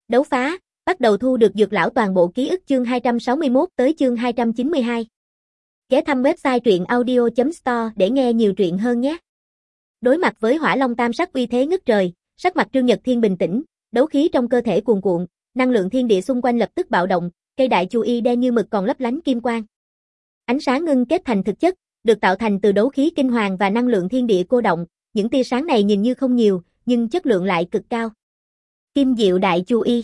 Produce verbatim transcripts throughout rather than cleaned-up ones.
Đấu phá, bắt đầu thu được dược lão toàn bộ ký ức chương hai trăm sáu mươi mốt tới chương hai trăm chín mươi hai. Ghé thăm website truyện audio chấm store để nghe nhiều truyện hơn nhé. Đối mặt với Hỏa Long tam sắc uy thế ngất trời, sắc mặt Trương Nhật Thiên bình tĩnh, đấu khí trong cơ thể cuồn cuộn, năng lượng thiên địa xung quanh lập tức bạo động, cây đại chu y đen như mực còn lấp lánh kim quang. Ánh sáng ngưng kết thành thực chất, được tạo thành từ đấu khí kinh hoàng và năng lượng thiên địa cô động, những tia sáng này nhìn như không nhiều, nhưng chất lượng lại cực cao. Kim Diệu Đại Chu Y.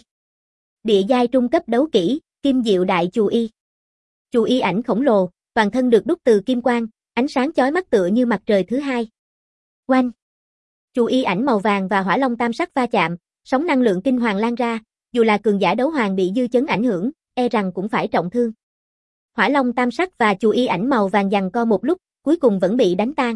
Địa giai trung cấp đấu kỹ, Kim Diệu Đại Chu Y. Chu y ảnh khổng lồ, toàn thân được đúc từ kim quang, ánh sáng chói mắt tựa như mặt trời thứ hai. Oanh. Chu y ảnh màu vàng và hỏa long tam sắc va chạm, sóng năng lượng kinh hoàng lan ra, dù là cường giả đấu hoàng bị dư chấn ảnh hưởng, e rằng cũng phải trọng thương. Hỏa long tam sắc và chu y ảnh màu vàng giằng co một lúc, cuối cùng vẫn bị đánh tan.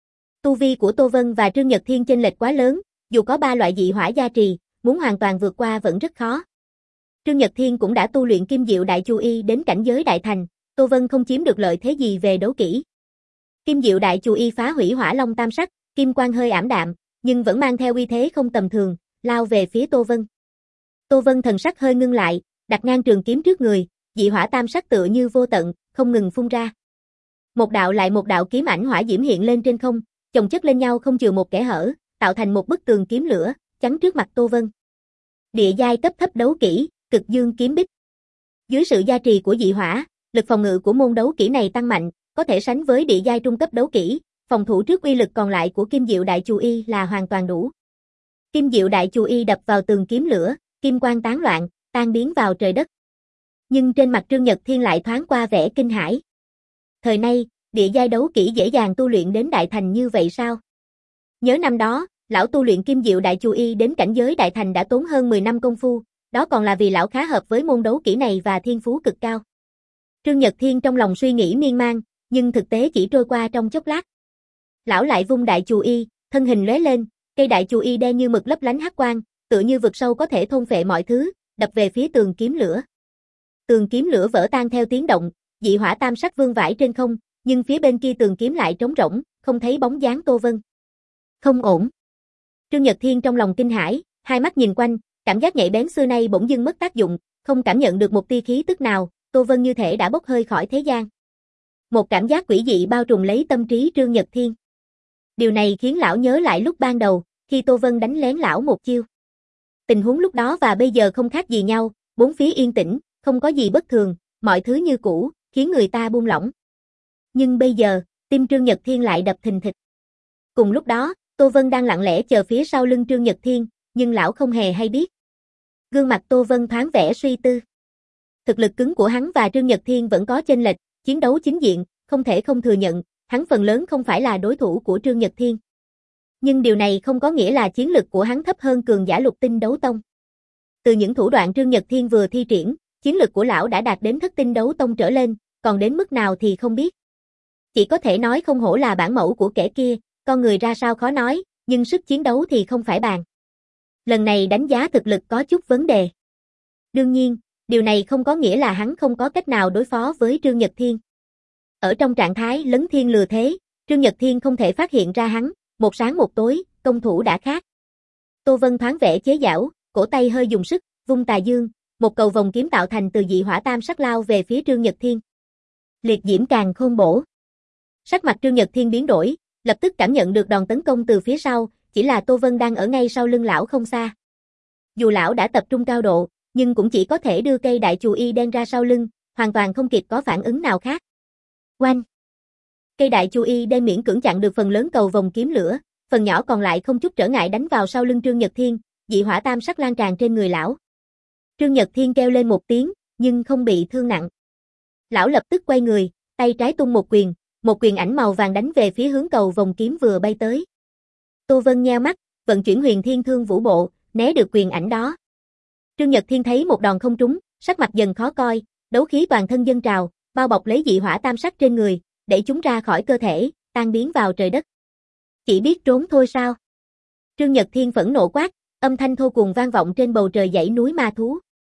Tu vi của Tô Vân và Trương Nhật Thiên chênh lệch quá lớn, dù có ba loại dị hỏa gia trì, muốn hoàn toàn vượt qua vẫn rất khó. Trương Nhật Thiên cũng đã tu luyện Kim Diệu Đại Chu Y đến cảnh giới đại thành, Tô Vân không chiếm được lợi thế gì về đấu kỹ. Kim Diệu Đại Chu Y phá hủy hỏa long tam sắc, kim quang hơi ảm đạm, nhưng vẫn mang theo uy thế không tầm thường, lao về phía Tô Vân. Tô Vân thần sắc hơi ngưng lại, đặt ngang trường kiếm trước người, dị hỏa tam sắc tựa như vô tận, không ngừng phun ra. Một đạo lại một đạo kiếm ảnh hỏa diễm hiện lên trên không, chồng chất lên nhau không chừa một kẽ hở, tạo thành một bức tường kiếm lửa, chắn trước mặt Tô Vân. Địa giai cấp thấp đấu kỹ, Cực Dương Kiếm Bích. Dưới sự gia trì của dị hỏa, lực phòng ngự của môn đấu kỹ này tăng mạnh, có thể sánh với địa giai trung cấp đấu kỹ, phòng thủ trước uy lực còn lại của Kim Diệu Đại Chu Y là hoàn toàn đủ. Kim Diệu Đại Chu Y đập vào tường kiếm lửa, kim quang tán loạn, tan biến vào trời đất. Nhưng trên mặt Trương Nhật Thiên lại thoáng qua vẻ kinh hãi. Thời nay, địa giai đấu kỹ dễ dàng tu luyện đến đại thành như vậy sao? Nhớ năm đó, lão tu luyện Kim Diệu Đại Chu Y đến cảnh giới đại thành đã tốn hơn mười năm công phu, đó còn là vì lão khá hợp với môn đấu kỹ này và thiên phú cực cao. Trương Nhật Thiên trong lòng suy nghĩ miên man, nhưng thực tế chỉ trôi qua trong chốc lát. Lão lại vung Đại Chu Y, thân hình lóe lên, cây Đại Chu Y đen như mực lấp lánh hắc quang, tựa như vực sâu có thể thôn phệ mọi thứ, đập về phía tường kiếm lửa. Tường kiếm lửa vỡ tan theo tiếng động, dị hỏa tam sắc vương vãi trên không, nhưng phía bên kia tường kiếm lại trống rỗng, không thấy bóng dáng Tô Vân. Không ổn. Trương Nhật Thiên trong lòng kinh hãi, hai mắt nhìn quanh, cảm giác nhạy bén xưa nay bỗng dưng mất tác dụng, không cảm nhận được một tia khí tức nào, Tô Vân như thể đã bốc hơi khỏi thế gian. Một cảm giác quỷ dị bao trùm lấy tâm trí Trương Nhật Thiên. Điều này khiến lão nhớ lại lúc ban đầu, khi Tô Vân đánh lén lão một chiêu. Tình huống lúc đó và bây giờ không khác gì nhau, bốn phía yên tĩnh, không có gì bất thường, mọi thứ như cũ, khiến người ta buông lỏng. Nhưng bây giờ, tim Trương Nhật Thiên lại đập thình thịch. Cùng lúc đó, Tô Vân đang lặng lẽ chờ phía sau lưng Trương Nhật Thiên, nhưng lão không hề hay biết. Gương mặt Tô Vân thoáng vẻ suy tư. Thực lực cứng của hắn và Trương Nhật Thiên vẫn có chênh lệch, chiến đấu chính diện, không thể không thừa nhận, hắn phần lớn không phải là đối thủ của Trương Nhật Thiên. Nhưng điều này không có nghĩa là chiến lực của hắn thấp hơn cường giả lục tinh đấu tông. Từ những thủ đoạn Trương Nhật Thiên vừa thi triển, chiến lực của lão đã đạt đến thất tinh đấu tông trở lên, còn đến mức nào thì không biết. Chỉ có thể nói không hổ là bản mẫu của kẻ kia, con người ra sao khó nói, nhưng sức chiến đấu thì không phải bàn. Lần này đánh giá thực lực có chút vấn đề. Đương nhiên, điều này không có nghĩa là hắn không có cách nào đối phó với Trương Nhật Thiên. Ở trong trạng thái lấn thiên lừa thế, Trương Nhật Thiên không thể phát hiện ra hắn, một sáng một tối, công thủ đã khác. Tô Vân thoáng vẻ chế giảo, cổ tay hơi dùng sức, vung tà dương, một cầu vòng kiếm tạo thành từ dị hỏa tam sắc lao về phía Trương Nhật Thiên. Liệt diễm càng khôn bổ. Sắc mặt Trương Nhật Thiên biến đổi, lập tức cảm nhận được đòn tấn công từ phía sau, chỉ là Tô Vân đang ở ngay sau lưng lão không xa. Dù lão đã tập trung cao độ, nhưng cũng chỉ có thể đưa cây Đại Chu Y đen ra sau lưng, hoàn toàn không kịp có phản ứng nào khác. Oanh! Cây Đại Chu Y đen miễn cưỡng chặn được phần lớn cầu vòng kiếm lửa, phần nhỏ còn lại không chút trở ngại đánh vào sau lưng Trương Nhật Thiên, dị hỏa tam sắc lan tràn trên người lão. Trương Nhật Thiên kêu lên một tiếng, nhưng không bị thương nặng. Lão lập tức quay người, tay trái tung một quyền, một quyền ảnh màu vàng đánh về phía hướng cầu vòng kiếm vừa bay tới. Tô Vân nheo mắt, vận chuyển Huyền Thiên Thương Vũ Bộ, né được quyền ảnh đó. Trương Nhật Thiên thấy một đòn không trúng, sắc mặt dần khó coi, đấu khí toàn thân dâng trào, bao bọc lấy dị hỏa tam sắc trên người, đẩy chúng ra khỏi cơ thể, tan biến vào trời đất. Chỉ biết trốn thôi sao? Trương Nhật Thiên phẫn nộ quát, âm thanh thô cuồng vang vọng trên bầu trời dãy núi ma thú.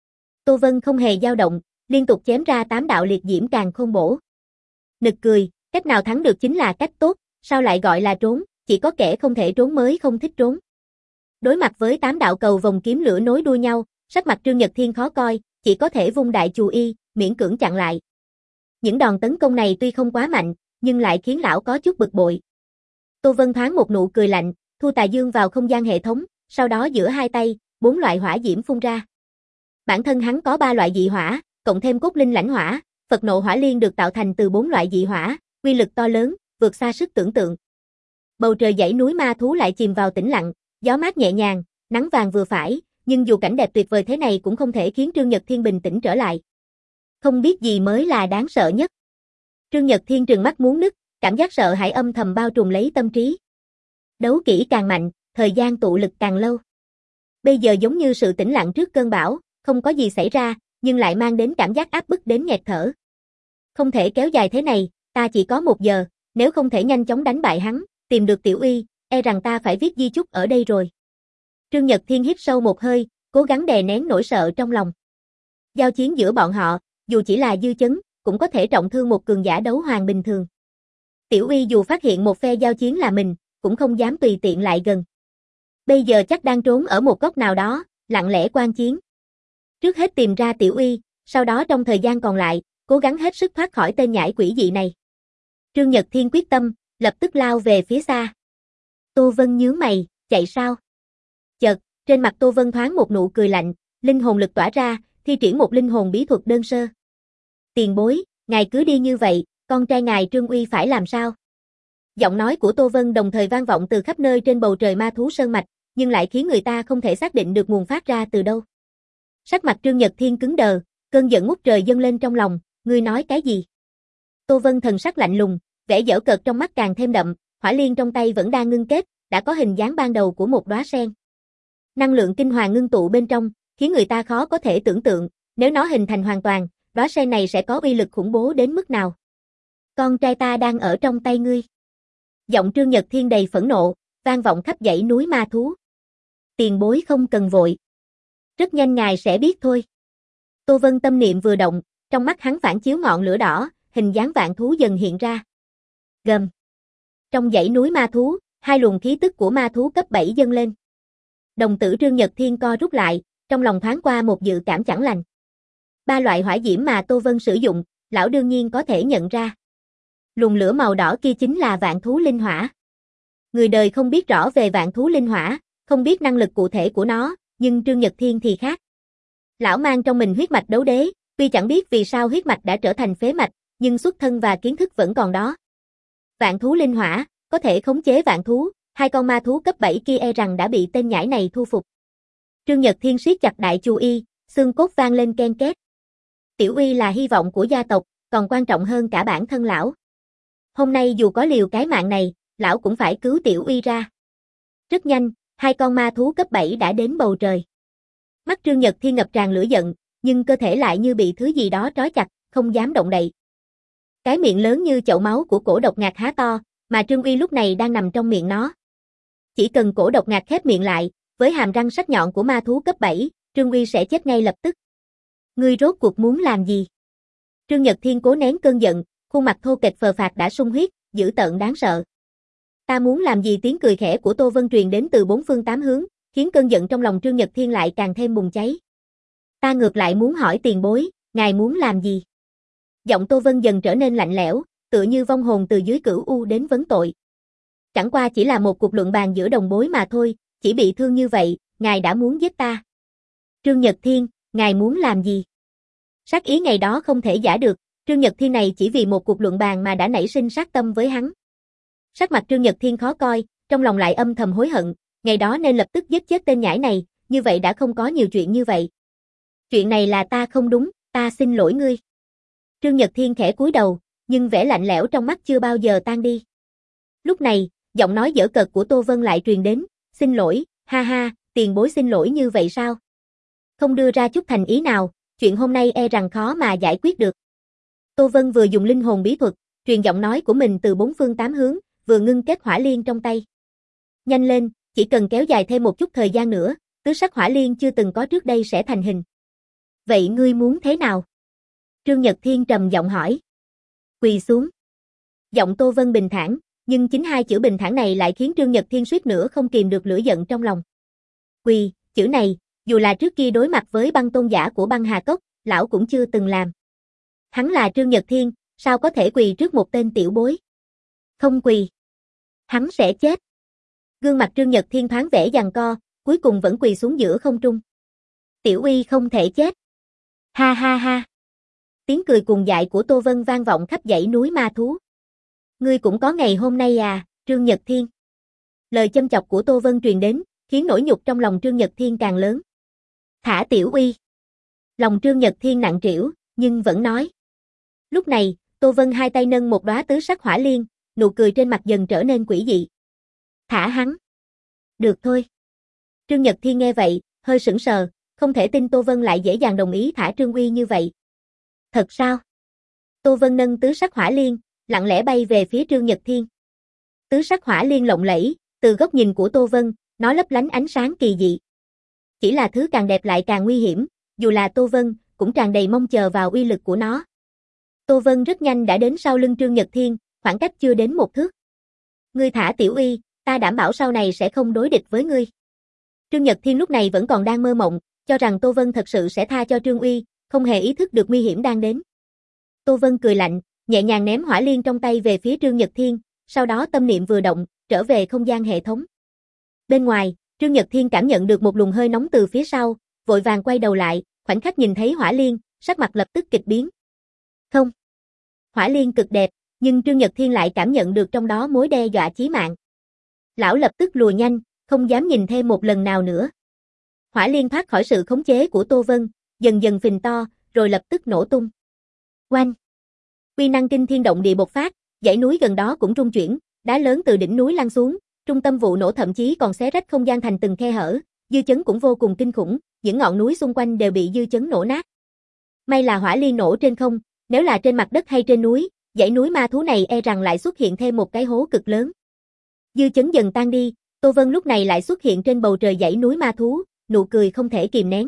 Tô Vân không hề dao động, liên tục chém ra tám đạo liệt diễm càng khôn bổ. Nực cười, cách nào thắng được chính là cách tốt, sao lại gọi là trốn, chỉ có kẻ không thể trốn mới không thích trốn. Đối mặt với tám đạo cầu vòng kiếm lửa nối đuôi nhau, sắc mặt Trương Nhật Thiên khó coi, chỉ có thể vung đại chù y, miễn cưỡng chặn lại. Những đòn tấn công này tuy không quá mạnh, nhưng lại khiến lão có chút bực bội. Tô Vân thoáng một nụ cười lạnh, thu tà dương vào không gian hệ thống, sau đó giữa hai tay, bốn loại hỏa diễm phun ra. Bản thân hắn có ba loại dị hỏa, cộng thêm cốt linh lãnh hỏa, Phật nộ hỏa liên được tạo thành từ bốn loại dị hỏa, uy lực to lớn, vượt xa sức tưởng tượng. Bầu trời dãy núi ma thú lại chìm vào tĩnh lặng, gió mát nhẹ nhàng, nắng vàng vừa phải, nhưng dù cảnh đẹp tuyệt vời thế này cũng không thể khiến Trương Nhật Thiên bình tĩnh trở lại. Không biết gì mới là đáng sợ nhất. Trương Nhật Thiên trừng mắt muốn nứt, cảm giác sợ hãi âm thầm bao trùm lấy tâm trí. Đấu kỹ càng mạnh, thời gian tụ lực càng lâu. Bây giờ giống như sự tĩnh lặng trước cơn bão, không có gì xảy ra, nhưng lại mang đến cảm giác áp bức đến nghẹt thở. Không thể kéo dài thế này, ta chỉ có một giờ, nếu không thể nhanh chóng đánh bại hắn, tìm được Tiểu Uy, e rằng ta phải viết di chúc ở đây rồi. Trương Nhật Thiên hít sâu một hơi, cố gắng đè nén nỗi sợ trong lòng. Giao chiến giữa bọn họ, dù chỉ là dư chấn, cũng có thể trọng thương một cường giả đấu hoàng bình thường. Tiểu Uy dù phát hiện một phe giao chiến là mình, cũng không dám tùy tiện lại gần. Bây giờ chắc đang trốn ở một góc nào đó, lặng lẽ quan chiến. Trước hết tìm ra Tiểu Uy, sau đó trong thời gian còn lại, cố gắng hết sức thoát khỏi tên nhãi quỷ dị này. Trương Nhật Thiên quyết tâm, lập tức lao về phía xa. Tô Vân nhướng mày, chạy sao? Chợt, trên mặt Tô Vân thoáng một nụ cười lạnh, linh hồn lực tỏa ra, thi triển một linh hồn bí thuật đơn sơ. Tiền bối, ngài cứ đi như vậy, con trai ngài Trương Uy phải làm sao? Giọng nói của Tô Vân đồng thời vang vọng từ khắp nơi trên bầu trời ma thú sơn mạch, nhưng lại khiến người ta không thể xác định được nguồn phát ra từ đâu. Sắc mặt Trương Nhật Thiên cứng đờ, cơn giận ngút trời dâng lên trong lòng, ngươi nói cái gì? Tô Vân thần sắc lạnh lùng, vẻ giễu cợt trong mắt càng thêm đậm, hỏa liên trong tay vẫn đang ngưng kết, đã có hình dáng ban đầu của một đóa sen. Năng lượng kinh hoàng ngưng tụ bên trong, khiến người ta khó có thể tưởng tượng, nếu nó hình thành hoàn toàn, đóa sen này sẽ có uy lực khủng bố đến mức nào. Con trai ta đang ở trong tay ngươi. Giọng Trương Nhật Thiên đầy phẫn nộ, vang vọng khắp dãy núi ma thú. Tiền bối không cần vội. Rất nhanh ngài sẽ biết thôi. Tô Vân tâm niệm vừa động, trong mắt hắn phản chiếu ngọn lửa đỏ, hình dáng vạn thú dần hiện ra. Gầm. Trong dãy núi ma thú, hai luồng khí tức của ma thú cấp bảy dâng lên. Đồng tử Trương Nhật Thiên co rút lại, trong lòng thoáng qua một dự cảm chẳng lành. Ba loại hỏa diễm mà Tô Vân sử dụng, lão đương nhiên có thể nhận ra. Luồng lửa màu đỏ kia chính là vạn thú linh hỏa. Người đời không biết rõ về vạn thú linh hỏa, không biết năng lực cụ thể của nó, nhưng Trương Nhật Thiên thì khác. Lão mang trong mình huyết mạch đấu đế, tuy chẳng biết vì sao huyết mạch đã trở thành phế mạch, nhưng xuất thân và kiến thức vẫn còn đó. Vạn thú linh hỏa, có thể khống chế vạn thú, hai con ma thú cấp bảy kia e rằng đã bị tên nhãi này thu phục. Trương Nhật Thiên siết chặt đại chu y, xương cốt vang lên ken két. Tiểu Uy là hy vọng của gia tộc, còn quan trọng hơn cả bản thân lão. Hôm nay dù có liều cái mạng này, lão cũng phải cứu Tiểu Uy ra. Rất nhanh, hai con ma thú cấp bảy đã đến bầu trời. Mắt Trương Nhật Thiên ngập tràn lửa giận, nhưng cơ thể lại như bị thứ gì đó trói chặt, không dám động đậy. Cái miệng lớn như chậu máu của cổ độc ngạc há to, mà Trương Uy lúc này đang nằm trong miệng nó. Chỉ cần cổ độc ngạc khép miệng lại, với hàm răng sắc nhọn của ma thú cấp bảy, Trương Uy sẽ chết ngay lập tức. Ngươi rốt cuộc muốn làm gì? Trương Nhật Thiên cố nén cơn giận, khuôn mặt thô kệch phờ phạc đã sung huyết, dữ tợn đáng sợ. Ta muốn làm gì? Tiếng cười khẽ của Tô Vân truyền đến từ bốn phương tám hướng, khiến cơn giận trong lòng Trương Nhật Thiên lại càng thêm bùng cháy. Ta ngược lại muốn hỏi tiền bối, ngài muốn làm gì? Giọng Tô Vân dần trở nên lạnh lẽo, tựa như vong hồn từ dưới cửu u đến vấn tội. Chẳng qua chỉ là một cuộc luận bàn giữa đồng bối mà thôi, chỉ bị thương như vậy, ngài đã muốn giết ta. Trương Nhật Thiên, ngài muốn làm gì? Sát ý ngày đó không thể giả được, Trương Nhật Thiên này chỉ vì một cuộc luận bàn mà đã nảy sinh sát tâm với hắn. Sắc mặt Trương Nhật Thiên khó coi, trong lòng lại âm thầm hối hận, ngày đó nên lập tức giết chết tên nhãi này, như vậy đã không có nhiều chuyện như vậy. Chuyện này là ta không đúng, ta xin lỗi ngươi. Trương Nhật Thiên khẽ cúi đầu, nhưng vẻ lạnh lẽo trong mắt chưa bao giờ tan đi. Lúc này, giọng nói giỡn cợt của Tô Vân lại truyền đến, xin lỗi, ha ha, tiền bối xin lỗi như vậy sao? Không đưa ra chút thành ý nào, chuyện hôm nay e rằng khó mà giải quyết được. Tô Vân vừa dùng linh hồn bí thuật, truyền giọng nói của mình từ bốn phương tám hướng, vừa ngưng kết hỏa liên trong tay. Nhanh lên, chỉ cần kéo dài thêm một chút thời gian nữa, tứ sắc hỏa liên chưa từng có trước đây sẽ thành hình. Vậy ngươi muốn thế nào? Trương Nhật Thiên trầm giọng hỏi. Quỳ xuống. Giọng Tô Vân bình thản, nhưng chính hai chữ bình thản này lại khiến Trương Nhật Thiên suýt nữa không kìm được lửa giận trong lòng. Quỳ, chữ này, Dù là trước kia đối mặt với băng tôn giả của băng hà cốc, lão cũng chưa từng làm. Hắn là Trương Nhật Thiên, sao có thể quỳ trước một tên tiểu bối? Không quỳ. Hắn sẽ chết. Gương mặt Trương Nhật Thiên thoáng vẻ giằng co, cuối cùng vẫn quỳ xuống giữa không trung. Tiểu uy không thể chết. Ha ha ha. Tiếng cười cuồng dại của Tô Vân vang vọng khắp dãy núi ma thú. Ngươi cũng có ngày hôm nay à, Trương Nhật Thiên. Lời châm chọc của Tô Vân truyền đến, khiến nỗi nhục trong lòng Trương Nhật Thiên càng lớn. Thả tiểu uy. Lòng Trương Nhật Thiên nặng trĩu, nhưng vẫn nói. Lúc này, Tô Vân hai tay nâng một đóa tứ sắc hỏa liên, nụ cười trên mặt dần trở nên quỷ dị. Thả hắn. Được thôi. Trương Nhật Thiên nghe vậy, hơi sững sờ, không thể tin Tô Vân lại dễ dàng đồng ý thả Trương Uy như vậy. Thật sao? Tô Vân nâng tứ sắc hỏa liên, lặng lẽ bay về phía Trương Nhật Thiên. Tứ sắc hỏa liên lộng lẫy, từ góc nhìn của Tô Vân, nó lấp lánh ánh sáng kỳ dị. Chỉ là thứ càng đẹp lại càng nguy hiểm, dù là Tô Vân, cũng tràn đầy mong chờ vào uy lực của nó. Tô Vân rất nhanh đã đến sau lưng Trương Nhật Thiên, khoảng cách chưa đến một thước. Ngươi thả tiểu uy, ta đảm bảo sau này sẽ không đối địch với ngươi. Trương Nhật Thiên lúc này vẫn còn đang mơ mộng, cho rằng Tô Vân thật sự sẽ tha cho Trương Uy, không hề ý thức được nguy hiểm đang đến. Tô Vân cười lạnh, nhẹ nhàng ném hỏa liên trong tay về phía Trương Nhật Thiên, sau đó tâm niệm vừa động, trở về không gian hệ thống. Bên ngoài, Trương Nhật Thiên cảm nhận được một luồng hơi nóng từ phía sau, vội vàng quay đầu lại, khoảnh khắc nhìn thấy hỏa liên, sắc mặt lập tức kịch biến. Không. Hỏa liên cực đẹp, nhưng Trương Nhật Thiên lại cảm nhận được trong đó mối đe dọa chí mạng. Lão lập tức lùi nhanh, không dám nhìn thêm một lần nào nữa. Hỏa liên thoát khỏi sự khống chế của Tô Vân, dần dần phình to, rồi lập tức nổ tung. Oanh! Uy năng kinh thiên động địa bộc phát, dãy núi gần đó cũng rung chuyển, đá lớn từ đỉnh núi lăn xuống, trung tâm vụ nổ thậm chí còn xé rách không gian thành từng khe hở, dư chấn cũng vô cùng kinh khủng, những ngọn núi xung quanh đều bị dư chấn nổ nát. May là hỏa liên nổ trên không, nếu là trên mặt đất hay trên núi, dãy núi ma thú này e rằng lại xuất hiện thêm một cái hố cực lớn. Dư chấn dần tan đi, Tô Vân lúc này lại xuất hiện trên bầu trời dãy núi ma thú, nụ cười không thể kìm nén.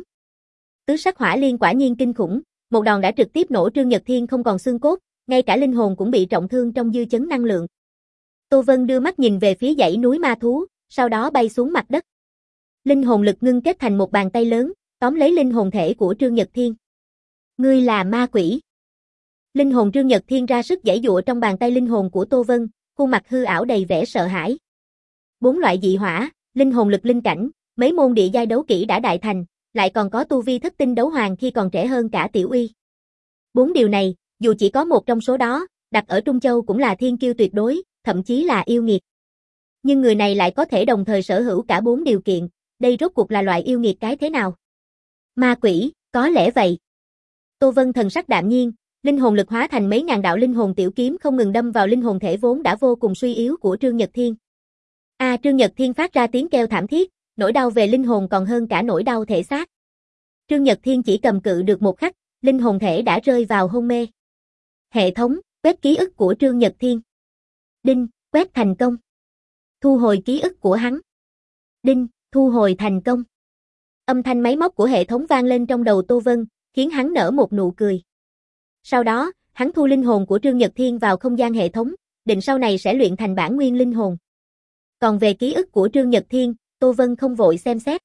Tứ sắc hỏa liên quả nhiên kinh khủng, một đòn đã trực tiếp nổ Trương Nhật Thiên không còn xương cốt, ngay cả linh hồn cũng bị trọng thương trong dư chấn năng lượng. Tô Vân đưa mắt nhìn về phía dãy núi ma thú, sau đó bay xuống mặt đất. Linh hồn lực ngưng kết thành một bàn tay lớn, tóm lấy linh hồn thể của Trương Nhật Thiên. Ngươi là ma quỷ. Linh hồn Trương Nhật Thiên ra sức giãy giụa trong bàn tay linh hồn của Tô Vân, khuôn mặt hư ảo đầy vẻ sợ hãi. Bốn loại dị hỏa, linh hồn lực linh cảnh, mấy môn địa giai đấu kỹ đã đại thành, lại còn có tu vi thất tinh đấu hoàng khi còn trẻ hơn cả Tiểu Uy. Bốn điều này, dù chỉ có một trong số đó, đặt ở Trung Châu cũng là thiên kiêu tuyệt đối, thậm chí là yêu nghiệt. Nhưng người này lại có thể đồng thời sở hữu cả bốn điều kiện, đây rốt cuộc là loại yêu nghiệt cái thế nào? Ma quỷ, có lẽ vậy. Tô Vân thần sắc đạm nhiên, linh hồn lực hóa thành mấy ngàn đạo linh hồn tiểu kiếm không ngừng đâm vào linh hồn thể vốn đã vô cùng suy yếu của Trương Nhật Thiên. A à, Trương Nhật Thiên phát ra tiếng kêu thảm thiết, nỗi đau về linh hồn còn hơn cả nỗi đau thể xác. Trương Nhật Thiên chỉ cầm cự được một khắc, linh hồn thể đã rơi vào hôn mê. Hệ thống, quét ký ức của Trương Nhật Thiên. Đinh, quét thành công. Thu hồi ký ức của hắn. Đinh, thu hồi thành công. Âm thanh máy móc của hệ thống vang lên trong đầu Tô Vân, khiến hắn nở một nụ cười. Sau đó, hắn thu linh hồn của Trương Nhật Thiên vào không gian hệ thống, định sau này sẽ luyện thành bản nguyên linh hồn. Còn về ký ức của Trương Nhật Thiên, Tô Vân không vội xem xét.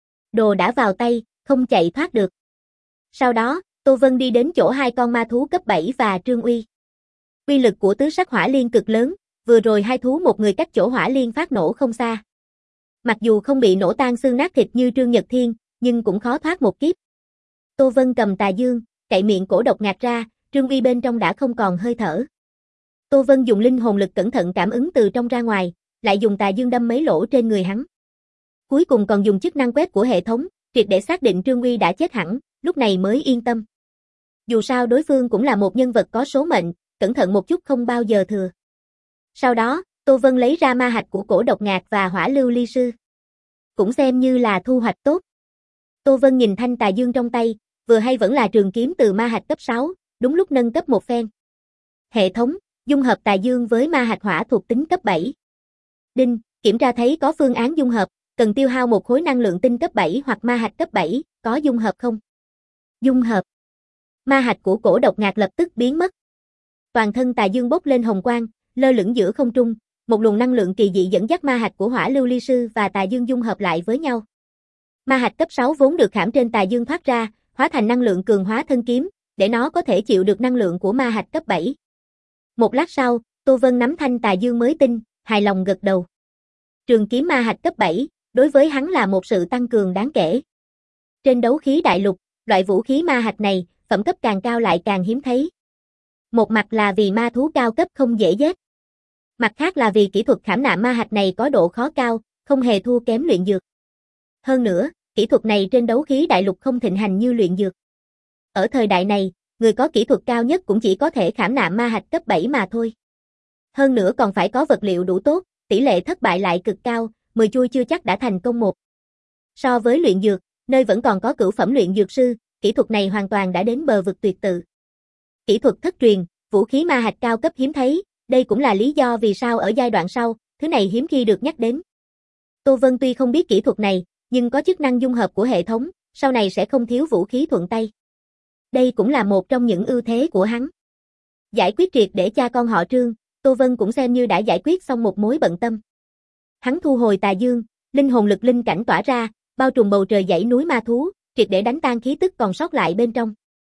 Đồ đã vào tay, không chạy thoát được. Sau đó, Tô Vân đi đến chỗ hai con ma thú cấp bảy và Trương Uy. Uy lực của tứ sắc hỏa liên cực lớn, vừa rồi hai thú một người cách chỗ hỏa liên phát nổ không xa. Mặc dù không bị nổ tan xương nát thịt như Trương Nhật Thiên, nhưng cũng khó thoát một kiếp. Tô Vân cầm tà dương, cậy miệng cổ độc ngạt ra, Trương Uy bên trong đã không còn hơi thở. Tô Vân dùng linh hồn lực cẩn thận cảm ứng từ trong ra ngoài, lại dùng tà dương đâm mấy lỗ trên người hắn. Cuối cùng còn dùng chức năng quét của hệ thống, triệt để xác định Trương Uy đã chết hẳn, lúc này mới yên tâm. Dù sao đối phương cũng là một nhân vật có số mệnh, cẩn thận một chút không bao giờ thừa. Sau đó, Tô Vân lấy ra ma hạch của cổ độc ngạc và hỏa lưu ly sư. Cũng xem như là thu hoạch tốt. Tô Vân nhìn thanh tà dương trong tay, vừa hay vẫn là trường kiếm từ ma hạch cấp sáu, đúng lúc nâng cấp một phen. Hệ thống, dung hợp tà dương với ma hạch hỏa thuộc tính cấp bảy. Đinh, kiểm tra thấy có phương án dung hợp, cần tiêu hao một khối năng lượng tinh cấp bảy hoặc ma hạch cấp bảy, có dung hợp không? Dung hợp. Ma hạch của cổ độc ngạc lập tức biến mất. Toàn thân tà dương bốc lên hồng quang, lơ lửng giữa không trung, một luồng năng lượng kỳ dị dẫn dắt ma hạch của hỏa lưu ly sư và tà dương dung hợp lại với nhau. Ma hạch cấp sáu vốn được khảm trên tà dương thoát ra, hóa thành năng lượng cường hóa thân kiếm, để nó có thể chịu được năng lượng của ma hạch cấp bảy. Một lát sau, Tô Vân nắm thanh tà dương mới tinh, hài lòng gật đầu. Trường kiếm ma hạch cấp bảy, đối với hắn là một sự tăng cường đáng kể. Trên đấu khí đại lục, loại vũ khí ma hạch này, phẩm cấp càng cao lại càng hiếm thấy. Một mặt là vì ma thú cao cấp không dễ giết. Mặt khác là vì kỹ thuật khảm nạm ma hạch này có độ khó cao, không hề thua kém luyện dược. Hơn nữa, kỹ thuật này trên đấu khí đại lục không thịnh hành như luyện dược. Ở thời đại này, người có kỹ thuật cao nhất cũng chỉ có thể khảm nạm ma hạch cấp bảy mà thôi. Hơn nữa còn phải có vật liệu đủ tốt, tỷ lệ thất bại lại cực cao, mười chui chưa chắc đã thành công một. So với luyện dược, nơi vẫn còn có cửu phẩm luyện dược sư, kỹ thuật này hoàn toàn đã đến bờ vực tuyệt tự. Kỹ thuật thất truyền, vũ khí ma hạch cao cấp hiếm thấy, đây cũng là lý do vì sao ở giai đoạn sau, thứ này hiếm khi được nhắc đến. Tô Vân tuy không biết kỹ thuật này, nhưng có chức năng dung hợp của hệ thống, sau này sẽ không thiếu vũ khí thuận tay. Đây cũng là một trong những ưu thế của hắn. Giải quyết triệt để cha con họ Trương, Tô Vân cũng xem như đã giải quyết xong một mối bận tâm. Hắn thu hồi tà dương, linh hồn lực linh cảnh tỏa ra, bao trùm bầu trời dãy núi ma thú, triệt để đánh tan khí tức còn sót lại bên trong.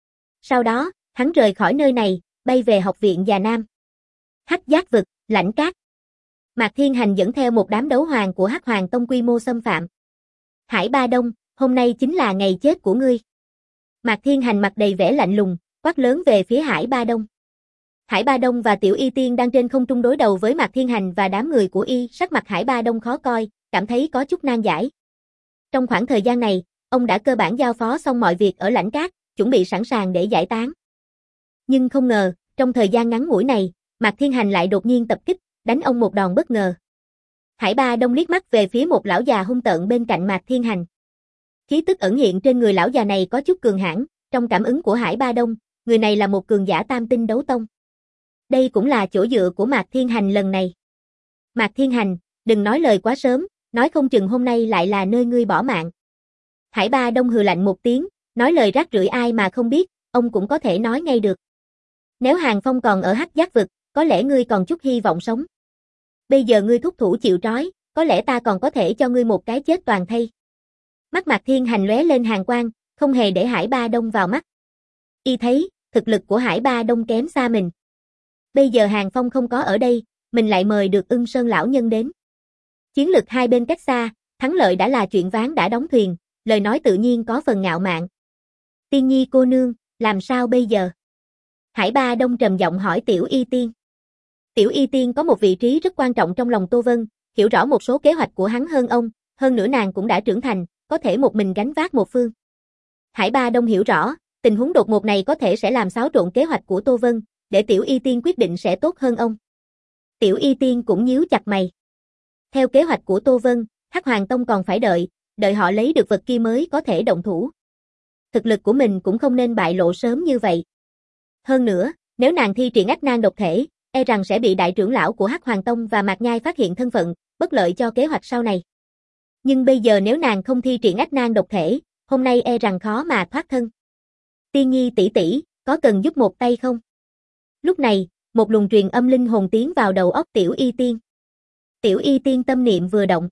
Sau đó, hắn rời khỏi nơi này, bay về học viện Già Nam. Hắc Giác vực, Lãnh Cát. Mạc Thiên Hành dẫn theo một đám đấu hoàng của Hắc Hoàng Tông quy mô xâm phạm. Hải Ba Đông, hôm nay chính là ngày chết của ngươi. Mạc Thiên Hành mặt đầy vẻ lạnh lùng, quát lớn về phía Hải Ba Đông. Hải Ba Đông và Tiểu Y Tiên đang trên không trung đối đầu với Mạc Thiên Hành và đám người của y, sắc mặt Hải Ba Đông khó coi, cảm thấy có chút nan giải. Trong khoảng thời gian này, ông đã cơ bản giao phó xong mọi việc ở Lãnh Cát, chuẩn bị sẵn sàng để giải tán. Nhưng không ngờ, trong thời gian ngắn ngủi này, Mạc Thiên Hành lại đột nhiên tập kích, đánh ông một đòn bất ngờ. Hải Ba Đông liếc mắt về phía một lão già hung tợn bên cạnh Mạc Thiên Hành. Khí tức ẩn hiện trên người lão già này có chút cường hãn, trong cảm ứng của Hải Ba Đông, người này là một cường giả tam tinh đấu tông. Đây cũng là chỗ dựa của Mạc Thiên Hành lần này. Mạc Thiên Hành, đừng nói lời quá sớm, nói không chừng hôm nay lại là nơi ngươi bỏ mạng. Hải Ba Đông hừ lạnh một tiếng, nói lời rác rưởi ai mà không biết, ông cũng có thể nói ngay được. Nếu Hàng Phong còn ở Hắc Giác vực, có lẽ ngươi còn chút hy vọng sống. Bây giờ ngươi thúc thủ chịu trói, có lẽ ta còn có thể cho ngươi một cái chết toàn thây. Mắt Mạc Thiên Hành lóe lên hàn quang, không hề để Hải Ba Đông vào mắt. Y thấy, thực lực của Hải Ba Đông kém xa mình. Bây giờ Hàng Phong không có ở đây, mình lại mời được Ưng Sơn lão nhân đến. Chiến lực hai bên cách xa, thắng lợi đã là chuyện ván đã đóng thuyền, lời nói tự nhiên có phần ngạo mạn. Tiên Nhi cô nương, làm sao bây giờ? Hải Ba Đông trầm giọng hỏi Tiểu Y Tiên. Tiểu Y Tiên có một vị trí rất quan trọng trong lòng Tô Vân, hiểu rõ một số kế hoạch của hắn hơn ông, hơn nữa nàng cũng đã trưởng thành, có thể một mình gánh vác một phương. Hải Ba Đông hiểu rõ, tình huống đột ngột này có thể sẽ làm xáo trộn kế hoạch của Tô Vân, để Tiểu Y Tiên quyết định sẽ tốt hơn ông. Tiểu Y Tiên cũng nhíu chặt mày. Theo kế hoạch của Tô Vân, Hắc Hoàng Tông còn phải đợi, đợi họ lấy được vật kia mới có thể động thủ. Thực lực của mình cũng không nên bại lộ sớm như vậy. Hơn nữa, nếu nàng thi triển ách nan độc thể, e rằng sẽ bị đại trưởng lão của Hắc Hoàng Tông và Mạc Nhai phát hiện thân phận, bất lợi cho kế hoạch sau này. Nhưng bây giờ nếu nàng không thi triển ách nan độc thể, hôm nay e rằng khó mà thoát thân. Tiên Nhi tỷ tỷ, có cần giúp một tay không? Lúc này, một luồng truyền âm linh hồn tiến vào đầu óc Tiểu Y Tiên. Tiểu Y Tiên tâm niệm vừa động.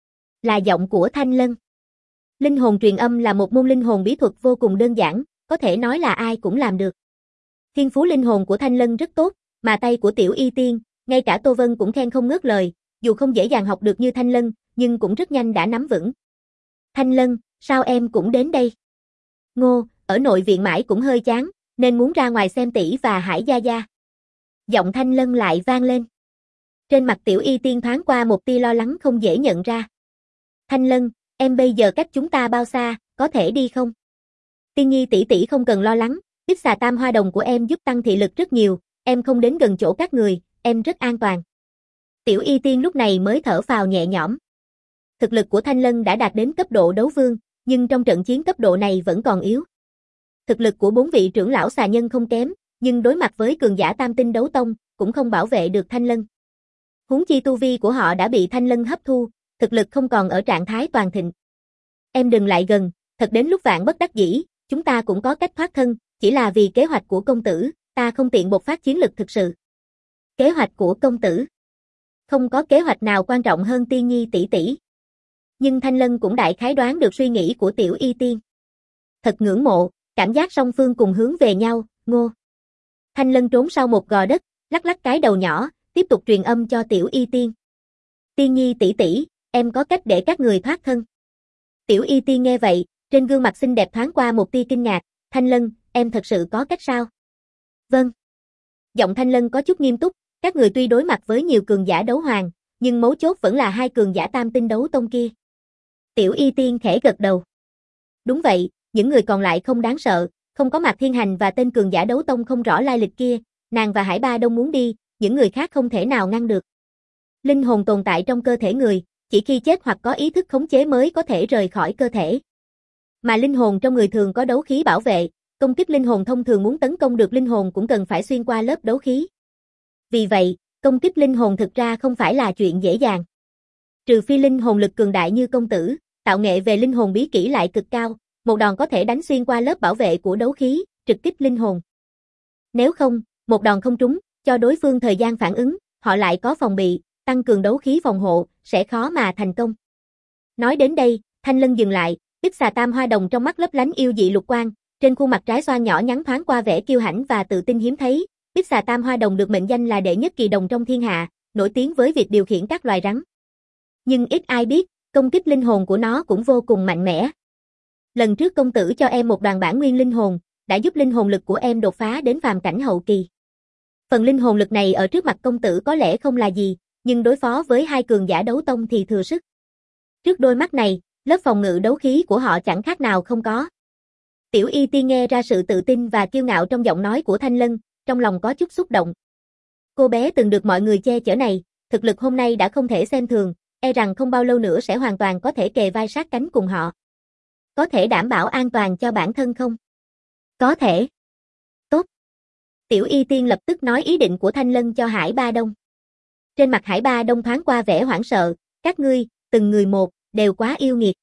Là giọng của Thanh Lân. Linh hồn truyền âm là một môn linh hồn bí thuật vô cùng đơn giản, có thể nói là ai cũng làm được. Thiên phú linh hồn của Thanh Lân rất tốt, mà tay của Tiểu Y Tiên, ngay cả Tô Vân cũng khen không ngớt lời, dù không dễ dàng học được như Thanh Lân, nhưng cũng rất nhanh đã nắm vững. Thanh Lân, sao em cũng đến đây? Ngô, ở nội viện mãi cũng hơi chán, nên muốn ra ngoài xem tỷ và Hải Gia Gia. Giọng Thanh Lân lại vang lên. Trên mặt Tiểu Y Tiên thoáng qua một tia lo lắng không dễ nhận ra. Thanh Lân, em bây giờ cách chúng ta bao xa, có thể đi không? Tiên Nhi tỷ tỷ không cần lo lắng, ít xà tam hoa đồng của em giúp tăng thị lực rất nhiều, em không đến gần chỗ các người, em rất an toàn. Tiểu Y Tiên lúc này mới thở phào nhẹ nhõm. Thực lực của Thanh Lân đã đạt đến cấp độ đấu vương, nhưng trong trận chiến cấp độ này vẫn còn yếu. Thực lực của bốn vị trưởng lão xà nhân không kém, nhưng đối mặt với cường giả tam tinh đấu tông, cũng không bảo vệ được Thanh Lân. Huống chi tu vi của họ đã bị Thanh Lân hấp thu, thực lực không còn ở trạng thái toàn thịnh. Em đừng lại gần, thật đến lúc vạn bất đắc dĩ, chúng ta cũng có cách thoát thân, chỉ là vì kế hoạch của công tử, ta không tiện bộc phát chiến lực thực sự. Kế hoạch của công tử? Không có kế hoạch nào quan trọng hơn Tiên Nhi tỷ tỷ. Nhưng Thanh Lân cũng đại khái đoán được suy nghĩ của Tiểu Y Tiên. Thật ngưỡng mộ, cảm giác song phương cùng hướng về nhau, ngô. Thanh Lân trốn sau một gò đất, lắc lắc cái đầu nhỏ, tiếp tục truyền âm cho Tiểu Y Tiên. Tiên Nhi tỷ tỷ, em có cách để các người thoát thân. Tiểu Y Tiên nghe vậy, trên gương mặt xinh đẹp thoáng qua một tia kinh ngạc, Thanh Lân, em thật sự có cách sao? Vâng. Giọng Thanh Lân có chút nghiêm túc, các người tuy đối mặt với nhiều cường giả đấu hoàng, nhưng mấu chốt vẫn là hai cường giả tam tinh đấu tông kia. Tiểu Y Tiên khẽ gật đầu. Đúng vậy, những người còn lại không đáng sợ, không có Mạc Thiên Hành và tên cường giả đấu tông không rõ lai lịch kia, nàng và Hải Ba Đông muốn đi, những người khác không thể nào ngăn được. Linh hồn tồn tại trong cơ thể người, chỉ khi chết hoặc có ý thức khống chế mới có thể rời khỏi cơ thể. Mà linh hồn trong người thường có đấu khí bảo vệ, công kích linh hồn thông thường muốn tấn công được linh hồn cũng cần phải xuyên qua lớp đấu khí. Vì vậy, công kích linh hồn thực ra không phải là chuyện dễ dàng. Trừ phi linh hồn lực cường đại như công tử, tạo nghệ về linh hồn bí kỹ lại cực cao, một đòn có thể đánh xuyên qua lớp bảo vệ của đấu khí, trực kích linh hồn. Nếu không, một đòn không trúng, cho đối phương thời gian phản ứng, họ lại có phòng bị, tăng cường đấu khí phòng hộ, sẽ khó mà thành công. Nói đến đây, Thanh Lân dừng lại, Bích Xà Tam Hoa Đồng trong mắt lấp lánh yêu dị lục quang, trên khuôn mặt trái xoan nhỏ nhắn thoáng qua vẻ kiêu hãnh và tự tin hiếm thấy. Bích Xà Tam Hoa Đồng được mệnh danh là đệ nhất kỳ đồng trong thiên hạ, nổi tiếng với việc điều khiển các loài rắn. Nhưng ít ai biết, công kích linh hồn của nó cũng vô cùng mạnh mẽ. Lần trước công tử cho em một đoàn bản nguyên linh hồn, đã giúp linh hồn lực của em đột phá đến phàm cảnh hậu kỳ. Phần linh hồn lực này ở trước mặt công tử có lẽ không là gì, nhưng đối phó với hai cường giả đấu tông thì thừa sức. Trước đôi mắt này, lớp phòng ngự đấu khí của họ chẳng khác nào không có. Tiểu Y Tiên nghe ra sự tự tin và kiêu ngạo trong giọng nói của Thanh Lân, trong lòng có chút xúc động. Cô bé từng được mọi người che chở này, thực lực hôm nay đã không thể xem thường, e rằng không bao lâu nữa sẽ hoàn toàn có thể kề vai sát cánh cùng họ. Có thể đảm bảo an toàn cho bản thân không? Có thể. Tốt. Tiểu Y Tiên lập tức nói ý định của Thanh Lân cho Hải Ba Đông. Trên mặt Hải Ba Đông thoáng qua vẻ hoảng sợ, các ngươi, từng người một, đều quá yêu nghiệt.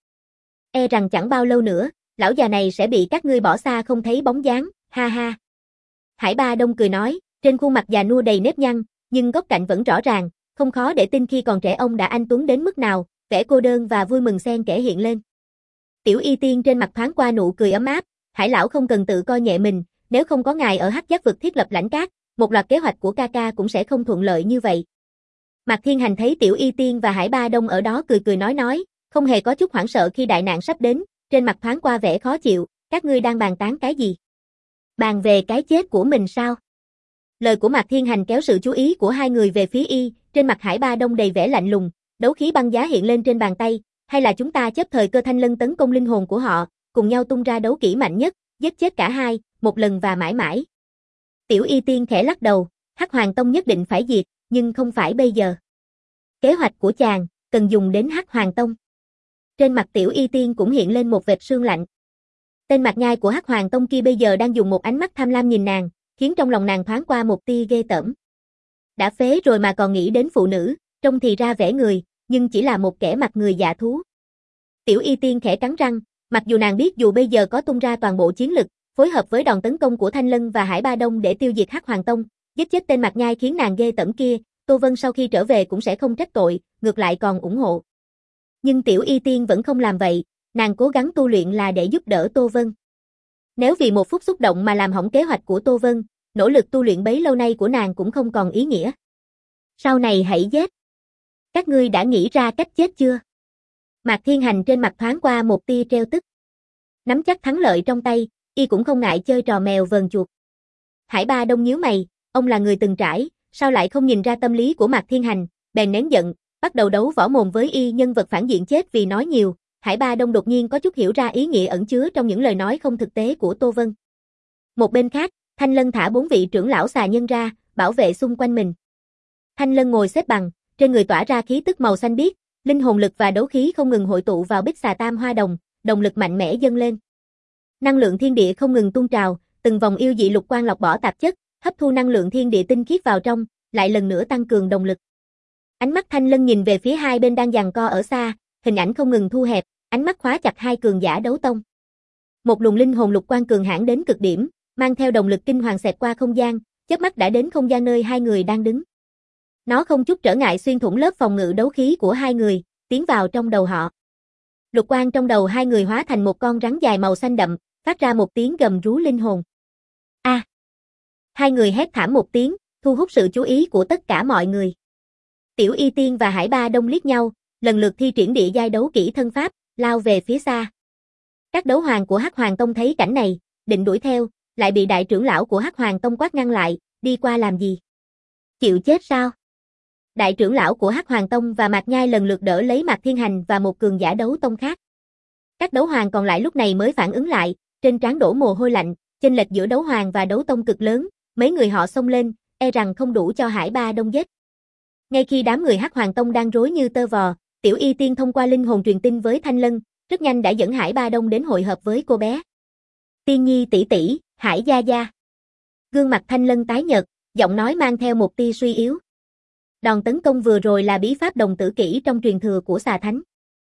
E rằng chẳng bao lâu nữa, lão già này sẽ bị các ngươi bỏ xa không thấy bóng dáng, ha ha. Hải Ba Đông cười nói, trên khuôn mặt già nua đầy nếp nhăn, nhưng góc cạnh vẫn rõ ràng, không khó để tin khi còn trẻ ông đã anh tuấn đến mức nào, vẻ cô đơn và vui mừng xen kẽ hiện lên. Tiểu Y Tiên trên mặt thoáng qua nụ cười ấm áp, Hải lão không cần tự coi nhẹ mình, nếu không có ngài ở Hắc Giác vực thiết lập lãnh cát, một loạt kế hoạch của ca ca cũng sẽ không thuận lợi như vậy. Mạc Thiên Hành thấy Tiểu Y Tiên và Hải Ba Đông ở đó cười cười nói nói, không hề có chút hoảng sợ khi đại nạn sắp đến, trên mặt thoáng qua vẻ khó chịu, các ngươi đang bàn tán cái gì? Bàn về cái chết của mình sao? Lời của Mạc Thiên Hành kéo sự chú ý của hai người về phía y, trên mặt Hải Ba Đông đầy vẻ lạnh lùng, đấu khí băng giá hiện lên trên bàn tay, hay là chúng ta chấp thời cơ Thanh Lân tấn công linh hồn của họ, cùng nhau tung ra đấu kỹ mạnh nhất, giết chết cả hai, một lần và mãi mãi. Tiểu Y Tiên khẽ lắc đầu, Hắc Hoàng Tông nhất định phải diệt, nhưng không phải bây giờ. Kế hoạch của chàng, cần dùng đến Hắc Hoàng Tông. Trên mặt Tiểu Y Tiên cũng hiện lên một vệt sương lạnh. Tên mặt nhai của Hắc Hoàng Tông kia bây giờ đang dùng một ánh mắt tham lam nhìn nàng, khiến trong lòng nàng thoáng qua một tia ghê tởm. Đã phế rồi mà còn nghĩ đến phụ nữ, trông thì ra vẻ người, nhưng chỉ là một kẻ mặt người dạ thú. Tiểu Y Tiên khẽ cắn răng, mặc dù nàng biết dù bây giờ có tung ra toàn bộ chiến lực, phối hợp với đòn tấn công của Thanh Lân và Hải Ba Đông để tiêu diệt Hắc Hoàng Tông, giết chết tên mặt nhai khiến nàng ghê tởm kia, Tô Vân sau khi trở về cũng sẽ không trách tội, ngược lại còn ủng hộ. Nhưng Tiểu Y Tiên vẫn không làm vậy, nàng cố gắng tu luyện là để giúp đỡ Tô Vân. Nếu vì một phút xúc động mà làm hỏng kế hoạch của Tô Vân, nỗ lực tu luyện bấy lâu nay của nàng cũng không còn ý nghĩa. Sau này hãy giết. Các ngươi đã nghĩ ra cách chết chưa? Mạc Thiên Hành trên mặt thoáng qua một tia treo tức. Nắm chắc thắng lợi trong tay, y cũng không ngại chơi trò mèo vờn chuột. Hải Ba Đông nhíu mày, ông là người từng trải, sao lại không nhìn ra tâm lý của Mạc Thiên Hành, bèn nén giận, bắt đầu đấu võ mồm với y nhân vật phản diện chết vì nói nhiều. Hải Ba Đông đột nhiên có chút hiểu ra ý nghĩa ẩn chứa trong những lời nói không thực tế của Tô Vân. Một bên khác, Thanh Lân thả bốn vị trưởng lão xà nhân ra, bảo vệ xung quanh mình. Thanh Lân ngồi xếp bằng, trên người tỏa ra khí tức màu xanh biếc, linh hồn lực và đấu khí không ngừng hội tụ vào Bích Xà Tam Hoa Đồng, động lực mạnh mẽ dâng lên. Năng lượng thiên địa không ngừng tuôn trào, từng vòng yêu dị lục quang lọc bỏ tạp chất, hấp thu năng lượng thiên địa tinh khiết vào trong, lại lần nữa tăng cường động lực. Ánh mắt Thanh Lân nhìn về phía hai bên đang giằng co ở xa, hình ảnh không ngừng thu hẹp, ánh mắt khóa chặt hai cường giả đấu tông. Một luồng linh hồn lục quang cường hãn đến cực điểm, mang theo động lực kinh hoàng xẹt qua không gian, chớp mắt đã đến không gian nơi hai người đang đứng. Nó không chút trở ngại xuyên thủng lớp phòng ngự đấu khí của hai người, tiến vào trong đầu họ. Lục quang trong đầu hai người hóa thành một con rắn dài màu xanh đậm, phát ra một tiếng gầm rú linh hồn. A! À. Hai người hét thảm một tiếng, thu hút sự chú ý của tất cả mọi người. Tiểu Y Tiên và Hải Ba Đông liếc nhau, lần lượt thi triển địa giai đấu kỹ thân pháp, lao về phía xa. Các đấu hoàng của Hắc Hoàng Tông thấy cảnh này, định đuổi theo, lại bị đại trưởng lão của Hắc Hoàng Tông quát ngăn lại, đi qua làm gì? Chịu chết sao? Đại trưởng lão của Hắc Hoàng Tông và Mạc Nhai lần lượt đỡ lấy Mạc Thiên Hành và một cường giả đấu tông khác. Các đấu hoàng còn lại lúc này mới phản ứng lại, trên trán đổ mồ hôi lạnh, chênh lệch giữa đấu hoàng và đấu tông cực lớn, mấy người họ xông lên, e rằng không đủ cho Hải Ba Đông giết. Ngay khi đám người Hắc Hoàng Tông đang rối như tơ vò, Tiểu Y Tiên thông qua linh hồn truyền tin với Thanh Lân, rất nhanh đã dẫn Hải Ba Đông đến hội hợp với cô bé. Tiên Nhi tỷ tỷ, Hải gia gia. Gương mặt Thanh Lân tái nhợt, giọng nói mang theo một tia suy yếu. Đòn tấn công vừa rồi là bí pháp đồng tử kỹ trong truyền thừa của Xà Thánh.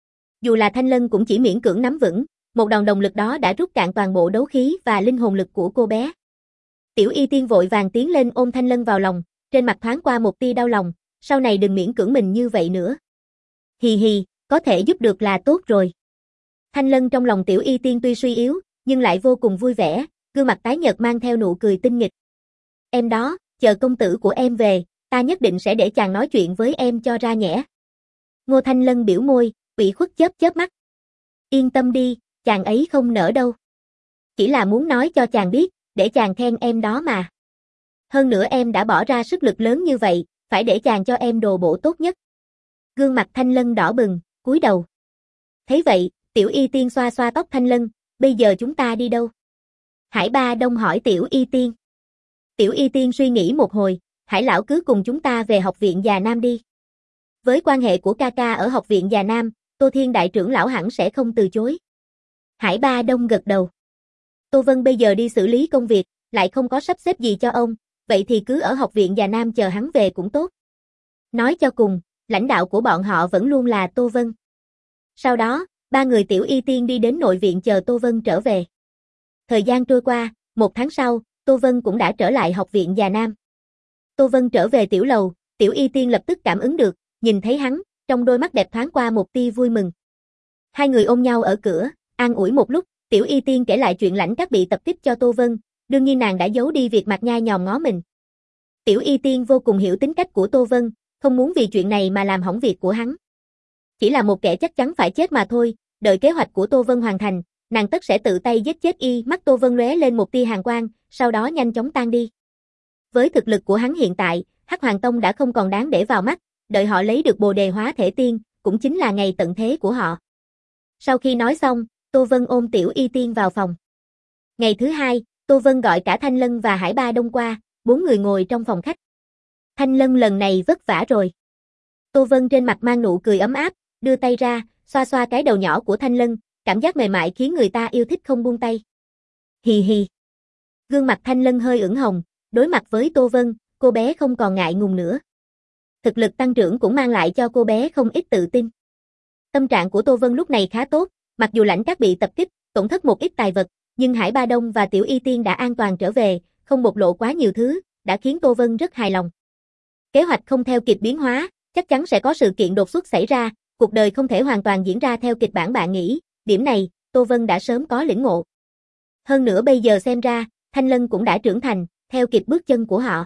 Dù là Thanh Lân cũng chỉ miễn cưỡng nắm vững, một đòn đồng lực đó đã rút cạn toàn bộ đấu khí và linh hồn lực của cô bé. Tiểu Y Tiên vội vàng tiến lên ôm Thanh Lân vào lòng, trên mặt thoáng qua một tia đau lòng, sau này đừng miễn cưỡng mình như vậy nữa. Hì hì, có thể giúp được là tốt rồi. Thanh Lân trong lòng Tiểu Y Tiên tuy suy yếu, nhưng lại vô cùng vui vẻ, gương mặt tái nhợt mang theo nụ cười tinh nghịch. Em đó, chờ công tử của em về, ta nhất định sẽ để chàng nói chuyện với em cho ra nhẽ. Ngô Thanh Lân biểu môi, ủy khuất chớp chớp mắt. Yên tâm đi, chàng ấy không nỡ đâu. Chỉ là muốn nói cho chàng biết, để chàng khen em đó mà. Hơn nữa em đã bỏ ra sức lực lớn như vậy, phải để chàng cho em đồ bổ tốt nhất. Gương mặt Thanh Lân đỏ bừng, cúi đầu. Thấy vậy, Tiểu Y Tiên xoa xoa tóc Thanh Lân, bây giờ chúng ta đi đâu? Hải Ba Đông hỏi Tiểu Y Tiên. Tiểu Y Tiên suy nghĩ một hồi, Hải lão cứ cùng chúng ta về học viện Già Nam đi. Với quan hệ của ca ca ở học viện Già Nam, Tô Thiên đại trưởng lão hẳn sẽ không từ chối. Hải Ba Đông gật đầu. Tô Vân bây giờ đi xử lý công việc, lại không có sắp xếp gì cho ông, vậy thì cứ ở học viện Già Nam chờ hắn về cũng tốt. Nói cho cùng, lãnh đạo của bọn họ vẫn luôn là Tô Vân. Sau đó, ba người Tiểu Y Tiên đi đến nội viện chờ Tô Vân trở về. Thời gian trôi qua, một tháng sau, Tô Vân cũng đã trở lại học viện Già Nam. Tô Vân trở về tiểu lầu, Tiểu Y Tiên lập tức cảm ứng được, nhìn thấy hắn, trong đôi mắt đẹp thoáng qua một tia vui mừng. Hai người ôm nhau ở cửa, an ủi một lúc, Tiểu Y Tiên kể lại chuyện Lãnh Các bị tập kích cho Tô Vân, đương nhiên nàng đã giấu đi việc Mạc Nhai nhòm ngó mình. Tiểu Y Tiên vô cùng hiểu tính cách của Tô Vân, không muốn vì chuyện này mà làm hỏng việc của hắn. Chỉ là một kẻ chắc chắn phải chết mà thôi, đợi kế hoạch của Tô Vân hoàn thành, nàng tất sẽ tự tay giết chết y. Mắt Tô Vân lóe lên một tia hàn quang, sau đó nhanh chóng tan đi. Với thực lực của hắn hiện tại, Hắc Hoàng Tông đã không còn đáng để vào mắt, đợi họ lấy được Bồ Đề Hóa Thể Tiên, cũng chính là ngày tận thế của họ. Sau khi nói xong, Tô Vân ôm Tiểu Y Tiên vào phòng. Ngày thứ hai, Tô Vân gọi cả Thanh Lân và Hải Ba Đông qua, bốn người ngồi trong phòng khách. Thanh Lân lần này vất vả rồi. Tô Vân trên mặt mang nụ cười ấm áp, đưa tay ra, xoa xoa cái đầu nhỏ của Thanh Lân, cảm giác mềm mại khiến người ta yêu thích không buông tay. Hì hì. Gương mặt Thanh Lân hơi ửng hồng, đối mặt với Tô Vân, cô bé không còn ngại ngùng nữa. Thực lực tăng trưởng cũng mang lại cho cô bé không ít tự tin. Tâm trạng của Tô Vân lúc này khá tốt, mặc dù Lãnh Các bị tập kích, tổn thất một ít tài vật, nhưng Hải Ba Đông và Tiểu Y Tiên đã an toàn trở về, không bộc lộ quá nhiều thứ, đã khiến Tô Vân rất hài lòng. Kế hoạch không theo kịp biến hóa, chắc chắn sẽ có sự kiện đột xuất xảy ra, cuộc đời không thể hoàn toàn diễn ra theo kịch bản bạn nghĩ, điểm này, Tô Vân đã sớm có lĩnh ngộ. Hơn nữa bây giờ xem ra, Thanh Lân cũng đã trưởng thành, theo kịp bước chân của họ.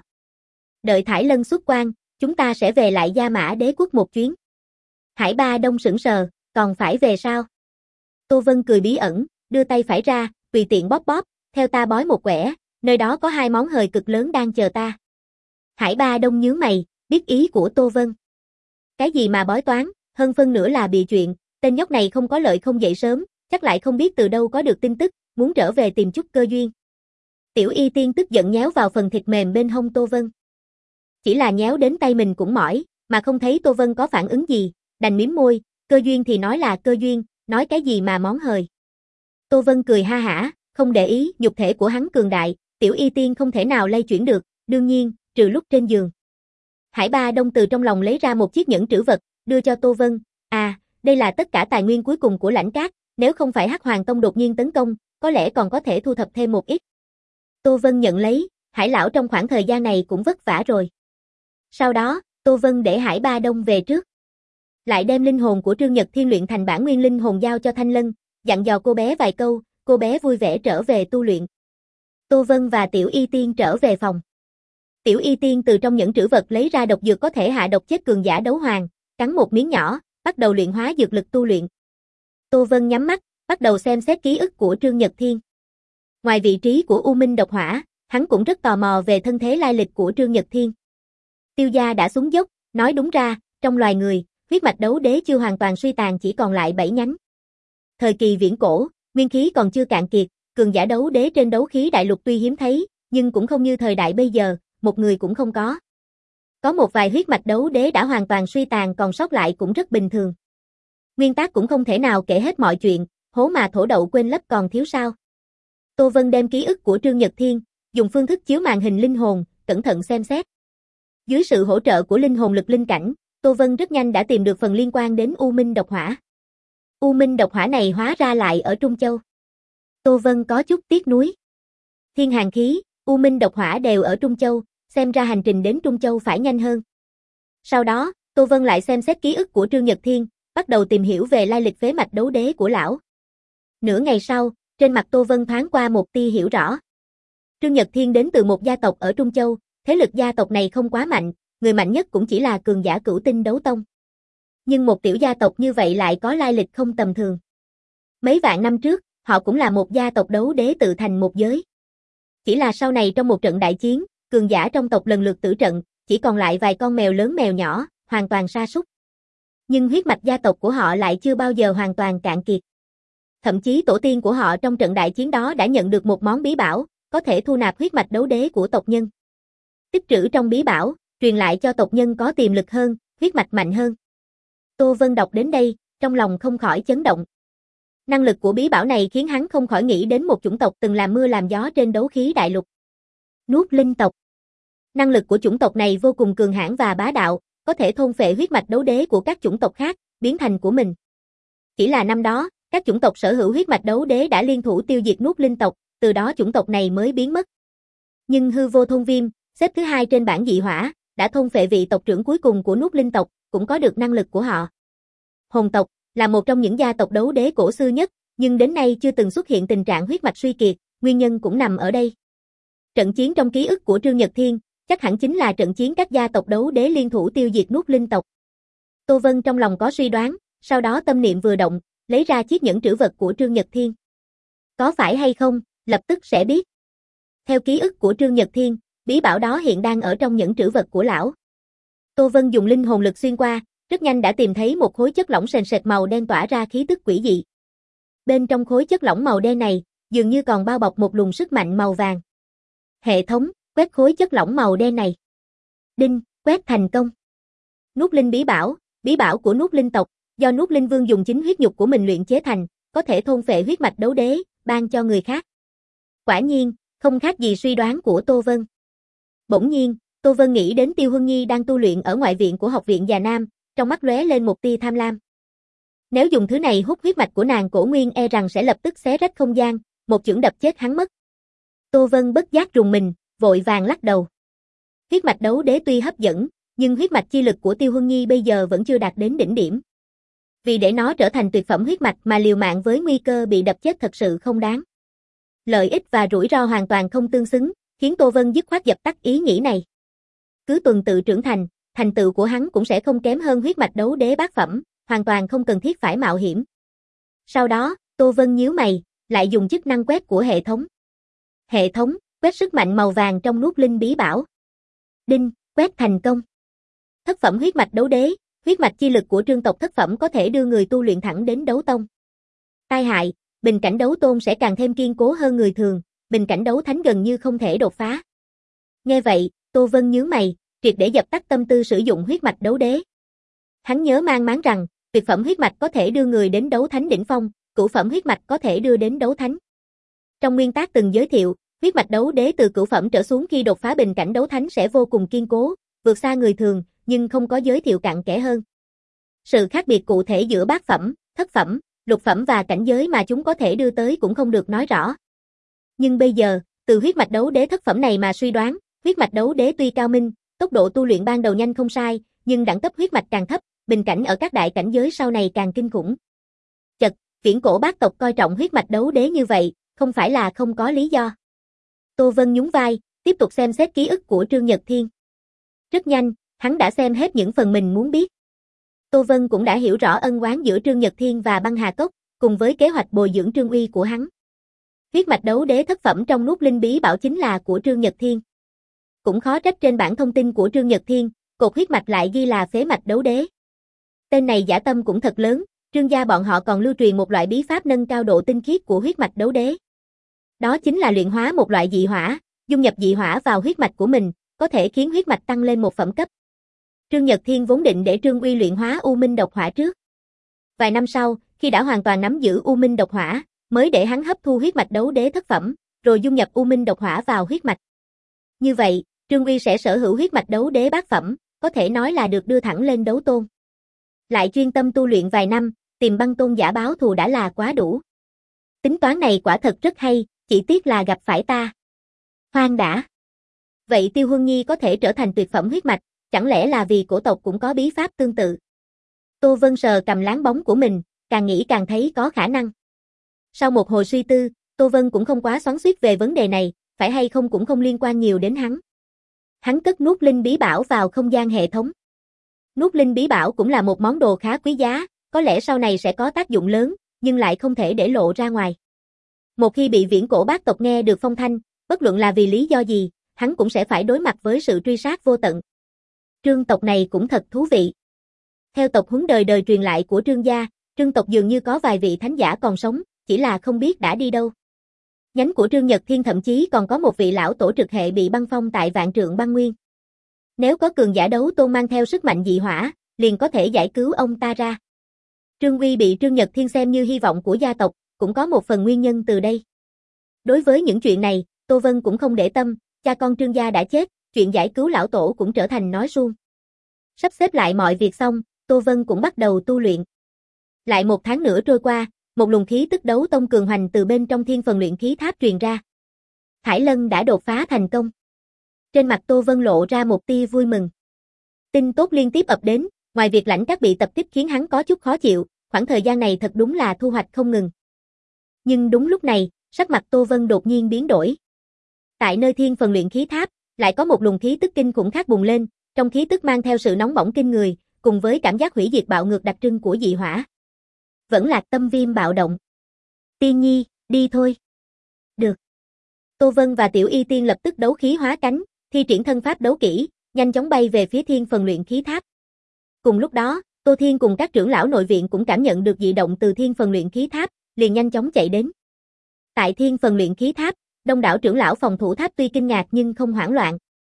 Đợi Thải Lân xuất quan, chúng ta sẽ về lại Gia Mã Đế quốc một chuyến. Hải Ba Đông sững sờ, còn phải về sao? Tô Vân cười bí ẩn, đưa tay phải ra, tùy tiện bóp bóp, theo ta bói một quẻ, nơi đó có hai món hời cực lớn đang chờ ta. Hải Ba Đông nhướng mày, biết ý của Tô Vân. Cái gì mà bói toán, hơn phân nửa là bịa chuyện, tên nhóc này không có lợi không dậy sớm, chắc lại không biết từ đâu có được tin tức, muốn trở về tìm chút cơ duyên. Tiểu Y Tiên tức giận nhéo vào phần thịt mềm bên hông Tô Vân. Chỉ là nhéo đến tay mình cũng mỏi, mà không thấy Tô Vân có phản ứng gì, đành mím môi, cơ duyên thì nói là cơ duyên, nói cái gì mà món hời. Tô Vân cười ha hả, không để ý, nhục thể của hắn cường đại, Tiểu Y Tiên không thể nào lay chuyển được, đương nhiên, trừ lúc trên giường. Hải Ba Đông từ trong lòng lấy ra một chiếc nhẫn trữ vật, đưa cho Tô Vân, à, đây là tất cả tài nguyên cuối cùng của Lãnh Các, nếu không phải Hắc Hoàng Tông đột nhiên tấn công, có lẽ còn có thể thu thập thêm một ít. Tô Vân nhận lấy, Hải lão trong khoảng thời gian này cũng vất vả rồi. Sau đó, Tô Vân để Hải Ba Đông về trước. Lại đem linh hồn của Trương Nhật Thiên luyện thành bản nguyên linh hồn giao cho Thanh Lân, dặn dò cô bé vài câu, cô bé vui vẻ trở về tu luyện. Tô Vân và Tiểu Y Tiên trở về phòng. Tiểu Y Tiên từ trong những trữ vật lấy ra độc dược có thể hạ độc chết cường giả đấu hoàng, cắn một miếng nhỏ, bắt đầu luyện hóa dược lực tu luyện. Tô Vân nhắm mắt, bắt đầu xem xét ký ức của Trương Nhật Thiên. Ngoài vị trí của U Minh độc hỏa, hắn cũng rất tò mò về thân thế lai lịch của Trương Nhật Thiên. Tiêu gia đã xuống dốc, nói đúng ra, trong loài người, huyết mạch đấu đế chưa hoàn toàn suy tàn, chỉ còn lại bảy nhánh. Thời kỳ viễn cổ, nguyên khí còn chưa cạn kiệt, cường giả đấu đế trên đấu khí đại lục tuy hiếm thấy, nhưng cũng không như thời đại bây giờ, một người cũng không có. Có một vài huyết mạch đấu đế đã hoàn toàn suy tàn còn sót lại cũng rất bình thường. Nguyên tác cũng không thể nào kể hết mọi chuyện, hố mà thổ đậu quên lấp còn thiếu sao. Tô Vân đem ký ức của Trương Nhật Thiên, dùng phương thức chiếu màn hình linh hồn, cẩn thận xem xét. Dưới sự hỗ trợ của linh hồn lực linh cảnh, Tô Vân rất nhanh đã tìm được phần liên quan đến U Minh độc hỏa. U Minh độc hỏa này hóa ra lại ở Trung Châu. Tô Vân có chút tiếc nuối. Thiên hàn khí, U Minh độc hỏa đều ở Trung Châu, xem ra hành trình đến Trung Châu phải nhanh hơn. Sau đó, Tô Vân lại xem xét ký ức của Trương Nhật Thiên, bắt đầu tìm hiểu về lai lịch phế mạch đấu đế của lão. Nửa ngày sau, trên mặt Tô Vân thoáng qua một tia hiểu rõ. Trương Nhật Thiên đến từ một gia tộc ở Trung Châu, thế lực gia tộc này không quá mạnh, người mạnh nhất cũng chỉ là cường giả cửu tinh đấu tông. Nhưng một tiểu gia tộc như vậy lại có lai lịch không tầm thường. Mấy vạn năm trước, họ cũng là một gia tộc đấu đế tự thành một giới. Chỉ là sau này trong một trận đại chiến, cường giả trong tộc lần lượt tử trận, chỉ còn lại vài con mèo lớn mèo nhỏ, hoàn toàn sa sút. Nhưng huyết mạch gia tộc của họ lại chưa bao giờ hoàn toàn cạn kiệt. Thậm chí tổ tiên của họ trong trận đại chiến đó đã nhận được một món bí bảo, có thể thu nạp huyết mạch đấu đế của tộc nhân. Tích trữ trong bí bảo, truyền lại cho tộc nhân có tiềm lực hơn, huyết mạch mạnh hơn. Tô Vân đọc đến đây, trong lòng không khỏi chấn động. Năng lực của bí bảo này khiến hắn không khỏi nghĩ đến một chủng tộc từng làm mưa làm gió trên đấu khí đại lục. Nuốt linh tộc. Năng lực của chủng tộc này vô cùng cường hãn và bá đạo, có thể thôn phệ huyết mạch đấu đế của các chủng tộc khác, biến thành của mình. Chỉ là năm đó, các chủng tộc sở hữu huyết mạch đấu đế đã liên thủ tiêu diệt nuốt linh tộc, từ đó chủng tộc này mới biến mất. Nhưng hư vô thôn viêm, xếp thứ hai trên bảng dị hỏa, đã thôn phệ vị tộc trưởng cuối cùng của nuốt linh tộc, cũng có được năng lực của họ. Hồn tộc là một trong những gia tộc đấu đế cổ xưa nhất, nhưng đến nay chưa từng xuất hiện tình trạng huyết mạch suy kiệt, nguyên nhân cũng nằm ở đây. Trận chiến trong ký ức của Trương Nhật Thiên, chắc hẳn chính là trận chiến các gia tộc đấu đế liên thủ tiêu diệt nuốt linh tộc. Tô Vân trong lòng có suy đoán, sau đó tâm niệm vừa động, lấy ra chiếc nhẫn trữ vật của Trương Nhật Thiên. Có phải hay không, lập tức sẽ biết. Theo ký ức của Trương Nhật Thiên, bí bảo đó hiện đang ở trong nhẫn trữ vật của lão. Tô Vân dùng linh hồn lực xuyên qua, rất nhanh đã tìm thấy một khối chất lỏng sền sệt màu đen tỏa ra khí tức quỷ dị. Bên trong khối chất lỏng màu đen này, dường như còn bao bọc một luồng sức mạnh màu vàng. Hệ thống, quét khối chất lỏng màu đen này. Đinh, quét thành công. Nuốt linh bí bảo, bí bảo của nuốt linh tộc, do nuốt linh vương dùng chính huyết nhục của mình luyện chế thành, có thể thôn phệ huyết mạch đấu đế, ban cho người khác. Quả nhiên, không khác gì suy đoán của Tô Vân. Bỗng nhiên, Tô Vân nghĩ đến Tiêu Huân Nhi đang tu luyện ở ngoại viện của học viện Già Nam, trong mắt lóe lên một tia tham lam. Nếu dùng thứ này hút huyết mạch của nàng cổ nguyên e rằng sẽ lập tức xé rách không gian, một chưởng đập chết hắn mất. Tô Vân bất giác rùng mình, vội vàng lắc đầu. Huyết mạch đấu đế tuy hấp dẫn, nhưng huyết mạch chi lực của Tiêu Huân Nhi bây giờ vẫn chưa đạt đến đỉnh điểm. Vì để nó trở thành tuyệt phẩm huyết mạch mà liều mạng với nguy cơ bị đập chết thật sự không đáng. Lợi ích và rủi ro hoàn toàn không tương xứng, khiến Tô Vân dứt khoát dập tắt ý nghĩ này. Cứ tuần tự trưởng thành, thành tựu của hắn cũng sẽ không kém hơn huyết mạch đấu đế bát phẩm, hoàn toàn không cần thiết phải mạo hiểm. Sau đó, Tô Vân nhíu mày, lại dùng chức năng quét của hệ thống. Hệ thống, quét sức mạnh màu vàng trong nuốt linh bí bảo. Đinh, quét thành công. Thất phẩm huyết mạch đấu đế, huyết mạch chi lực của trương tộc thất phẩm có thể đưa người tu luyện thẳng đến đấu tông. Tai hại, bình cảnh đấu tôn sẽ càng thêm kiên cố hơn người thường, bình cảnh đấu thánh gần như không thể đột phá. Nghe vậy, Tô Vân nhướng mày, triệt để dập tắt tâm tư sử dụng huyết mạch đấu đế. Hắn nhớ mang máng rằng, tuyệt phẩm huyết mạch có thể đưa người đến đấu thánh đỉnh phong, cửu phẩm huyết mạch có thể đưa đến đấu thánh. Trong nguyên tác từng giới thiệu, huyết mạch đấu đế từ cửu phẩm trở xuống khi đột phá bình cảnh đấu thánh sẽ vô cùng kiên cố, vượt xa người thường, nhưng không có giới thiệu cặn kẽ hơn. Sự khác biệt cụ thể giữa bát phẩm, thất phẩm, lục phẩm và cảnh giới mà chúng có thể đưa tới cũng không được nói rõ. Nhưng bây giờ, từ huyết mạch đấu đế thất phẩm này mà suy đoán, huyết mạch đấu đế tuy cao minh, tốc độ tu luyện ban đầu nhanh không sai, nhưng đẳng cấp huyết mạch càng thấp, bình cảnh ở các đại cảnh giới sau này càng kinh khủng. Chật, viễn cổ bác tộc coi trọng huyết mạch đấu đế như vậy, không phải là không có lý do. Tô Vân nhún vai, tiếp tục xem xét ký ức của Trương Nhật Thiên. Rất nhanh, hắn đã xem hết những phần mình muốn biết. Tô Vân cũng đã hiểu rõ ân oán giữa Trương Nhật Thiên và Băng Hà Cốc, cùng với kế hoạch bồi dưỡng Trương Uy của hắn. Huyết mạch đấu đế thất phẩm trong nút linh bí bảo chính là của Trương Nhật Thiên. Cũng khó trách trên bảng thông tin của Trương Nhật Thiên, cột huyết mạch lại ghi là phế mạch đấu đế. Tên này dã tâm cũng thật lớn, Trương gia bọn họ còn lưu truyền một loại bí pháp nâng cao độ tinh khiết của huyết mạch đấu đế. Đó chính là luyện hóa một loại dị hỏa, dung nhập dị hỏa vào huyết mạch của mình, có thể khiến huyết mạch tăng lên một phẩm cấp. Trương Nhật Thiên vốn định để Trương Uy luyện hóa U Minh độc hỏa trước. Vài năm sau, khi đã hoàn toàn nắm giữ U Minh độc hỏa, mới để hắn hấp thu huyết mạch đấu đế thất phẩm, rồi dung nhập U Minh độc hỏa vào huyết mạch. Như vậy, Trương Uy sẽ sở hữu huyết mạch đấu đế bát phẩm, có thể nói là được đưa thẳng lên đấu tôn. Lại chuyên tâm tu luyện vài năm, tìm băng tôn giả báo thù đã là quá đủ. Tính toán này quả thật rất hay, chỉ tiếc là gặp phải ta. Khoan đã. Vậy Tiêu Huân Nhi có thể trở thành tuyệt phẩm huyết mạch, chẳng lẽ là vì cổ tộc cũng có bí pháp tương tự? Tô Vân sờ cầm láng bóng của mình, càng nghĩ càng thấy có khả năng. Sau một hồi suy tư, Tô Vân cũng không quá xoắn xuýt về vấn đề này, phải hay không cũng không liên quan nhiều đến hắn. Hắn cất nút linh bí bảo vào không gian hệ thống. Nút linh bí bảo cũng là một món đồ khá quý giá, có lẽ sau này sẽ có tác dụng lớn, nhưng lại không thể để lộ ra ngoài. Một khi bị viễn cổ bác tộc nghe được phong thanh, bất luận là vì lý do gì, hắn cũng sẽ phải đối mặt với sự truy sát vô tận. Trương tộc này cũng thật thú vị. Theo tộc huấn đời đời truyền lại của Trương gia, Trương tộc dường như có vài vị thánh giả còn sống, chỉ là không biết đã đi đâu. Nhánh của Trương Nhật Thiên thậm chí còn có một vị lão tổ trực hệ bị băng phong tại Vạn Trượng Băng Nguyên. Nếu có cường giả đấu tôn mang theo sức mạnh dị hỏa, liền có thể giải cứu ông ta ra. Trương Uy bị Trương Nhật Thiên xem như hy vọng của gia tộc, cũng có một phần nguyên nhân từ đây. Đối với những chuyện này, Tô Vân cũng không để tâm, cha con Trương gia đã chết, chuyện giải cứu lão tổ cũng trở thành nói suông. Sắp xếp lại mọi việc xong, Tô Vân cũng bắt đầu tu luyện. Lại một tháng nữa trôi qua, một luồng khí tức đấu tông cường hoành từ bên trong thiên phần luyện khí tháp truyền ra. Thải Lân đã đột phá thành công. Trên mặt Tô Vân lộ ra một tia vui mừng. Tin tốt liên tiếp ập đến, ngoài việc lãnh các bị tập kích khiến hắn có chút khó chịu, khoảng thời gian này thật đúng là thu hoạch không ngừng. Nhưng đúng lúc này, sắc mặt Tô Vân đột nhiên biến đổi. Tại nơi thiên phần luyện khí tháp, lại có một luồng khí tức kinh khủng khác bùng lên, trong khí tức mang theo sự nóng bỏng kinh người, cùng với cảm giác hủy diệt bạo ngược đặc trưng của dị hỏa. Vẫn là tâm viêm bạo động. Tiên Nhi, đi thôi. Được. Tô Vân và Tiểu Y Tiên lập tức đấu khí hóa cánh, thi triển thân pháp đấu kỹ, nhanh chóng bay về phía thiên phần luyện khí tháp. Cùng lúc đó, Tô Thiên cùng các trưởng lão nội viện cũng cảm nhận được dị động từ thiên phần luyện khí tháp, liền nhanh chóng chạy đến. Tại thiên phần luyện khí tháp, đông đảo trưởng lão phòng thủ tháp tuy kinh ngạc nhưng không hoảng loạn.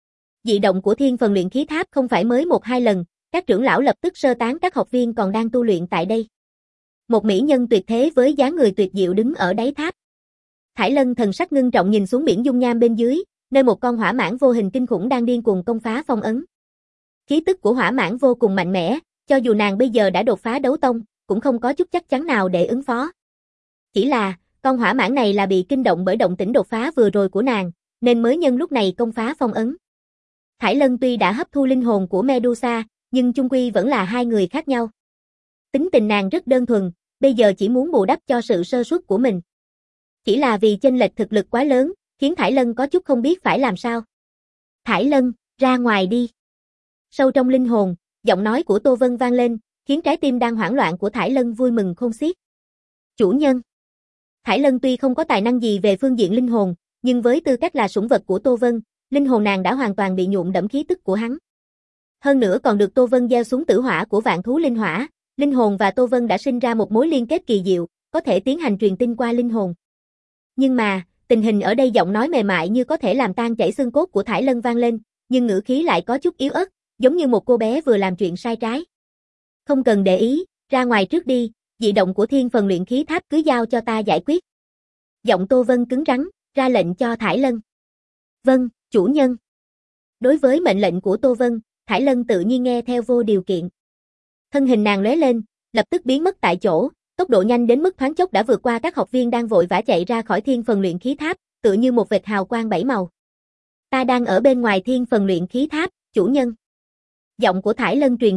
Dị động của thiên phần luyện khí tháp không phải mới một hai lần, các trưởng lão lập tức sơ tán các học viên còn đang tu luyện tại đây. Một mỹ nhân tuyệt thế với dáng người tuyệt diệu đứng ở đáy tháp. Thải Lân thần sắc ngưng trọng nhìn xuống biển dung nham bên dưới, nơi một con hỏa mãng vô hình kinh khủng đang điên cuồng công phá phong ấn. Khí tức của hỏa mãng vô cùng mạnh mẽ, cho dù nàng bây giờ đã đột phá đấu tông, cũng không có chút chắc chắn nào để ứng phó. Chỉ là, con hỏa mãng này là bị kinh động bởi động tĩnh đột phá vừa rồi của nàng, nên mới nhân lúc này công phá phong ấn. Thải Lân tuy đã hấp thu linh hồn của Medusa, nhưng chung quy vẫn là hai người khác nhau. Tính tình nàng rất đơn thuần, bây giờ chỉ muốn bù đắp cho sự sơ suất của mình. Chỉ là vì chênh lệch thực lực quá lớn, khiến Thải Lân có chút không biết phải làm sao. Thải Lân, ra ngoài đi. Sâu trong linh hồn, giọng nói của Tô Vân vang lên, khiến trái tim đang hoảng loạn của Thải Lân vui mừng khôn xiết. Chủ nhân. Thải Lân tuy không có tài năng gì về phương diện linh hồn, nhưng với tư cách là sủng vật của Tô Vân, linh hồn nàng đã hoàn toàn bị nhuộm đẫm khí tức của hắn. Hơn nữa còn được Tô Vân gieo xuống tử hỏa của vạn thú linh hỏa, linh hồn và Tô Vân đã sinh ra một mối liên kết kỳ diệu, có thể tiến hành truyền tin qua linh hồn. Nhưng mà, tình hình ở đây giọng nói mềm mại như có thể làm tan chảy xương cốt của Thải Lân vang lên, nhưng ngữ khí lại có chút yếu ớt, giống như một cô bé vừa làm chuyện sai trái. Không cần để ý, ra ngoài trước đi, dị động của thiên phần luyện khí tháp cứ giao cho ta giải quyết. Giọng Tô Vân cứng rắn, ra lệnh cho Thải Lân. Vâng, chủ nhân. Đối với mệnh lệnh của Tô Vân, Thải Lân tự nhiên nghe theo vô điều kiện. Thân hình nàng lóe lên, lập tức biến mất tại chỗ, tốc độ nhanh đến mức thoáng chốc đã vượt qua các học viên đang vội vã chạy ra khỏi thiên phần luyện khí tháp, tựa như một vệt hào quang bảy màu. Ta đang ở bên ngoài thiên phần luyện khí tháp, chủ nhân. Giọng của Thải Lân truyền đến,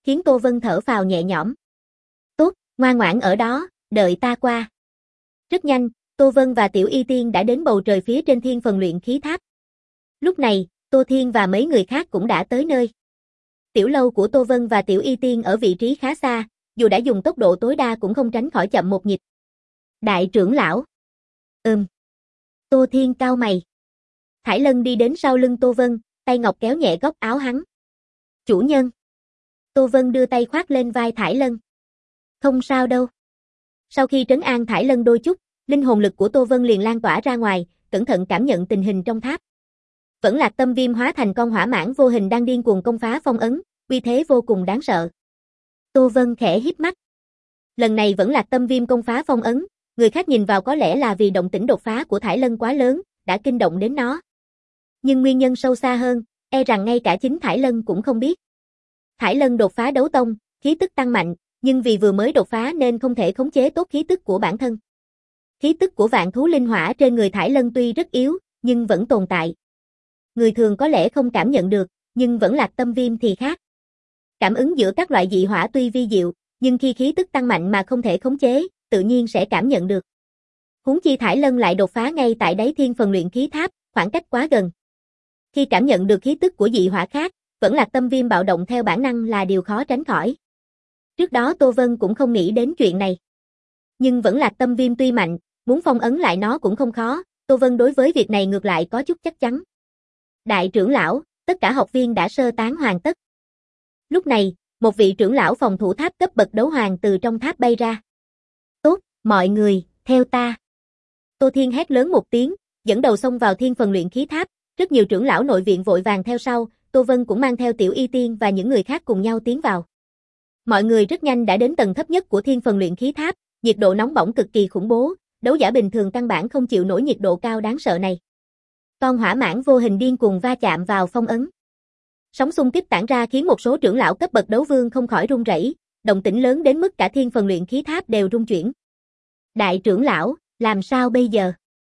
khiến Tô Vân thở phào nhẹ nhõm. Tốt, ngoan ngoãn ở đó, đợi ta qua. Rất nhanh, Tô Vân và Tiểu Y Tiên đã đến bầu trời phía trên thiên phần luyện khí tháp. Lúc này, Tô Thiên và mấy người khác cũng đã tới nơi. Tiểu lâu của Tô Vân và Tiểu Y Tiên ở vị trí khá xa, dù đã dùng tốc độ tối đa cũng không tránh khỏi chậm một nhịp. Đại trưởng lão. Ừm. Tô Thiên cau mày. Thải Lân đi đến sau lưng Tô Vân, tay ngọc kéo nhẹ góc áo hắn. Chủ nhân. Tô Vân đưa tay khoác lên vai Thải Lân. Không sao đâu. Sau khi trấn an Thải Lân đôi chút, linh hồn lực của Tô Vân liền lan tỏa ra ngoài, cẩn thận cảm nhận tình hình trong tháp. Vẫn Lạc Tâm Viêm hóa thành con hỏa mãng vô hình đang điên cuồng công phá phong ấn, uy thế vô cùng đáng sợ. Tô Vân khẽ híp mắt. Lần này Vẫn Lạc Tâm Viêm công phá phong ấn, người khác nhìn vào có lẽ là vì động tĩnh đột phá của Thải Lân quá lớn, đã kinh động đến nó. Nhưng nguyên nhân sâu xa hơn, e rằng ngay cả chính Thải Lân cũng không biết. Thải Lân đột phá đấu tông, khí tức tăng mạnh, nhưng vì vừa mới đột phá nên không thể khống chế tốt khí tức của bản thân. Khí tức của vạn thú linh hỏa trên người Thải Lân tuy rất yếu, nhưng vẫn tồn tại. Người thường có lẽ không cảm nhận được, nhưng Vẫn Lạc Tâm Viêm thì khác. Cảm ứng giữa các loại dị hỏa tuy vi diệu, nhưng khi khí tức tăng mạnh mà không thể khống chế, tự nhiên sẽ cảm nhận được. Huống chi Thải Lân lại đột phá ngay tại đáy thiên phần luyện khí tháp, khoảng cách quá gần. Khi cảm nhận được khí tức của dị hỏa khác, Vẫn Lạc Tâm Viêm bạo động theo bản năng là điều khó tránh khỏi. Trước đó Tô Vân cũng không nghĩ đến chuyện này. Nhưng Vẫn Lạc Tâm Viêm tuy mạnh, muốn phong ấn lại nó cũng không khó, Tô Vân đối với việc này ngược lại có chút chắc chắn. Đại trưởng lão, tất cả học viên đã sơ tán hoàn tất. Lúc này, một vị trưởng lão phòng thủ tháp cấp bậc đấu hoàng từ trong tháp bay ra. Tốt, mọi người, theo ta. Tô Thiên hét lớn một tiếng, dẫn đầu xông vào thiên phần luyện khí tháp, rất nhiều trưởng lão nội viện vội vàng theo sau, Tô Vân cũng mang theo Tiểu Y Tiên và những người khác cùng nhau tiến vào. Mọi người rất nhanh đã đến tầng thấp nhất của thiên phần luyện khí tháp, nhiệt độ nóng bỏng cực kỳ khủng bố, đấu giả bình thường căn bản không chịu nổi nhiệt độ cao đáng sợ này. Con hỏa mãng vô hình điên cuồng va chạm vào phong ấn. Sóng xung kích tản ra khiến một số trưởng lão cấp bậc đấu vương không khỏi run rẩy, động tĩnh lớn đến mức cả thiên phần luyện khí tháp đều rung chuyển. Đại trưởng lão, làm sao bây giờ?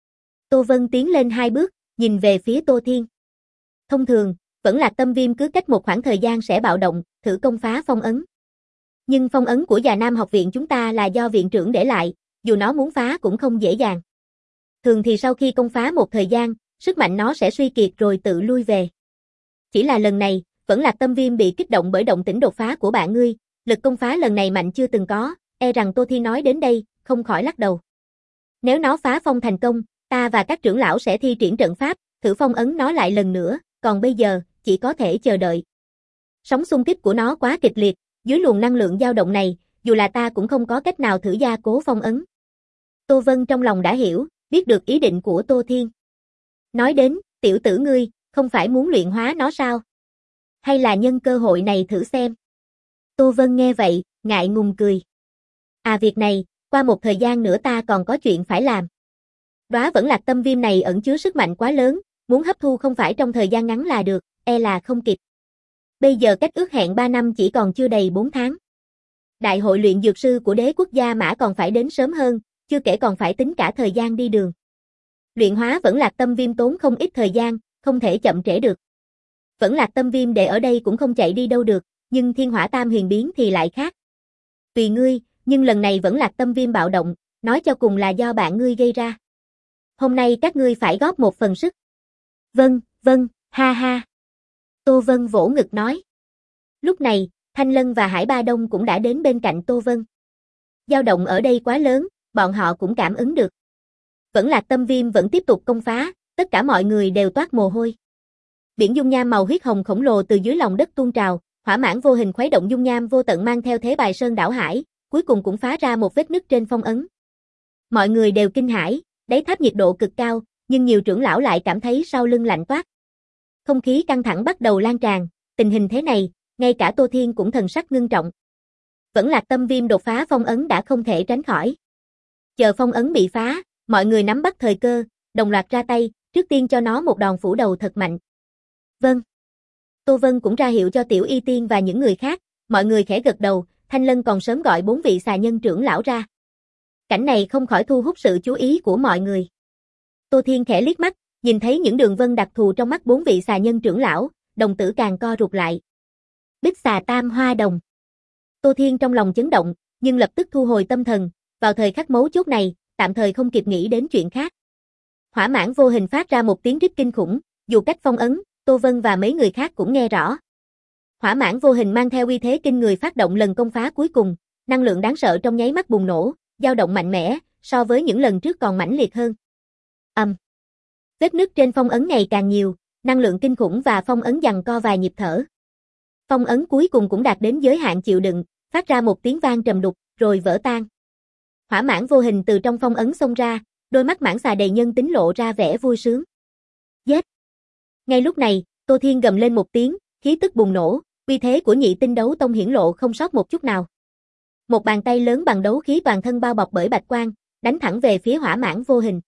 Tô Vân tiến lên hai bước, nhìn về phía Tô Thiên. Thông thường, Vẫn Lạc Tâm Viêm cứ cách một khoảng thời gian sẽ bạo động, thử công phá phong ấn. Nhưng phong ấn của Già Nam học viện chúng ta là do viện trưởng để lại, dù nó muốn phá cũng không dễ dàng. Thường thì sau khi công phá một thời gian, sức mạnh nó sẽ suy kiệt rồi tự lui về. Chỉ là lần này, Vẫn Lạc Tâm Viêm bị kích động bởi động tĩnh đột phá của bạn ngươi, lực công phá lần này mạnh chưa từng có, e rằng Tô Thi nói đến đây, không khỏi lắc đầu. Nếu nó phá phong thành công, ta và các trưởng lão sẽ thi triển trận pháp, thử phong ấn nó lại lần nữa, còn bây giờ, chỉ có thể chờ đợi. Sóng xung kích của nó quá kịch liệt, dưới luồng năng lượng dao động này, dù là ta cũng không có cách nào thử gia cố phong ấn. Tô Vân trong lòng đã hiểu, biết được ý định của Tô Thiên. Nói đến, tiểu tử ngươi, không phải muốn luyện hóa nó sao? Hay là nhân cơ hội này thử xem? Tô Vân nghe vậy, ngại ngùng cười. À việc này, qua một thời gian nữa ta còn có chuyện phải làm. Đóa Vẫn Lạc Tâm Viêm này ẩn chứa sức mạnh quá lớn, muốn hấp thu không phải trong thời gian ngắn là được, e là không kịp. Bây giờ cách ước hẹn ba năm chỉ còn chưa đầy bốn tháng. Đại hội luyện dược sư của đế quốc gia Mã còn phải đến sớm hơn, chưa kể còn phải tính cả thời gian đi đường. Luyện hóa Vẫn Lạc Tâm Viêm tốn không ít thời gian, không thể chậm trễ được. Vẫn Lạc Tâm Viêm để ở đây cũng không chạy đi đâu được, nhưng Thiên Hỏa Tam Huyền Biến thì lại khác. Tùy ngươi, nhưng lần này Vẫn Lạc Tâm Viêm bạo động, nói cho cùng là do bạn ngươi gây ra. Hôm nay các ngươi phải góp một phần sức. Vâng, vâng, ha ha. Tô Vân vỗ ngực nói. Lúc này, Thanh Lân và Hải Ba Đông cũng đã đến bên cạnh Tô Vân. Dao động ở đây quá lớn, bọn họ cũng cảm ứng được. Vẫn Lạc Tâm Viêm vẫn tiếp tục công phá, tất cả mọi người đều toát mồ hôi. Biển dung nham màu huyết hồng khổng lồ từ dưới lòng đất tuôn trào, hỏa mãng vô hình khuấy động dung nham vô tận mang theo thế bài sơn đảo hải, cuối cùng cũng phá ra một vết nứt trên phong ấn. Mọi người đều kinh hãi, đáy tháp nhiệt độ cực cao, nhưng nhiều trưởng lão lại cảm thấy sau lưng lạnh toát. Không khí căng thẳng bắt đầu lan tràn, tình hình thế này, ngay cả Tô Thiên cũng thần sắc ngưng trọng. Vẫn Lạc Tâm Viêm đột phá phong ấn đã không thể tránh khỏi. Chờ phong ấn bị phá, mọi người nắm bắt thời cơ, đồng loạt ra tay, trước tiên cho nó một đòn phủ đầu thật mạnh. Vâng. Tô Vân cũng ra hiệu cho Tiểu Y Tiên và những người khác, mọi người khẽ gật đầu, Thanh Lân còn sớm gọi bốn vị xà nhân trưởng lão ra. Cảnh này không khỏi thu hút sự chú ý của mọi người. Tô Thiên khẽ liếc mắt, nhìn thấy những đường vân đặc thù trong mắt bốn vị xà nhân trưởng lão, đồng tử càng co rụt lại. Bích xà tam hoa đồng. Tô Thiên trong lòng chấn động, nhưng lập tức thu hồi tâm thần, vào thời khắc mấu chốt này, tạm thời không kịp nghĩ đến chuyện khác. Hỏa mãng vô hình phát ra một tiếng rít kinh khủng, dù cách phong ấn, Tô Vân và mấy người khác cũng nghe rõ. Hỏa mãng vô hình mang theo uy thế kinh người phát động lần công phá cuối cùng, năng lượng đáng sợ trong nháy mắt bùng nổ, dao động mạnh mẽ, so với những lần trước còn mãnh liệt hơn. Ầm. Um. Vết nứt trên phong ấn ngày càng nhiều, năng lượng kinh khủng và phong ấn giằng co vài nhịp thở. Phong ấn cuối cùng cũng đạt đến giới hạn chịu đựng, phát ra một tiếng vang trầm đục, rồi vỡ tan. Hỏa mãng vô hình từ trong phong ấn xông ra, đôi mắt mãng xà đầy nhân tính lộ ra vẻ vui sướng. Giết! Ngay lúc này, Tô Thiên gầm lên một tiếng, khí tức bùng nổ, uy thế của nhị tinh đấu tông hiển lộ không sót một chút nào. Một bàn tay lớn bằng đấu khí toàn thân bao bọc bởi bạch quang, đánh thẳng về phía hỏa mãng vô hình.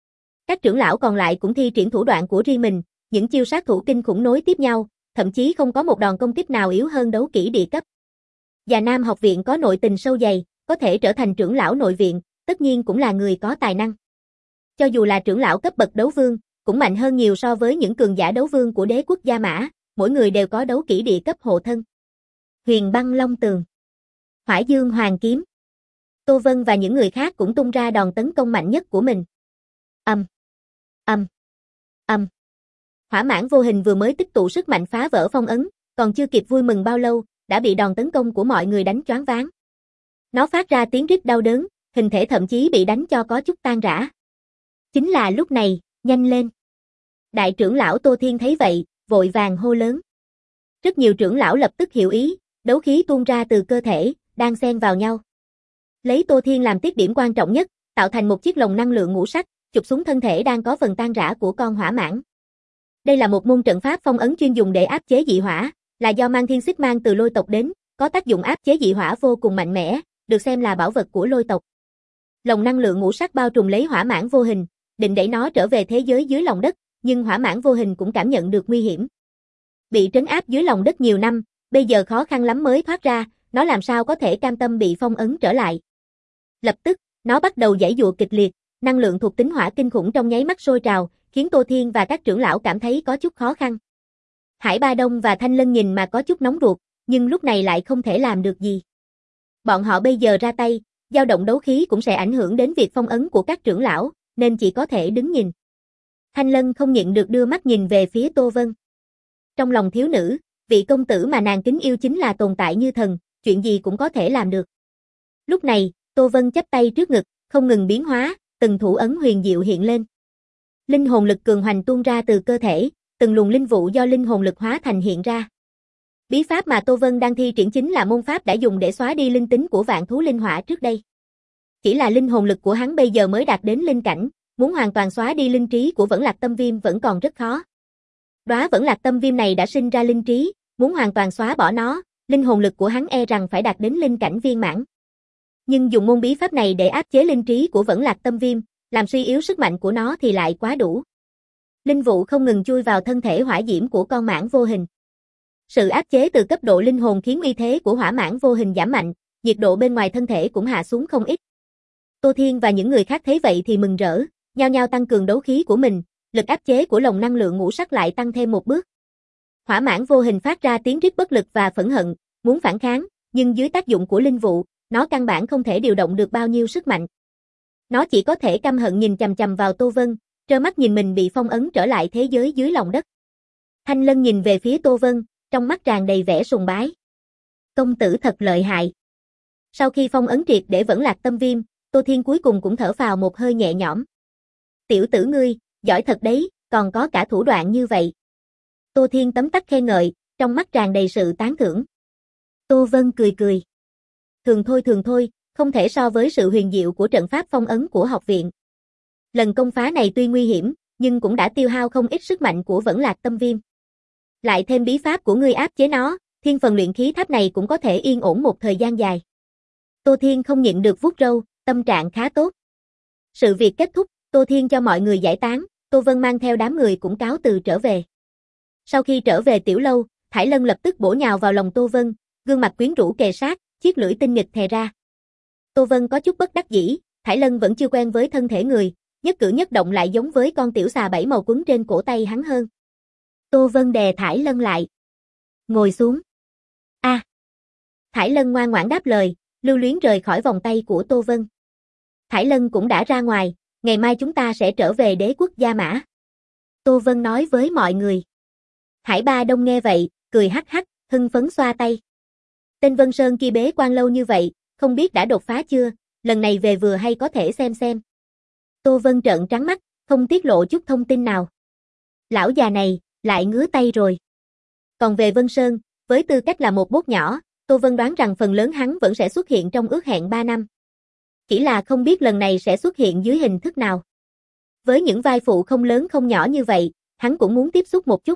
Các trưởng lão còn lại cũng thi triển thủ đoạn của riêng mình, những chiêu sát thủ kinh khủng nối tiếp nhau, thậm chí không có một đòn công kích nào yếu hơn đấu kỹ địa cấp. Già Nam học viện có nội tình sâu dày, có thể trở thành trưởng lão nội viện, tất nhiên cũng là người có tài năng. Cho dù là trưởng lão cấp bậc đấu vương, cũng mạnh hơn nhiều so với những cường giả đấu vương của đế quốc Gia Mã, mỗi người đều có đấu kỹ địa cấp hộ thân. Huyền băng long tường, Hỏa dương hoàng kiếm. Tô Vân và những người khác cũng tung ra đòn tấn công mạnh nhất của mình. Ầm, ầm, ầm. Hỏa mãng vô hình vừa mới tích tụ sức mạnh phá vỡ phong ấn, còn chưa kịp vui mừng bao lâu, đã bị đòn tấn công của mọi người đánh choáng váng. Nó phát ra tiếng rít đau đớn, hình thể thậm chí bị đánh cho có chút tan rã. Chính là lúc này, nhanh lên. Đại trưởng lão Tô Thiên thấy vậy, vội vàng hô lớn. Rất nhiều trưởng lão lập tức hiểu ý, đấu khí tuôn ra từ cơ thể, đang xen vào nhau. Lấy Tô Thiên làm tiết điểm quan trọng nhất, tạo thành một chiếc lồng năng lượng ngũ sắc, chụp xuống thân thể đang có phần tan rã của con hỏa mãng. Đây là một môn trận pháp phong ấn chuyên dùng để áp chế dị hỏa, là do mang thiên xích mang từ lôi tộc đến, có tác dụng áp chế dị hỏa vô cùng mạnh mẽ, được xem là bảo vật của lôi tộc. Lồng năng lượng ngũ sắc bao trùm lấy hỏa mãng vô hình, định đẩy nó trở về thế giới dưới lòng đất, nhưng hỏa mãng vô hình cũng cảm nhận được nguy hiểm. Bị trấn áp dưới lòng đất nhiều năm, bây giờ khó khăn lắm mới thoát ra, nó làm sao có thể cam tâm bị phong ấn trở lại. Lập tức, nó bắt đầu giãy giụa kịch liệt, năng lượng thuộc tính hỏa kinh khủng trong nháy mắt sôi trào, khiến Tô Thiên và các trưởng lão cảm thấy có chút khó khăn. Hải Ba Đông và Thanh Lân nhìn mà có chút nóng ruột, nhưng lúc này lại không thể làm được gì. Bọn họ bây giờ ra tay, dao động đấu khí cũng sẽ ảnh hưởng đến việc phong ấn của các trưởng lão, nên chỉ có thể đứng nhìn. Thanh Lân không nhịn được đưa mắt nhìn về phía Tô Vân. Trong lòng thiếu nữ, vị công tử mà nàng kính yêu chính là tồn tại như thần, chuyện gì cũng có thể làm được. Lúc này, Tô Vân chắp tay trước ngực, không ngừng biến hóa, từng thủ ấn huyền diệu hiện lên. Linh hồn lực cường hoành tuôn ra từ cơ thể, từng luồng linh vụ do linh hồn lực hóa thành hiện ra. Bí pháp mà Tô Vân đang thi triển chính là môn pháp đã dùng để xóa đi linh tính của vạn thú linh hỏa trước đây. Chỉ là linh hồn lực của hắn bây giờ mới đạt đến linh cảnh, muốn hoàn toàn xóa đi linh trí của Vẫn Lạc Tâm Viêm vẫn còn rất khó. Đóa Vẫn Lạc Tâm Viêm này đã sinh ra linh trí, muốn hoàn toàn xóa bỏ nó, linh hồn lực của hắn e rằng phải đạt đến linh cảnh viên mãn. Nhưng dùng môn bí pháp này để áp chế linh trí của Vẫn Lạc Tâm Viêm, làm suy yếu sức mạnh của nó thì lại quá đủ. Linh vụ không ngừng chui vào thân thể hỏa diễm của con mãng vô hình. Sự áp chế từ cấp độ linh hồn khiến uy thế của hỏa mãng vô hình giảm mạnh, nhiệt độ bên ngoài thân thể cũng hạ xuống không ít. Tô Thiên và những người khác thấy vậy thì mừng rỡ, nhao nhao tăng cường đấu khí của mình, lực áp chế của lồng năng lượng ngũ sắc lại tăng thêm một bước. Hỏa mãng vô hình phát ra tiếng rít bất lực và phẫn hận, muốn phản kháng, nhưng dưới tác dụng của linh vụ, nó căn bản không thể điều động được bao nhiêu sức mạnh. Nó chỉ có thể căm hận nhìn chằm chằm vào Tô Vân, trơ mắt nhìn mình bị phong ấn trở lại thế giới dưới lòng đất. Thanh Lân nhìn về phía Tô Vân, trong mắt tràn đầy vẻ sùng bái. Công tử thật lợi hại. Sau khi phong ấn triệt để Vẫn Lạc Tâm Viêm, Tô Thiên cuối cùng cũng thở phào một hơi nhẹ nhõm. Tiểu tử ngươi, giỏi thật đấy, còn có cả thủ đoạn như vậy. Tô Thiên tấm tắc khen ngợi, trong mắt tràn đầy sự tán thưởng. Tô Vân cười cười. Thường thôi thường thôi, không thể so với sự huyền diệu của trận pháp phong ấn của học viện. Lần công phá này tuy nguy hiểm, nhưng cũng đã tiêu hao không ít sức mạnh của Vẫn Lạc Tâm Viêm. Lại thêm bí pháp của ngươi áp chế nó, thiên phần luyện khí tháp này cũng có thể yên ổn một thời gian dài. Tô Thiên không nhịn được vuốt râu, tâm trạng khá tốt. Sự việc kết thúc, Tô Thiên cho mọi người giải tán, Tô Vân mang theo đám người cũng cáo từ trở về. Sau khi trở về tiểu lâu, Thải Lân lập tức bổ nhào vào lòng Tô Vân, gương mặt quyến rũ kề sát, chiếc lưỡi tinh nghịch thè ra. Tô Vân có chút bất đắc dĩ, Thải Lân vẫn chưa quen với thân thể người, nhất cử nhất động lại giống với con tiểu xà bảy màu quấn trên cổ tay hắn hơn. Tô Vân đè Thải Lân lại. Ngồi xuống. A. Thải Lân ngoan ngoãn đáp lời, lưu luyến rời khỏi vòng tay của Tô Vân. Thải Lân cũng đã ra ngoài, ngày mai chúng ta sẽ trở về đế quốc Gia Mã. Tô Vân nói với mọi người. Hải Ba Đông nghe vậy, cười hắc hắc, hưng phấn xoa tay. Tên Vân Sơn kia bế quan lâu như vậy, không biết đã đột phá chưa, lần này về vừa hay có thể xem xem. Tô Vân trợn trắng mắt, không tiết lộ chút thông tin nào. Lão già này, lại ngứa tay rồi. Còn về Vân Sơn, với tư cách là một bốt nhỏ, Tô Vân đoán rằng phần lớn hắn vẫn sẽ xuất hiện trong ước hẹn ba năm. Chỉ là không biết lần này sẽ xuất hiện dưới hình thức nào. Với những vai phụ không lớn không nhỏ như vậy, hắn cũng muốn tiếp xúc một chút.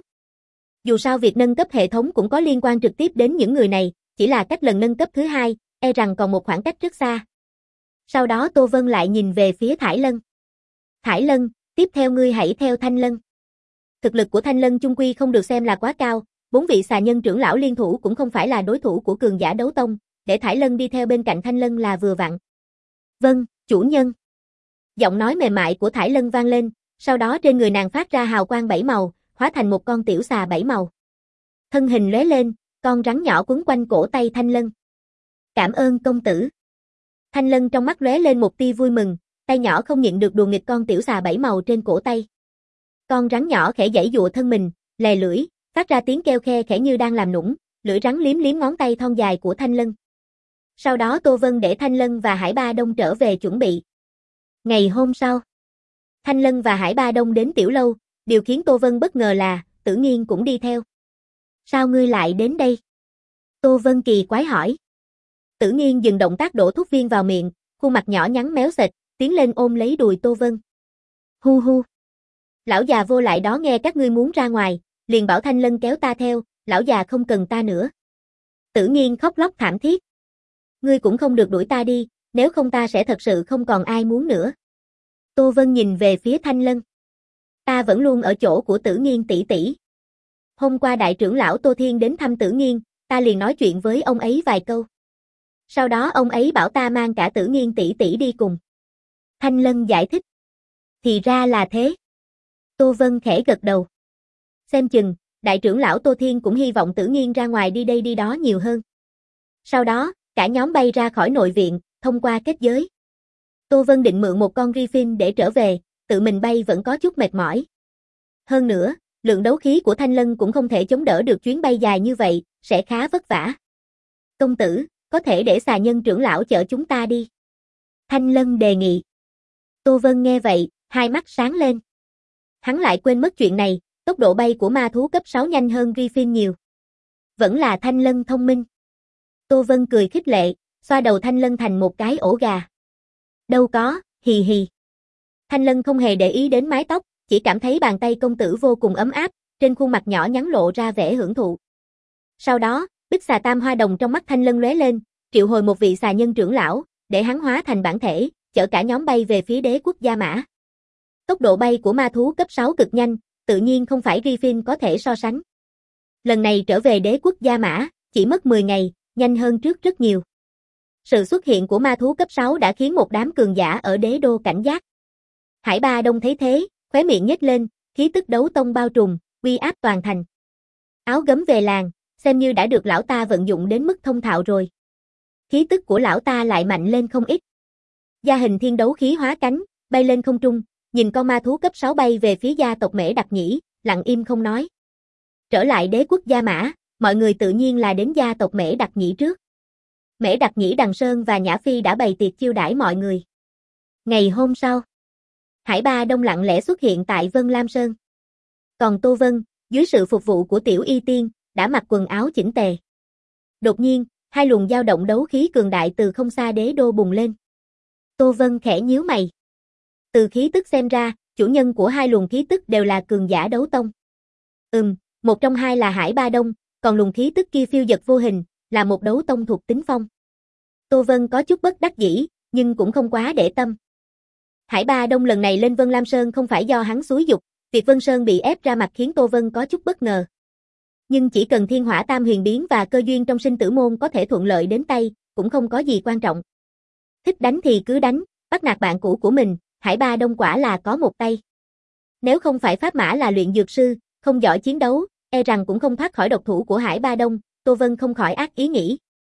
Dù sao việc nâng cấp hệ thống cũng có liên quan trực tiếp đến những người này, chỉ là cách lần nâng cấp thứ hai, e rằng còn một khoảng cách rất xa. Sau đó Tô Vân lại nhìn về phía Thải Lân. Thải Lân, tiếp theo ngươi hãy theo Thanh Lân. Thực lực của Thanh Lân chung quy không được xem là quá cao, bốn vị xà nhân trưởng lão liên thủ cũng không phải là đối thủ của cường giả đấu tông, để Thải Lân đi theo bên cạnh Thanh Lân là vừa vặn. Vâng, chủ nhân. Giọng nói mềm mại của Thải Lân vang lên, sau đó trên người nàng phát ra hào quang bảy màu, hóa thành một con tiểu xà bảy màu. Thân hình lóe lên, con rắn nhỏ quấn quanh cổ tay Thanh Lân. Cảm ơn công tử. Thanh Lân trong mắt lóe lên một tia vui mừng, tay nhỏ không nhịn được đùa nghịch con tiểu xà bảy màu trên cổ tay. Con rắn nhỏ khẽ giãy giụa thân mình, lè lưỡi, phát ra tiếng kêu khe khẽ như đang làm nũng, lưỡi rắn liếm liếm ngón tay thon dài của Thanh Lân. Sau đó Tô Vân để Thanh Lân và Hải Ba Đông trở về chuẩn bị. Ngày hôm sau, Thanh Lân và Hải Ba Đông đến tiểu lâu, điều khiến Tô Vân bất ngờ là, Tử Nghiên cũng đi theo. Sao ngươi lại đến đây? Tô Vân kỳ quái hỏi. Tử Nghiên dừng động tác đổ thuốc viên vào miệng, khuôn mặt nhỏ nhắn méo sệt, tiến lên ôm lấy đùi Tô Vân. Hu hu. Lão già vô lại đó nghe các ngươi muốn ra ngoài, liền bảo Thanh Lân kéo ta theo, lão già không cần ta nữa. Tử Nghiên khóc lóc thảm thiết. Ngươi cũng không được đuổi ta đi, nếu không ta sẽ thật sự không còn ai muốn nữa. Tô Vân nhìn về phía Thanh Lân. Ta vẫn luôn ở chỗ của Tử Nghiên tỷ tỷ. Hôm qua đại trưởng lão Tô Thiên đến thăm Tử Nghiên, ta liền nói chuyện với ông ấy vài câu. Sau đó ông ấy bảo ta mang cả Tử Nghiên tỷ tỷ đi cùng. Thanh Lân giải thích. Thì ra là thế. Tô Vân khẽ gật đầu. Xem chừng, đại trưởng lão Tô Thiên cũng hy vọng Tử Nghiên ra ngoài đi đây đi đó nhiều hơn. Sau đó, cả nhóm bay ra khỏi nội viện, thông qua kết giới. Tô Vân định mượn một con Griffin để trở về, tự mình bay vẫn có chút mệt mỏi. Hơn nữa, lượng đấu khí của Thanh Lân cũng không thể chống đỡ được chuyến bay dài như vậy, sẽ khá vất vả. Công tử, có thể để xà nhân trưởng lão chở chúng ta đi. Thanh Lân đề nghị. Tô Vân nghe vậy, hai mắt sáng lên. Hắn lại quên mất chuyện này, tốc độ bay của ma thú cấp sáu nhanh hơn Griffin nhiều. Vẫn là Thanh Lân thông minh. Tô Vân cười khích lệ, xoa đầu Thanh Lân thành một cái ổ gà. Đâu có, hì hì. Thanh Lân không hề để ý đến mái tóc, chỉ cảm thấy bàn tay công tử vô cùng ấm áp, trên khuôn mặt nhỏ nhắn lộ ra vẻ hưởng thụ. Sau đó, bích xà tam hoa đồng trong mắt Thanh Lân lóe lên, triệu hồi một vị xà nhân trưởng lão, để hắn hóa thành bản thể, chở cả nhóm bay về phía đế quốc Gia Mã. Tốc độ bay của ma thú cấp sáu cực nhanh, tự nhiên không phải Griffin có thể so sánh. Lần này trở về đế quốc Gia Mã, chỉ mất mười ngày, nhanh hơn trước rất nhiều. Sự xuất hiện của ma thú cấp sáu đã khiến một đám cường giả ở đế đô cảnh giác. Hải Ba Đông thấy thế, khóe miệng nhếch lên, khí tức đấu tông bao trùm, uy áp toàn thành. Áo gấm về làng, xem như đã được lão ta vận dụng đến mức thông thạo rồi. Khí tức của lão ta lại mạnh lên không ít. Gia hình thiên đấu khí hóa cánh, bay lên không trung, nhìn con ma thú cấp sáu bay về phía gia tộc Mễ Đặc Nhĩ, lặng im không nói. Trở lại đế quốc Gia Mã, mọi người tự nhiên là đến gia tộc Mễ Đặc Nhĩ trước. Mễ Đặc Nhĩ Đằng Sơn và Nhã Phi đã bày tiệc chiêu đãi mọi người. Ngày hôm sau, Hải Ba Đông lặng lẽ xuất hiện tại Vân Lam Sơn. Còn Tô Vân, dưới sự phục vụ của Tiểu Y Tiên, đã mặc quần áo chỉnh tề. Đột nhiên, hai luồng dao động đấu khí cường đại từ không xa đế đô bùng lên. Tô Vân khẽ nhíu mày. Từ khí tức xem ra, chủ nhân của hai luồng khí tức đều là cường giả đấu tông. Ừm, một trong hai là Hải Ba Đông, còn luồng khí tức kia phiêu dật vô hình, là một đấu tông thuộc tính phong. Tô Vân có chút bất đắc dĩ, nhưng cũng không quá để tâm. Hải Ba Đông lần này lên Vân Lam Sơn không phải do hắn xúi dục, việc Vân Sơn bị ép ra mặt khiến Tô Vân có chút bất ngờ. Nhưng chỉ cần thiên hỏa tam huyền biến và cơ duyên trong sinh tử môn có thể thuận lợi đến tay, cũng không có gì quan trọng. Thích đánh thì cứ đánh, bắt nạt bạn cũ của mình, Hải Ba Đông quả là có một tay. Nếu không phải pháp mã là luyện dược sư, không giỏi chiến đấu, e rằng cũng không thoát khỏi độc thủ của Hải Ba Đông, Tô Vân không khỏi ác ý nghĩ.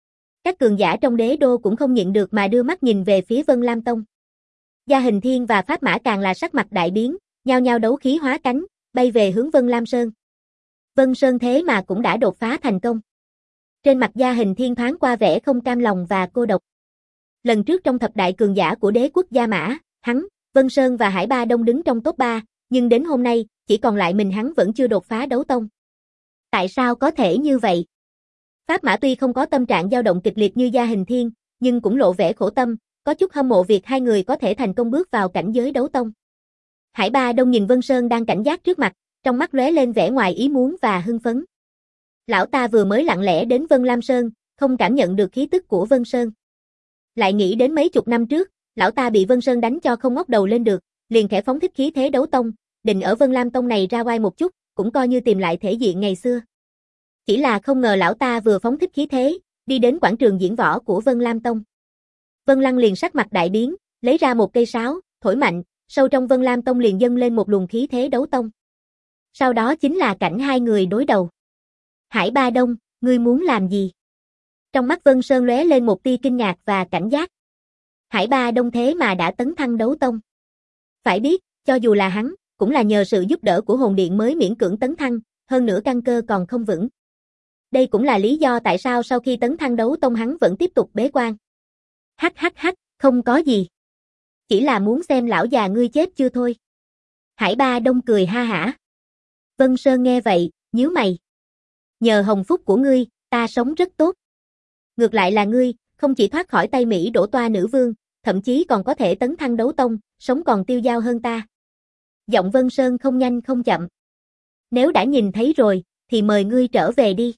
Các cường giả trong đế đô cũng không nhịn được mà đưa mắt nhìn về phía Vân Lam Tông. Gia Hình Thiên và Pháp Mã càng là sắc mặt đại biến, nhao nhao đấu khí hóa cánh, bay về hướng Vân Lam Sơn. Vân Sơn thế mà cũng đã đột phá thành công. Trên mặt Gia Hình Thiên thoáng qua vẻ không cam lòng và cô độc. Lần trước trong thập đại cường giả của đế quốc Gia Mã, hắn, Vân Sơn và Hải Ba Đông đứng trong top ba, nhưng đến hôm nay, chỉ còn lại mình hắn vẫn chưa đột phá đấu tông. Tại sao có thể như vậy? Pháp Mã tuy không có tâm trạng dao động kịch liệt như Gia Hình Thiên, nhưng cũng lộ vẻ khổ tâm, có chút hâm mộ việc hai người có thể thành công bước vào cảnh giới đấu tông. Hải Ba Đông nhìn Vân Sơn đang cảnh giác trước mặt, trong mắt lóe lên vẻ ngoài ý muốn và hưng phấn. Lão ta vừa mới lặng lẽ đến Vân Lam Sơn, không cảm nhận được khí tức của Vân Sơn. Lại nghĩ đến mấy chục năm trước, lão ta bị Vân Sơn đánh cho không ngóc đầu lên được, liền khẽ phóng thích khí thế đấu tông, định ở Vân Lam Tông này ra oai một chút, cũng coi như tìm lại thể diện ngày xưa. Chỉ là không ngờ lão ta vừa phóng thích khí thế, đi đến quảng trường diễn võ của Vân Lam Tông. Vân Lăng liền sắc mặt đại biến, lấy ra một cây sáo, thổi mạnh, sâu trong Vân Lam Tông liền dâng lên một luồng khí thế đấu tông. Sau đó chính là cảnh hai người đối đầu. Hải Ba Đông, ngươi muốn làm gì? Trong mắt Vân Sơn lóe lên một tia kinh ngạc và cảnh giác. Hải Ba Đông thế mà đã tấn thăng đấu tông. Phải biết, cho dù là hắn, cũng là nhờ sự giúp đỡ của hồn điện mới miễn cưỡng tấn thăng, hơn nữa căn cơ còn không vững. Đây cũng là lý do tại sao sau khi tấn thăng đấu tông hắn vẫn tiếp tục bế quan. Hắc hắc hắc, không có gì. Chỉ là muốn xem lão già ngươi chết chưa thôi. Hải Ba Đông cười ha hả. Vân Sơn nghe vậy, nhíu mày. Nhờ hồng phúc của ngươi, ta sống rất tốt. Ngược lại là ngươi, không chỉ thoát khỏi tay Mỹ đổ toa nữ vương, thậm chí còn có thể tấn thăng đấu tông, sống còn tiêu dao hơn ta. Giọng Vân Sơn không nhanh không chậm. Nếu đã nhìn thấy rồi, thì mời ngươi trở về đi.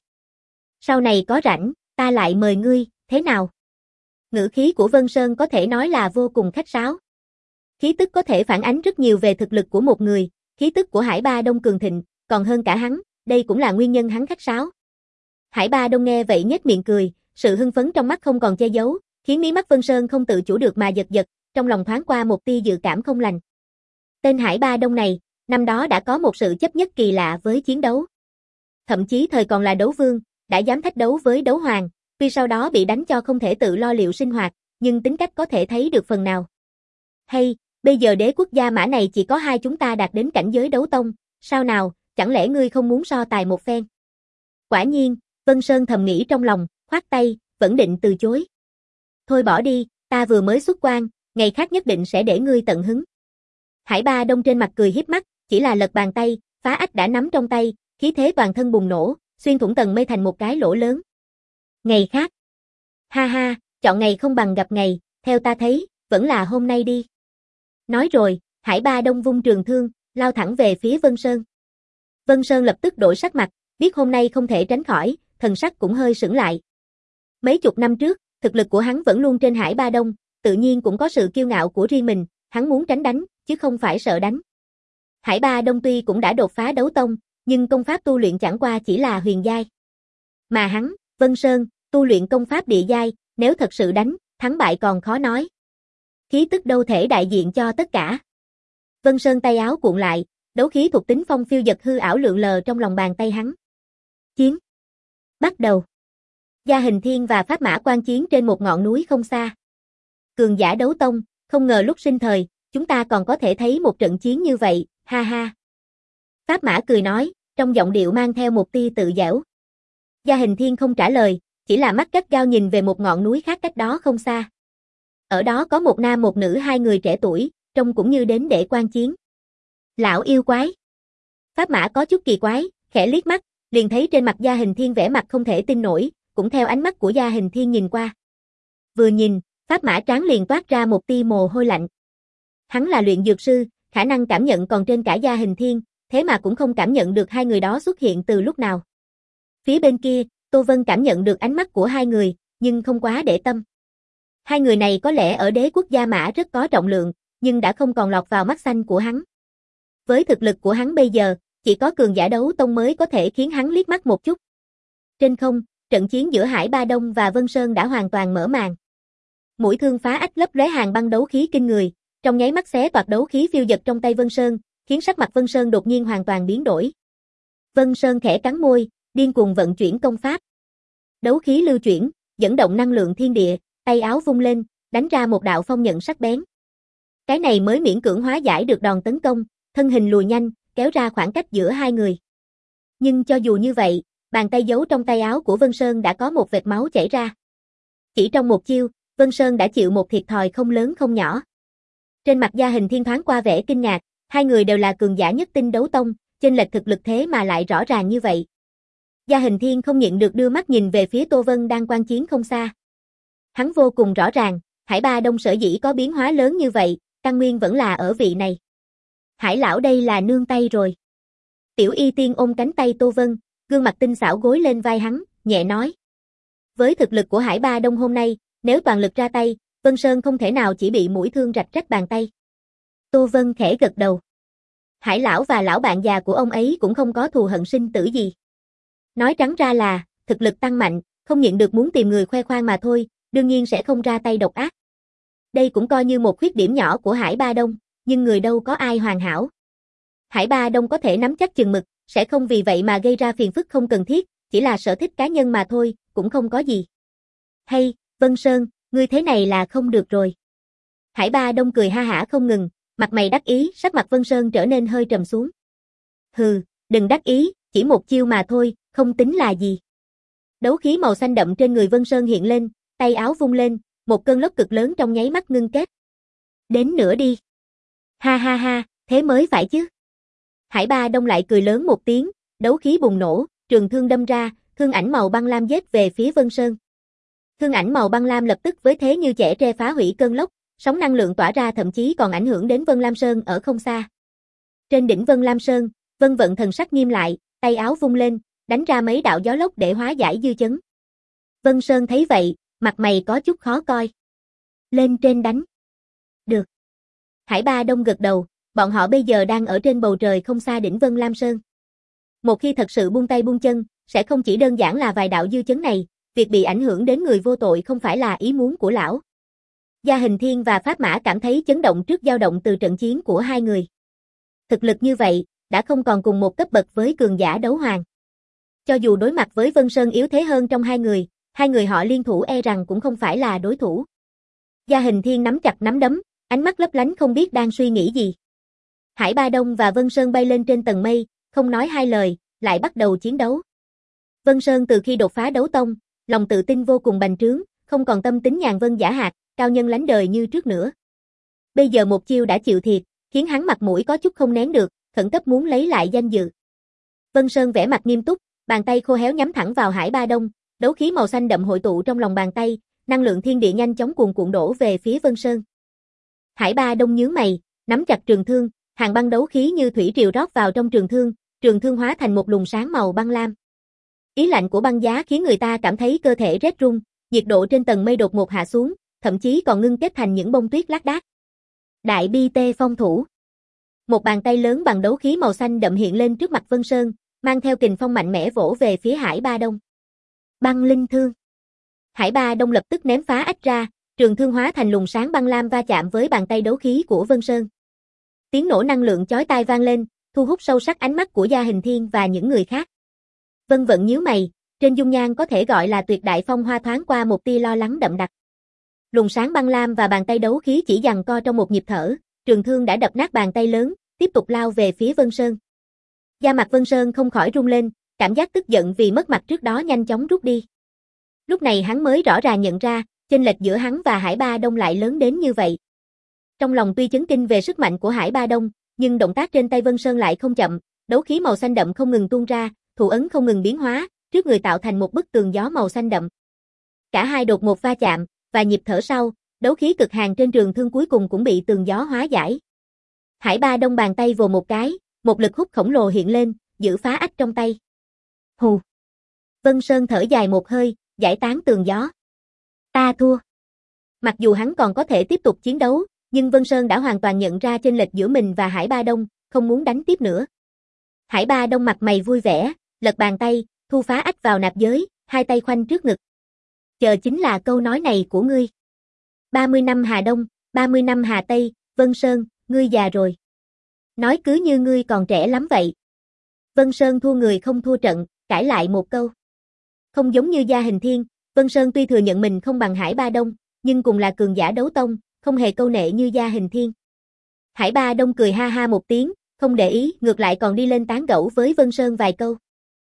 Sau này có rảnh, ta lại mời ngươi, thế nào? Ngữ khí của Vân Sơn có thể nói là vô cùng khách sáo. Khí tức có thể phản ánh rất nhiều về thực lực của một người, khí tức của Hải Ba Đông cường thịnh, còn hơn cả hắn, đây cũng là nguyên nhân hắn khách sáo. Hải Ba Đông nghe vậy nhếch miệng cười, sự hưng phấn trong mắt không còn che giấu, khiến mí mắt Vân Sơn không tự chủ được mà giật giật, trong lòng thoáng qua một tia dự cảm không lành. Tên Hải Ba Đông này, năm đó đã có một sự chấp nhất kỳ lạ với chiến đấu. Thậm chí thời còn là đấu vương, đã dám thách đấu với đấu hoàng, tuy sau đó bị đánh cho không thể tự lo liệu sinh hoạt, nhưng tính cách có thể thấy được phần nào. Hay, bây giờ đế quốc Gia Mã này chỉ có hai chúng ta đạt đến cảnh giới đấu tông, sao nào, chẳng lẽ ngươi không muốn so tài một phen? Quả nhiên, Vân Sơn thầm nghĩ trong lòng, khoát tay, vẫn định từ chối. Thôi bỏ đi, ta vừa mới xuất quan, ngày khác nhất định sẽ để ngươi tận hứng. Hải Ba Đông trên mặt cười hiếp mắt, chỉ là lật bàn tay, phá ách đã nắm trong tay, khí thế toàn thân bùng nổ, xuyên thủng tầng mây thành một cái lỗ lớn. Ngày khác. Ha ha, chọn ngày không bằng gặp ngày, theo ta thấy, vẫn là hôm nay đi. Nói rồi, Hải Ba Đông vung trường thương, lao thẳng về phía Vân Sơn. Vân Sơn lập tức đổi sắc mặt, biết hôm nay không thể tránh khỏi, thần sắc cũng hơi sững lại. Mấy chục năm trước, thực lực của hắn vẫn luôn trên Hải Ba Đông, tự nhiên cũng có sự kiêu ngạo của riêng mình, hắn muốn tránh đánh, chứ không phải sợ đánh. Hải Ba Đông tuy cũng đã đột phá đấu tông, nhưng công pháp tu luyện chẳng qua chỉ là huyền giai. Mà hắn, Vân Sơn, tu luyện công pháp địa giai, nếu thật sự đánh, thắng bại còn khó nói. Khí tức đâu thể đại diện cho tất cả. Vân Sơn tay áo cuộn lại, đấu khí thuộc tính phong phiêu giật hư ảo lượn lờ trong lòng bàn tay hắn. Chiến. Bắt đầu. Gia Hình Thiên và Pháp Mã quan chiến trên một ngọn núi không xa. Cường giả đấu tông, không ngờ lúc sinh thời, chúng ta còn có thể thấy một trận chiến như vậy, ha ha. Pháp Mã cười nói, trong giọng điệu mang theo một tia tự giễu. Gia Hình Thiên không trả lời, chỉ là mắt gắt gao nhìn về một ngọn núi khác cách đó không xa. Ở đó có một nam một nữ hai người trẻ tuổi, trông cũng như đến để quan chiến. Lão yêu quái. Pháp Mã có chút kỳ quái, khẽ liếc mắt, liền thấy trên mặt Gia Hình Thiên vẻ mặt không thể tin nổi, cũng theo ánh mắt của Gia Hình Thiên nhìn qua. Vừa nhìn, Pháp Mã trán liền toát ra một tia mồ hôi lạnh. Hắn là luyện dược sư, khả năng cảm nhận còn trên cả Gia Hình Thiên, thế mà cũng không cảm nhận được hai người đó xuất hiện từ lúc nào. Phía bên kia, Tô Vân cảm nhận được ánh mắt của hai người, nhưng không quá để tâm. Hai người này có lẽ ở đế quốc Gia Mã rất có trọng lượng, nhưng đã không còn lọt vào mắt xanh của hắn. Với thực lực của hắn bây giờ, chỉ có cường giả đấu tông mới có thể khiến hắn liếc mắt một chút. Trên không, trận chiến giữa Hải Ba Đông và Vân Sơn đã hoàn toàn mở màn. Mũi thương phá ách lấp lóe hàng băng đấu khí kinh người, trong nháy mắt xé toạc đấu khí phiêu dật trong tay Vân Sơn, khiến sắc mặt Vân Sơn đột nhiên hoàn toàn biến đổi. Vân Sơn khẽ cắn môi, điên cuồng vận chuyển công pháp. Đấu khí lưu chuyển, dẫn động năng lượng thiên địa, tay áo vung lên, đánh ra một đạo phong nhận sắc bén. Cái này mới miễn cưỡng hóa giải được đòn tấn công, thân hình lùi nhanh, kéo ra khoảng cách giữa hai người. Nhưng cho dù như vậy, bàn tay giấu trong tay áo của Vân Sơn đã có một vệt máu chảy ra. Chỉ trong một chiêu, Vân Sơn đã chịu một thiệt thòi không lớn không nhỏ. Trên mặt Gia Hình Thiên thoáng qua vẻ kinh ngạc, hai người đều là cường giả nhất tinh đấu tông, chênh lệch thực lực thế mà lại rõ ràng như vậy. Gia Hình Thiên không nhịn được đưa mắt nhìn về phía Tô Vân đang quan chiến không xa. Hắn vô cùng rõ ràng, Hải Ba Đông sở dĩ có biến hóa lớn như vậy, căn nguyên vẫn là ở vị này. Hải lão đây là nương tay rồi. Tiểu Y Tiên ôm cánh tay Tô Vân, gương mặt tinh xảo gối lên vai hắn, nhẹ nói. Với thực lực của Hải Ba Đông hôm nay, nếu toàn lực ra tay, Vân Sơn không thể nào chỉ bị mũi thương rạch rách bàn tay. Tô Vân khẽ gật đầu. Hải lão và lão bạn già của ông ấy cũng không có thù hận sinh tử gì. Nói trắng ra là, thực lực tăng mạnh, không nhịn được muốn tìm người khoe khoang mà thôi, đương nhiên sẽ không ra tay độc ác. Đây cũng coi như một khuyết điểm nhỏ của Hải Ba Đông, nhưng người đâu có ai hoàn hảo. Hải Ba Đông có thể nắm chắc chừng mực, sẽ không vì vậy mà gây ra phiền phức không cần thiết, chỉ là sở thích cá nhân mà thôi, cũng không có gì. Hay, Vân Sơn, ngươi thế này là không được rồi. Hải Ba Đông cười ha hả không ngừng, mặt mày đắc ý, sắc mặt Vân Sơn trở nên hơi trầm xuống. Hừ, đừng đắc ý, chỉ một chiêu mà thôi, không tính là gì. Đấu khí màu xanh đậm trên người Vân Sơn hiện lên, tay áo vung lên, một cơn lốc cực lớn trong nháy mắt ngưng kết. Đến nữa đi. Ha ha ha, thế mới phải chứ. Hải Ba Đông lại cười lớn một tiếng, đấu khí bùng nổ, trường thương đâm ra, thương ảnh màu băng lam giết về phía Vân Sơn. Thương ảnh màu băng lam lập tức với thế như chẻ tre phá hủy cơn lốc, sóng năng lượng tỏa ra thậm chí còn ảnh hưởng đến Vân Lam Sơn ở không xa. Trên đỉnh Vân Lam Sơn, Vân Vận thần sắc nghiêm lại, tay áo vung lên, đánh ra mấy đạo gió lốc để hóa giải dư chấn. Vân Sơn thấy vậy, mặt mày có chút khó coi. Lên trên đánh. Được. Hải Ba Đông gật đầu, bọn họ bây giờ đang ở trên bầu trời không xa đỉnh Vân Lam Sơn. Một khi thật sự buông tay buông chân, sẽ không chỉ đơn giản là vài đạo dư chấn này, việc bị ảnh hưởng đến người vô tội không phải là ý muốn của lão. Gia Hình Thiên và Pháp Mã cảm thấy chấn động trước dao động từ trận chiến của hai người. Thực lực như vậy, đã không còn cùng một cấp bậc với cường giả đấu hoàng. Cho dù đối mặt với Vân Sơn yếu thế hơn trong hai người, hai người họ liên thủ e rằng cũng không phải là đối thủ. Gia Hình Thiên nắm chặt nắm đấm, ánh mắt lấp lánh không biết đang suy nghĩ gì. Hải Ba Đông và Vân Sơn bay lên trên tầng mây, không nói hai lời, lại bắt đầu chiến đấu. Vân Sơn từ khi đột phá đấu tông, lòng tự tin vô cùng bành trướng, không còn tâm tính nhàn vân giả hạt, cao nhân lánh đời như trước nữa. Bây giờ một chiêu đã chịu thiệt, khiến hắn mặt mũi có chút không nén được, khẩn cấp muốn lấy lại danh dự. Vân Sơn vẻ mặt nghiêm túc, bàn tay khô héo nhắm thẳng vào Hải Ba Đông, đấu khí màu xanh đậm hội tụ trong lòng bàn tay, năng lượng thiên địa nhanh chóng cuồn cuộn đổ về phía Vân Sơn. Hải Ba Đông nhướng mày, nắm chặt trường thương, hàng băng đấu khí như thủy triều rót vào trong trường thương, trường thương hóa thành một luồng sáng màu băng lam. Ý lạnh của băng giá khiến người ta cảm thấy cơ thể rét run, nhiệt độ trên tầng mây đột ngột hạ xuống, thậm chí còn ngưng kết thành những bông tuyết lác đác. Đại Bi Tê Phong Thủ. Một bàn tay lớn bằng đấu khí màu xanh đậm hiện lên trước mặt Vân Sơn, mang theo kình phong mạnh mẽ vỗ về phía Hải Ba Đông. Băng linh thương. Hải Ba Đông lập tức ném phá ách ra, trường thương hóa thành luồng sáng băng lam va chạm với bàn tay đấu khí của Vân Sơn. Tiếng nổ năng lượng chói tai vang lên, thu hút sâu sắc ánh mắt của Gia Hình Thiên và những người khác. Vân Vận nhíu mày, trên dung nhan có thể gọi là tuyệt đại phong hoa thoáng qua một tia lo lắng đậm đặc. Luồng sáng băng lam và bàn tay đấu khí chỉ giằng co trong một nhịp thở, trường thương đã đập nát bàn tay lớn, tiếp tục lao về phía Vân Sơn. Da mặt Vân Sơn không khỏi rung lên, cảm giác tức giận vì mất mặt trước đó nhanh chóng rút đi. Lúc này hắn mới rõ ràng nhận ra, chênh lệch giữa hắn và Hải Ba Đông lại lớn đến như vậy. Trong lòng tuy chấn kinh về sức mạnh của Hải Ba Đông, nhưng động tác trên tay Vân Sơn lại không chậm, đấu khí màu xanh đậm không ngừng tuôn ra, thủ ấn không ngừng biến hóa, trước người tạo thành một bức tường gió màu xanh đậm. Cả hai đột ngột va chạm, và nhịp thở sau, đấu khí cực hàn trên trường thương cuối cùng cũng bị tường gió hóa giải. Hải Ba Đông bàn tay vồ một cái, một lực hút khổng lồ hiện lên, giữ phá ách trong tay. Hù. Vân Sơn thở dài một hơi, giải tán tường gió. Ta thua. Mặc dù hắn còn có thể tiếp tục chiến đấu, nhưng Vân Sơn đã hoàn toàn nhận ra chênh lệch giữa mình và Hải Ba Đông, không muốn đánh tiếp nữa. Hải Ba Đông mặt mày vui vẻ, lật bàn tay, thu phá ách vào nạp giới, hai tay khoanh trước ngực. Chờ chính là câu nói này của ngươi. ba mươi năm Hà Đông, ba mươi năm Hà Tây, Vân Sơn, ngươi già rồi. Nói cứ như ngươi còn trẻ lắm vậy. Vân Sơn thua người không thua trận, cãi lại một câu. Không giống như Gia Hình Thiên, Vân Sơn tuy thừa nhận mình không bằng Hải Ba Đông, nhưng cùng là cường giả đấu tông, không hề câu nệ như Gia Hình Thiên. Hải Ba Đông cười ha ha một tiếng, không để ý, ngược lại còn đi lên tán gẫu với Vân Sơn vài câu.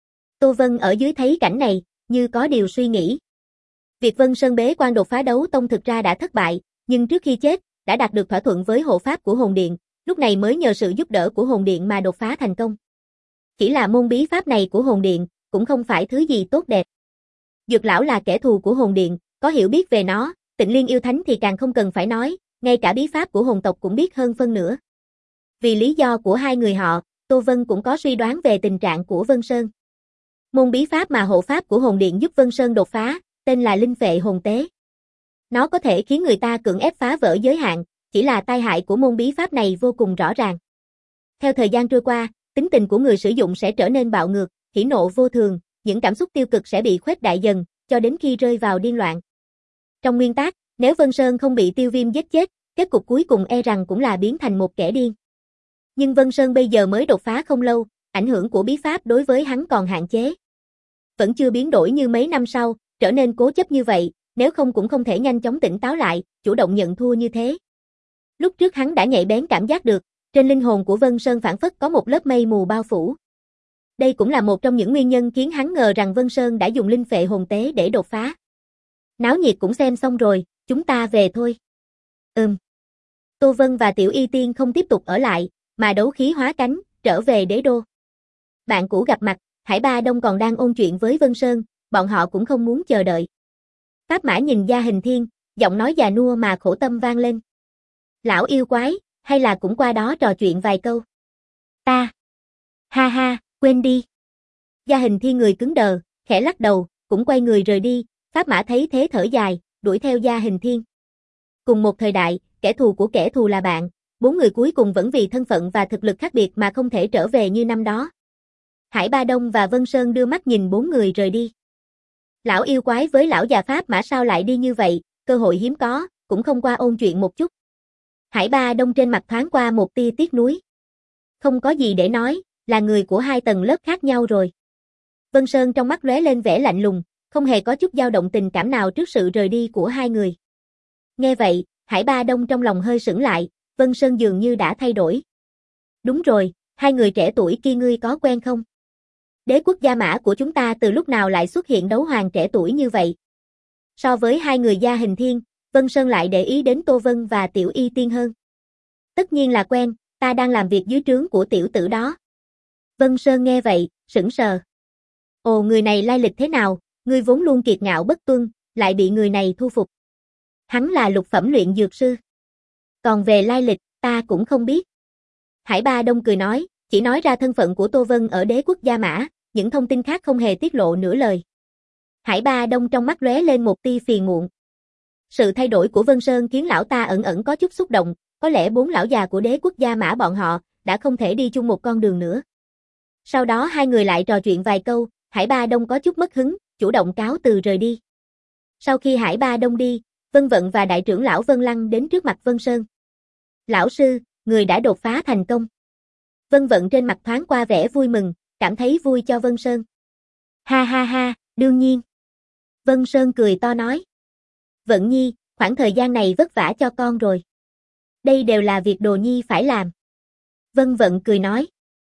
Tô Vân ở dưới thấy cảnh này, như có điều suy nghĩ. Việc Vân Sơn bế quan đột phá đấu tông thực ra đã thất bại, nhưng trước khi chết, đã đạt được thỏa thuận với hộ pháp của hồn điện, lúc này mới nhờ sự giúp đỡ của hồn điện mà đột phá thành công. Chỉ là môn bí pháp này của hồn điện, cũng không phải thứ gì tốt đẹp. Dược lão là kẻ thù của hồn điện, có hiểu biết về nó, Tịnh Liên yêu thánh thì càng không cần phải nói, ngay cả bí pháp của hồn tộc cũng biết hơn phân nửa. Vì lý do của hai người họ, Tô Vân cũng có suy đoán về tình trạng của Vân Sơn. Môn bí pháp mà hộ pháp của hồn điện giúp Vân Sơn đột phá, tên là Linh Phệ Hồn Tế. Nó có thể khiến người ta cưỡng ép phá vỡ giới hạn, chỉ là tai hại của môn bí pháp này vô cùng rõ ràng. Theo thời gian trôi qua, tính tình của người sử dụng sẽ trở nên bạo ngược, hỉ nộ vô thường, những cảm xúc tiêu cực sẽ bị khuếch đại dần, cho đến khi rơi vào điên loạn. Trong nguyên tắc, nếu Vân Sơn không bị Tiêu Viêm giết chết, kết cục cuối cùng e rằng cũng là biến thành một kẻ điên. Nhưng Vân Sơn bây giờ mới đột phá không lâu, ảnh hưởng của bí pháp đối với hắn còn hạn chế. Vẫn chưa biến đổi như mấy năm sau, trở nên cố chấp như vậy, nếu không cũng không thể nhanh chóng tỉnh táo lại, chủ động nhận thua như thế. Lúc trước hắn đã nhạy bén cảm giác được, trên linh hồn của Vân Sơn phảng phất có một lớp mây mù bao phủ. Đây cũng là một trong những nguyên nhân khiến hắn ngờ rằng Vân Sơn đã dùng Linh Phệ Hồn Tế để đột phá. Náo nhiệt cũng xem xong rồi, chúng ta về thôi. Ừm. Tô Vân và Tiểu Y Tiên không tiếp tục ở lại, mà đấu khí hóa cánh, trở về đế đô. Bạn cũ gặp mặt, Hải Ba Đông còn đang ôn chuyện với Vân Sơn, bọn họ cũng không muốn chờ đợi. Pháp Mã nhìn Gia Hình Thiên, giọng nói già nua mà khổ tâm vang lên. Lão yêu quái, hay là cũng qua đó trò chuyện vài câu. Ta. Ha ha, quên đi. Gia Hình Thiên người cứng đờ, khẽ lắc đầu, cũng quay người rời đi, Pháp Mã thấy thế thở dài, đuổi theo Gia Hình Thiên. Cùng một thời đại, kẻ thù của kẻ thù là bạn, bốn người cuối cùng vẫn vì thân phận và thực lực khác biệt mà không thể trở về như năm đó. Hải Ba Đông và Vân Sơn đưa mắt nhìn bốn người rời đi. Lão yêu quái với lão già Pháp Mã sao lại đi như vậy, cơ hội hiếm có, cũng không qua ôn chuyện một chút. Hải Ba Đông trên mặt thoáng qua một tia tiếc nuối. Không có gì để nói, là người của hai tầng lớp khác nhau rồi. Vân Sơn trong mắt lóe lên vẻ lạnh lùng, không hề có chút dao động tình cảm nào trước sự rời đi của hai người. Nghe vậy, Hải Ba Đông trong lòng hơi sững lại, Vân Sơn dường như đã thay đổi. Đúng rồi, hai người trẻ tuổi kia ngươi có quen không? Đế quốc Gia Mã của chúng ta từ lúc nào lại xuất hiện đấu hoàng trẻ tuổi như vậy? So với hai người Gia Hình Thiên, Vân Sơn lại để ý đến Tô Vân và Tiểu Y Tiên hơn. Tất nhiên là quen, ta đang làm việc dưới trướng của tiểu tử đó. Vân Sơn nghe vậy, sững sờ. Ồ, người này lai lịch thế nào, ngươi vốn luôn kiệt ngạo bất tuân, lại bị người này thu phục. Hắn là lục phẩm luyện dược sư. Còn về lai lịch, ta cũng không biết. Hải Ba Đông cười nói, chỉ nói ra thân phận của Tô Vân ở đế quốc Gia Mã, những thông tin khác không hề tiết lộ nửa lời. Hải Ba Đông trong mắt lóe lên một tia phiền muộn. Sự thay đổi của Vân Sơn khiến lão ta ẩn ẩn có chút xúc động, có lẽ bốn lão già của đế quốc Gia Mã bọn họ đã không thể đi chung một con đường nữa. Sau đó hai người lại trò chuyện vài câu, Hải Ba Đông có chút mất hứng, chủ động cáo từ rời đi. Sau khi Hải Ba Đông đi, Vân Vận và đại trưởng lão Vân Lăng đến trước mặt Vân Sơn. Lão sư, người đã đột phá thành công. Vân Vận trên mặt thoáng qua vẻ vui mừng, cảm thấy vui cho Vân Sơn. Ha ha ha, đương nhiên. Vân Sơn cười to nói. Vận Nhi, khoảng thời gian này vất vả cho con rồi. Đây đều là việc Đồ Nhi phải làm. Vân Vận cười nói.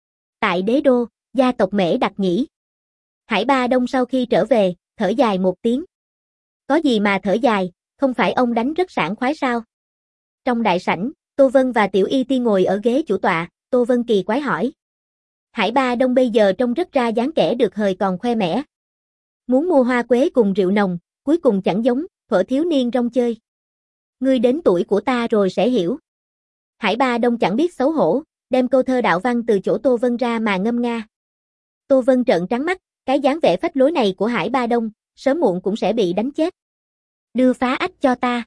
Tại đế đô, gia tộc Mễ Đặc nhỉ. Hải Ba Đông sau khi trở về, thở dài một tiếng. Có gì mà thở dài, không phải ông đánh rất sảng khoái sao? Trong đại sảnh, Tô Vân và Tiểu Y Tiên ngồi ở ghế chủ tọa, Tô Vân kỳ quái hỏi. Hải Ba Đông bây giờ trông rất ra dáng kẻ được hời còn khoe mẽ. Muốn mua hoa quế cùng rượu nồng, cuối cùng chẳng giống, thuở thiếu niên rong chơi. Ngươi đến tuổi của ta rồi sẽ hiểu. Hải Ba Đông chẳng biết xấu hổ, đem câu thơ đạo văn từ chỗ Tô Vân ra mà ngâm nga. Tô Vân trợn trắng mắt, cái dáng vẻ phách lối này của Hải Ba Đông, sớm muộn cũng sẽ bị đánh chết. Đưa phá ách cho ta.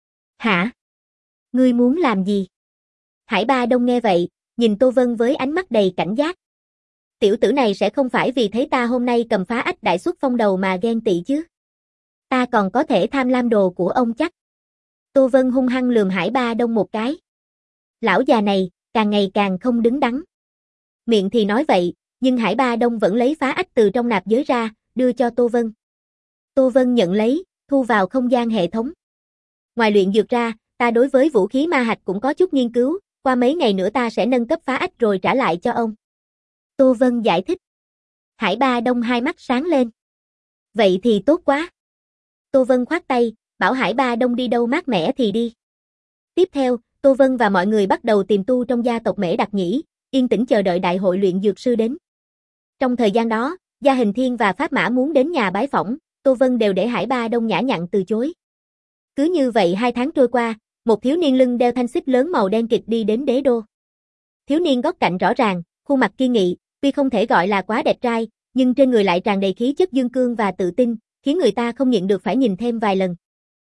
Hả? Ngươi muốn làm gì? Hải Ba Đông nghe vậy, nhìn Tô Vân với ánh mắt đầy cảnh giác. Tiểu tử này sẽ không phải vì thấy ta hôm nay cầm phá ách đại xuất phong đầu mà ghen tị chứ? Ta còn có thể tham lam đồ của ông chắc. Tô Vân hung hăng lườm Hải Ba Đông một cái. Lão già này, càng ngày càng không đứng đắn. Miệng thì nói vậy, nhưng Hải Ba Đông vẫn lấy phá ách từ trong nạp giới ra, đưa cho Tô Vân. Tô Vân nhận lấy, thu vào không gian hệ thống. Ngoài luyện dược ra, ta đối với vũ khí ma hạch cũng có chút nghiên cứu, qua mấy ngày nữa ta sẽ nâng cấp phá ách rồi trả lại cho ông. Tô Vân giải thích. Hải Ba Đông hai mắt sáng lên. Vậy thì tốt quá. Tô Vân khoát tay, bảo Hải Ba Đông đi đâu mát mẻ thì đi. Tiếp theo, Tô Vân và mọi người bắt đầu tìm tu trong gia tộc Mễ Đặc Nhĩ, yên tĩnh chờ đợi đại hội luyện dược sư đến. Trong thời gian đó, Gia Hình Thiên và Pháp Mã muốn đến nhà bái phỏng, Tô Vân đều để Hải Ba Đông nhã nhặn từ chối. Cứ như vậy hai tháng trôi qua, một thiếu niên lưng đeo thanh xích lớn màu đen kịt đi đến đế đô. Thiếu niên góc cạnh rõ ràng, khuôn mặt kiên nghị, tuy không thể gọi là quá đẹp trai, nhưng trên người lại tràn đầy khí chất dương cương và tự tin, khiến người ta không nhịn được phải nhìn thêm vài lần.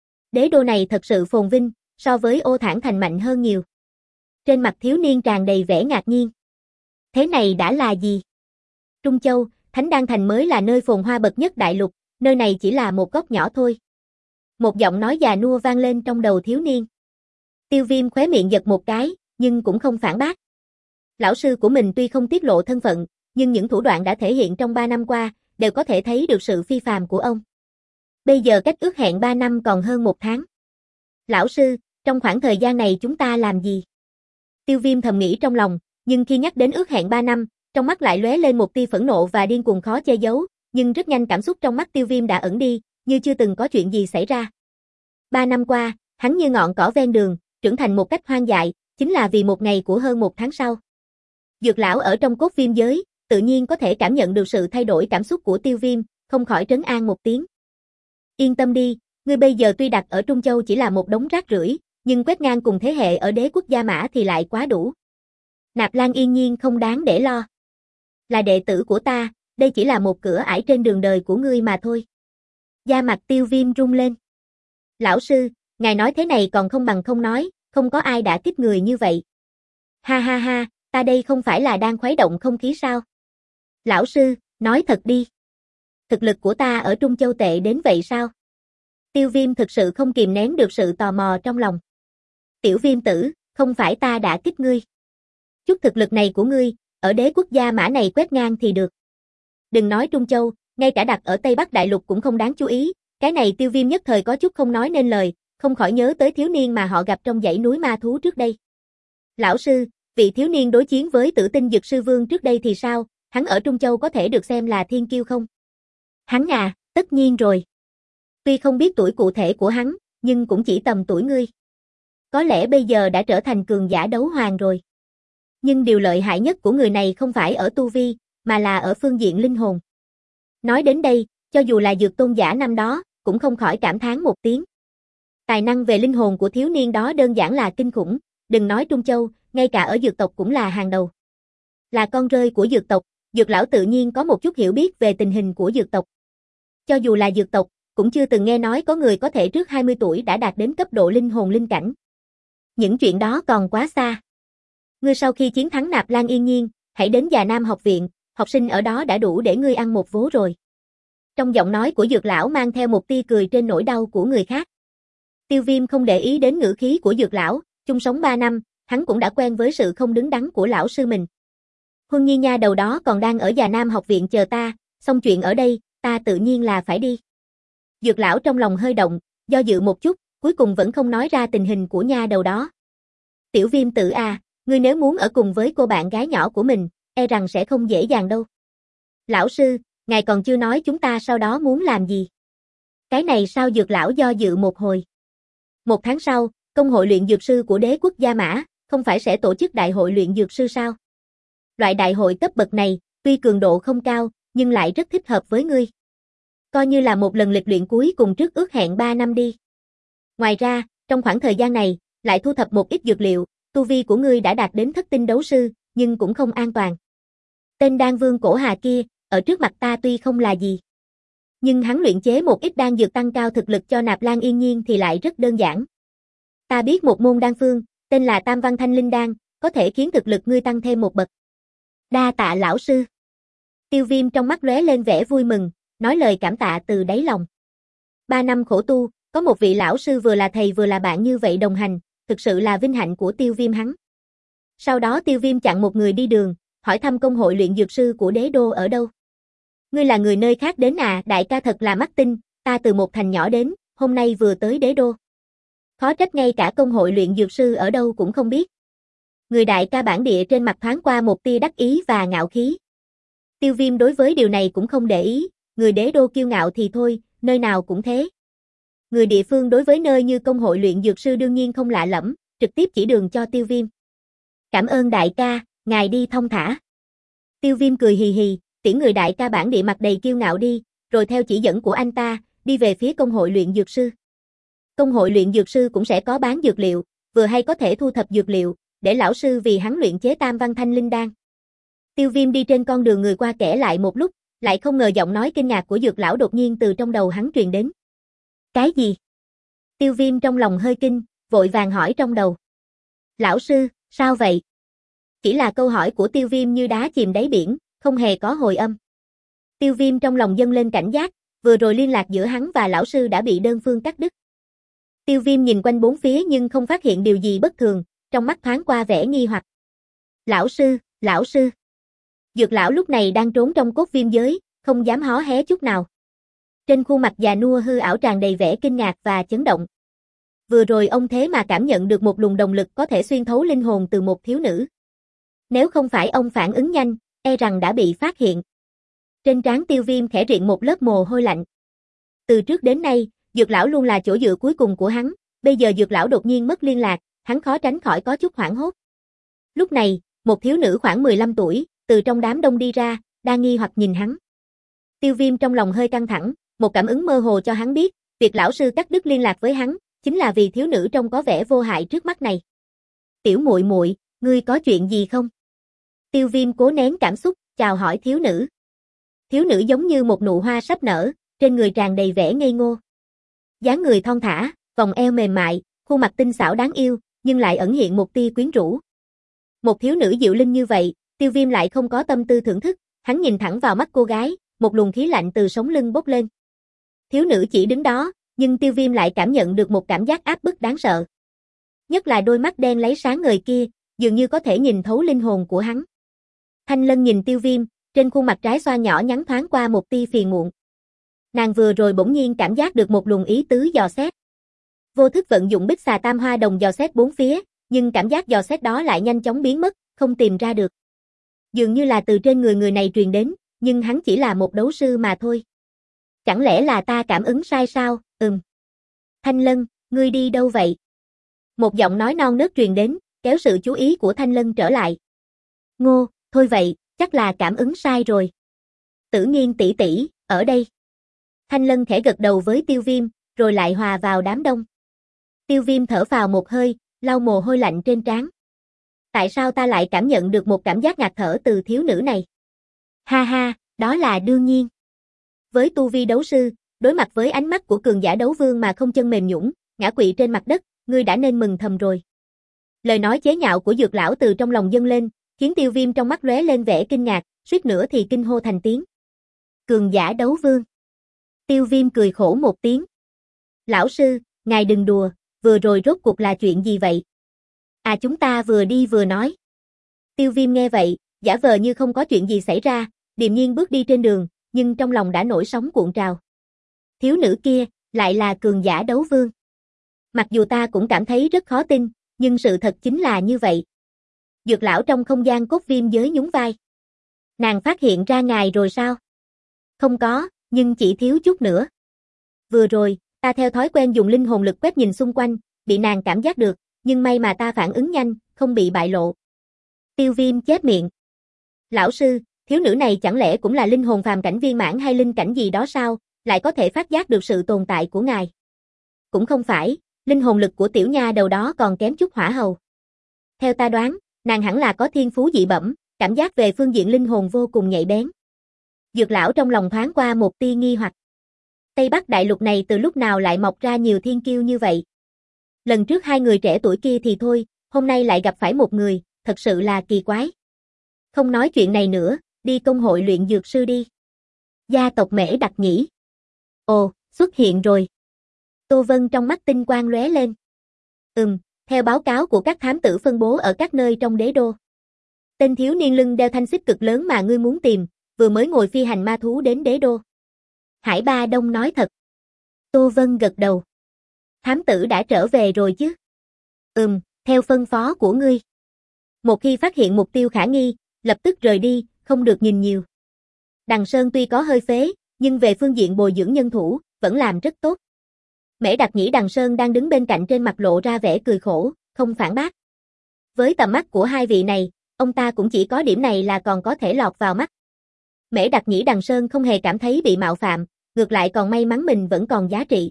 Đế đô này thật sự phồn vinh, so với Ô Thản Thành mạnh hơn nhiều. Trên mặt thiếu niên tràn đầy vẻ ngạc nhiên. Thế này đã là gì? Trung Châu, Thánh Đan Thành mới là nơi phồn hoa bậc nhất đại lục, nơi này chỉ là một góc nhỏ thôi. Một giọng nói già nua vang lên trong đầu thiếu niên. Tiêu Viêm khóe miệng giật một cái, nhưng cũng không phản bác. Lão sư của mình tuy không tiết lộ thân phận, nhưng những thủ đoạn đã thể hiện trong ba năm qua, đều có thể thấy được sự phi phàm của ông. Bây giờ cách ước hẹn ba năm còn hơn một tháng. Lão sư, trong khoảng thời gian này chúng ta làm gì? Tiêu Viêm thầm nghĩ trong lòng, nhưng khi nhắc đến ước hẹn ba năm, trong mắt lại lóe lên một tia phẫn nộ và điên cuồng khó che giấu, nhưng rất nhanh cảm xúc trong mắt Tiêu Viêm đã ẩn đi, như chưa từng có chuyện gì xảy ra. Ba năm qua, hắn như ngọn cỏ ven đường, trưởng thành một cách hoang dại, chính là vì một ngày của hơn một tháng sau. Dược lão ở trong cốt viêm giới, tự nhiên có thể cảm nhận được sự thay đổi cảm xúc của Tiêu Viêm, không khỏi trấn an một tiếng. Yên tâm đi, ngươi bây giờ tuy đặt ở Trung Châu chỉ là một đống rác rưởi, nhưng quét ngang cùng thế hệ ở đế quốc Gia Mã thì lại quá đủ. Nạp Lan yên nhiên không đáng để lo. Là đệ tử của ta, đây chỉ là một cửa ải trên đường đời của ngươi mà thôi. Da mặt Tiêu Viêm rung lên. Lão sư, ngài nói thế này còn không bằng không nói, không có ai đã kích người như vậy. Ha ha ha, ta đây không phải là đang khuấy động không khí sao? Lão sư, nói thật đi. Thực lực của ta ở Trung Châu tệ đến vậy sao? Tiêu Viêm thực sự không kìm nén được sự tò mò trong lòng. Tiểu Viêm tử, không phải ta đã kích ngươi. Chút thực lực này của ngươi, ở đế quốc Gia Mã này quét ngang thì được. Đừng nói Trung Châu, ngay cả đặt ở Tây Bắc Đại Lục cũng không đáng chú ý, cái này Tiêu Viêm nhất thời có chút không nói nên lời, không khỏi nhớ tới thiếu niên mà họ gặp trong dãy núi ma thú trước đây. Lão sư, vị thiếu niên đối chiến với Tử Tinh Dược Sư Vương trước đây thì sao, hắn ở Trung Châu có thể được xem là thiên kiêu không? Hắn à, tất nhiên rồi. Tuy không biết tuổi cụ thể của hắn, nhưng cũng chỉ tầm tuổi ngươi. Có lẽ bây giờ đã trở thành cường giả đấu hoàng rồi. Nhưng điều lợi hại nhất của người này không phải ở tu vi, mà là ở phương diện linh hồn. Nói đến đây, cho dù là Dược Tôn giả năm đó, cũng không khỏi cảm thán một tiếng. Tài năng về linh hồn của thiếu niên đó đơn giản là kinh khủng, đừng nói Trung Châu, ngay cả ở dược tộc cũng là hàng đầu. Là con rơi của dược tộc, Dược lão tự nhiên có một chút hiểu biết về tình hình của dược tộc. Cho dù là dược tộc, cũng chưa từng nghe nói có người có thể trước hai mươi tuổi đã đạt đến cấp độ linh hồn linh cảnh. Những chuyện đó còn quá xa. Ngươi sau khi chiến thắng Nạp Lan yên nhiên, hãy đến Già Nam học viện, học sinh ở đó đã đủ để ngươi ăn một vố rồi. Trong giọng nói của Dược lão mang theo một tia cười trên nỗi đau của người khác. Tiêu Viêm không để ý đến ngữ khí của Dược lão, chung sống ba năm, hắn cũng đã quen với sự không đứng đắn của lão sư mình. Huân Nhi nha đầu đó còn đang ở Già Nam học viện chờ ta, xong chuyện ở đây, ta tự nhiên là phải đi. Dược lão trong lòng hơi động, do dự một chút, cuối cùng vẫn không nói ra tình hình của nha đầu đó. Tiểu Viêm tử à, ngươi nếu muốn ở cùng với cô bạn gái nhỏ của mình, e rằng sẽ không dễ dàng đâu. Lão sư, ngài còn chưa nói chúng ta sau đó muốn làm gì. Cái này sao? Dược lão do dự một hồi. Một tháng sau, công hội luyện dược sư của đế quốc Gia Mã, không phải sẽ tổ chức đại hội luyện dược sư sao? Loại đại hội cấp bậc này, tuy cường độ không cao, nhưng lại rất thích hợp với ngươi. Coi như là một lần lịch luyện cuối cùng trước ước hẹn ba năm đi. Ngoài ra, trong khoảng thời gian này, lại thu thập một ít dược liệu, tu vi của ngươi đã đạt đến thất tinh đấu sư, nhưng cũng không an toàn. Tên đan vương cổ hà kia, ở trước mặt ta tuy không là gì. Nhưng hắn luyện chế một ít đan dược tăng cao thực lực cho Nạp Lan yên nhiên thì lại rất đơn giản. Ta biết một môn đan phương, tên là Tam Văn Thanh Linh Đan, có thể khiến thực lực ngươi tăng thêm một bậc. Đa tạ lão sư. Tiêu Viêm trong mắt lóe lên vẻ vui mừng, nói lời cảm tạ từ đáy lòng. Ba năm khổ tu, có một vị lão sư vừa là thầy vừa là bạn như vậy đồng hành, thực sự là vinh hạnh của Tiêu Viêm hắn. Sau đó Tiêu Viêm chặn một người đi đường, hỏi thăm công hội luyện dược sư của đế đô ở đâu. Ngươi là người nơi khác đến à? Đại ca thật là mắt tinh, ta từ một thành nhỏ đến, hôm nay vừa tới đế đô. Khó trách ngay cả công hội luyện dược sư ở đâu cũng không biết. Người đại ca bản địa trên mặt thoáng qua một tia đắc ý và ngạo khí. Tiêu Viêm đối với điều này cũng không để ý, người đế đô kiêu ngạo thì thôi, nơi nào cũng thế. Người địa phương đối với nơi như công hội luyện dược sư đương nhiên không lạ lẫm, trực tiếp chỉ đường cho Tiêu Viêm. Cảm ơn đại ca, ngài đi thông thả. Tiêu Viêm cười hì hì, tiễn người đại ca bản địa mặt đầy kiêu ngạo đi, rồi theo chỉ dẫn của anh ta, đi về phía công hội luyện dược sư. Công hội luyện dược sư cũng sẽ có bán dược liệu, vừa hay có thể thu thập dược liệu, để lão sư vì hắn luyện chế Tam Văn Thanh Linh Đan. Tiêu Viêm đi trên con đường người qua kẻ lại một lúc, lại không ngờ giọng nói kinh ngạc của dược lão đột nhiên từ trong đầu hắn truyền đến. Cái gì? Tiêu Viêm trong lòng hơi kinh, vội vàng hỏi trong đầu. Lão sư, sao vậy? Chỉ là câu hỏi của Tiêu Viêm như đá chìm đáy biển, không hề có hồi âm. Tiêu Viêm trong lòng dâng lên cảnh giác, vừa rồi liên lạc giữa hắn và lão sư đã bị đơn phương cắt đứt. Tiêu Viêm nhìn quanh bốn phía nhưng không phát hiện điều gì bất thường, trong mắt thoáng qua vẻ nghi hoặc. Lão sư, lão sư. Dược lão lúc này đang trốn trong cốt viêm giới, không dám hó hé chút nào. Trên khuôn mặt già nua hư ảo tràn đầy vẻ kinh ngạc và chấn động. Vừa rồi ông thế mà cảm nhận được một luồng động lực có thể xuyên thấu linh hồn từ một thiếu nữ. Nếu không phải ông phản ứng nhanh, e rằng đã bị phát hiện. Trên trán Tiêu Viêm khẽ riện một lớp mồ hôi lạnh. Từ trước đến nay, dược lão luôn là chỗ dựa cuối cùng của hắn, bây giờ dược lão đột nhiên mất liên lạc, hắn khó tránh khỏi có chút hoảng hốt. Lúc này, một thiếu nữ khoảng mười lăm tuổi, từ trong đám đông đi ra, đang nghi hoặc nhìn hắn. Tiêu Viêm trong lòng hơi căng thẳng, một cảm ứng mơ hồ cho hắn biết, việc lão sư cắt đứt liên lạc với hắn, chính là vì thiếu nữ trông có vẻ vô hại trước mắt này. Tiểu muội muội, ngươi có chuyện gì không? Tiêu Viêm cố nén cảm xúc, chào hỏi thiếu nữ. Thiếu nữ giống như một nụ hoa sắp nở, trên người tràn đầy vẻ ngây ngô. Dáng người thon thả, vòng eo mềm mại, khuôn mặt tinh xảo đáng yêu, nhưng lại ẩn hiện một tia quyến rũ. Một thiếu nữ diệu linh như vậy, Tiêu Viêm lại không có tâm tư thưởng thức, hắn nhìn thẳng vào mắt cô gái, một luồng khí lạnh từ sống lưng bốc lên. Thiếu nữ chỉ đứng đó, nhưng Tiêu Viêm lại cảm nhận được một cảm giác áp bức đáng sợ. Nhất là đôi mắt đen láy sáng ngời kia, dường như có thể nhìn thấu linh hồn của hắn. Thanh Lân nhìn Tiêu Viêm, trên khuôn mặt trái xoa nhỏ nhắn thoáng qua một tia phiền muộn. Nàng vừa rồi bỗng nhiên cảm giác được một luồng ý tứ dò xét. Vô thức vận dụng bích xà tam hoa đồng dò xét bốn phía, nhưng cảm giác dò xét đó lại nhanh chóng biến mất, không tìm ra được. Dường như là từ trên người người này truyền đến, nhưng hắn chỉ là một đấu sư mà thôi. Chẳng lẽ là ta cảm ứng sai sao? Ừm. Thanh Lân, ngươi đi đâu vậy? Một giọng nói non nớt truyền đến, kéo sự chú ý của Thanh Lân trở lại. Ngô, thôi vậy, chắc là cảm ứng sai rồi. Tử Nghiên tỷ tỷ, ở đây. Thanh Lân khẽ gật đầu với Tiêu Viêm, rồi lại hòa vào đám đông. Tiêu Viêm thở phào một hơi, lau mồ hôi lạnh trên trán. Tại sao ta lại cảm nhận được một cảm giác ngạt thở từ thiếu nữ này? Ha ha, đó là đương nhiên. Với tu vi đấu sư, đối mặt với ánh mắt của cường giả đấu vương mà không chân mềm nhũn, ngã quỵ trên mặt đất, ngươi đã nên mừng thầm rồi. Lời nói chế nhạo của dược lão từ trong lòng dâng lên, khiến Tiêu Viêm trong mắt lóe lên vẻ kinh ngạc, suýt nữa thì kinh hô thành tiếng. Cường giả đấu vương. Tiêu Viêm cười khổ một tiếng. Lão sư, ngài đừng đùa, vừa rồi rốt cuộc là chuyện gì vậy? À chúng ta vừa đi vừa nói. Tiêu Viêm nghe vậy, giả vờ như không có chuyện gì xảy ra, điềm nhiên bước đi trên đường, nhưng trong lòng đã nổi sóng cuộn trào. Thiếu nữ kia, lại là cường giả đấu vương. Mặc dù ta cũng cảm thấy rất khó tin, nhưng sự thật chính là như vậy. Dược lão trong không gian cốt viêm giới nhún vai. Nàng phát hiện ra ngài rồi sao? Không có, nhưng chỉ thiếu chút nữa. Vừa rồi, ta theo thói quen dùng linh hồn lực quét nhìn xung quanh, bị nàng cảm giác được, nhưng may mà ta phản ứng nhanh, không bị bại lộ. Tiêu Viêm chép miệng. Lão sư, thiếu nữ này chẳng lẽ cũng là linh hồn phàm cảnh viên mãn hay linh cảnh gì đó sao, lại có thể phát giác được sự tồn tại của ngài? Cũng không phải, linh hồn lực của tiểu nha đầu đó còn kém chút hỏa hầu. Theo ta đoán, nàng hẳn là có thiên phú dị bẩm, cảm giác về phương diện linh hồn vô cùng nhạy bén. Dược lão trong lòng thoáng qua một tia nghi hoặc. Tây Bắc đại lục này từ lúc nào lại mọc ra nhiều thiên kiêu như vậy? Lần trước hai người trẻ tuổi kia thì thôi, hôm nay lại gặp phải một người, thật sự là kỳ quái. Không nói chuyện này nữa, đi công hội luyện dược sư đi. Gia tộc Mễ Đặc nhỉ? Ồ, xuất hiện rồi. Tô Vân trong mắt tinh quang lóe lên. Ừm, theo báo cáo của các thám tử phân bố ở các nơi trong đế đô. Tên thiếu niên lưng đeo thanh xích cực lớn mà ngươi muốn tìm, vừa mới ngồi phi hành ma thú đến đế đô. Hải Ba Đông nói thật. Tô Vân gật đầu. Thám tử đã trở về rồi chứ? Ừm, theo phân phó của ngươi. Một khi phát hiện mục tiêu khả nghi, lập tức rời đi, không được nhìn nhiều. Đằng Sơn tuy có hơi phế, nhưng về phương diện bồi dưỡng nhân thủ, vẫn làm rất tốt. Mễ Đặc nghĩ Đằng Sơn đang đứng bên cạnh trên mặt lộ ra vẻ cười khổ, không phản bác. Với tầm mắt của hai vị này, ông ta cũng chỉ có điểm này là còn có thể lọt vào mắt. Mễ Đặc nghĩ Đằng Sơn không hề cảm thấy bị mạo phạm, ngược lại còn may mắn mình vẫn còn giá trị.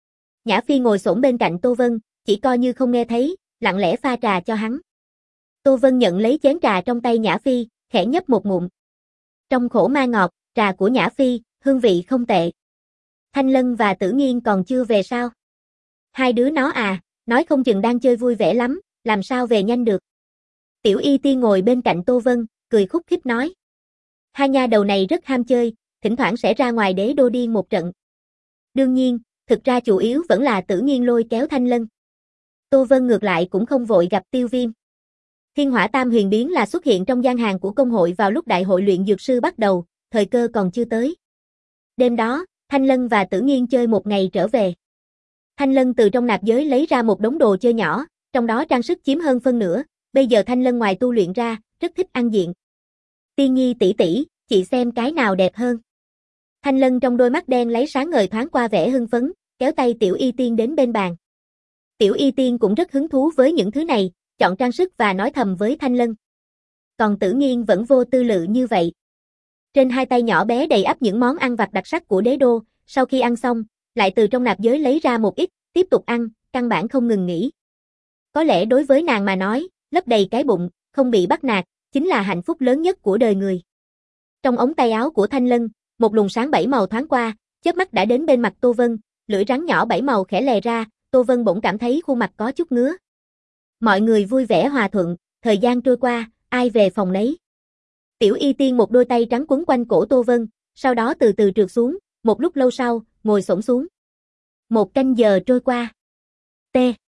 Nhã Phi ngồi xổm bên cạnh Tô Vân, chỉ coi như không nghe thấy, lặng lẽ pha trà cho hắn. Tô Vân nhận lấy chén trà trong tay Nhã Phi, khẽ nhấp một ngụm. Trong khổ ma ngọt, trà của Nhã Phi, hương vị không tệ. Thanh Lân và Tử Nghiên còn chưa về sao? Hai đứa nó à, nói không chừng đang chơi vui vẻ lắm, làm sao về nhanh được. Tiểu Y Tiên ngồi bên cạnh Tô Vân, cười khúc khích nói. Hai nha đầu này rất ham chơi, thỉnh thoảng sẽ ra ngoài đế đô điên một trận. Đương nhiên, thực ra chủ yếu vẫn là Tử Nghiên lôi kéo Thanh Lân. Tô Vân ngược lại cũng không vội gặp Tiêu Viêm. Thiên Hỏa Tam Huyền Biến là xuất hiện trong gian hàng của công hội vào lúc đại hội luyện dược sư bắt đầu, thời cơ còn chưa tới. Đêm đó, Thanh Lân và Tử Nghiên chơi một ngày trở về. Thanh Lân từ trong nạp giới lấy ra một đống đồ chơi nhỏ, trong đó trang sức chiếm hơn phân nửa, bây giờ Thanh Lân ngoài tu luyện ra, rất thích ăn diện. Tiên Nhi tỷ tỷ, chị xem cái nào đẹp hơn. Thanh Lân trong đôi mắt đen lấy sáng ngời thoáng qua vẻ hưng phấn, kéo tay Tiểu Y Tiên đến bên bàn. Tiểu Y Tiên cũng rất hứng thú với những thứ này, chọn trang sức và nói thầm với Thanh Lân. Còn Tử Nghiên vẫn vô tư lự như vậy. Trên hai tay nhỏ bé đầy ắp những món ăn vặt đặc sắc của đế đô, sau khi ăn xong, lại từ trong nạp giới lấy ra một ít, tiếp tục ăn, căn bản không ngừng nghỉ. Có lẽ đối với nàng mà nói, lấp đầy cái bụng, không bị bắt nạt, chính là hạnh phúc lớn nhất của đời người. Trong ống tay áo của Thanh Lân, một luồng sáng bảy màu thoáng qua, chớp mắt đã đến bên mặt Tô Vân, lưỡi rắn nhỏ bảy màu khẽ lè ra, Tô Vân bỗng cảm thấy khuôn mặt có chút ngứa. Mọi người vui vẻ hòa thuận, thời gian trôi qua, ai về phòng nấy. Tiểu Y Tiên một đôi tay trắng quấn quanh cổ Tô Vân, sau đó từ từ trượt xuống, một lúc lâu sau, ngồi xổm xuống. Một canh giờ trôi qua. T.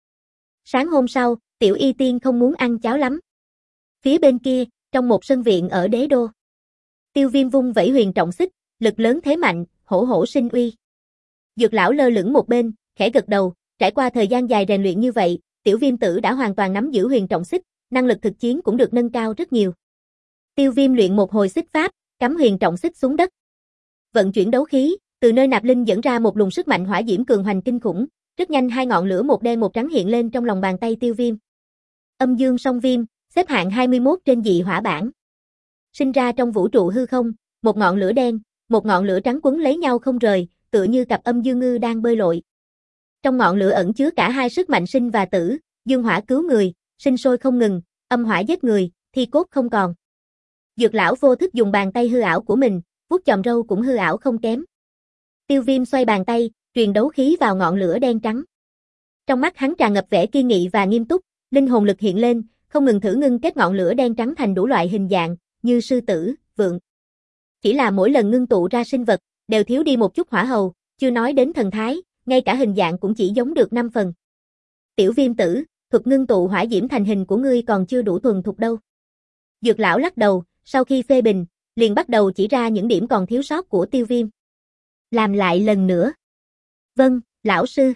Sáng hôm sau, Tiểu Y Tiên không muốn ăn cháo lắm. Phía bên kia, trong một sân viện ở đế đô. Tiêu Viêm vung vẩy huyền trọng xích, lực lớn thế mạnh, hổ hổ sinh uy. Dược lão lơ lửng một bên, khẽ gật đầu, trải qua thời gian dài rèn luyện như vậy, Tiểu Viêm tử đã hoàn toàn nắm giữ huyền trọng xích, năng lực thực chiến cũng được nâng cao rất nhiều. Tiêu Viêm luyện một hồi xích pháp, cắm huyền trọng xích xuống đất. Vận chuyển đấu khí, từ nơi nạp linh dẫn ra một luồng sức mạnh hỏa diễm cường hoành kinh khủng, rất nhanh hai ngọn lửa một đen một trắng hiện lên trong lòng bàn tay Tiêu Viêm. Âm dương song viêm, xếp hạng hai mươi mốt trên dị hỏa bảng. Sinh ra trong vũ trụ hư không, một ngọn lửa đen, một ngọn lửa trắng quấn lấy nhau không rời, tựa như cặp âm dương ngư đang bơi lội. Trong ngọn lửa ẩn chứa cả hai sức mạnh sinh và tử, dương hỏa cứu người, sinh sôi không ngừng, âm hỏa giết người, thi cốt không còn. Dược lão vô thức dùng bàn tay hư ảo của mình, vuốt chòm râu cũng hư ảo không kém. Tiêu Viêm xoay bàn tay, truyền đấu khí vào ngọn lửa đen trắng. Trong mắt hắn tràn ngập vẻ kiên nghị và nghiêm túc, linh hồn lực hiện lên, không ngừng thử ngưng kết ngọn lửa đen trắng thành đủ loại hình dạng, như sư tử, vượn. Chỉ là mỗi lần ngưng tụ ra sinh vật, đều thiếu đi một chút hỏa hầu, chưa nói đến thần thái, ngay cả hình dạng cũng chỉ giống được năm phần. Tiểu Viêm tử, thuật ngưng tụ hỏa diễm thành hình của ngươi còn chưa đủ thuần thục đâu. Dược lão lắc đầu, sau khi phê bình, liền bắt đầu chỉ ra những điểm còn thiếu sót của Tiêu Viêm. Làm lại lần nữa. Vâng, lão sư.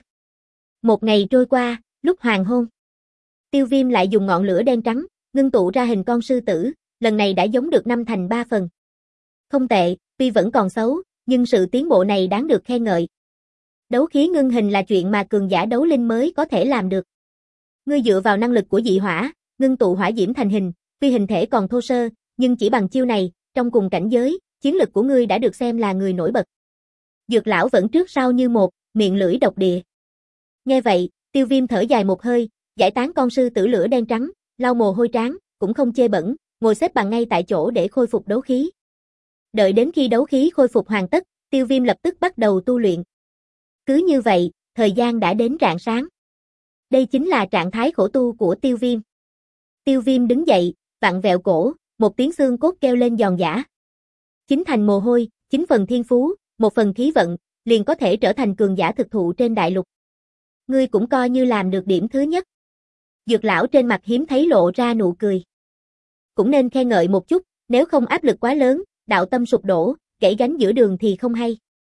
Một ngày trôi qua, lúc hoàng hôn. Tiêu Viêm lại dùng ngọn lửa đen trắng, ngưng tụ ra hình con sư tử, lần này đã giống được năm thành ba phần. Không tệ, tuy vẫn còn xấu, nhưng sự tiến bộ này đáng được khen ngợi. Đấu khí ngưng hình là chuyện mà cường giả đấu linh mới có thể làm được. Ngươi dựa vào năng lực của dị hỏa, ngưng tụ hỏa diễm thành hình, tuy hình thể còn thô sơ, nhưng chỉ bằng chiêu này, trong cùng cảnh giới, chiến lực của ngươi đã được xem là người nổi bật. Dược lão vẫn trước sau như một, miệng lưỡi độc địa. Nghe vậy, Tiêu Viêm thở dài một hơi, giải tán con sư tử lửa đen trắng, lau mồ hôi trán, cũng không chê bẩn, ngồi xếp bằng ngay tại chỗ để khôi phục đấu khí. Đợi đến khi đấu khí khôi phục hoàn tất, Tiêu Viêm lập tức bắt đầu tu luyện. Cứ như vậy, thời gian đã đến rạng sáng. Đây chính là trạng thái khổ tu của Tiêu Viêm. Tiêu Viêm đứng dậy, vặn vẹo cổ, một tiếng xương cốt kêu lên giòn giã. Chính thành mồ hôi, chính phần thiên phú, một phần khí vận, liền có thể trở thành cường giả thực thụ trên đại lục. Ngươi cũng coi như làm được điểm thứ nhất. Dược lão trên mặt hiếm thấy lộ ra nụ cười. Cũng nên khen ngợi một chút, nếu không áp lực quá lớn, đạo tâm sụp đổ, gãy gánh giữa đường thì không hay.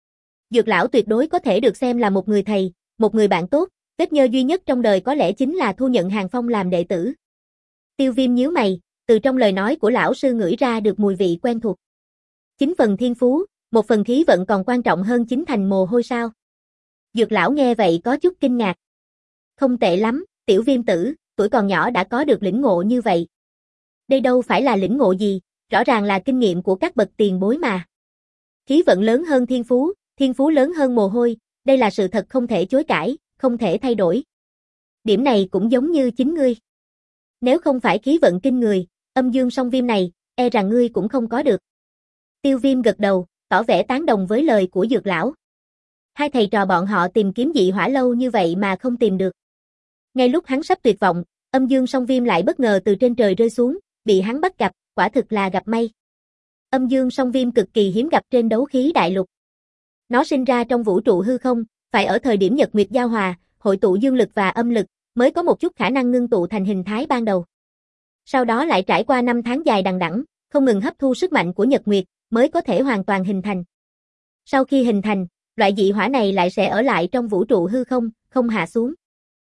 Dược lão tuyệt đối có thể được xem là một người thầy, một người bạn tốt, vết nhơ duy nhất trong đời có lẽ chính là thu nhận Hàng Phong làm đệ tử. Tiêu Viêm nhíu mày, từ trong lời nói của lão sư ngửi ra được mùi vị quen thuộc. Chín phần thiên phú, một phần khí vận còn quan trọng hơn chín thành mồ hôi sao? Dược lão nghe vậy có chút kinh ngạc. Không tệ lắm, tiểu Viêm tử, tuổi còn nhỏ đã có được lĩnh ngộ như vậy. Đây đâu phải là lĩnh ngộ gì, rõ ràng là kinh nghiệm của các bậc tiền bối mà. Khí vận lớn hơn thiên phú, thiên phú lớn hơn mồ hôi, đây là sự thật không thể chối cãi, không thể thay đổi. Điểm này cũng giống như chính ngươi. Nếu không phải khí vận kinh người, âm dương song viêm này, e rằng ngươi cũng không có được. Tiêu Viêm gật đầu, tỏ vẻ tán đồng với lời của dược lão. Hai thầy trò bọn họ tìm kiếm dị hỏa lâu như vậy mà không tìm được. Ngay lúc hắn sắp tuyệt vọng, âm dương song viêm lại bất ngờ từ trên trời rơi xuống, bị hắn bắt gặp, quả thực là gặp may. Âm dương song viêm cực kỳ hiếm gặp trên đấu khí đại lục. Nó sinh ra trong vũ trụ hư không, phải ở thời điểm nhật nguyệt giao hòa, hội tụ dương lực và âm lực, mới có một chút khả năng ngưng tụ thành hình thái ban đầu. Sau đó lại trải qua năm tháng dài đằng đẵng, không ngừng hấp thu sức mạnh của nhật nguyệt, mới có thể hoàn toàn hình thành. Sau khi hình thành, loại dị hỏa này lại sẽ ở lại trong vũ trụ hư không, không hạ xuống.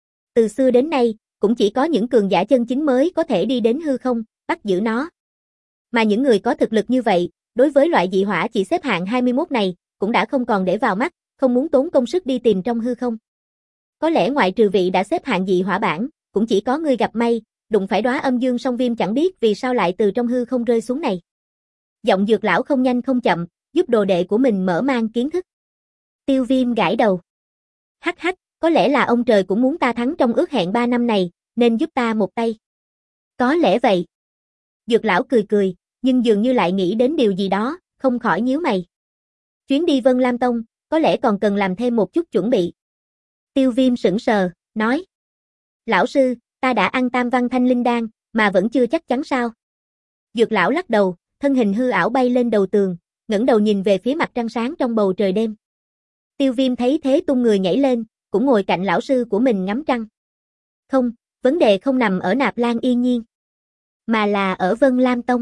Từ xưa đến nay, cũng chỉ có những cường giả chân chính mới có thể đi đến hư không, bắt giữ nó. Mà những người có thực lực như vậy, đối với loại dị hỏa chỉ xếp hạng hai mươi mốt này, cũng đã không còn để vào mắt, không muốn tốn công sức đi tìm trong hư không. Có lẽ ngoại trừ vị đã xếp hạng dị hỏa bảng, cũng chỉ có ngươi gặp may, đụng phải đóa âm dương song viêm chẳng biết vì sao lại từ trong hư không rơi xuống này. Giọng dược lão không nhanh không chậm, giúp đồ đệ của mình mở mang kiến thức. Tiêu Viêm gãi đầu. Hắc hắc, có lẽ là ông trời cũng muốn ta thắng trong ước hẹn ba năm này, nên giúp ta một tay. Có lẽ vậy. Dược lão cười cười, nhưng dường như lại nghĩ đến điều gì đó, không khỏi nhíu mày. Chuyến đi Vân Lam Tông, có lẽ còn cần làm thêm một chút chuẩn bị. Tiêu Viêm sững sờ, nói. Lão sư, ta đã ăn tam văn thanh linh đan, mà vẫn chưa chắc chắn sao? Dược lão lắc đầu, thân hình hư ảo bay lên đầu tường, ngẩng đầu nhìn về phía mặt trăng sáng trong bầu trời đêm. Tiêu Viêm thấy thế tung người nhảy lên, cũng ngồi cạnh lão sư của mình ngắm trăng. Không, vấn đề không nằm ở Nạp Lan Yên Nhiên, mà là ở Vân Lam Tông.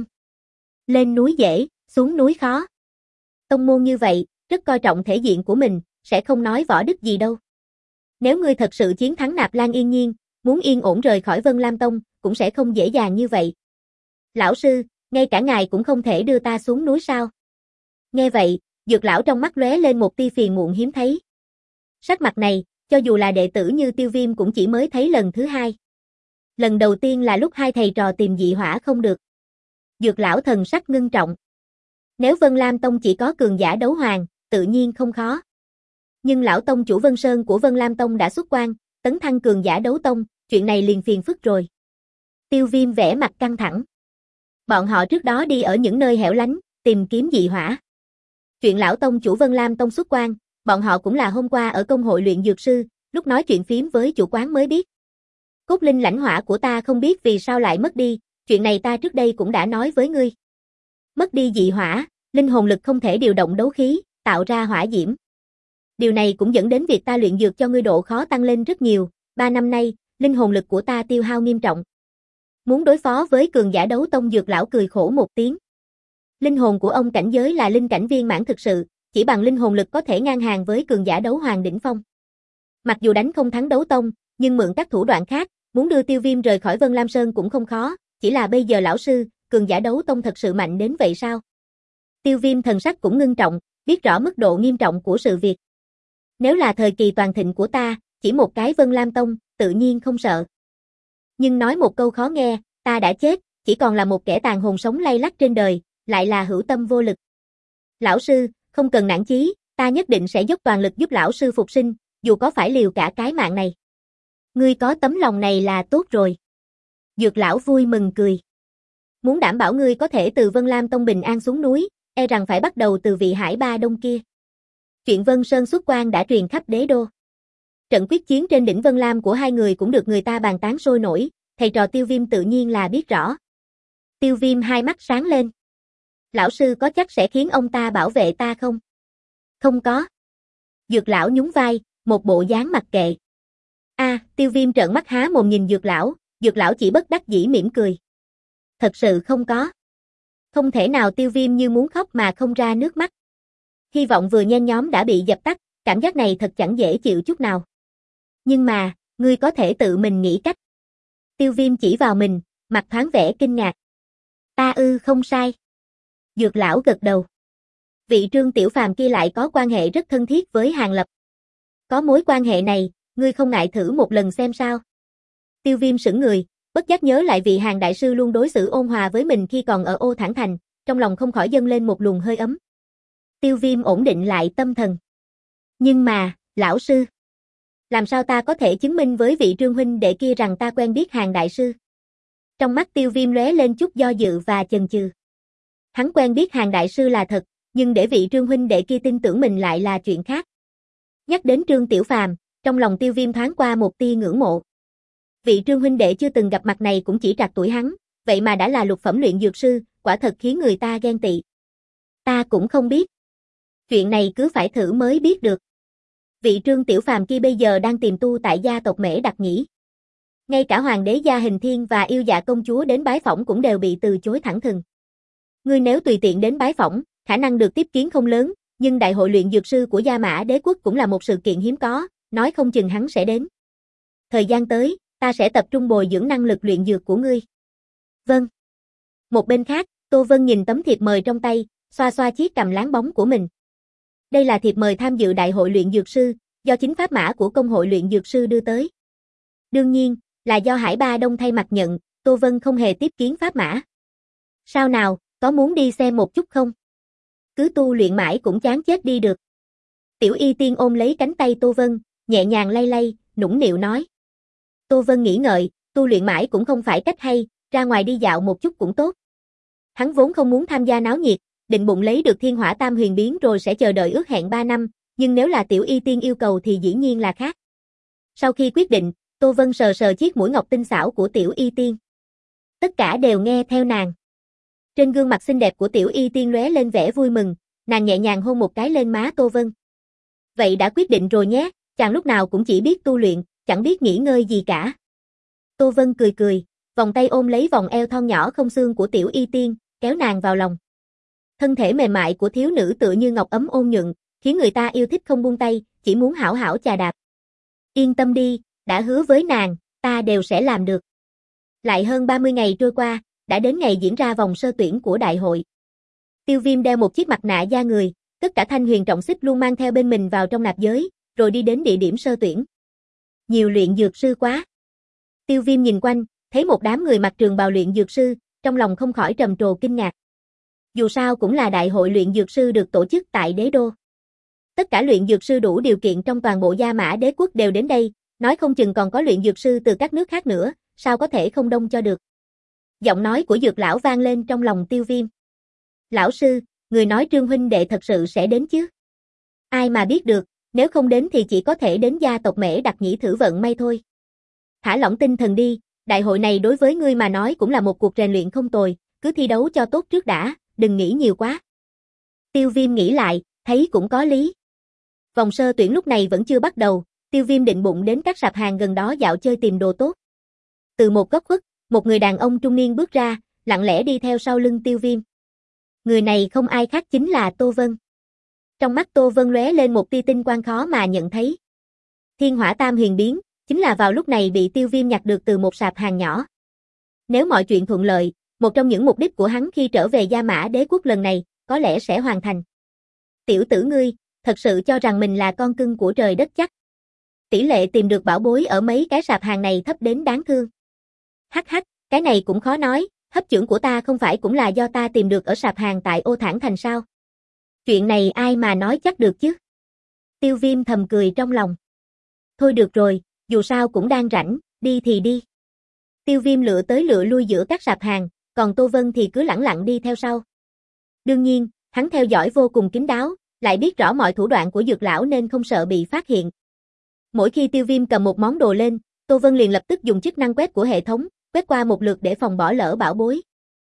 Lên núi dễ, xuống núi khó. Tông môn như vậy, rất coi trọng thể diện của mình, sẽ không nói võ đức gì đâu. Nếu ngươi thật sự chiến thắng Nạp Lan Yên Nhiên, muốn yên ổn rời khỏi Vân Lam Tông, cũng sẽ không dễ dàng như vậy. Lão sư, ngay cả ngài cũng không thể đưa ta xuống núi sao? Nghe vậy, dược lão trong mắt lóe lên một tia phiền muộn hiếm thấy. Sắc mặt này, cho dù là đệ tử như Tiêu Viêm cũng chỉ mới thấy lần thứ hai. Lần đầu tiên là lúc hai thầy trò tìm dị hỏa không được. Dược lão thần sắc ngưng trọng. Nếu Vân Lam Tông chỉ có cường giả đấu hoàng, tự nhiên không khó. Nhưng lão tông chủ Vân Sơn của Vân Lam Tông đã xuất quan, tấn thăng cường giả đấu tông, chuyện này liền phiền phức rồi. Tiêu Viêm vẻ mặt căng thẳng. Bọn họ trước đó đi ở những nơi hẻo lánh, tìm kiếm dị hỏa. Chuyện lão tông chủ Vân Lam Tông xuất quan, bọn họ cũng là hôm qua ở công hội luyện dược sư, lúc nói chuyện phím với chủ quán mới biết. Cốt linh lãnh hỏa của ta không biết vì sao lại mất đi, chuyện này ta trước đây cũng đã nói với ngươi. Mất đi dị hỏa, linh hồn lực không thể điều động đấu khí, tạo ra hỏa diễm. Điều này cũng dẫn đến việc ta luyện dược cho ngươi độ khó tăng lên rất nhiều, ba năm nay, linh hồn lực của ta tiêu hao nghiêm trọng. Muốn đối phó với cường giả đấu tông, dược lão cười khổ một tiếng. Linh hồn của ông cảnh giới là linh cảnh viên mãn thực sự, chỉ bằng linh hồn lực có thể ngang hàng với cường giả đấu hoàng đỉnh phong. Mặc dù đánh không thắng đấu tông, nhưng mượn các thủ đoạn khác, muốn đưa Tiêu Viêm rời khỏi Vân Lam Sơn cũng không khó, chỉ là bây giờ lão sư, cường giả đấu tông thật sự mạnh đến vậy sao? Tiêu Viêm thần sắc cũng ngưng trọng, biết rõ mức độ nghiêm trọng của sự việc. Nếu là thời kỳ toàn thịnh của ta, chỉ một cái Vân Lam Tông, tự nhiên không sợ. Nhưng nói một câu khó nghe, ta đã chết, chỉ còn là một kẻ tàn hồn sống lay lắt trên đời, lại là hữu tâm vô lực. Lão sư, không cần nản chí, ta nhất định sẽ dốc toàn lực giúp lão sư phục sinh, dù có phải liều cả cái mạng này. Ngươi có tấm lòng này là tốt rồi. Dược lão vui mừng cười. Muốn đảm bảo ngươi có thể từ Vân Lam Tông bình an xuống núi, e rằng phải bắt đầu từ vị Hải Ba Đông kia. Chuyện Vân Sơn xuất quan đã truyền khắp đế đô. Trận quyết chiến trên đỉnh Vân Lam của hai người cũng được người ta bàn tán sôi nổi, thầy trò Tiêu Viêm tự nhiên là biết rõ. Tiêu Viêm hai mắt sáng lên. Lão sư có chắc sẽ khiến ông ta bảo vệ ta không? Không có. Dược lão nhún vai, một bộ dáng mặc kệ. A, à, Tiêu Viêm trợn mắt há mồm nhìn dược lão, dược lão chỉ bất đắc dĩ mỉm cười. Thật sự không có. Không thể nào. Tiêu Viêm như muốn khóc mà không ra nước mắt. Hy vọng vừa nhen nhóm đã bị dập tắt, cảm giác này thật chẳng dễ chịu chút nào. Nhưng mà, ngươi có thể tự mình nghĩ cách. Tiêu Viêm chỉ vào mình, mặt thoáng vẻ kinh ngạc. Ta ư không sai. Dược lão gật đầu. Vị Trương Tiểu Phàm kia lại có quan hệ rất thân thiết với Hàn Lập. Có mối quan hệ này, ngươi không ngại thử một lần xem sao? Tiêu Viêm sững người, bất giác nhớ lại vị Hàn đại sư luôn đối xử ôn hòa với mình khi còn ở Ô Thản Thành, trong lòng không khỏi dâng lên một luồng hơi ấm. Tiêu Viêm ổn định lại tâm thần. Nhưng mà, lão sư, làm sao ta có thể chứng minh với vị Trương huynh đệ kia rằng ta quen biết Hàn đại sư? Trong mắt Tiêu Viêm lóe lên chút do dự và chần chừ. Hắn quen biết Hàn đại sư là thật, nhưng để vị Trương huynh đệ kia tin tưởng mình lại là chuyện khác. Nhắc đến Trương Tiểu Phàm, trong lòng Tiêu Viêm thoáng qua một tia ngưỡng mộ. Vị Trương huynh đệ chưa từng gặp mặt này cũng chỉ trạc tuổi hắn, vậy mà đã là lục phẩm luyện dược sư, quả thật khiến người ta ghen tị. Ta cũng không biết. Chuyện này cứ phải thử mới biết được. Vị Trương Tiểu Phàm kia bây giờ đang tìm tu tại gia tộc Mễ Đặc nhỉ. Ngay cả hoàng đế Gia Hình Thiên và yêu dạ công chúa đến bái phỏng cũng đều bị từ chối thẳng thừng. Ngươi nếu tùy tiện đến bái phỏng, khả năng được tiếp kiến không lớn, nhưng đại hội luyện dược sư của Gia Mã Đế quốc cũng là một sự kiện hiếm có, nói không chừng hắn sẽ đến. Thời gian tới, ta sẽ tập trung bồi dưỡng năng lực luyện dược của ngươi. Vâng. Một bên khác, Tô Vân nhìn tấm thiệp mời trong tay, xoa xoa chiếc cằm láng bóng của mình. Đây là thiệp mời tham dự đại hội luyện dược sư, do chính pháp mã của công hội luyện dược sư đưa tới. Đương nhiên, là do Hải Ba Đông thay mặt nhận, Tô Vân không hề tiếp kiến pháp mã. Sao nào, có muốn đi xem một chút không? Cứ tu luyện mãi cũng chán chết đi được. Tiểu Y Tiên ôm lấy cánh tay Tô Vân, nhẹ nhàng lay lay, nũng nịu nói. Tô Vân nghĩ ngợi, tu luyện mãi cũng không phải cách hay, ra ngoài đi dạo một chút cũng tốt. Hắn vốn không muốn tham gia náo nhiệt, định bụng lấy được Thiên Hỏa Tam Huyền Biến rồi sẽ chờ đợi ước hẹn ba năm, nhưng nếu là Tiểu Y Tiên yêu cầu thì dĩ nhiên là khác. Sau khi quyết định, Tô Vân sờ sờ chiếc mũi ngọc tinh xảo của Tiểu Y Tiên. Tất cả đều nghe theo nàng. Trên gương mặt xinh đẹp của Tiểu Y Tiên lóe lên vẻ vui mừng, nàng nhẹ nhàng hôn một cái lên má Tô Vân. Vậy đã quyết định rồi nhé, chàng lúc nào cũng chỉ biết tu luyện, chẳng biết nghỉ ngơi gì cả. Tô Vân cười cười, vòng tay ôm lấy vòng eo thon nhỏ không xương của Tiểu Y Tiên, kéo nàng vào lòng. Thân thể mềm mại của thiếu nữ tựa như ngọc ấm ôn nhuận, khiến người ta yêu thích không buông tay, chỉ muốn hảo hảo chà đạp. Yên tâm đi, đã hứa với nàng, ta đều sẽ làm được. Lại hơn ba mươi ngày trôi qua, đã đến ngày diễn ra vòng sơ tuyển của đại hội. Tiêu Viêm đeo một chiếc mặt nạ da người, tất cả thanh huyền trọng xích luôn mang theo bên mình vào trong nạp giới, rồi đi đến địa điểm sơ tuyển. Nhiều luyện dược sư quá. Tiêu Viêm nhìn quanh, thấy một đám người mặc trường bào luyện dược sư, trong lòng không khỏi trầm trồ kinh ngạc. Dù sao cũng là đại hội luyện dược sư được tổ chức tại đế đô. Tất cả luyện dược sư đủ điều kiện trong toàn bộ Gia Mã Đế quốc đều đến đây, nói không chừng còn có luyện dược sư từ các nước khác nữa, sao có thể không đông cho được. Giọng nói của dược lão vang lên trong lòng Tiêu Viêm. Lão sư, người nói Trương huynh đệ thật sự sẽ đến chứ? Ai mà biết được, nếu không đến thì chỉ có thể đến gia tộc Mễ Đặc nhĩ thử vận may thôi. Thả lỏng tinh thần đi, đại hội này đối với ngươi mà nói cũng là một cuộc rèn luyện không tồi, cứ thi đấu cho tốt trước đã, đừng nghĩ nhiều quá. Tiêu Viêm nghĩ lại, thấy cũng có lý. Vòng sơ tuyển lúc này vẫn chưa bắt đầu, Tiêu Viêm định bụng đến các sạp hàng gần đó dạo chơi tìm đồ tốt. Từ một góc khuất, một người đàn ông trung niên bước ra, lặng lẽ đi theo sau lưng Tiêu Viêm. Người này không ai khác chính là Tô Vân. Trong mắt Tô Vân lóe lên một tia tinh quang khó mà nhận thấy. Thiên Hỏa Tam Huyền Biến, chính là vào lúc này bị Tiêu Viêm nhặt được từ một sạp hàng nhỏ. Nếu mọi chuyện thuận lợi, một trong những mục đích của hắn khi trở về Gia Mã Đế quốc lần này, có lẽ sẽ hoàn thành. Tiểu tử ngươi, thật sự cho rằng mình là con cưng của trời đất chắc. Tỷ lệ tìm được bảo bối ở mấy cái sạp hàng này thấp đến đáng thương. Hắc hắc, cái này cũng khó nói, hấp chưởng của ta không phải cũng là do ta tìm được ở sạp hàng tại Ô Thản Thành sao? Chuyện này ai mà nói chắc được chứ? Tiêu Viêm thầm cười trong lòng. Thôi được rồi, dù sao cũng đang rảnh, đi thì đi. Tiêu Viêm lựa tới lựa lui giữa các sạp hàng, còn Tô Vân thì cứ lẳng lặng đi theo sau. Đương nhiên, hắn theo dõi vô cùng kín đáo, lại biết rõ mọi thủ đoạn của dược lão nên không sợ bị phát hiện. Mỗi khi Tiêu Viêm cầm một món đồ lên, Tô Vân liền lập tức dùng chức năng quét của hệ thống, quét qua một lượt để phòng bỏ lỡ bảo bối.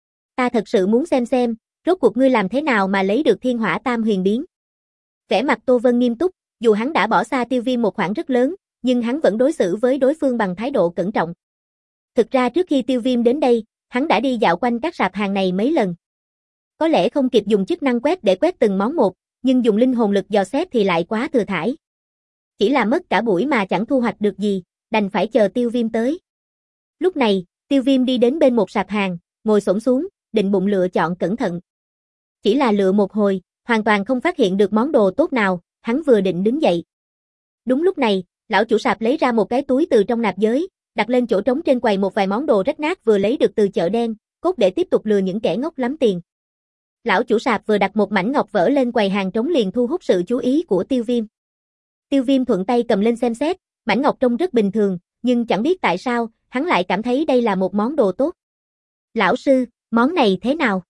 Ta thật sự muốn xem xem, rốt cuộc ngươi làm thế nào mà lấy được Thiên Hỏa Tam Huyền Biến. Vẻ mặt Tô Vân nghiêm túc, dù hắn đã bỏ xa Tiêu Viêm một khoảng rất lớn, nhưng hắn vẫn đối xử với đối phương bằng thái độ cẩn trọng. Thực ra trước khi Tiêu Viêm đến đây, hắn đã đi dạo quanh các sạp hàng này mấy lần. Có lẽ không kịp dùng chức năng quét để quét từng món một, nhưng dùng linh hồn lực dò xét thì lại quá thừa thãi. Chỉ là mất cả buổi mà chẳng thu hoạch được gì, đành phải chờ Tiêu Viêm tới. Lúc này, Tiêu Viêm đi đến bên một sạp hàng, ngồi xổm xuống, định bụng lựa chọn cẩn thận. Chỉ là lựa một hồi, hoàn toàn không phát hiện được món đồ tốt nào, hắn vừa định đứng dậy. Đúng lúc này, lão chủ sạp lấy ra một cái túi từ trong nạp giới, đặt lên chỗ trống trên quầy một vài món đồ rách nát vừa lấy được từ chợ đen, cốt để tiếp tục lừa những kẻ ngốc lắm tiền. Lão chủ sạp vừa đặt một mảnh ngọc vỡ lên quầy hàng trống liền thu hút sự chú ý của Tiêu Viêm. Tiêu Viêm thuận tay cầm lên xem xét, mảnh ngọc trông rất bình thường, nhưng chẳng biết tại sao, hắn lại cảm thấy đây là một món đồ tốt. Lão sư, món này thế nào?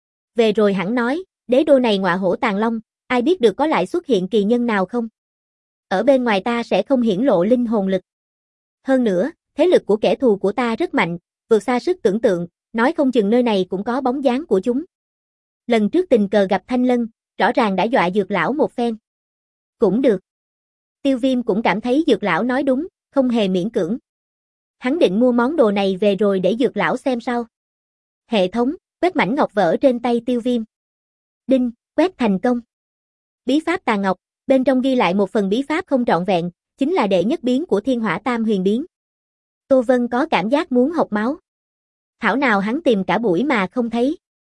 Về rồi hẳn nói, đế đô này ngọa hổ tàng long, ai biết được có lại xuất hiện kỳ nhân nào không? Ở bên ngoài ta sẽ không hiển lộ linh hồn lực. Hơn nữa, thế lực của kẻ thù của ta rất mạnh, vượt xa sức tưởng tượng, nói không chừng nơi này cũng có bóng dáng của chúng. Lần trước tình cờ gặp Thanh Lân, rõ ràng đã dọa Dược lão một phen. Cũng được. Tiêu Viêm cũng cảm thấy Dược lão nói đúng, không hề miễn cưỡng. Hắn định mua món đồ này về rồi để Dược lão xem sau. Hệ thống, quét mảnh ngọc vỡ trên tay Tiêu Viêm. Đinh, quét thành công. Bí pháp tà ngọc, bên trong ghi lại một phần bí pháp không trọn vẹn, chính là đệ nhất biến của Thiên Hỏa Tam Huyền biến. Tô Vân có cảm giác muốn hộc máu. Thảo nào hắn tìm cả buổi mà không thấy.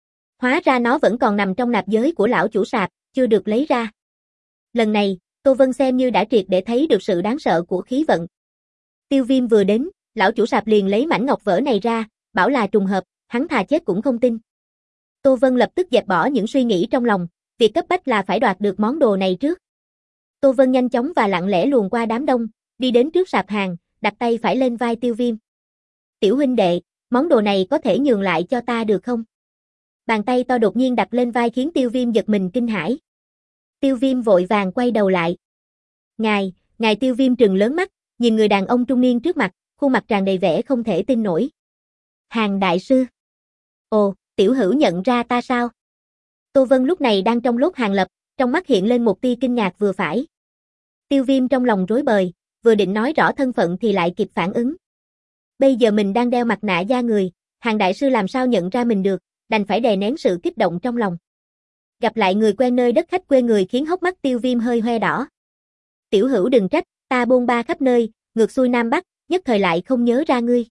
Hóa ra nó vẫn còn nằm trong nạp giới của lão chủ sạp, chưa được lấy ra. Lần này, Tô Vân xem như đã triệt để thấy được sự đáng sợ của khí vận. Tiêu Viêm vừa đến, lão chủ sạp liền lấy mảnh ngọc vỡ này ra, bảo là trùng hợp, hắn thà chết cũng không tin. Tô Vân lập tức dẹp bỏ những suy nghĩ trong lòng, việc cấp bách là phải đoạt được món đồ này trước. Tô Vân nhanh chóng và lặng lẽ luồn qua đám đông, đi đến trước sạp hàng, đặt tay phải lên vai Tiêu Viêm. Tiểu huynh đệ, món đồ này có thể nhường lại cho ta được không? Bàn tay to đột nhiên đặt lên vai khiến Tiêu Viêm giật mình kinh hãi. Tiêu Viêm vội vàng quay đầu lại. Ngài, ngài Tiêu Viêm trừng lớn mắt, nhìn người đàn ông trung niên trước mặt, khuôn mặt tràn đầy vẻ không thể tin nổi. Hàng đại sư. Ồ, tiểu hữu nhận ra ta sao? Tô Vân lúc này đang trong lốt hàng lập, trong mắt hiện lên một tia kinh ngạc vừa phải. Tiêu Viêm trong lòng rối bời, vừa định nói rõ thân phận thì lại kịp phản ứng. Bây giờ mình đang đeo mặt nạ da người, hàng đại sư làm sao nhận ra mình được, đành phải đè nén sự kích động trong lòng. Gặp lại người quen nơi đất khách quê người khiến hốc mắt Tiêu Viêm hơi hoe đỏ. Tiểu hữu đừng trách, ta bôn ba khắp nơi, ngược xuôi Nam Bắc, nhất thời lại không nhớ ra ngươi.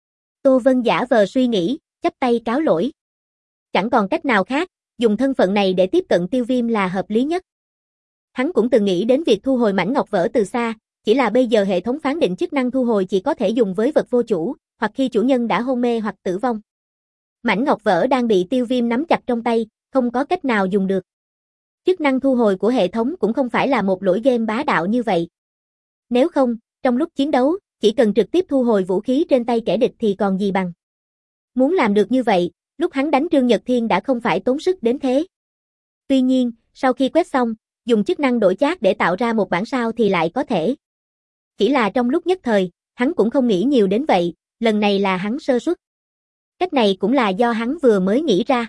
Tô Vân giả vờ suy nghĩ, chắp tay cáo lỗi. Chẳng còn cách nào khác, dùng thân phận này để tiếp cận Tiêu Viêm là hợp lý nhất. Hắn cũng từng nghĩ đến việc thu hồi mảnh ngọc vỡ từ xa, chỉ là bây giờ hệ thống phán định chức năng thu hồi chỉ có thể dùng với vật vô chủ, hoặc khi chủ nhân đã hôn mê hoặc tử vong. Mảnh ngọc vỡ đang bị Tiêu Viêm nắm chặt trong tay, không có cách nào dùng được. Chức năng thu hồi của hệ thống cũng không phải là một lỗi game bá đạo như vậy. Nếu không, trong lúc chiến đấu, chỉ cần trực tiếp thu hồi vũ khí trên tay kẻ địch thì còn gì bằng. Muốn làm được như vậy, lúc hắn đánh Trương Nhật Thiên đã không phải tốn sức đến thế. Tuy nhiên, sau khi quét xong, dùng chức năng đổi chác để tạo ra một bản sao thì lại có thể. Chỉ là trong lúc nhất thời, hắn cũng không nghĩ nhiều đến vậy, lần này là hắn sơ suất. Cách này cũng là do hắn vừa mới nghĩ ra.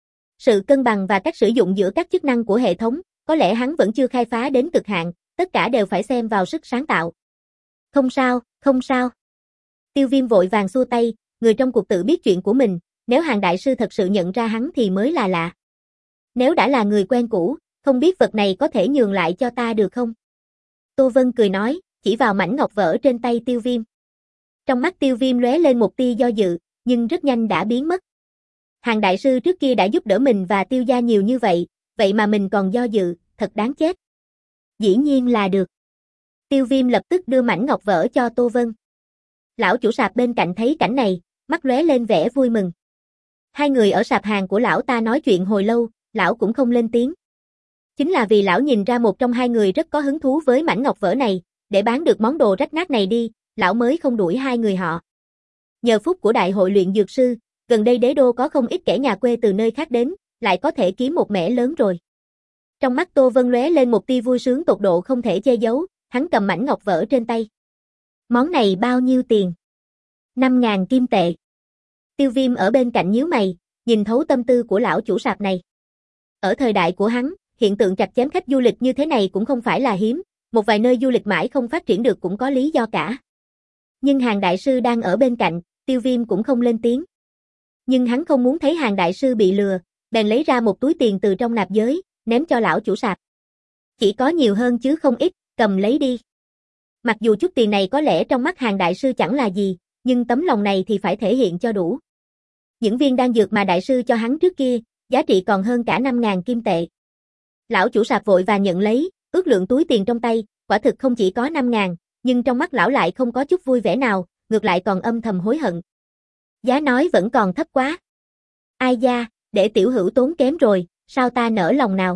Sự cân bằng và cách sử dụng giữa các chức năng của hệ thống, có lẽ hắn vẫn chưa khai phá đến cực hạn, tất cả đều phải xem vào sức sáng tạo. Không sao, không sao. Tiêu Viêm vội vàng xua tay, người trong cuộc tự biết chuyện của mình, nếu hàng đại sư thật sự nhận ra hắn thì mới là lạ. Nếu đã là người quen cũ, không biết vật này có thể nhường lại cho ta được không? Tô Vân cười nói, chỉ vào mảnh ngọc vỡ trên tay Tiêu Viêm. Trong mắt Tiêu Viêm lóe lên một tia do dự, nhưng rất nhanh đã biến mất. Hàng đại sư trước kia đã giúp đỡ mình và Tiêu gia nhiều như vậy, vậy mà mình còn do dự, thật đáng chết. Dĩ nhiên là được. Tiêu Viêm lập tức đưa mảnh ngọc vỡ cho Tô Vân. Lão chủ sạp bên cạnh thấy cảnh này, mắt lóe lên vẻ vui mừng. Hai người ở sạp hàng của lão ta nói chuyện hồi lâu, lão cũng không lên tiếng. Chính là vì lão nhìn ra một trong hai người rất có hứng thú với mảnh ngọc vỡ này, để bán được món đồ rách nát này đi, lão mới không đuổi hai người họ. Nhờ phúc của đại hội luyện dược sư, gần đây đế đô có không ít kẻ nhà quê từ nơi khác đến, lại có thể kiếm một mẻ lớn rồi. Trong mắt Tô Vân lóe lên một tia vui sướng tột độ không thể che giấu, hắn cầm mảnh ngọc vỡ trên tay. Món này bao nhiêu tiền? năm ngàn kim tệ. Tiêu Viêm ở bên cạnh nhíu mày, nhìn thấu tâm tư của lão chủ sạp này. Ở thời đại của hắn, hiện tượng chặt chém khách du lịch như thế này cũng không phải là hiếm, một vài nơi du lịch mãi không phát triển được cũng có lý do cả. Nhưng hàng đại sư đang ở bên cạnh, Tiêu Viêm cũng không lên tiếng. Nhưng hắn không muốn thấy hàng đại sư bị lừa, bèn lấy ra một túi tiền từ trong nạp giới, ném cho lão chủ sạp. Chỉ có nhiều hơn chứ không ít, cầm lấy đi. Mặc dù chút tiền này có lẽ trong mắt Hàn đại sư chẳng là gì, nhưng tấm lòng này thì phải thể hiện cho đủ. Những viên đan dược mà đại sư cho hắn trước kia, giá trị còn hơn cả năm ngàn kim tệ. Lão chủ sạp vội vàng nhận lấy, ước lượng túi tiền trong tay, quả thực không chỉ có năm ngàn, nhưng trong mắt lão lại không có chút vui vẻ nào, ngược lại còn âm thầm hối hận. Giá nói vẫn còn thấp quá. Ai da, để tiểu hữu tốn kém rồi, sao ta nỡ lòng nào.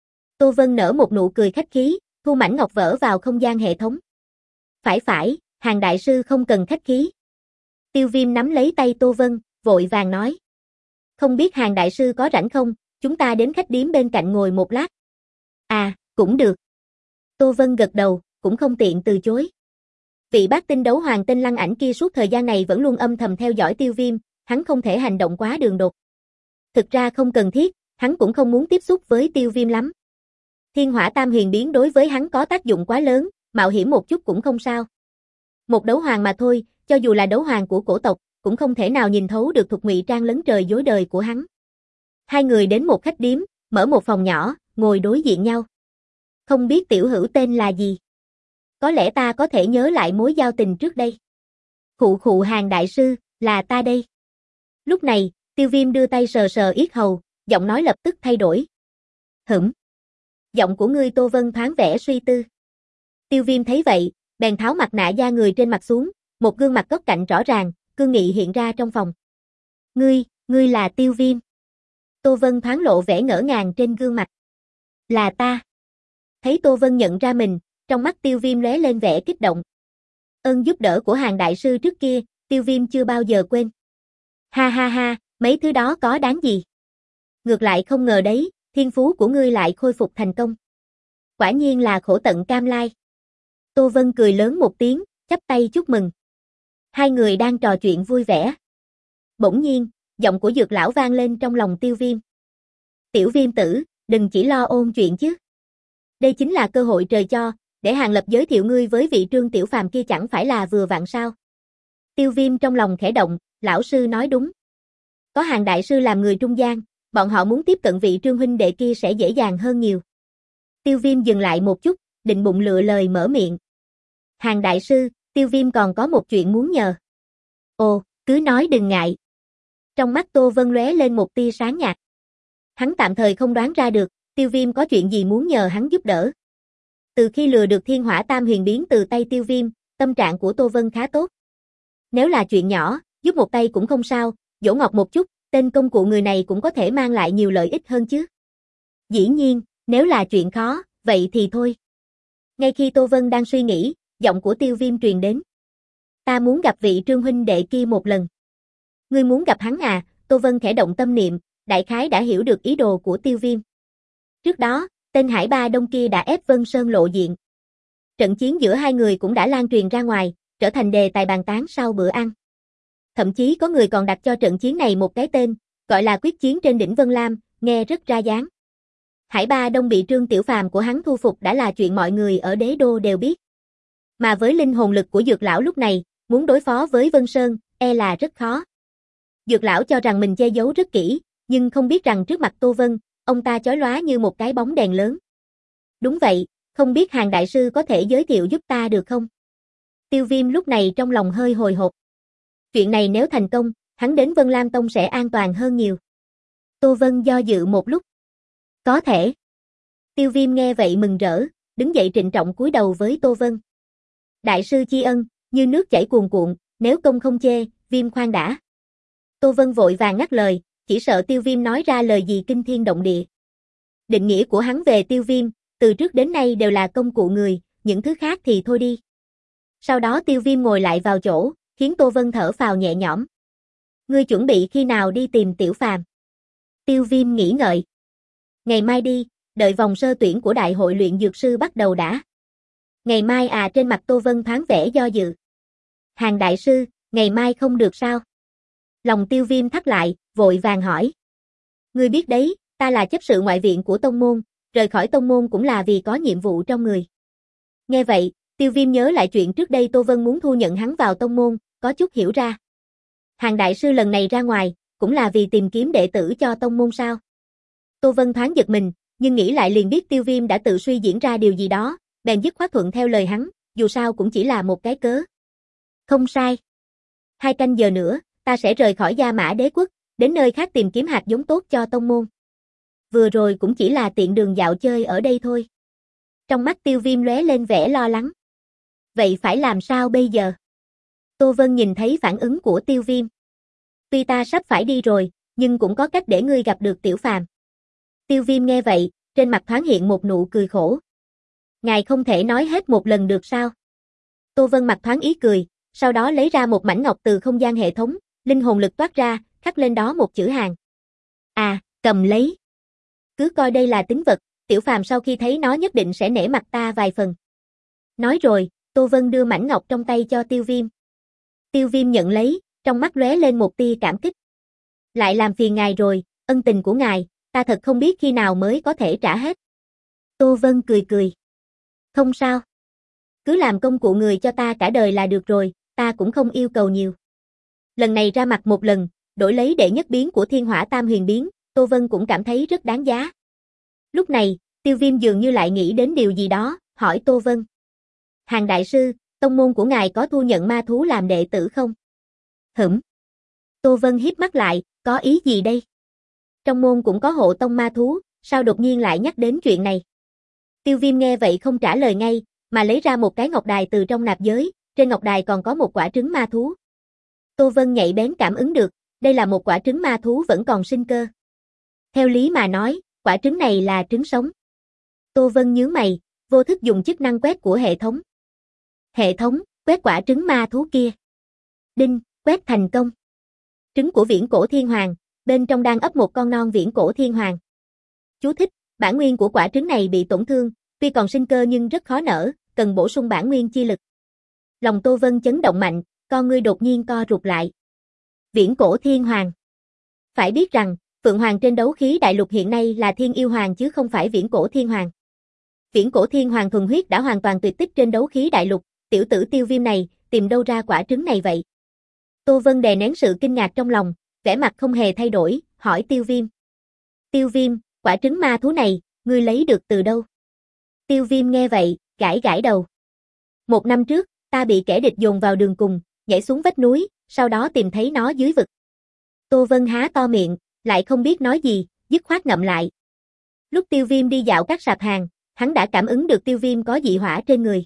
Tô Vân nở một nụ cười khách khí, thu mảnh ngọc vỡ vào không gian hệ thống. Phải phải, Hàn đại sư không cần khách khí. Tiêu Viêm nắm lấy tay Tô Vân, vội vàng nói. Không biết Hàn đại sư có rảnh không, chúng ta đến khách điếm bên cạnh ngồi một lát. À, cũng được. Tô Vân gật đầu, cũng không tiện từ chối. Vị bác tinh đấu hoàng tên Lăng Ảnh kia suốt thời gian này vẫn luôn âm thầm theo dõi Tiêu Viêm, hắn không thể hành động quá đường đột. Thực ra không cần thiết, hắn cũng không muốn tiếp xúc với Tiêu Viêm lắm. Thiên hỏa tam huyền biến đối với hắn có tác dụng quá lớn, mạo hiểm một chút cũng không sao. Một đấu hoàng mà thôi, cho dù là đấu hoàng của cổ tộc, cũng không thể nào nhìn thấu được thuật ngụy trang lấn trời dối đời của hắn. Hai người đến một khách điếm, mở một phòng nhỏ, ngồi đối diện nhau. Không biết tiểu hữu tên là gì? Có lẽ ta có thể nhớ lại mối giao tình trước đây. Khụ khụ Hàn đại sư, là ta đây. Lúc này, Tiêu Viêm đưa tay sờ sờ yết hầu, giọng nói lập tức thay đổi. Hửm. Giọng của ngươi Tô Vân thoáng vẻ suy tư. Tiêu Viêm thấy vậy, bèn tháo mặt nạ da người trên mặt xuống, một gương mặt góc cạnh rõ ràng, cương nghị hiện ra trong phòng. Ngươi, ngươi là Tiêu Viêm. Tô Vân thoáng lộ vẻ ngỡ ngàng trên gương mặt. Là ta. Thấy Tô Vân nhận ra mình, trong mắt Tiêu Viêm lóe lên vẻ kích động. Ơn giúp đỡ của Hàn đại sư trước kia, Tiêu Viêm chưa bao giờ quên. Ha ha ha, mấy thứ đó có đáng gì? Ngược lại không ngờ đấy, thiên phú của ngươi lại khôi phục thành công. Quả nhiên là khổ tận cam lai. Tô Vân cười lớn một tiếng, chắp tay chúc mừng. Hai người đang trò chuyện vui vẻ. Bỗng nhiên, giọng của Dược lão vang lên trong lòng Tiêu Viêm. Tiểu Viêm tử, đừng chỉ lo ôn chuyện chứ. Đây chính là cơ hội trời cho, để Hàn Lập giới thiệu ngươi với vị Trương Tiểu Phàm kia chẳng phải là vừa vặn sao. Tiêu Viêm trong lòng khẽ động, lão sư nói đúng. Có Hàn đại sư làm người trung gian, bọn họ muốn tiếp cận vị Trương huynh đệ kia sẽ dễ dàng hơn nhiều. Tiêu Viêm dừng lại một chút, định bụng lựa lời mở miệng. Hàn đại sư, Tiêu Viêm còn có một chuyện muốn nhờ. Ồ, cứ nói đừng ngại. Trong mắt Tô Vân lóe lên một tia sáng nhạt. Hắn tạm thời không đoán ra được, Tiêu Viêm có chuyện gì muốn nhờ hắn giúp đỡ. Từ khi lừa được thiên hỏa tam huyền biến từ tay Tiêu Viêm, tâm trạng của Tô Vân khá tốt. Nếu là chuyện nhỏ, giúp một tay cũng không sao, dỗ ngọt một chút, tên công cụ người này cũng có thể mang lại nhiều lợi ích hơn chứ. Dĩ nhiên, nếu là chuyện khó, vậy thì thôi. Ngay khi Tô Vân đang suy nghĩ, giọng của Tiêu Viêm truyền đến. Ta muốn gặp vị Trương huynh đệ kia một lần. Ngươi muốn gặp hắn à? Tô Vân khẽ động tâm niệm, đại khái đã hiểu được ý đồ của Tiêu Viêm. Trước đó, tên Hải Ba Đông kia đã ép Vân Sơn lộ diện. Trận chiến giữa hai người cũng đã lan truyền ra ngoài, trở thành đề tài bàn tán sau bữa ăn. Thậm chí có người còn đặt cho trận chiến này một cái tên, gọi là quyết chiến trên đỉnh Vân Lam, nghe rất ra dáng. Hải Ba Đông bị Trương Tiểu Phàm của hắn thu phục đã là chuyện mọi người ở đế đô đều biết. Mà với linh hồn lực của Dược lão lúc này, muốn đối phó với Vân Sơn, e là rất khó. Dược lão cho rằng mình che giấu rất kỹ, nhưng không biết rằng trước mặt Tô Vân, ông ta chói lóa như một cái bóng đèn lớn. Đúng vậy, không biết Hàn đại sư có thể giới thiệu giúp ta được không? Tiêu Viêm lúc này trong lòng hơi hồi hộp. Chuyện này nếu thành công, hắn đến Vân Lam Tông sẽ an toàn hơn nhiều. Tô Vân do dự một lúc. Có thể. Tiêu Viêm nghe vậy mừng rỡ, đứng dậy trịnh trọng cúi đầu với Tô Vân. Đại sư chi ân, như nước chảy cuồn cuộn, nếu công không chê, Viêm khoan đã. Tô Vân vội vàng ngắt lời, chỉ sợ Tiêu Viêm nói ra lời gì kinh thiên động địa. Định nghĩa của hắn về Tiêu Viêm, từ trước đến nay đều là công cụ người, những thứ khác thì thôi đi. Sau đó Tiêu Viêm ngồi lại vào chỗ, khiến Tô Vân thở phào nhẹ nhõm. Ngươi chuẩn bị khi nào đi tìm Tiểu Phàm? Tiêu Viêm nghĩ ngợi. Ngày mai đi, đợi vòng sơ tuyển của đại hội luyện dược sư bắt đầu đã. Ngày mai à? Trên mặt Tô Vân thoáng vẻ do dự. Hàn đại sư, ngày mai không được sao? Lòng Tiêu Viêm thắt lại, vội vàng hỏi. Ngươi biết đấy, ta là chấp sự ngoại viện của tông môn, rời khỏi tông môn cũng là vì có nhiệm vụ trong người. Nghe vậy, Tiêu Viêm nhớ lại chuyện trước đây Tô Vân muốn thu nhận hắn vào tông môn, có chút hiểu ra. Hàn đại sư lần này ra ngoài, cũng là vì tìm kiếm đệ tử cho tông môn sao? Tô Vân thoáng giật mình, nhưng nghĩ lại liền biết Tiêu Viêm đã tự suy diễn ra điều gì đó, bèn dứt khoát thuận theo lời hắn, dù sao cũng chỉ là một cái cớ. Không sai. Hai canh giờ nữa, ta sẽ rời khỏi Gia Mã Đế quốc, đến nơi khác tìm kiếm hạt giống tốt cho tông môn. Vừa rồi cũng chỉ là tiện đường dạo chơi ở đây thôi. Trong mắt Tiêu Viêm lóe lên vẻ lo lắng. Vậy phải làm sao bây giờ? Tô Vân nhìn thấy phản ứng của Tiêu Viêm. Tuy ta sắp phải đi rồi, nhưng cũng có cách để ngươi gặp được Tiểu Phàm. Tiêu Viêm nghe vậy, trên mặt thoáng hiện một nụ cười khổ. Ngài không thể nói hết một lần được sao? Tô Vân mặt thoáng ý cười, sau đó lấy ra một mảnh ngọc từ không gian hệ thống, linh hồn lực toát ra, khắc lên đó một chữ Hàn. À, cầm lấy. Cứ coi đây là tín vật, Tiểu Phàm sau khi thấy nó nhất định sẽ nể mặt ta vài phần. Nói rồi, Tô Vân đưa mảnh ngọc trong tay cho Tiêu Viêm. Tiêu Viêm nhận lấy, trong mắt lóe lên một tia cảm kích. Lại làm phiền ngài rồi, ân tình của ngài, ta thật không biết khi nào mới có thể trả hết. Tô Vân cười cười. Không sao. Cứ làm công cụ người cho ta cả đời là được rồi, ta cũng không yêu cầu nhiều. Lần này ra mặt một lần, đổi lấy đệ nhất biến của Thiên Hỏa Tam Huyền biến, Tô Vân cũng cảm thấy rất đáng giá. Lúc này, Tiêu Viêm dường như lại nghĩ đến điều gì đó, hỏi Tô Vân. Hàn đại sư, tông môn của ngài có thu nhận ma thú làm đệ tử không? Hửm. Tô Vân híp mắt lại, có ý gì đây? Trong môn cũng có hộ tông ma thú, sao đột nhiên lại nhắc đến chuyện này? Tiêu Viêm nghe vậy không trả lời ngay, mà lấy ra một cái ngọc đài từ trong nạp giới, trên ngọc đài còn có một quả trứng ma thú. Tô Vân nhạy bén cảm ứng được, đây là một quả trứng ma thú vẫn còn sinh cơ. Theo lý mà nói, quả trứng này là trứng sống. Tô Vân nhướng mày, vô thức dùng chức năng quét của hệ thống. Hệ thống, quét quả trứng ma thú kia. Đinh, quét thành công. Trứng của viễn cổ thiên hoàng, bên trong đang ấp một con non viễn cổ thiên hoàng. Chú thích, bản nguyên của quả trứng này bị tổn thương, tuy còn sinh cơ nhưng rất khó nở, cần bổ sung bản nguyên chi lực. Lòng Tô Vân chấn động mạnh, con ngươi đột nhiên co rụt lại. Viễn cổ thiên hoàng. Phải biết rằng, Phượng Hoàng trên đấu khí đại lục hiện nay là thiên yêu hoàng chứ không phải viễn cổ thiên hoàng. Viễn cổ thiên hoàng thuần huyết đã hoàn toàn tuyệt tích trên đấu khí đại lục, tiểu tử Tiêu Viêm này, tìm đâu ra quả trứng này vậy? Tô Vân đè nén sự kinh ngạc trong lòng, vẻ mặt không hề thay đổi, hỏi Tiêu Viêm. Tiêu Viêm, quả trứng ma thú này, ngươi lấy được từ đâu? Tiêu Viêm nghe vậy, gãi gãi đầu. Một năm trước, ta bị kẻ địch dồn vào đường cùng, nhảy xuống vách núi, sau đó tìm thấy nó dưới vực. Tô Vân há to miệng, lại không biết nói gì, dứt khoát ngậm lại. Lúc Tiêu Viêm đi dạo các sạp hàng, hắn đã cảm ứng được Tiêu Viêm có dị hỏa trên người.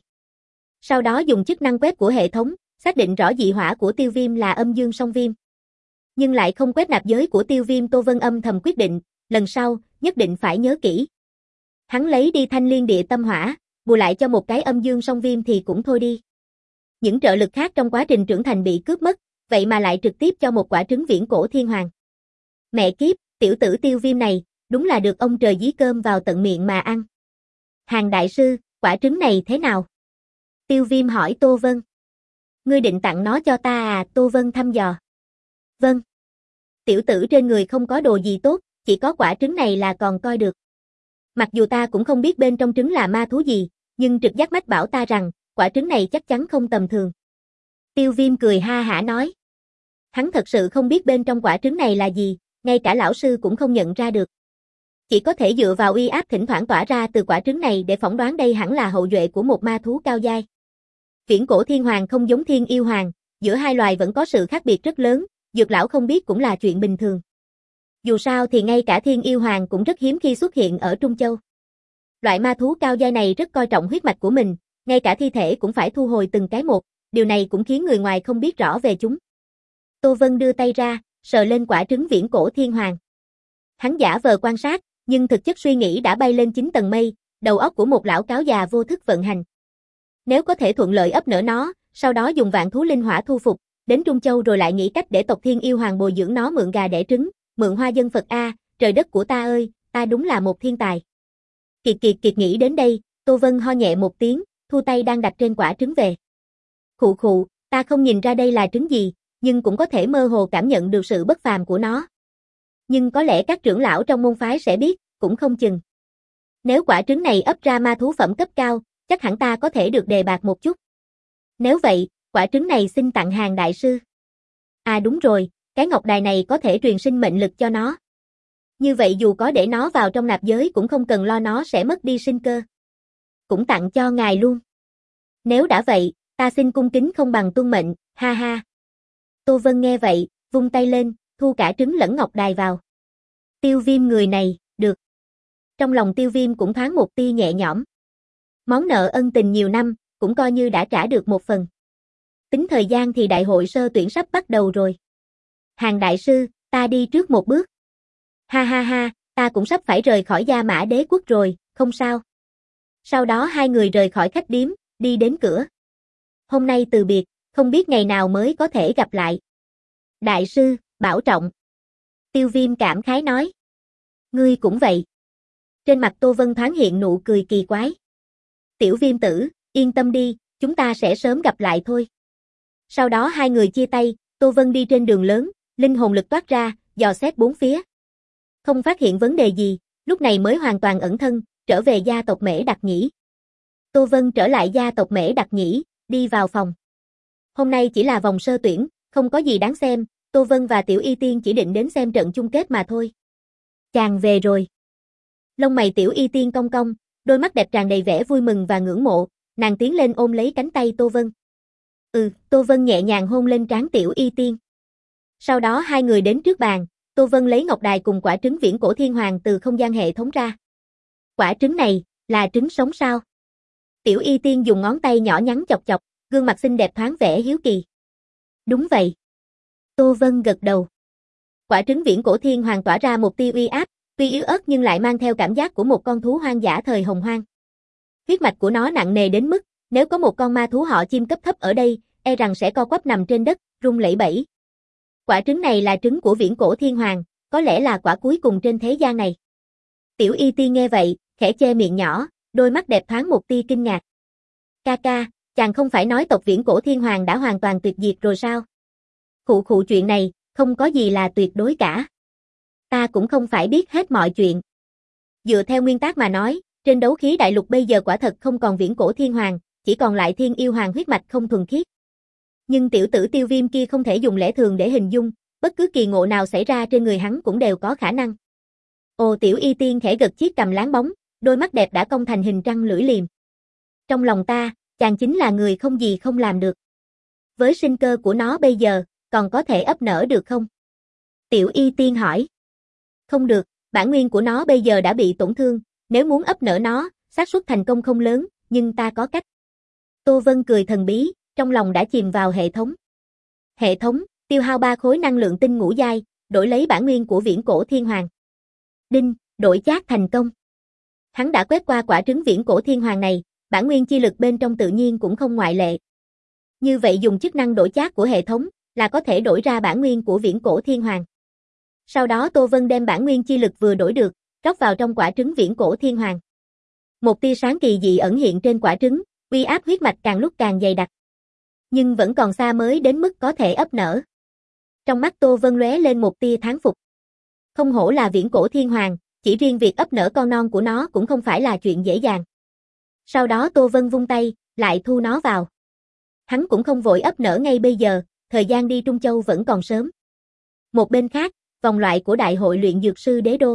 Sau đó dùng chức năng quét của hệ thống, xác định rõ dị hỏa của Tiêu Viêm là âm dương song viêm. Nhưng lại không quét nạp giới của Tiêu Viêm. Tô Vân âm thầm quyết định, lần sau, nhất định phải nhớ kỹ. Hắn lấy đi thanh liên địa tâm hỏa, bù lại cho một cái âm dương song viêm thì cũng thôi đi. Những trợ lực khác trong quá trình trưởng thành bị cướp mất, vậy mà lại trực tiếp cho một quả trứng viễn cổ thiên hoàng. Mẹ kiếp, tiểu tử Tiêu Viêm này, đúng là được ông trời dí cơm vào tận miệng mà ăn. Hàn đại sư, quả trứng này thế nào? Tiêu Viêm hỏi Tô Vân. Ngươi định tặng nó cho ta à? Tô Vân thăm dò. Vâng. Tiểu tử trên người không có đồ gì tốt, chỉ có quả trứng này là còn coi được. Mặc dù ta cũng không biết bên trong trứng là ma thú gì, nhưng trực giác mách bảo ta rằng, quả trứng này chắc chắn không tầm thường. Tiêu Viêm cười ha hả nói. Hắn thật sự không biết bên trong quả trứng này là gì, ngay cả lão sư cũng không nhận ra được. Chỉ có thể dựa vào uy áp thỉnh thoảng tỏa ra từ quả trứng này để phỏng đoán đây hẳn là hậu duệ của một ma thú cao giai. Viễn cổ thiên hoàng không giống thiên yêu hoàng, giữa hai loài vẫn có sự khác biệt rất lớn, Dược lão không biết cũng là chuyện bình thường. Dù sao thì ngay cả thiên yêu hoàng cũng rất hiếm khi xuất hiện ở Trung Châu. Loại ma thú cao giai này rất coi trọng huyết mạch của mình, ngay cả thi thể cũng phải thu hồi từng cái một, điều này cũng khiến người ngoài không biết rõ về chúng. Tô Vân đưa tay ra, sờ lên quả trứng viễn cổ thiên hoàng. Hắn giả vờ quan sát, nhưng thực chất suy nghĩ đã bay lên chín tầng mây, đầu óc của một lão cáo già vô thức vận hành. Nếu có thể thuận lợi ấp nở nó, sau đó dùng vạn thú linh hỏa thu phục, đến Trung Châu rồi lại nghĩ cách để tộc thiên yêu hoàng bồi dưỡng nó mượn gà đẻ trứng, mượn hoa dân Phật a, trời đất của ta ơi, ta đúng là một thiên tài. Kiệt kiệt kiệt nghĩ đến đây, Tô Vân ho nhẹ một tiếng, thu tay đang đặt trên quả trứng về. Khụ khụ, ta không nhìn ra đây là trứng gì, nhưng cũng có thể mơ hồ cảm nhận được sự bất phàm của nó. Nhưng có lẽ các trưởng lão trong môn phái sẽ biết, cũng không chừng. Nếu quả trứng này ấp ra ma thú phẩm cấp cao, chắc hẳn ta có thể được đề bạt một chút. Nếu vậy, quả trứng này xin tặng Hàn đại sư. À đúng rồi, cái ngọc đài này có thể truyền sinh mệnh lực cho nó. Như vậy dù có để nó vào trong nạp giới cũng không cần lo nó sẽ mất đi sinh cơ. Cũng tặng cho ngài luôn. Nếu đã vậy, ta xin cung kính không bằng tuân mệnh, ha ha. Tô Vân nghe vậy, vung tay lên, thu cả trứng lẫn ngọc đài vào. Tiêu Viêm người này, được. Trong lòng Tiêu Viêm cũng thoáng một tia nhẹ nhõm. Món nợ ân tình nhiều năm, cũng coi như đã trả được một phần. Tính thời gian thì đại hội sơ tuyển sắp bắt đầu rồi. Hàng đại sư, ta đi trước một bước. Ha ha ha, ta cũng sắp phải rời khỏi Gia Mã Đế quốc rồi, không sao. Sau đó hai người rời khỏi khách điếm, đi đến cửa. Hôm nay từ biệt, không biết ngày nào mới có thể gặp lại. Đại sư, bảo trọng. Tiêu Viêm cảm khái nói. Ngươi cũng vậy. Trên mặt Tô Vân thoáng hiện nụ cười kỳ quái. Tiểu Viêm tử, yên tâm đi, chúng ta sẽ sớm gặp lại thôi. Sau đó hai người chia tay, Tô Vân đi trên đường lớn, linh hồn lực toát ra, dò xét bốn phía. Không phát hiện vấn đề gì, lúc này mới hoàn toàn ẩn thân, trở về gia tộc Mễ Đặc Nhĩ. Tô Vân trở lại gia tộc Mễ Đặc Nhĩ, đi vào phòng. Hôm nay chỉ là vòng sơ tuyển, không có gì đáng xem, Tô Vân và Tiểu Y Tiên chỉ định đến xem trận chung kết mà thôi. Chàng về rồi. Lông mày Tiểu Y Tiên cong cong, đôi mắt đẹp tràn đầy vẻ vui mừng và ngưỡng mộ, nàng tiến lên ôm lấy cánh tay Tô Vân. Ừ, Tô Vân nhẹ nhàng hôn lên trán Tiểu Y Tiên. Sau đó hai người đến trước bàn, Tô Vân lấy ngọc đài cùng quả trứng viễn cổ thiên hoàng từ không gian hệ thống ra. Quả trứng này, là trứng sống sao? Tiểu Y Tiên dùng ngón tay nhỏ nhắn chọc chọc, gương mặt xinh đẹp thoáng vẻ hiếu kỳ. Đúng vậy. Tô Vân gật đầu. Quả trứng viễn cổ thiên hoàng tỏa ra một tia uy áp, tuy yếu ớt nhưng lại mang theo cảm giác của một con thú hoang dã thời hồng hoang. Huyết mạch của nó nặng nề đến mức, nếu có một con ma thú họ chim cấp thấp ở đây, e rằng sẽ co quắp nằm trên đất, rung lẩy bẩy. Quả trứng này là trứng của viễn cổ thiên hoàng, có lẽ là quả cuối cùng trên thế gian này. Tiểu Y Tiên nghe vậy, khẽ che miệng nhỏ, đôi mắt đẹp thoáng một tia kinh ngạc. Ca ca, chàng không phải nói tộc viễn cổ thiên hoàng đã hoàn toàn tuyệt diệt rồi sao? Khụ khụ chuyện này, không có gì là tuyệt đối cả. Ta cũng không phải biết hết mọi chuyện. Dựa theo nguyên tắc mà nói, trên đấu khí đại lục bây giờ quả thật không còn viễn cổ thiên hoàng, chỉ còn lại thiên yêu hoàng huyết mạch không thuần khiết. Nhưng tiểu tử Tiêu Viêm kia không thể dùng lẽ thường để hình dung, bất cứ kỳ ngộ nào xảy ra trên người hắn cũng đều có khả năng. Ồ, Tiểu Y Tiên khẽ gật chiếc cằm láng bóng, đôi mắt đẹp đã cong thành hình trăng lưỡi liềm. Trong lòng ta, chàng chính là người không gì không làm được. Với sinh cơ của nó bây giờ, còn có thể ấp nở được không? Tiểu Y Tiên hỏi. Không được, bản nguyên của nó bây giờ đã bị tổn thương, nếu muốn ấp nở nó, xác suất thành công không lớn, nhưng ta có cách. Tô Vân cười thần bí, trong lòng đã chìm vào hệ thống. Hệ thống, tiêu hao ba khối năng lượng tinh ngũ giai, đổi lấy bản nguyên của viễn cổ thiên hoàng. Đinh, đổi chác thành công. Hắn đã quét qua quả trứng viễn cổ thiên hoàng này, bản nguyên chi lực bên trong tự nhiên cũng không ngoại lệ. Như vậy dùng chức năng đổi chác của hệ thống, là có thể đổi ra bản nguyên của viễn cổ thiên hoàng. Sau đó Tô Vân đem bản nguyên chi lực vừa đổi được, rót vào trong quả trứng viễn cổ thiên hoàng. Một tia sáng kỳ dị ẩn hiện trên quả trứng, uy áp huyết mạch càng lúc càng dày đặc. Nhưng vẫn còn xa mới đến mức có thể ấp nở. Trong mắt Tô Vân lóe lên một tia thán phục. Không hổ là viễn cổ thiên hoàng, chỉ riêng việc ấp nở con non của nó cũng không phải là chuyện dễ dàng. Sau đó Tô Vân vung tay, lại thu nó vào. Hắn cũng không vội ấp nở ngay bây giờ, thời gian đi Trung Châu vẫn còn sớm. Một bên khác, vòng loại của Đại hội luyện dược sư đế đô.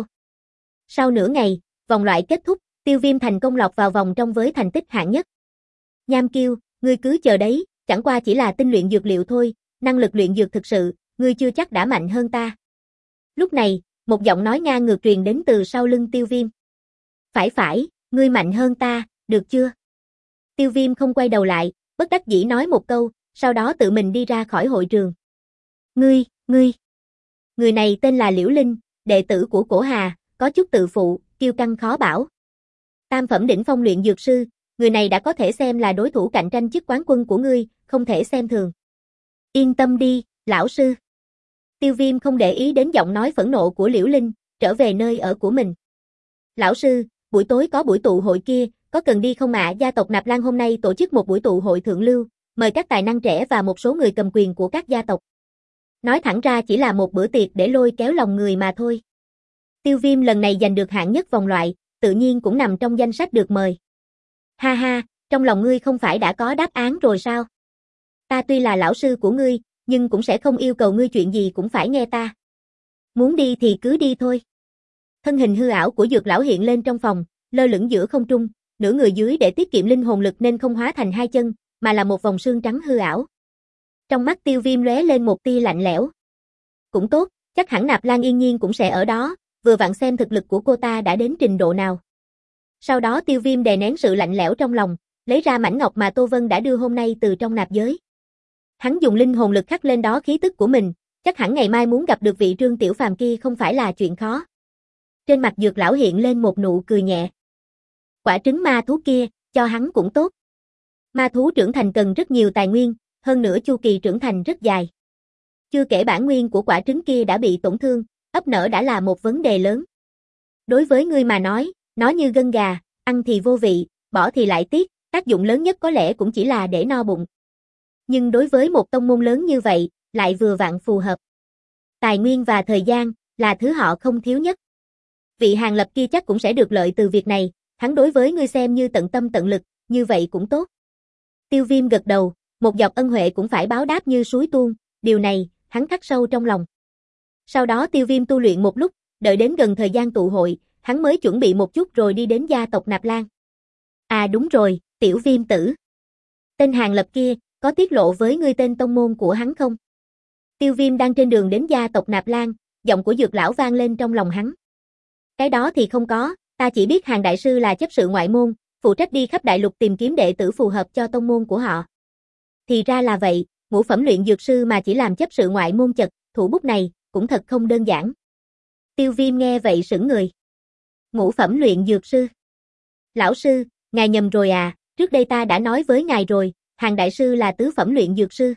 Sau nửa ngày, vòng loại kết thúc, Tiêu Viêm thành công lọt vào vòng trong với thành tích hạng nhất. Nham Kiêu, ngươi cứ chờ đấy, chẳng qua chỉ là tinh luyện dược liệu thôi, năng lực luyện dược thực sự, ngươi chưa chắc đã mạnh hơn ta. Lúc này, một giọng nói ngang ngược truyền đến từ sau lưng Tiêu Viêm. Phải phải, ngươi mạnh hơn ta, được chưa? Tiêu Viêm không quay đầu lại, bất đắc dĩ nói một câu, sau đó tự mình đi ra khỏi hội trường. Ngươi, ngươi. Người này tên là Liễu Linh, đệ tử của Cổ Hà, có chút tự phụ, kiêu căng khó bảo. Tam phẩm đỉnh phong luyện dược sư, người này đã có thể xem là đối thủ cạnh tranh chức quán quân của ngươi, không thể xem thường. Yên tâm đi, lão sư. Tiêu Viêm không để ý đến giọng nói phẫn nộ của Liễu Linh, trở về nơi ở của mình. Lão sư, buổi tối có buổi tụ hội kia, có cần đi không ạ? Gia tộc Nạp Lan hôm nay tổ chức một buổi tụ hội thượng lưu, mời các tài năng trẻ và một số người cầm quyền của các gia tộc. Nói thẳng ra chỉ là một bữa tiệc để lôi kéo lòng người mà thôi. Tiêu Viêm lần này giành được hạng nhất vòng loại, tự nhiên cũng nằm trong danh sách được mời. Ha ha, trong lòng ngươi không phải đã có đáp án rồi sao? Ta tuy là lão sư của ngươi, nhưng cũng sẽ không yêu cầu ngươi chuyện gì cũng phải nghe ta. Muốn đi thì cứ đi thôi. Thân hình hư ảo của Dược lão hiện lên trong phòng, lơ lửng giữa không trung, nửa người dưới để tiết kiệm linh hồn lực nên không hóa thành hai chân, mà là một vòng xương trắng hư ảo. Trong mắt Tiêu Viêm lóe lên một tia lạnh lẽo. Cũng tốt, chắc hẳn Nạp Lan Yên Nhiên cũng sẽ ở đó, vừa vặn xem thực lực của cô ta đã đến trình độ nào. Sau đó Tiêu Viêm đè nén sự lạnh lẽo trong lòng, lấy ra mảnh ngọc mà Tô Vân đã đưa hôm nay từ trong nạp giới. Hắn dùng linh hồn lực khắc lên đó khí tức của mình, chắc hẳn ngày mai muốn gặp được vị Trương Tiểu Phàm kia không phải là chuyện khó. Trên mặt Dược lão hiện lên một nụ cười nhẹ. Quả trứng ma thú kia, cho hắn cũng tốt. Ma thú trưởng thành cần rất nhiều tài nguyên, hơn nữa chu kỳ trưởng thành rất dài. Chưa kể bản nguyên của quả trứng kia đã bị tổn thương, ấp nở đã là một vấn đề lớn. Đối với ngươi mà nói, nó như gân gà, ăn thì vô vị, bỏ thì lại tiếc, tác dụng lớn nhất có lẽ cũng chỉ là để no bụng. Nhưng đối với một tông môn lớn như vậy, lại vừa vặn phù hợp. Tài nguyên và thời gian là thứ họ không thiếu nhất. Vị Hàng Lập kia chắc cũng sẽ được lợi từ việc này, hắn đối với ngươi xem như tận tâm tận lực, như vậy cũng tốt. Tiêu Viêm gật đầu, một giọt ân huệ cũng phải báo đáp như suối tuôn, điều này, hắn khắc sâu trong lòng. Sau đó Tiêu Viêm tu luyện một lúc, đợi đến gần thời gian tụ hội, hắn mới chuẩn bị một chút rồi đi đến gia tộc Nạp Lan. À đúng rồi, Tiểu Viêm tử. Tên Hàng Lập kia, có tiết lộ với ngươi tên tông môn của hắn không? Tiêu Viêm đang trên đường đến gia tộc Nạp Lan, giọng của Dược lão vang lên trong lòng hắn. Cái đó thì không có, ta chỉ biết Hàng đại sư là chấp sự ngoại môn, phụ trách đi khắp đại lục tìm kiếm đệ tử phù hợp cho tông môn của họ. Thì ra là vậy, ngũ phẩm luyện dược sư mà chỉ làm chấp sự ngoại môn chật, thủ bút này, cũng thật không đơn giản. Tiêu Viêm nghe vậy sững người. Ngũ phẩm luyện dược sư. Lão sư, ngài nhầm rồi à, trước đây ta đã nói với ngài rồi, Hàng đại sư là tứ phẩm luyện dược sư.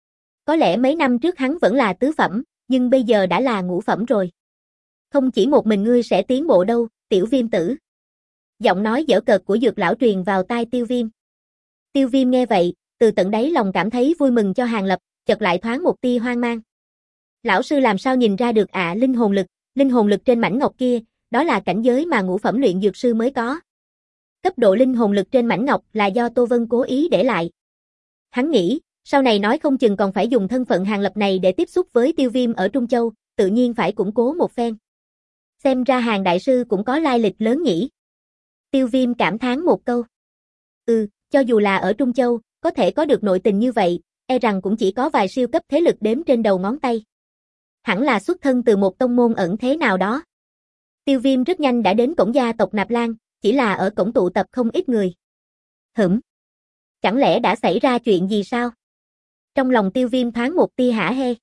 Có lẽ mấy năm trước hắn vẫn là tứ phẩm, nhưng bây giờ đã là ngũ phẩm rồi. Không chỉ một mình ngươi sẽ tiến bộ đâu, Tiểu Viêm tử. Giọng nói giỡn cợt của Dược lão truyền vào tai Tiêu Viêm. Tiêu Viêm nghe vậy, từ tận đáy lòng cảm thấy vui mừng cho Hàng Lập, chợt lại thoáng một tia hoang mang. Lão sư làm sao nhìn ra được ạ à, linh hồn lực, linh hồn lực trên mảnh ngọc kia, đó là cảnh giới mà ngũ phẩm luyện dược sư mới có. Cấp độ linh hồn lực trên mảnh ngọc là do Tô Vân cố ý để lại. Hắn nghĩ, sau này nói không chừng còn phải dùng thân phận Hàng Lập này để tiếp xúc với Tiêu Viêm ở Trung Châu, tự nhiên phải củng cố một phen. Xem ra Hàng đại sư cũng có lai lịch lớn nhỉ. Tiêu Viêm cảm thán một câu. Ừ, cho dù là ở Trung Châu, có thể có được nội tình như vậy, e rằng cũng chỉ có vài siêu cấp thế lực đếm trên đầu ngón tay. Hẳn là xuất thân từ một tông môn ẩn thế nào đó. Tiêu Viêm rất nhanh đã đến cổng gia tộc Nạp Lan, chỉ là ở cổng tụ tập không ít người. Hửm? Chẳng lẽ đã xảy ra chuyện gì sao? Trong lòng Tiêu Viêm thoáng một tia hả hê.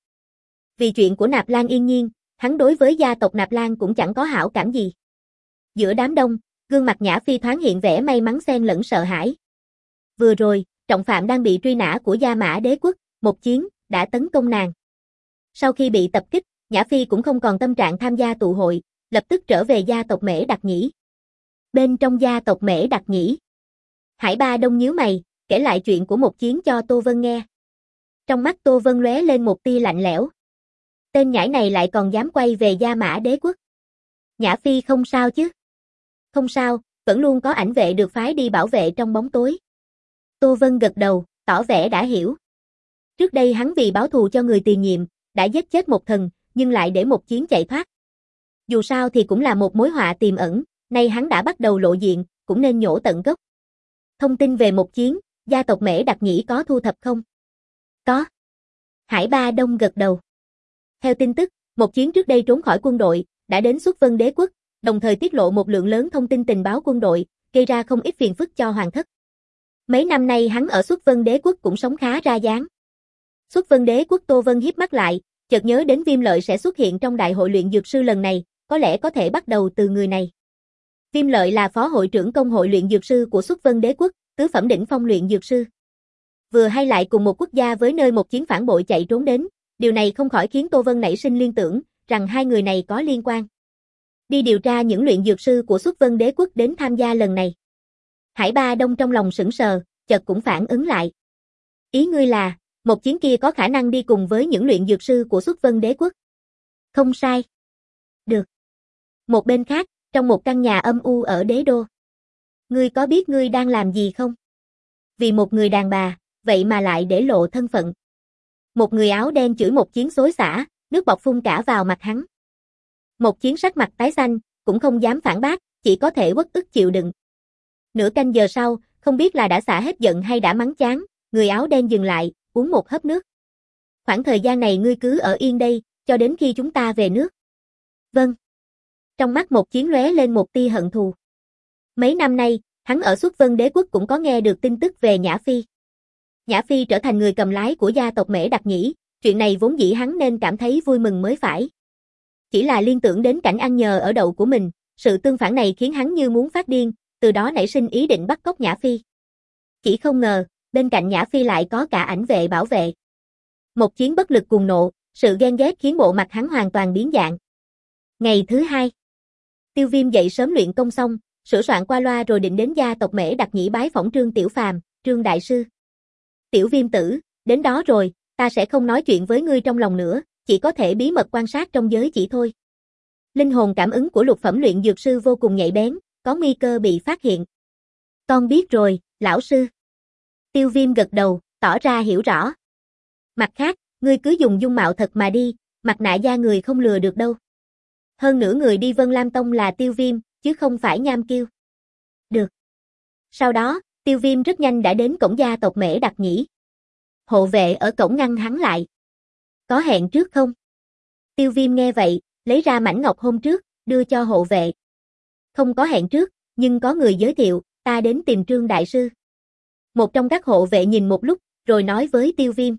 Vì chuyện của Nạp Lan Yên Nhiên, hắn đối với gia tộc Nạp Lan cũng chẳng có hảo cảm gì. Giữa đám đông, gương mặt Nhã Phi thoáng hiện vẻ may mắn xen lẫn sợ hãi. Vừa rồi, trọng phạm đang bị truy nã của Gia Mã Đế quốc, một chiến, đã tấn công nàng. Sau khi bị tập kích, Nhã Phi cũng không còn tâm trạng tham gia tụ hội, lập tức trở về gia tộc Mễ Đặc Nhĩ. Bên trong gia tộc Mễ Đặc Nhĩ, Hải Ba Đông nhíu mày, kể lại chuyện của một chiến cho Tô Vân nghe. Trong mắt Tô Vân lóe lên một tia lạnh lẽo. Tên nhãi này lại còn dám quay về Gia Mã Đế quốc. Nhã Phi không sao chứ? Không sao, vẫn luôn có ảnh vệ được phái đi bảo vệ trong bóng tối. Tô Vân gật đầu, tỏ vẻ đã hiểu. Trước đây hắn vì báo thù cho người tiền nhiệm, đã giết chết một thần, nhưng lại để một chiến chạy thoát. Dù sao thì cũng là một mối họa tiềm ẩn, nay hắn đã bắt đầu lộ diện, cũng nên nhổ tận gốc. Thông tin về một chiến, gia tộc Mễ Đặc Nhĩ có thu thập không? Có. Hải Ba Đông gật đầu. Theo tin tức, một chiến trước đây trốn khỏi quân đội, đã đến Xuất Vân Đế quốc, đồng thời tiết lộ một lượng lớn thông tin tình báo quân đội, gây ra không ít phiền phức cho hoàng thất. Mấy năm nay hắn ở Xuất Vân Đế quốc cũng sống khá ra dáng. Xuất Vân Đế quốc Tô Vân hiếp mắt lại, chợt nhớ đến Viêm Lợi sẽ xuất hiện trong đại hội luyện dược sư lần này, có lẽ có thể bắt đầu từ người này. Viêm Lợi là phó hội trưởng công hội luyện dược sư của Xuất Vân Đế quốc, tứ phẩm đỉnh phong luyện dược sư. Vừa hay lại cùng một quốc gia với nơi một chiến phản bội chạy trốn đến, điều này không khỏi khiến Tô Vân nảy sinh liên tưởng, rằng hai người này có liên quan. Đi điều tra những luyện dược sư của Xuất Vân Đế quốc đến tham gia lần này. Hải Ba Đông trong lòng sững sờ, chợt cũng phản ứng lại. Ý ngươi là, một chiến kia có khả năng đi cùng với những luyện dược sư của Xuất Vân Đế quốc. Không sai. Được. Một bên khác, trong một căn nhà âm u ở đế đô. Ngươi có biết ngươi đang làm gì không? Vì một người đàn bà, vậy mà lại để lộ thân phận. Một người áo đen chửi một chiến xối xả, nước bọt phun cả vào mặt hắn. Một chiến sắc mặt tái xanh, cũng không dám phản bác, chỉ có thể uất ức chịu đựng. Nửa canh giờ sau, không biết là đã xả hết giận hay đã mắng chán, người áo đen dừng lại, uống một hớp nước. Khoảng thời gian này ngươi cứ ở yên đây, cho đến khi chúng ta về nước. Vâng. Trong mắt Một Chiến lóe lên một tia hận thù. Mấy năm nay, hắn ở Xuất Vân Đế quốc cũng có nghe được tin tức về Nhã Phi. Nhã Phi trở thành người cầm lái của gia tộc Mễ Đặc Nhĩ, chuyện này vốn dĩ hắn nên cảm thấy vui mừng mới phải. Chỉ là liên tưởng đến cảnh ăn nhờ ở đậu của mình, sự tương phản này khiến hắn như muốn phát điên, từ đó nảy sinh ý định bắt cóc Nhã Phi. Chỉ không ngờ, bên cạnh Nhã Phi lại có cả ảnh vệ bảo vệ. Một Chiến bất lực cuồng nộ, sự ghen ghét khiến bộ mặt hắn hoàn toàn biến dạng. Ngày thứ hai, Tiêu Viêm dậy sớm luyện công xong, sửa soạn qua loa rồi định đến gia tộc Mễ Đặc Nhĩ bái phỏng Trương Tiểu Phàm, Trương đại sư. Tiểu Viêm tử, đến đó rồi, ta sẽ không nói chuyện với ngươi trong lòng nữa, chỉ có thể bí mật quan sát trong giới chỉ thôi. Linh hồn cảm ứng của lục phẩm luyện dược sư vô cùng nhạy bén, có nguy cơ bị phát hiện. Con biết rồi, lão sư. Tiêu Viêm gật đầu, tỏ ra hiểu rõ. Mặt khác, ngươi cứ dùng dung mạo thật mà đi, mặt nạ da người không lừa được đâu. Hơn nữa người đi Vân Lam Tông là Tiêu Viêm, chứ không phải Nham Kiêu. Được. Sau đó, Tiêu Viêm rất nhanh đã đến cổng gia tộc Mễ Đặc Nhĩ. Hộ vệ ở cổng ngăn hắn lại. Có hẹn trước không? Tiêu Viêm nghe vậy, lấy ra mảnh ngọc hôm trước, đưa cho hộ vệ. Không có hẹn trước, nhưng có người giới thiệu, ta đến tìm Trương đại sư. Một trong các hộ vệ nhìn một lúc, rồi nói với Tiêu Viêm.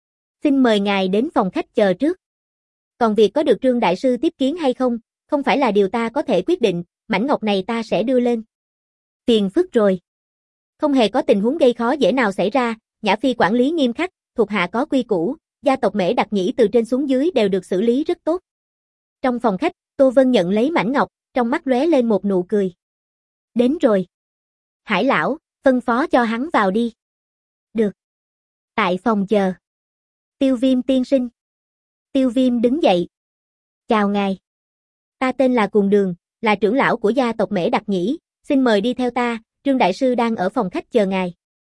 Xin mời ngài đến phòng khách chờ trước. Còn việc có được Trương đại sư tiếp kiến hay không, không phải là điều ta có thể quyết định, mảnh ngọc này ta sẽ đưa lên. Phiền phức rồi. Không hề có tình huống gây khó dễ nào xảy ra, Nhã Phi quản lý nghiêm khắc, thuộc hạ có quy củ, gia tộc Mễ Đặc Nhĩ từ trên xuống dưới đều được xử lý rất tốt. Trong phòng khách, Tô Vân nhận lấy mảnh ngọc, trong mắt lóe lên một nụ cười. Đến rồi. Hải lão, phân phó cho hắn vào đi. Được. Tại phòng chờ. Tiêu Viêm tiên sinh. Tiêu Viêm đứng dậy. Chào ngài. Ta tên là Cuồng Đường, là trưởng lão của gia tộc Mễ Đặc Nhĩ, xin mời đi theo ta, Trương đại sư đang ở phòng khách chờ ngài.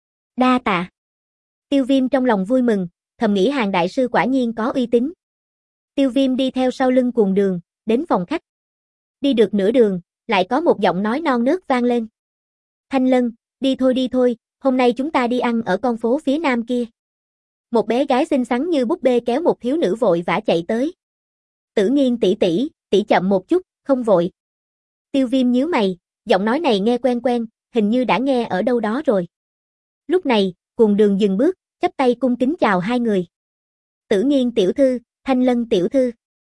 Đa tạ. Tiêu Viêm trong lòng vui mừng, thầm nghĩ Hàn đại sư quả nhiên có uy tín. Tiêu Viêm đi theo sau lưng Cuồng Đường, đến phòng khách. Đi được nửa đường, lại có một giọng nói non nớt vang lên. Thanh Lân, đi thôi đi thôi, hôm nay chúng ta đi ăn ở con phố phía nam kia. Một bé gái xinh xắn như búp bê kéo một thiếu nữ vội vã chạy tới. Tử Nghiên tỷ tỷ, tỷ chậm một chút, không vội. Tiêu Viêm nhíu mày, giọng nói này nghe quen quen, hình như đã nghe ở đâu đó rồi. Lúc này, Cuồng Đường dừng bước, chắp tay cung kính chào hai người. Tử Nghiên tiểu thư, Thanh Lân tiểu thư.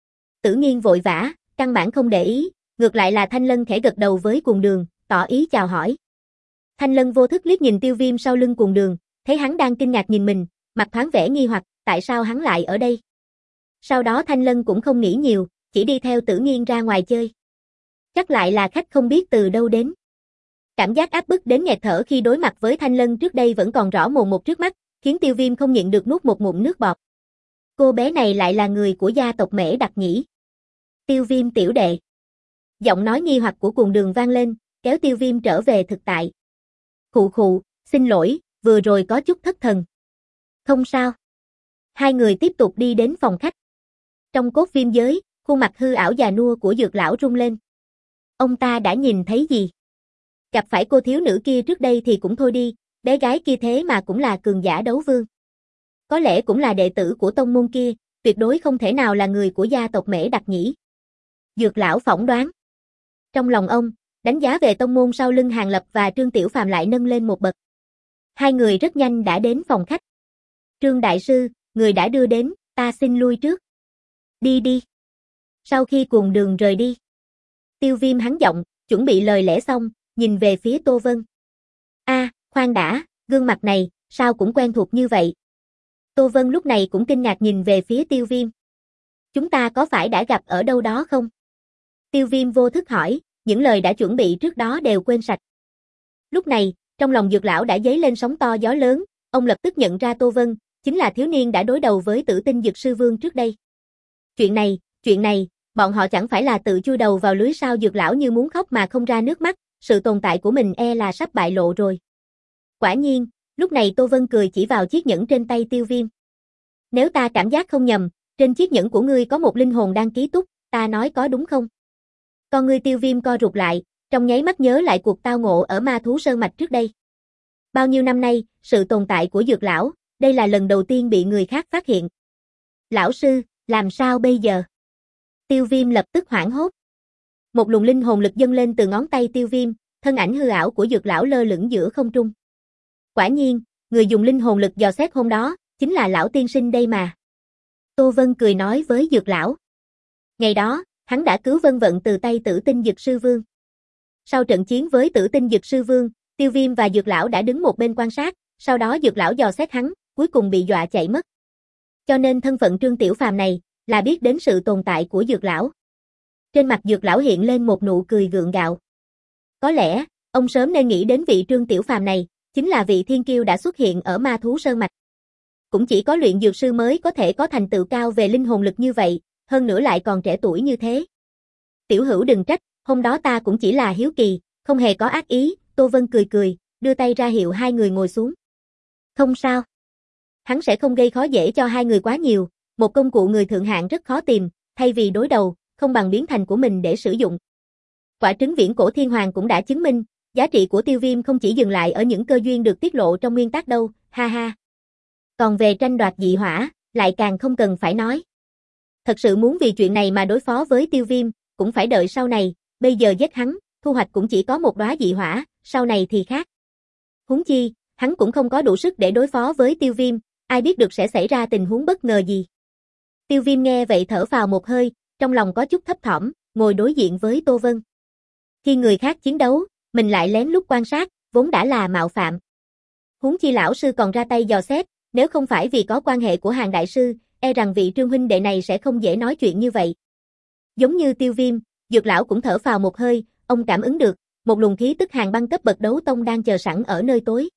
Tử Nghiên vội vã, căn bản không để ý, ngược lại là Thanh Lân khẽ gật đầu với Cuồng Đường, tỏ ý chào hỏi. Thanh Lân vô thức liếc nhìn Tiêu Viêm sau lưng Cuồng Đường, thấy hắn đang kinh ngạc nhìn mình, mặt thoáng vẻ nghi hoặc, tại sao hắn lại ở đây. Sau đó Thanh Lân cũng không nghĩ nhiều, chỉ đi theo Tử Nghiên ra ngoài chơi. Chắc lại là khách không biết từ đâu đến. Cảm giác áp bức đến nghẹt thở khi đối mặt với Thanh Lân trước đây vẫn còn rõ mồn một trước mắt, khiến Tiêu Viêm không nhịn được nuốt một ngụm nước bọt. Cô bé này lại là người của gia tộc Mễ Đặc Nhĩ. Tiêu Viêm tiểu đệ. Giọng nói nghi hoặc của Cuồng Đường vang lên, kéo Tiêu Viêm trở về thực tại. Khụ khụ, xin lỗi, vừa rồi có chút thất thần. Không sao. Hai người tiếp tục đi đến phòng khách. Trong cốt viêm giới, khuôn mặt hư ảo già nua của Dược lão rung lên. Ông ta đã nhìn thấy gì? Gặp phải cô thiếu nữ kia trước đây thì cũng thôi đi, bé gái kia thế mà cũng là cường giả đấu vương. Có lẽ cũng là đệ tử của tông môn kia, tuyệt đối không thể nào là người của gia tộc Mễ Đặc Nhĩ. Dược lão phỏng đoán. Trong lòng ông, đánh giá về tông môn sau lưng Hàn Lập và Trương Tiểu Phàm lại nâng lên một bậc. Hai người rất nhanh đã đến phòng khách. Trương đại sư, người đã đưa đến, ta xin lui trước. Đi đi. Sau khi Cuồng Đường rời đi, Tiêu Viêm hắn giọng, chuẩn bị lời lẽ xong, nhìn về phía Tô Vân. A, à, khoan đã, gương mặt này, sao cũng quen thuộc như vậy. Tô Vân lúc này cũng kinh ngạc nhìn về phía Tiêu Viêm. Chúng ta có phải đã gặp ở đâu đó không? Tiêu Viêm vô thức hỏi, những lời đã chuẩn bị trước đó đều quên sạch. Lúc này, trong lòng Dược lão đã dấy lên sóng to gió lớn, ông lập tức nhận ra Tô Vân, chính là thiếu niên đã đối đầu với Tử Tinh Dược Sư Vương trước đây. Chuyện này, chuyện này, bọn họ chẳng phải là tự chui đầu vào lưới sao? Dược lão như muốn khóc mà không ra nước mắt, sự tồn tại của mình e là sắp bại lộ rồi. Quả nhiên, lúc này Tô Vân cười chỉ vào chiếc nhẫn trên tay Tiêu Viêm. Nếu ta cảm giác không nhầm, trên chiếc nhẫn của ngươi có một linh hồn đang ký túc, ta nói có đúng không? Con ngươi Tiêu Viêm co rụt lại, trong nháy mắt nhớ lại cuộc tao ngộ ở Ma Thú Sơn Mạch trước đây. Bao nhiêu năm nay, sự tồn tại của Dược lão, đây là lần đầu tiên bị người khác phát hiện. Lão sư, làm sao bây giờ? Tiêu Viêm lập tức hoảng hốt. Một luồng linh hồn lực dâng lên từ ngón tay Tiêu Viêm, thân ảnh hư ảo của Dược lão lơ lửng giữa không trung. Quả nhiên, người dùng linh hồn lực dò xét hôm đó, chính là lão tiên sinh đây mà. Tô Vân cười nói với Dược lão. Ngày đó, hắn đã cứu Vân Vận từ tay Tử Tinh Dực Sư Vương. Sau trận chiến với Tử Tinh Dực Sư Vương, Tiêu Viêm và Dược lão đã đứng một bên quan sát, sau đó Dược lão dò xét hắn, cuối cùng bị dọa chạy mất. Cho nên thân phận Trương Tiểu Phàm này, là biết đến sự tồn tại của Dược lão. Trên mặt Dược lão hiện lên một nụ cười gượng gạo. Có lẽ, ông sớm nên nghĩ đến vị Trương Tiểu Phàm này, chính là vị thiên kiêu đã xuất hiện ở Ma Thú Sơn Mạch. Cũng chỉ có luyện dược sư mới có thể có thành tựu cao về linh hồn lực như vậy, hơn nữa lại còn trẻ tuổi như thế. Tiểu hữu đừng trách, hôm đó ta cũng chỉ là hiếu kỳ, không hề có ác ý, Tô Vân cười cười, đưa tay ra hiệu hai người ngồi xuống. Không sao. Hắn sẽ không gây khó dễ cho hai người quá nhiều, một công cụ người thượng hạng rất khó tìm, thay vì đối đầu, không bằng biến thành của mình để sử dụng. Quả trứng viễn cổ thiên hoàng cũng đã chứng minh, giá trị của Tiêu Viêm không chỉ dừng lại ở những cơ duyên được tiết lộ trong nguyên tắc đâu, ha ha. Còn về tranh đoạt dị hỏa, lại càng không cần phải nói. Thật sự muốn vì chuyện này mà đối phó với Tiêu Viêm, cũng phải đợi sau này, bây giờ giết hắn, thu hoạch cũng chỉ có một đóa dị hỏa, sau này thì khác. Huống chi, hắn cũng không có đủ sức để đối phó với Tiêu Viêm, ai biết được sẽ xảy ra tình huống bất ngờ gì. Tiêu Viêm nghe vậy thở phào một hơi, trong lòng có chút thấp thỏm, ngồi đối diện với Tô Vân. Khi người khác chiến đấu, mình lại lén lút quan sát, vốn đã là mạo phạm. Huống chi lão sư còn ra tay dò xét, nếu không phải vì có quan hệ của Hàn đại sư, e rằng vị Trương huynh đệ này sẽ không dễ nói chuyện như vậy. Giống như Tiêu Viêm, Dược lão cũng thở phào một hơi, ông cảm ứng được, một luồng khí tức Hàn băng cấp bậc đấu tông đang chờ sẵn ở nơi tối.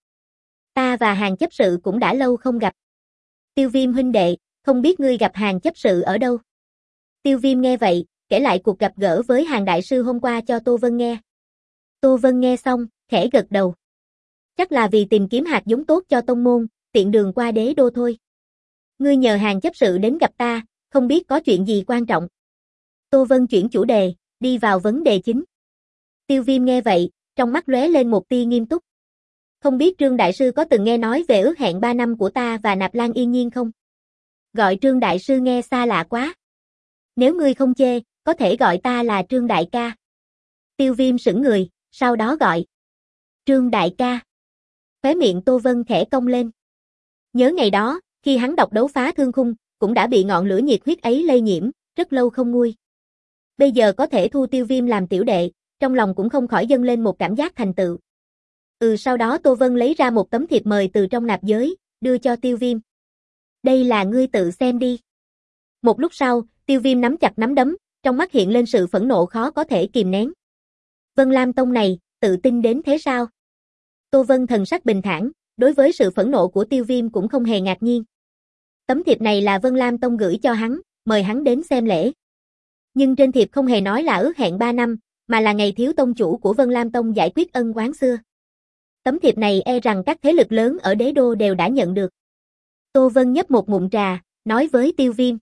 Ta và Hàn chấp sự cũng đã lâu không gặp. Tiêu Viêm huynh đệ, không biết ngươi gặp Hàn chấp sự ở đâu? Tiêu Viêm nghe vậy, kể lại cuộc gặp gỡ với Hàn đại sư hôm qua cho Tô Vân nghe. Tô Vân nghe xong, khẽ gật đầu. Chắc là vì tìm kiếm hạt giống tốt cho tông môn, tiện đường qua đế đô thôi. Ngươi nhờ Hàn chấp sự đến gặp ta, không biết có chuyện gì quan trọng. Tô Vân chuyển chủ đề, đi vào vấn đề chính. Tiêu Viêm nghe vậy, trong mắt lóe lên một tia nghiêm túc. Không biết Trương đại sư có từng nghe nói về ước hẹn ba năm của ta và Nạp Lan Yên Nhiên không? Gọi Trương đại sư nghe xa lạ quá. Nếu ngươi không chê, có thể gọi ta là Trương đại ca. Tiêu Viêm sững người, sau đó gọi Trương đại ca. Khóe miệng Tô Vân khẽ cong lên. Nhớ ngày đó, khi hắn đọc đấu phá thương khung, cũng đã bị ngọn lửa nhiệt huyết ấy lây nhiễm, rất lâu không nguôi. Bây giờ có thể thu Tiêu Viêm làm tiểu đệ, trong lòng cũng không khỏi dâng lên một cảm giác thành tựu. Ừ sau đó Tô Vân lấy ra một tấm thiệp mời từ trong nạp giới, đưa cho Tiêu Viêm. Đây là ngươi tự xem đi. Một lúc sau, Tiêu Viêm nắm chặt nắm đấm, trong mắt hiện lên sự phẫn nộ khó có thể kìm nén. Vân Lam Tông này, tự tin đến thế sao? Tô Vân thần sắc bình thản, đối với sự phẫn nộ của Tiêu Viêm cũng không hề ngạc nhiên. Tấm thiệp này là Vân Lam Tông gửi cho hắn, mời hắn đến xem lễ. Nhưng trên thiệp không hề nói là ước hẹn ba năm, mà là ngày thiếu tông chủ của Vân Lam Tông giải quyết ân oán xưa. Tấm thiệp này e rằng các thế lực lớn ở đế đô đều đã nhận được. Tô Vân nhấp một ngụm trà, nói với Tiêu Viêm.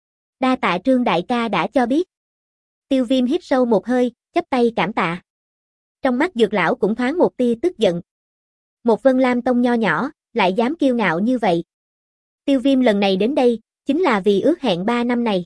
Đa tạ Trương đại ca đã cho biết. Tiêu Viêm hít sâu một hơi, chắp tay cảm tạ. Trong mắt Dược lão cũng thoáng một tia tức giận. Một Vân Lam Tông nho nhỏ, lại dám kiêu ngạo như vậy. Tiêu Viêm lần này đến đây, chính là vì ước hẹn ba năm này.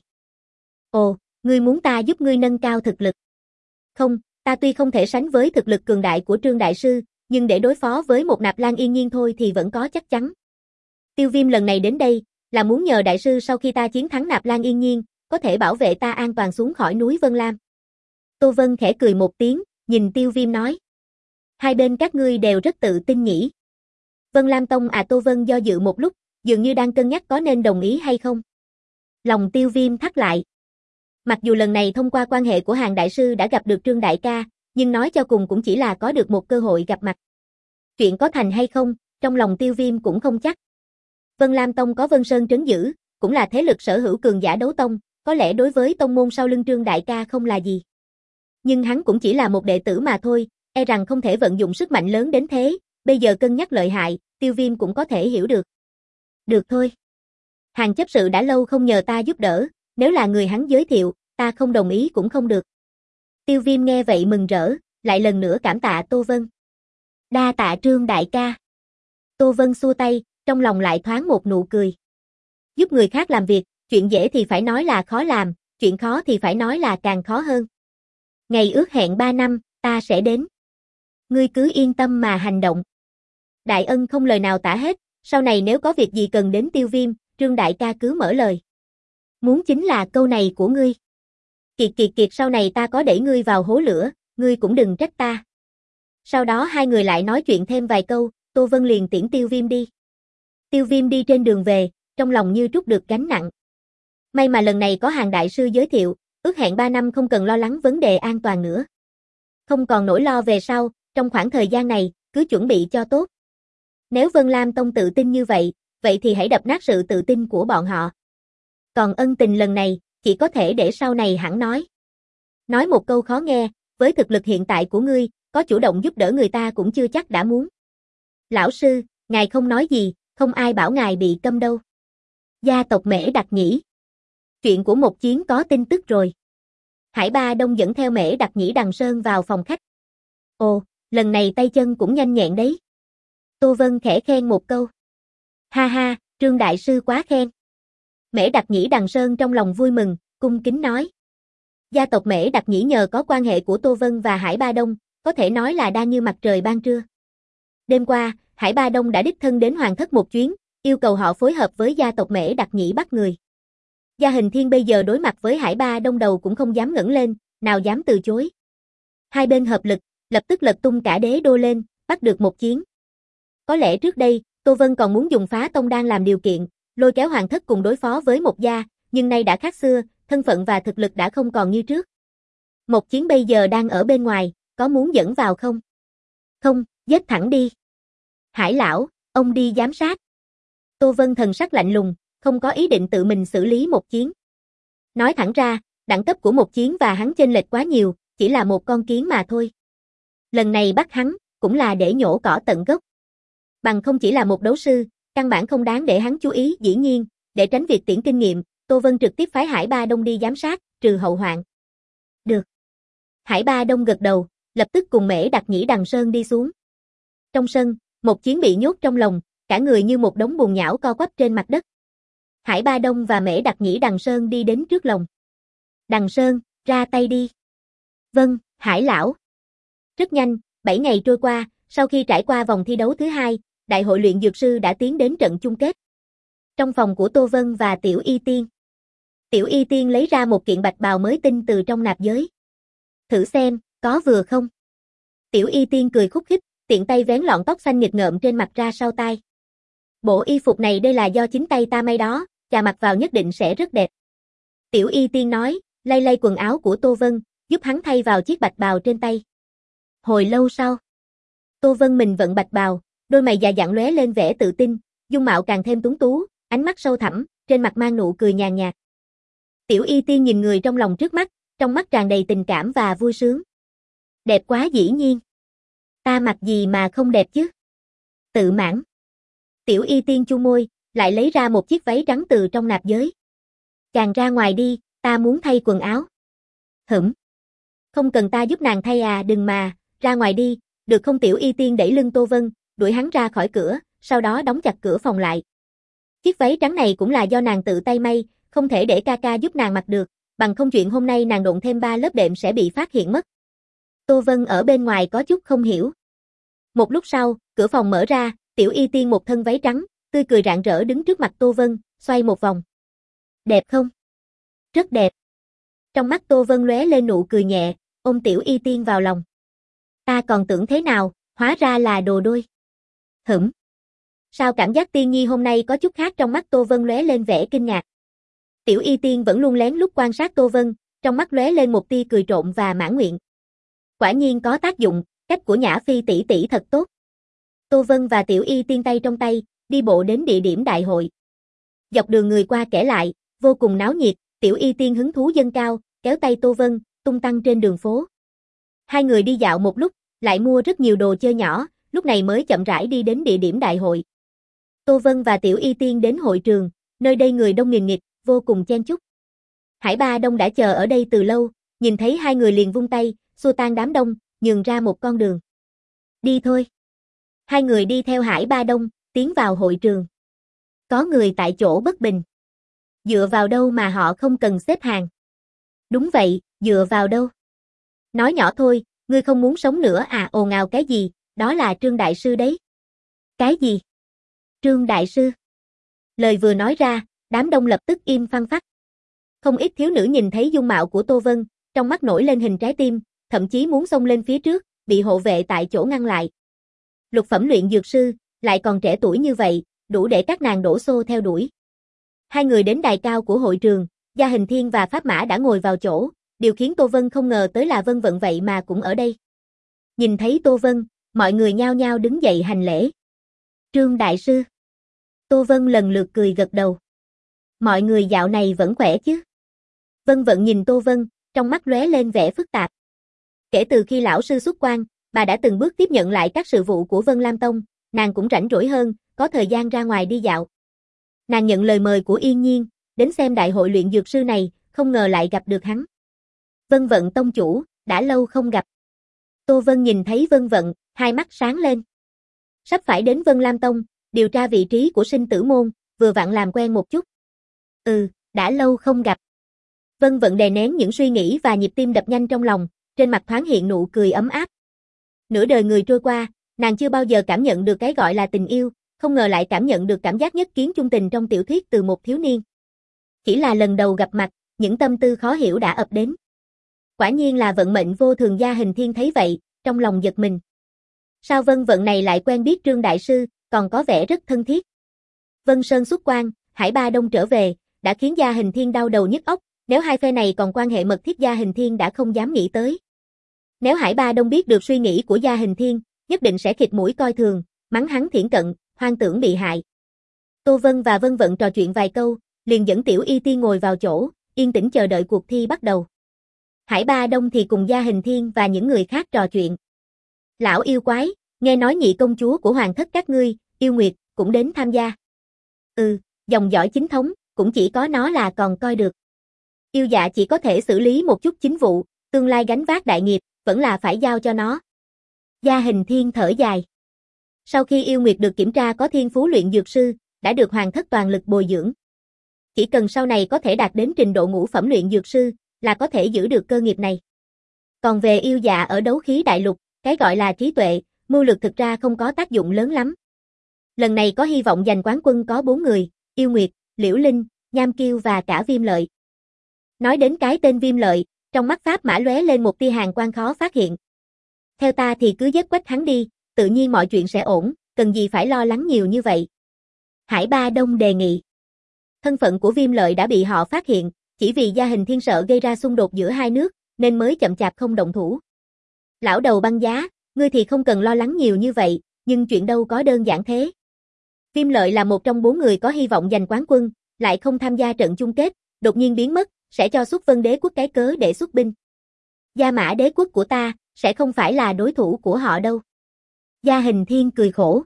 Ồ, ngươi muốn ta giúp ngươi nâng cao thực lực. Không, ta tuy không thể sánh với thực lực cường đại của Trương đại sư, nhưng để đối phó với một Nạp Lan Yên Nhiên thôi thì vẫn có chắc chắn. Tiêu Viêm lần này đến đây, là muốn nhờ đại sư sau khi ta chiến thắng Nạp Lan Yên Nhiên, có thể bảo vệ ta an toàn xuống khỏi núi Vân Lam. Tô Vân khẽ cười một tiếng, nhìn Tiêu Viêm nói. Hai bên các ngươi đều rất tự tin nhỉ. Vân Lam Tông à Tô Vân do dự một lúc, dường như đang cân nhắc có nên đồng ý hay không. Lòng Tiêu Viêm thắt lại. Mặc dù lần này thông qua quan hệ của Hàn đại sư đã gặp được Trương đại ca, nhưng nói cho cùng cũng chỉ là có được một cơ hội gặp mặt. Chuyện có thành hay không, trong lòng Tiêu Viêm cũng không chắc. Vân Lam Tông có Vân Sơn trấn giữ, cũng là thế lực sở hữu cường giả đấu tông, có lẽ đối với tông môn sau lưng Trương đại ca không là gì. Nhưng hắn cũng chỉ là một đệ tử mà thôi, e rằng không thể vận dụng sức mạnh lớn đến thế, bây giờ cân nhắc lợi hại, Tiêu Viêm cũng có thể hiểu được. Được thôi. Hàn chấp sự đã lâu không nhờ ta giúp đỡ, nếu là người hắn giới thiệu, ta không đồng ý cũng không được. Tiêu Viêm nghe vậy mừng rỡ, lại lần nữa cảm tạ Tô Vân. Đa tạ Trương đại ca. Tô Vân xua tay, trong lòng lại thoáng một nụ cười. Giúp người khác làm việc, chuyện dễ thì phải nói là khó làm, chuyện khó thì phải nói là càng khó hơn. Ngày ước hẹn ba năm, ta sẽ đến. Ngươi cứ yên tâm mà hành động. Đại ân không lời nào tả hết, sau này nếu có việc gì cần đến Tiêu Viêm, Trương đại ca cứ mở lời. Muốn chính là câu này của ngươi. Kiệt kiệt kiệt sau này ta có đẩy ngươi vào hố lửa, ngươi cũng đừng trách ta. Sau đó hai người lại nói chuyện thêm vài câu, Tô Vân liền tiễn Tiêu Viêm đi. Tiêu Viêm đi trên đường về, trong lòng như trút được gánh nặng. May mà lần này có Hàn đại sư giới thiệu, ước hẹn ba năm không cần lo lắng vấn đề an toàn nữa. Không còn nỗi lo về sau, trong khoảng thời gian này, cứ chuẩn bị cho tốt. Nếu Vân Lam Tông tự tin như vậy, vậy thì hãy đập nát sự tự tin của bọn họ. Còn ân tình lần này, chỉ có thể để sau này hẳn nói. Nói một câu khó nghe, với thực lực hiện tại của ngươi, có chủ động giúp đỡ người ta cũng chưa chắc đã muốn. Lão sư, ngài không nói gì, không ai bảo ngài bị câm đâu. Gia tộc Mễ Đặc Nhĩ. Chuyện của một chiến có tin tức rồi. Hải Ba Đông dẫn theo Mễ Đặc Nhĩ Đằng Sơn vào phòng khách. Ồ, lần này tay chân cũng nhanh nhẹn đấy. Tô Vân khẽ khen một câu. Ha ha, Trương đại sư quá khen. Mễ Đặc Nhĩ Đằng Sơn trong lòng vui mừng, cung kính nói. Gia tộc Mễ Đặc Nhĩ nhờ có quan hệ của Tô Vân và Hải Ba Đông, có thể nói là đang như mặt trời ban trưa. Đêm qua, Hải Ba Đông đã đích thân đến Hoàng Thất một chuyến, yêu cầu họ phối hợp với gia tộc Mễ Đặc Nhĩ bắt người. Gia Hình Thiên bây giờ đối mặt với Hải Ba Đông đầu cũng không dám ngẩng lên, nào dám từ chối. Hai bên hợp lực, lập tức lật tung cả đế đô lên, bắt được một chiến. Có lẽ trước đây, Tô Vân còn muốn dùng phá tông đan làm điều kiện, lôi kéo Hoàng Thất cùng đối phó với một gia, nhưng nay đã khác xưa, thân phận và thực lực đã không còn như trước. Một chiến bây giờ đang ở bên ngoài, có muốn dẫn vào không? Không, giết thẳng đi. Hải lão, ông đi giám sát. Tô Vân thần sắc lạnh lùng, không có ý định tự mình xử lý một chiến. Nói thẳng ra, đẳng cấp của một chiến và hắn chênh lệch quá nhiều, chỉ là một con kiến mà thôi. Lần này bắt hắn, cũng là để nhổ cỏ tận gốc. Bằng không chỉ là một đấu sư, căn bản không đáng để hắn chú ý. Dĩ nhiên, để tránh việc tiễn kinh nghiệm, Tô Vân trực tiếp phái Hải Ba Đông đi giám sát, trừ hậu hoạn. Được. Hải Ba Đông gật đầu, lập tức cùng Mễ Đặc Nhĩ Đằng Sơn đi xuống. Trong sân, một chiến bị nhốt trong lồng, cả người như một đống bùn nhão co quắp trên mặt đất. Hải Ba Đông và Mễ Đặc Nhĩ Đằng Sơn đi đến trước lồng. Đằng Sơn, ra tay đi. Vâng, Hải lão. Rất nhanh, bảy ngày trôi qua, sau khi trải qua vòng thi đấu thứ hai, Đại hội luyện dược sư đã tiến đến trận chung kết. Trong phòng của Tô Vân và Tiểu Y Tiên. Tiểu Y Tiên lấy ra một kiện bạch bào mới tinh từ trong nạp giới. Thử xem, có vừa không? Tiểu Y Tiên cười khúc khích, tiện tay vén lọn tóc xanh nghịch ngợm trên mặt ra sau tai. Bộ y phục này đây là do chính tay ta may đó, chà mặc vào nhất định sẽ rất đẹp. Tiểu Y Tiên nói, lay lay quần áo của Tô Vân, giúp hắn thay vào chiếc bạch bào trên tay. Hồi lâu sau, Tô Vân mình vận bạch bào, đôi mày già dặn lóe lên vẻ tự tin, dung mạo càng thêm tuấn tú, ánh mắt sâu thẳm, trên mặt mang nụ cười nhàn nhạt. Tiểu Y Tiên nhìn người trong lòng trước mắt, trong mắt tràn đầy tình cảm và vui sướng. Đẹp quá dĩ nhiên. Ta mặc gì mà không đẹp chứ? Tự mãn. Tiểu Y Tiên chu môi, lại lấy ra một chiếc váy trắng từ trong nạp giới. Chàng ra ngoài đi, ta muốn thay quần áo. Hửm. Không cần ta giúp nàng thay à, đừng mà, ra ngoài đi, được không? Tiểu Y Tiên đẩy lưng Tô Vân, đuổi hắn ra khỏi cửa, sau đó đóng chặt cửa phòng lại. Chiếc váy trắng này cũng là do nàng tự tay may, không thể để ca ca giúp nàng mặc được, bằng không chuyện hôm nay nàng độn thêm ba lớp đệm sẽ bị phát hiện mất. Tô Vân ở bên ngoài có chút không hiểu. Một lúc sau, cửa phòng mở ra, Tiểu Y Tiên một thân váy trắng, tươi cười rạng rỡ đứng trước mặt Tô Vân, xoay một vòng. Đẹp không? Rất đẹp. Trong mắt Tô Vân lóe lên nụ cười nhẹ, ôm Tiểu Y Tiên vào lòng. Ta còn tưởng thế nào, hóa ra là đồ đôi. Hửm. Sao cảm giác Tiên Nhi hôm nay có chút khác? Trong mắt Tô Vân lóe lên vẻ kinh ngạc. Tiểu Y Tiên vẫn luôn lén lút quan sát Tô Vân, trong mắt lóe lên một tia cười trộm và mãn nguyện. Quả nhiên có tác dụng, cách của Nhã Phi tỷ tỷ thật tốt. Tô Vân và Tiểu Y Tiên tay trong tay, đi bộ đến địa điểm đại hội. Dọc đường người qua kẻ lại, vô cùng náo nhiệt, Tiểu Y Tiên hứng thú dâng cao, kéo tay Tô Vân, tung tăng trên đường phố. Hai người đi dạo một lúc, lại mua rất nhiều đồ chơi nhỏ, lúc này mới chậm rãi đi đến địa điểm đại hội. Tô Vân và Tiểu Y Tiên đến hội trường, nơi đây người đông nghìn nghịt, vô cùng chen chúc. Hải Ba Đông đã chờ ở đây từ lâu, nhìn thấy hai người liền vung tay, xua tan đám đông, nhường ra một con đường. Đi thôi. Hai người đi theo Hải Ba Đông, tiến vào hội trường. Có người tại chỗ bất bình. Dựa vào đâu mà họ không cần xếp hàng? Đúng vậy, dựa vào đâu? Nói nhỏ thôi, ngươi không muốn sống nữa à? Ồn ào cái gì, đó là Trương Đại Sư đấy. Cái gì? Trương Đại Sư? Lời vừa nói ra, đám đông lập tức im phăng phắc. Không ít thiếu nữ nhìn thấy dung mạo của Tô Vân, trong mắt nổi lên hình trái tim, thậm chí muốn xông lên phía trước, bị hộ vệ tại chỗ ngăn lại. Lục phẩm luyện dược sư, lại còn trẻ tuổi như vậy, đủ để các nàng đổ xô theo đuổi. Hai người đến đài cao của hội trường, Gia Hình Thiên và Pháp Mã đã ngồi vào chỗ, điều khiến Tô Vân không ngờ tới là Vân Vận vậy mà cũng ở đây. Nhìn thấy Tô Vân, mọi người nhao nhao đứng dậy hành lễ. Trương Đại Sư. Tô Vân lần lượt cười gật đầu. Mọi người dạo này vẫn khỏe chứ? Vân Vận nhìn Tô Vân, trong mắt lóe lên vẻ phức tạp. Kể từ khi lão sư xuất quan, bà đã từng bước tiếp nhận lại các sự vụ của Vân Lam Tông, nàng cũng rảnh rỗi hơn, có thời gian ra ngoài đi dạo. Nàng nhận lời mời của Yên Nhiên, đến xem đại hội luyện dược sư này, không ngờ lại gặp được hắn. Vân Vận tông chủ, đã lâu không gặp. Tô Vân nhìn thấy Vân Vận, hai mắt sáng lên. Sắp phải đến Vân Lam Tông, điều tra vị trí của sinh tử môn, vừa vặn làm quen một chút. Ừ, đã lâu không gặp. Vân Vận đè nén những suy nghĩ và nhịp tim đập nhanh trong lòng, trên mặt thoáng hiện nụ cười ấm áp. Nửa đời người trôi qua, nàng chưa bao giờ cảm nhận được cái gọi là tình yêu, không ngờ lại cảm nhận được cảm giác nhất kiến chung tình trong tiểu thuyết từ một thiếu niên. Chỉ là lần đầu gặp mặt, những tâm tư khó hiểu đã ập đến. Quả nhiên là vận mệnh vô thường. Gia Hình Thiên thấy vậy, trong lòng giật mình. Sao Vân Vận này lại quen biết Trương Đại Sư, còn có vẻ rất thân thiết. Vân Sơn xuất quan, Hải Ba Đông trở về, đã khiến Gia Hình Thiên đau đầu nhức óc, nếu hai phe này còn quan hệ mật thiết Gia Hình Thiên đã không dám nghĩ tới. Nếu Hải Ba Đông biết được suy nghĩ của Gia Hình Thiên, nhất định sẽ khịt mũi coi thường, mắng hắn thiển cận, hoang tưởng bị hại. Tô Vân và Vân Vận trò chuyện vài câu, liền dẫn Tiểu Y Tiên ngồi vào chỗ, yên tĩnh chờ đợi cuộc thi bắt đầu. Hải Ba Đông thì cùng Gia Hình Thiên và những người khác trò chuyện. Lão yêu quái, nghe nói nhị công chúa của hoàng thất các ngươi, Yêu Nguyệt, cũng đến tham gia. Ừ, dòng dõi chính thống, cũng chỉ có nó là còn coi được. Yêu Dạ chỉ có thể xử lý một chút chính vụ, tương lai gánh vác đại nghiệp, vẫn là phải giao cho nó. Gia Hình Thiên thở dài. Sau khi Yêu Nguyệt được kiểm tra có thiên phú luyện dược sư, đã được hoàng thất toàn lực bồi dưỡng. Chỉ cần sau này có thể đạt đến trình độ ngũ phẩm luyện dược sư, là có thể giữ được cơ nghiệp này. Còn về Yêu Dạ ở đấu khí đại lục, cái gọi là trí tuệ, mưu lược thực ra không có tác dụng lớn lắm. Lần này có hy vọng giành quán quân có bốn người, Yêu Nguyệt, Liễu Linh, Nham Kiêu và cả Viêm Lợi. Nói đến cái tên Viêm Lợi, trong mắt Pháp Mã lóe lên một tia hàn quang khó phát hiện. Theo ta thì cứ giết quách hắn đi, tự nhiên mọi chuyện sẽ ổn, cần gì phải lo lắng nhiều như vậy. Hải Ba Đông đề nghị. Thân phận của Viêm Lợi đã bị họ phát hiện, chỉ vì Gia Hình Thiên sợ gây ra xung đột giữa hai nước, nên mới chậm chạp không động thủ. Lão đầu băng giá, ngươi thì không cần lo lắng nhiều như vậy, nhưng chuyện đâu có đơn giản thế. Viêm Lợi là một trong bốn người có hy vọng giành quán quân, lại không tham gia trận chung kết, đột nhiên biến mất, sẽ cho Xuất Vân Đế quốc cái cớ để xuất binh. Gia Mã Đế quốc của ta, sẽ không phải là đối thủ của họ đâu. Gia Hình Thiên cười khổ.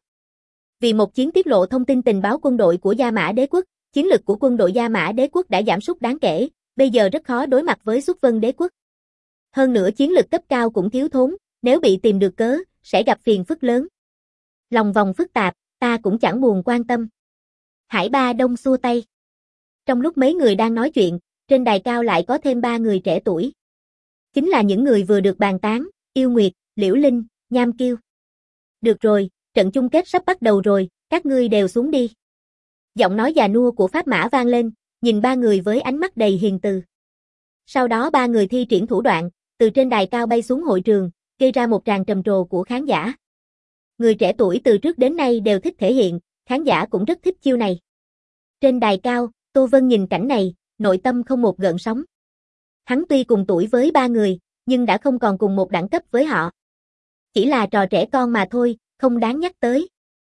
Vì một chiến tiết lộ thông tin tình báo quân đội của Gia Mã Đế quốc, chiến lực của quân đội Gia Mã Đế quốc đã giảm sút đáng kể, bây giờ rất khó đối mặt với Xuất Vân Đế quốc. Hơn nữa chiến lực cấp cao cũng thiếu thốn, nếu bị tìm được cớ, sẽ gặp phiền phức lớn. Lòng vòng phức tạp, ta cũng chẳng buồn quan tâm. Hải Ba Đông xua tay. Trong lúc mấy người đang nói chuyện, trên đài cao lại có thêm ba người trẻ tuổi. Chính là những người vừa được bàn tán, Yêu Nguyệt, Liễu Linh, Nham Kiêu. Được rồi, trận chung kết sắp bắt đầu rồi, các ngươi đều xuống đi. Giọng nói già nua của Pháp Mã vang lên, nhìn ba người với ánh mắt đầy hiền từ. Sau đó ba người thi triển thủ đoạn, từ trên đài cao bay xuống hội trường, gây ra một tràng trầm trồ của khán giả. Người trẻ tuổi từ trước đến nay đều thích thể hiện, khán giả cũng rất thích chiêu này. Trên đài cao, Tô Vân nhìn cảnh này, nội tâm không một gợn sóng. Hắn tuy cùng tuổi với ba người, nhưng đã không còn cùng một đẳng cấp với họ. Chỉ là trò trẻ con mà thôi, không đáng nhắc tới.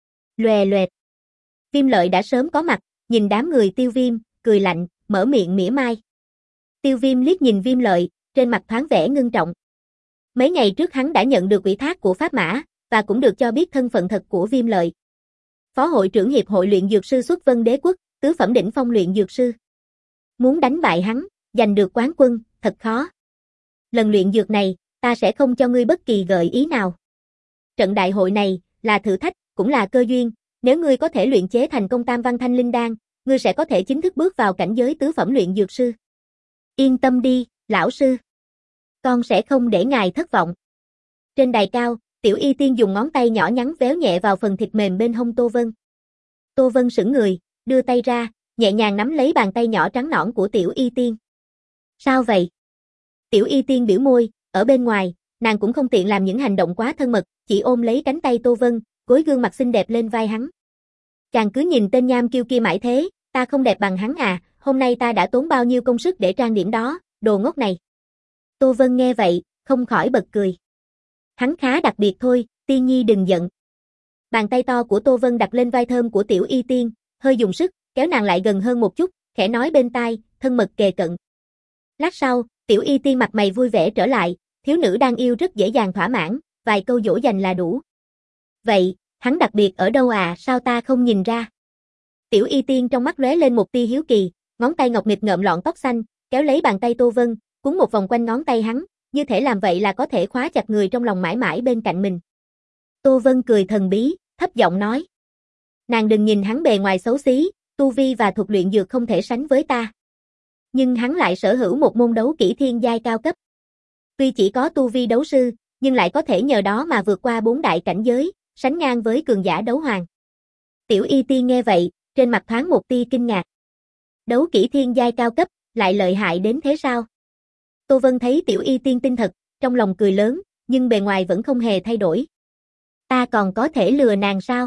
Loè loẹt. Viêm Lợi đã sớm có mặt, nhìn đám người Tiêu Viêm, cười lạnh, mở miệng mỉa mai. Tiêu Viêm liếc nhìn Viêm Lợi, trên mặt thoáng vẻ ngưng trọng. Mấy ngày trước hắn đã nhận được ủy thác của Pháp Mã, và cũng được cho biết thân phận thật của Viêm Lợi. Phó hội trưởng Hiệp hội luyện dược sư Xuất Vân Đế quốc, tứ phẩm đỉnh phong luyện dược sư. Muốn đánh bại hắn, giành được quán quân, thật khó. Lần luyện dược này, ta sẽ không cho ngươi bất kỳ gợi ý nào. Trận đại hội này, là thử thách, cũng là cơ duyên, nếu ngươi có thể luyện chế thành công Tam Văn Thanh Linh Đan, ngươi sẽ có thể chính thức bước vào cảnh giới tứ phẩm luyện dược sư. Yên tâm đi, lão sư. Con sẽ không để ngài thất vọng. Trên đài cao, Tiểu Y Tiên dùng ngón tay nhỏ nhắn véo nhẹ vào phần thịt mềm bên hông Tô Vân. Tô Vân sững người, đưa tay ra, nhẹ nhàng nắm lấy bàn tay nhỏ trắng nõn của Tiểu Y Tiên. Sao vậy? Tiểu Y Tiên biểu môi, ở bên ngoài, nàng cũng không tiện làm những hành động quá thân mật, chỉ ôm lấy cánh tay Tô Vân, gối gương mặt xinh đẹp lên vai hắn. Chàng cứ nhìn tên nham kiêu kia mãi thế, ta không đẹp bằng hắn à, hôm nay ta đã tốn bao nhiêu công sức để trang điểm đó, đồ ngốc này. Tô Vân nghe vậy, không khỏi bật cười. Hắn khá đặc biệt thôi, Tiên Nhi đừng giận. Bàn tay to của Tô Vân đặt lên vai thơm của Tiểu Y Tiên, hơi dùng sức, kéo nàng lại gần hơn một chút, khẽ nói bên tai, thân mật kề cận. Lát sau, Tiểu Y Tiên mặt mày vui vẻ trở lại, thiếu nữ đang yêu rất dễ dàng thỏa mãn, vài câu dỗ dành là đủ. Vậy, hắn đặc biệt ở đâu à, sao ta không nhìn ra? Tiểu Y Tiên trong mắt lóe lên một tia hiếu kỳ, ngón tay ngọc nghịch ngợm lọn tóc xanh, kéo lấy bàn tay Tô Vân, cuốn một vòng quanh ngón tay hắn, như thể làm vậy là có thể khóa chặt người trong lòng mãi mãi bên cạnh mình. Tô Vân cười thần bí, thấp giọng nói. Nàng đừng nhìn hắn bề ngoài xấu xí, tu vi và thuật luyện dược không thể sánh với ta. Nhưng hắn lại sở hữu một môn đấu kỹ thiên giai cao cấp. Tuy chỉ có tu vi đấu sư, nhưng lại có thể nhờ đó mà vượt qua bốn đại cảnh giới, sánh ngang với cường giả đấu hoàng. Tiểu Y Tiên nghe vậy, trên mặt thoáng một tia kinh ngạc. Đấu kỹ thiên giai cao cấp, lại lợi hại đến thế sao? Tô Vân thấy Tiểu Y Tiên tinh thật, trong lòng cười lớn, nhưng bề ngoài vẫn không hề thay đổi. Ta còn có thể lừa nàng sao?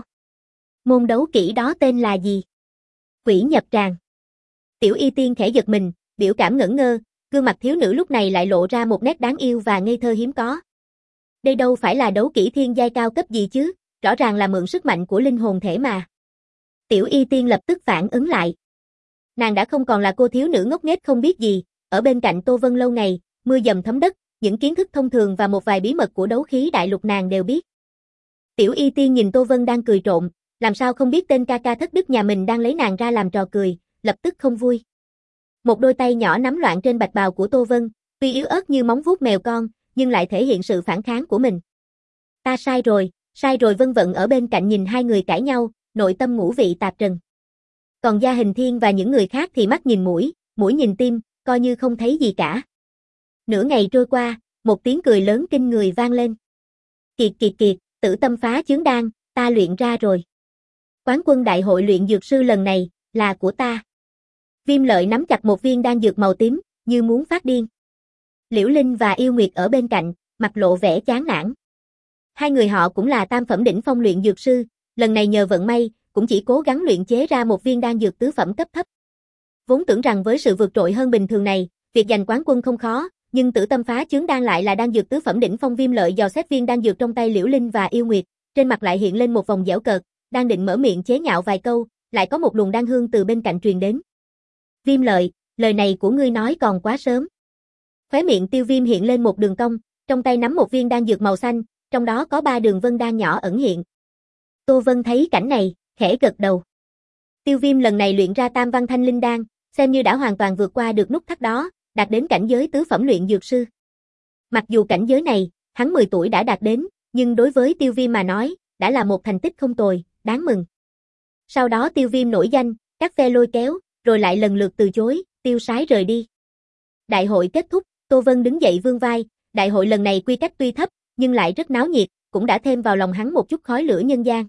Môn đấu kỹ đó tên là gì? Quỷ nhập tràng. Tiểu Y Tiên khẽ giật mình, biểu cảm ngẩn ngơ, gương mặt thiếu nữ lúc này lại lộ ra một nét đáng yêu và ngây thơ hiếm có. Đây đâu phải là đấu kỹ thiên giai cao cấp gì chứ, rõ ràng là mượn sức mạnh của linh hồn thể mà. Tiểu Y Tiên lập tức phản ứng lại. Nàng đã không còn là cô thiếu nữ ngốc nghếch không biết gì, ở bên cạnh Tô Vân lâu ngày, mưa dầm thấm đất, những kiến thức thông thường và một vài bí mật của đấu khí đại lục nàng đều biết. Tiểu Y Tiên nhìn Tô Vân đang cười trộm, làm sao không biết tên ca ca thất đức nhà mình đang lấy nàng ra làm trò cười, lập tức không vui. Một đôi tay nhỏ nắm loạn trên bạch bào của Tô Vân, tuy yếu ớt như móng vuốt mèo con, nhưng lại thể hiện sự phản kháng của mình. Ta sai rồi, sai rồi vân vận ở bên cạnh nhìn hai người cãi nhau, nội tâm ngũ vị tạp trần. Còn Gia Hình Thiên và những người khác thì mắt nhìn mũi, mũi nhìn tim, coi như không thấy gì cả. Nửa ngày trôi qua, một tiếng cười lớn kinh người vang lên. Kiệt kiệt kiệt, tử tâm phá chướng đan, ta luyện ra rồi. Quán quân đại hội luyện dược sư lần này, là của ta. Viêm Lợi nắm chặt một viên đan dược màu tím, như muốn phát điên. Liễu Linh và Yêu Nguyệt ở bên cạnh, mặt lộ vẻ chán nản. Hai người họ cũng là tam phẩm đỉnh phong luyện dược sư, lần này nhờ vận may, cũng chỉ cố gắng luyện chế ra một viên đan dược tứ phẩm cấp thấp. Vốn tưởng rằng với sự vượt trội hơn bình thường này, việc giành quán quân không khó, nhưng tử tâm phá chướng đan lại là đan dược tứ phẩm đỉnh phong. Viêm Lợi dò xét viên đan dược trong tay Liễu Linh và Yêu Nguyệt, trên mặt lại hiện lên một vòng giễu cợt, đang định mở miệng chế nhạo vài câu, lại có một luồng đan hương từ bên cạnh truyền đến. Viêm Lợi, lời này của ngươi nói còn quá sớm. Khóe miệng Tiêu Viêm hiện lên một đường cong, trong tay nắm một viên đan dược màu xanh, trong đó có ba đường vân đan nhỏ ẩn hiện. Tô Vân thấy cảnh này, khẽ gật đầu. Tiêu Viêm lần này luyện ra Tam Văn Thanh Linh Đan, xem như đã hoàn toàn vượt qua được nút thắt đó, đạt đến cảnh giới tứ phẩm luyện dược sư. Mặc dù cảnh giới này, hắn mười tuổi đã đạt đến, nhưng đối với Tiêu Viêm mà nói, đã là một thành tích không tồi, đáng mừng. Sau đó Tiêu Viêm nổi danh, các phe lôi kéo, rồi lại lần lượt từ chối, tiêu sái rời đi. Đại hội kết thúc, Tô Vân đứng dậy vươn vai, đại hội lần này quy cách tuy thấp, nhưng lại rất náo nhiệt, cũng đã thêm vào lòng hắn một chút khói lửa nhân gian.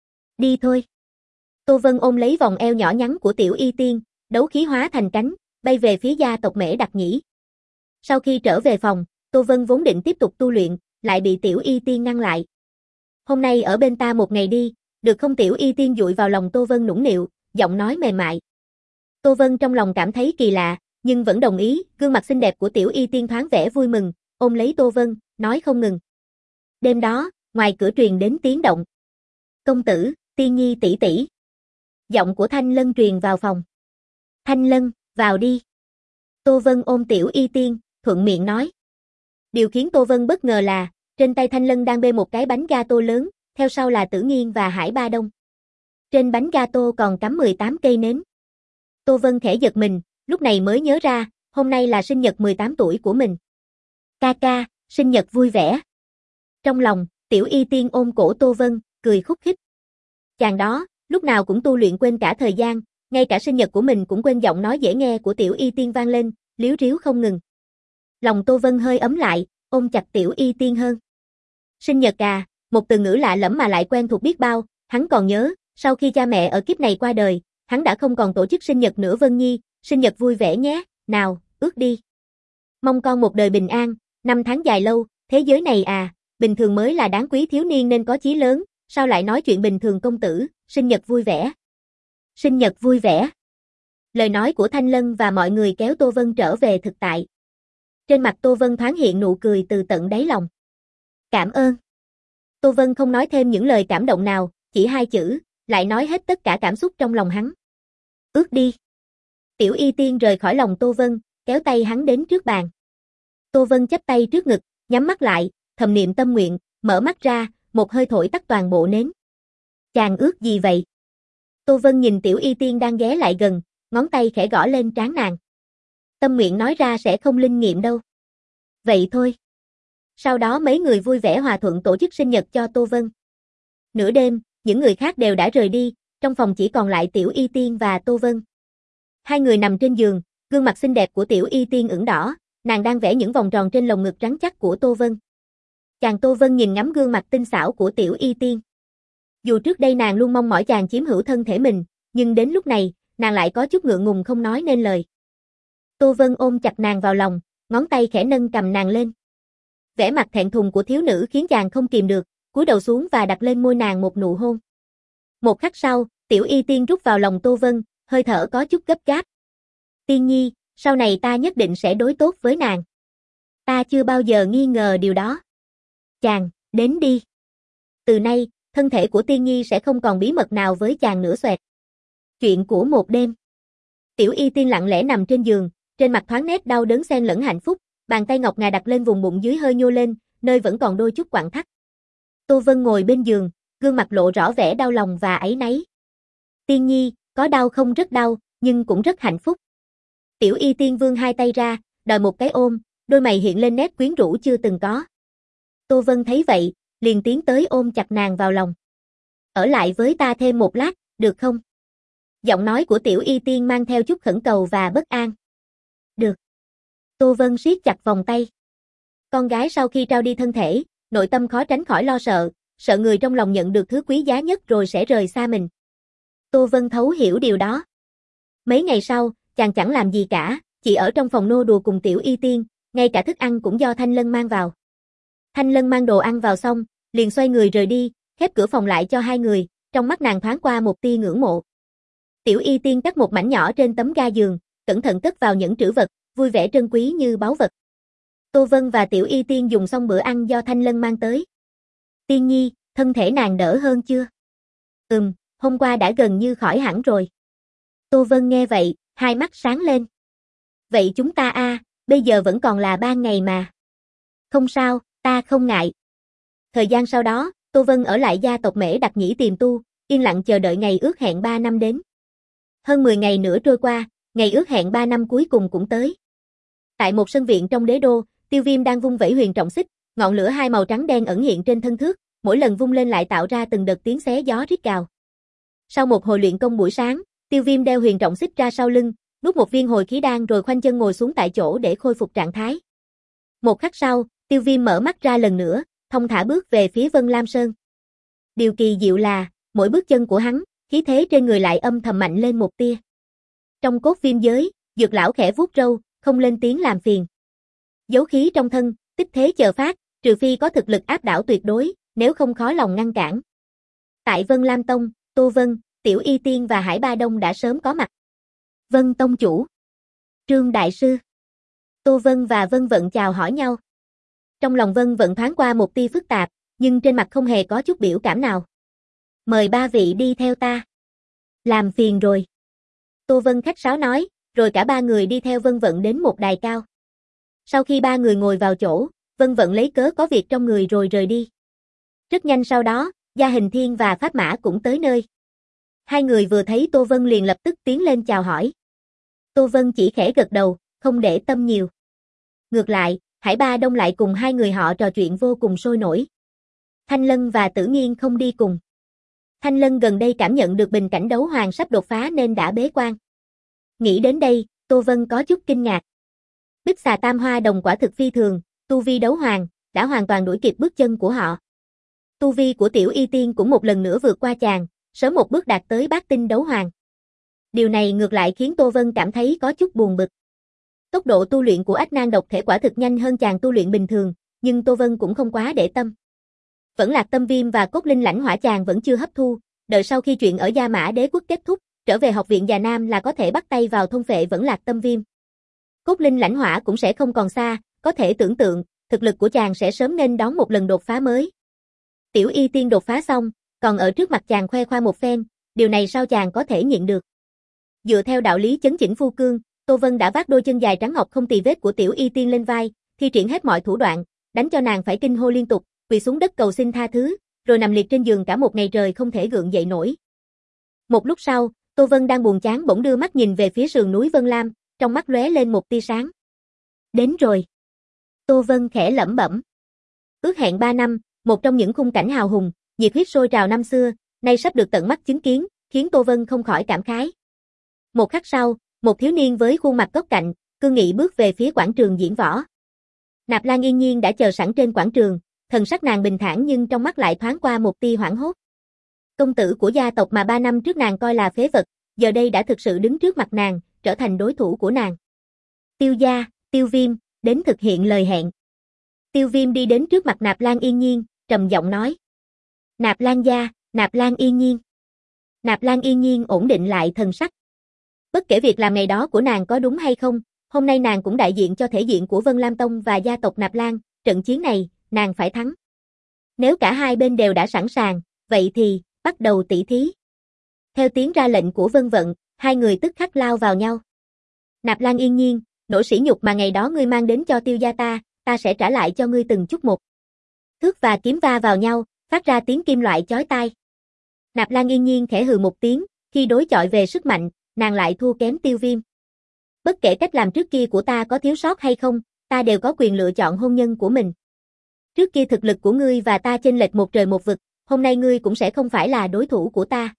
Đi thôi. Tô Vân ôm lấy vòng eo nhỏ nhắn của Tiểu Y Tiên, đấu khí hóa thành cánh, bay về phía gia tộc Mễ Đặc Nhĩ. Sau khi trở về phòng, Tô Vân vốn định tiếp tục tu luyện, lại bị Tiểu Y Tiên ngăn lại. Hôm nay ở bên ta một ngày đi, được không? Tiểu Y Tiên dụi vào lòng Tô Vân nũng nịu, giọng nói mềm mại. Tô Vân trong lòng cảm thấy kỳ lạ, nhưng vẫn đồng ý, gương mặt xinh đẹp của Tiểu Y Tiên thoáng vẻ vui mừng, ôm lấy Tô Vân, nói không ngừng. Đêm đó, ngoài cửa truyền đến tiếng động. Công tử, Tiên Nhi tỷ tỷ. Giọng của Thanh Lân truyền vào phòng. Thanh Lân, vào đi. Tô Vân ôm Tiểu Y Tiên, thuận miệng nói. Điều khiến Tô Vân bất ngờ là, trên tay Thanh Lân đang bê một cái bánh gato lớn, theo sau là Tử Nghiên và Hải Ba Đông. Trên bánh gato còn cắm mười tám cây nến. Tô Vân khẽ giật mình, lúc này mới nhớ ra, hôm nay là sinh nhật mười tám tuổi của mình. Ca ca, sinh nhật vui vẻ. Trong lòng, Tiểu Y Tiên ôm cổ Tô Vân, cười khúc khích. Chàng đó, lúc nào cũng tu luyện quên cả thời gian, ngay cả sinh nhật của mình cũng quên. Giọng nói dễ nghe của Tiểu Y Tiên vang lên, líu ríu không ngừng. Lòng Tô Vân hơi ấm lại, ôm chặt Tiểu Y Tiên hơn. Sinh nhật à, một từ ngữ lạ lẫm mà lại quen thuộc biết bao, hắn còn nhớ, sau khi cha mẹ ở kiếp này qua đời, hắn đã không còn tổ chức sinh nhật nữa. Vân Nhi, sinh nhật vui vẻ nhé, nào, ước đi. Mong con một đời bình an, năm tháng dài lâu, thế giới này à, bình thường mới là đáng quý. Thiếu niên nên có chí lớn, sao lại nói chuyện bình thường. Công tử, sinh nhật vui vẻ. Sinh nhật vui vẻ. Lời nói của Thanh Lân và mọi người kéo Tô Vân trở về thực tại. Trên mặt Tô Vân thoáng hiện nụ cười từ tận đáy lòng. Cảm ơn. Tô Vân không nói thêm những lời cảm động nào, chỉ hai chữ, lại nói hết tất cả cảm xúc trong lòng hắn. Ước đi. Tiểu Y Tiên rời khỏi lòng Tô Vân, kéo tay hắn đến trước bàn. Tô Vân chắp tay trước ngực, nhắm mắt lại, thầm niệm tâm nguyện, mở mắt ra, một hơi thổi tắt toàn bộ nến. Chàng ước gì vậy? Tô Vân nhìn Tiểu Y Tiên đang ghé lại gần, ngón tay khẽ gõ lên trán nàng. Tâm nguyện nói ra sẽ không linh nghiệm đâu. Vậy thôi. Sau đó mấy người vui vẻ hòa thuận tổ chức sinh nhật cho Tô Vân. Nửa đêm, những người khác đều đã rời đi, trong phòng chỉ còn lại Tiểu Y Tiên và Tô Vân. Hai người nằm trên giường, gương mặt xinh đẹp của Tiểu Y Tiên ửng đỏ, nàng đang vẽ những vòng tròn trên lồng ngực trắng chắc của Tô Vân. Chàng Tô Vân nhìn ngắm gương mặt tinh xảo của Tiểu Y Tiên. Dù trước đây nàng luôn mong mỏi chàng chiếm hữu thân thể mình, nhưng đến lúc này, nàng lại có chút ngượng ngùng không nói nên lời. Tô Vân ôm chặt nàng vào lòng, ngón tay khẽ nâng cầm nàng lên. Vẻ mặt thẹn thùng của thiếu nữ khiến chàng không kìm được, cúi đầu xuống và đặt lên môi nàng một nụ hôn. Một khắc sau, Tiểu Y Tiên rút vào lòng Tô Vân, hơi thở có chút gấp gáp. Tiên Nhi, sau này ta nhất định sẽ đối tốt với nàng. Ta chưa bao giờ nghi ngờ điều đó. Chàng, đến đi. Từ nay, thân thể của Tiên Nhi sẽ không còn bí mật nào với chàng nữa. Xoẹt. Chuyện của một đêm. Tiểu Y Tiên lặng lẽ nằm trên giường, trên mặt thoáng nét đau đớn xen lẫn hạnh phúc, bàn tay ngọc ngà đặt lên vùng bụng dưới hơi nhô lên, nơi vẫn còn đôi chút quặn thắt. Tô Vân ngồi bên giường, gương mặt lộ rõ vẻ đau lòng và áy náy. Tiên Nhi, có đau không? Rất đau, nhưng cũng rất hạnh phúc. Tiểu Y Tiên vươn hai tay ra, đòi một cái ôm, đôi mày hiện lên nét quyến rũ chưa từng có. Tô Vân thấy vậy, liền tiến tới ôm chặt nàng vào lòng. Ở lại với ta thêm một lát, được không? Giọng nói của Tiểu Y Tiên mang theo chút khẩn cầu và bất an. Được. Tô Vân siết chặt vòng tay. Con gái sau khi trao đi thân thể, nội tâm khó tránh khỏi lo sợ, sợ người trong lòng nhận được thứ quý giá nhất rồi sẽ rời xa mình. Tô Vân thấu hiểu điều đó. Mấy ngày sau, chàng chẳng làm gì cả, chỉ ở trong phòng nô đùa cùng Tiểu Y Tiên, ngay cả thức ăn cũng do Thanh Lân mang vào. Thanh Lân mang đồ ăn vào xong, liền xoay người rời đi, khép cửa phòng lại cho hai người, trong mắt nàng thoáng qua một tia ngưỡng mộ. Tiểu Y Tiên cắt một mảnh nhỏ trên tấm ga giường, cẩn thận cất vào những trữ vật, vui vẻ trân quý như báu vật. Tô Vân và Tiểu Y Tiên dùng xong bữa ăn do Thanh Lân mang tới. Tiên Nhi, thân thể nàng đỡ hơn chưa? Ừm, hôm qua đã gần như khỏi hẳn rồi. Tô Vân nghe vậy, hai mắt sáng lên. Vậy chúng ta a, à, bây giờ vẫn còn là ba ngày mà. Không sao, ta không ngại. Thời gian sau đó, Tô Vân ở lại gia tộc Mễ Đặc Nhĩ tìm tu, yên lặng chờ đợi ngày ước hẹn ba năm đến. Hơn mười ngày nữa trôi qua, ngày ước hẹn ba năm cuối cùng cũng tới. Tại một sân viện trong đế đô, Tiêu Viêm đang vung vẩy huyền trọng xích, ngọn lửa hai màu trắng đen ẩn hiện trên thân thước, mỗi lần vung lên lại tạo ra từng đợt tiếng xé gió rít gào. Sau một hồi luyện công buổi sáng, Tiêu Viêm đeo huyền trọng xích ra sau lưng, nuốt một viên hồi khí đan rồi khoanh chân ngồi xuống tại chỗ để khôi phục trạng thái. Một khắc sau, Tiêu Viêm mở mắt ra lần nữa, thong thả bước về phía Vân Lam Sơn. Điều kỳ diệu là, mỗi bước chân của hắn, khí thế trên người lại âm thầm mạnh lên một tia. Trong cốt viêm giới, Dược lão khẽ vuốt râu, không lên tiếng làm phiền. Giấu khí trong thân, tích thế chờ phát, trừ phi có thực lực áp đảo tuyệt đối, nếu không khó lòng ngăn cản. Tại Vân Lam Tông, Tô Vân, Tiểu Y Tiên và Hải Ba Đông đã sớm có mặt. Vân Tông chủ, Trương Đại Sư. Tô Vân và Vân Vận chào hỏi nhau. Trong lòng Vân Vận thoáng qua một tia phức tạp, nhưng trên mặt không hề có chút biểu cảm nào. Mời ba vị đi theo ta. Làm phiền rồi. Tô Vân khách sáo nói, rồi cả ba người đi theo Vân Vận đến một đài cao. Sau khi ba người ngồi vào chỗ, Vân Vận lấy cớ có việc trong người rồi rời đi. Rất nhanh sau đó, Gia Hình Thiên và Pháp Mã cũng tới nơi. Hai người vừa thấy Tô Vân liền lập tức tiến lên chào hỏi. Tô Vân chỉ khẽ gật đầu, không để tâm nhiều. Ngược lại, Hải Ba Đông lại cùng hai người họ trò chuyện vô cùng sôi nổi. Thanh Lân và Tử Nghiên không đi cùng. Thanh Lân gần đây cảm nhận được bình cảnh đấu hoàng sắp đột phá nên đã bế quan. Nghĩ đến đây, Tô Vân có chút kinh ngạc. Bích Xà Tam Hoa Đồng quả thực phi thường, tu vi đấu hoàng, đã hoàn toàn đuổi kịp bước chân của họ. Tu vi của Tiểu Y Tiên cũng một lần nữa vượt qua chàng, sớm một bước đạt tới bát tinh đấu hoàng. Điều này ngược lại khiến Tô Vân cảm thấy có chút buồn bực. Tốc độ tu luyện của Ách Nan độc thể quả thực nhanh hơn chàng tu luyện bình thường, nhưng Tô Vân cũng không quá để tâm. Vẫn Lạc Tâm Viêm và Cốt Linh Lãnh Hỏa chàng vẫn chưa hấp thu, đợi sau khi chuyện ở Gia Mã Đế quốc kết thúc, trở về học viện Già Nam là có thể bắt tay vào thôn phệ Vẫn Lạc Tâm Viêm. Cốt Linh Lãnh Hỏa cũng sẽ không còn xa, có thể tưởng tượng, thực lực của chàng sẽ sớm nên đón một lần đột phá mới. Tiểu Y Tiên đột phá xong, còn ở trước mặt chàng khoe khoang một phen, điều này sao chàng có thể nhịn được. Dựa theo đạo lý chấn chỉnh phu cương, Tô Vân đã vác đôi chân dài trắng ngọc không tì vết của Tiểu Y Tiên lên vai, thi triển hết mọi thủ đoạn, đánh cho nàng phải kinh hô liên tục, quỳ xuống đất cầu xin tha thứ, rồi nằm liệt trên giường cả một ngày trời không thể gượng dậy nổi. Một lúc sau, Tô Vân đang buồn chán bỗng đưa mắt nhìn về phía sườn núi Vân Lam, trong mắt lóe lên một tia sáng. Đến rồi. Tô Vân khẽ lẩm bẩm. Ước hẹn ba năm, một trong những khung cảnh hào hùng, nhiệt huyết sôi trào năm xưa, nay sắp được tận mắt chứng kiến, khiến Tô Vân không khỏi cảm khái. Một khắc sau, một thiếu niên với khuôn mặt góc cạnh, cương nghị bước về phía quảng trường diễn võ. Nạp Lan Yên Nhiên đã chờ sẵn trên quảng trường, thần sắc nàng bình thản nhưng trong mắt lại thoáng qua một tia hoảng hốt. Công tử của gia tộc mà ba năm trước nàng coi là phế vật, giờ đây đã thực sự đứng trước mặt nàng, trở thành đối thủ của nàng. Tiêu gia, Tiêu Viêm, đến thực hiện lời hẹn. Tiêu Viêm đi đến trước mặt Nạp Lan Yên Nhiên, trầm giọng nói. Nạp Lan gia, Nạp Lan Yên Nhiên. Nạp Lan Yên Nhiên ổn định lại thần sắc. Bất kể việc làm ngày đó của nàng có đúng hay không, hôm nay nàng cũng đại diện cho thể diện của Vân Lam Tông và gia tộc Nạp Lan, trận chiến này, nàng phải thắng. Nếu cả hai bên đều đã sẵn sàng, vậy thì, bắt đầu tỷ thí. Theo tiếng ra lệnh của Vân Vận, hai người tức khắc lao vào nhau. Nạp Lan Yên Nhiên, nỗi sỉ nhục mà ngày đó ngươi mang đến cho Tiêu gia ta, ta sẽ trả lại cho ngươi từng chút một. Thước và kiếm va vào nhau, phát ra tiếng kim loại chói tai. Nạp Lan Yên Nhiên khẽ hừ một tiếng, khi đối chọi về sức mạnh, nàng lại thua kém Tiêu Viêm. Bất kể cách làm trước kia của ta có thiếu sót hay không, ta đều có quyền lựa chọn hôn nhân của mình. Trước kia thực lực của ngươi và ta chênh lệch một trời một vực, hôm nay ngươi cũng sẽ không phải là đối thủ của ta.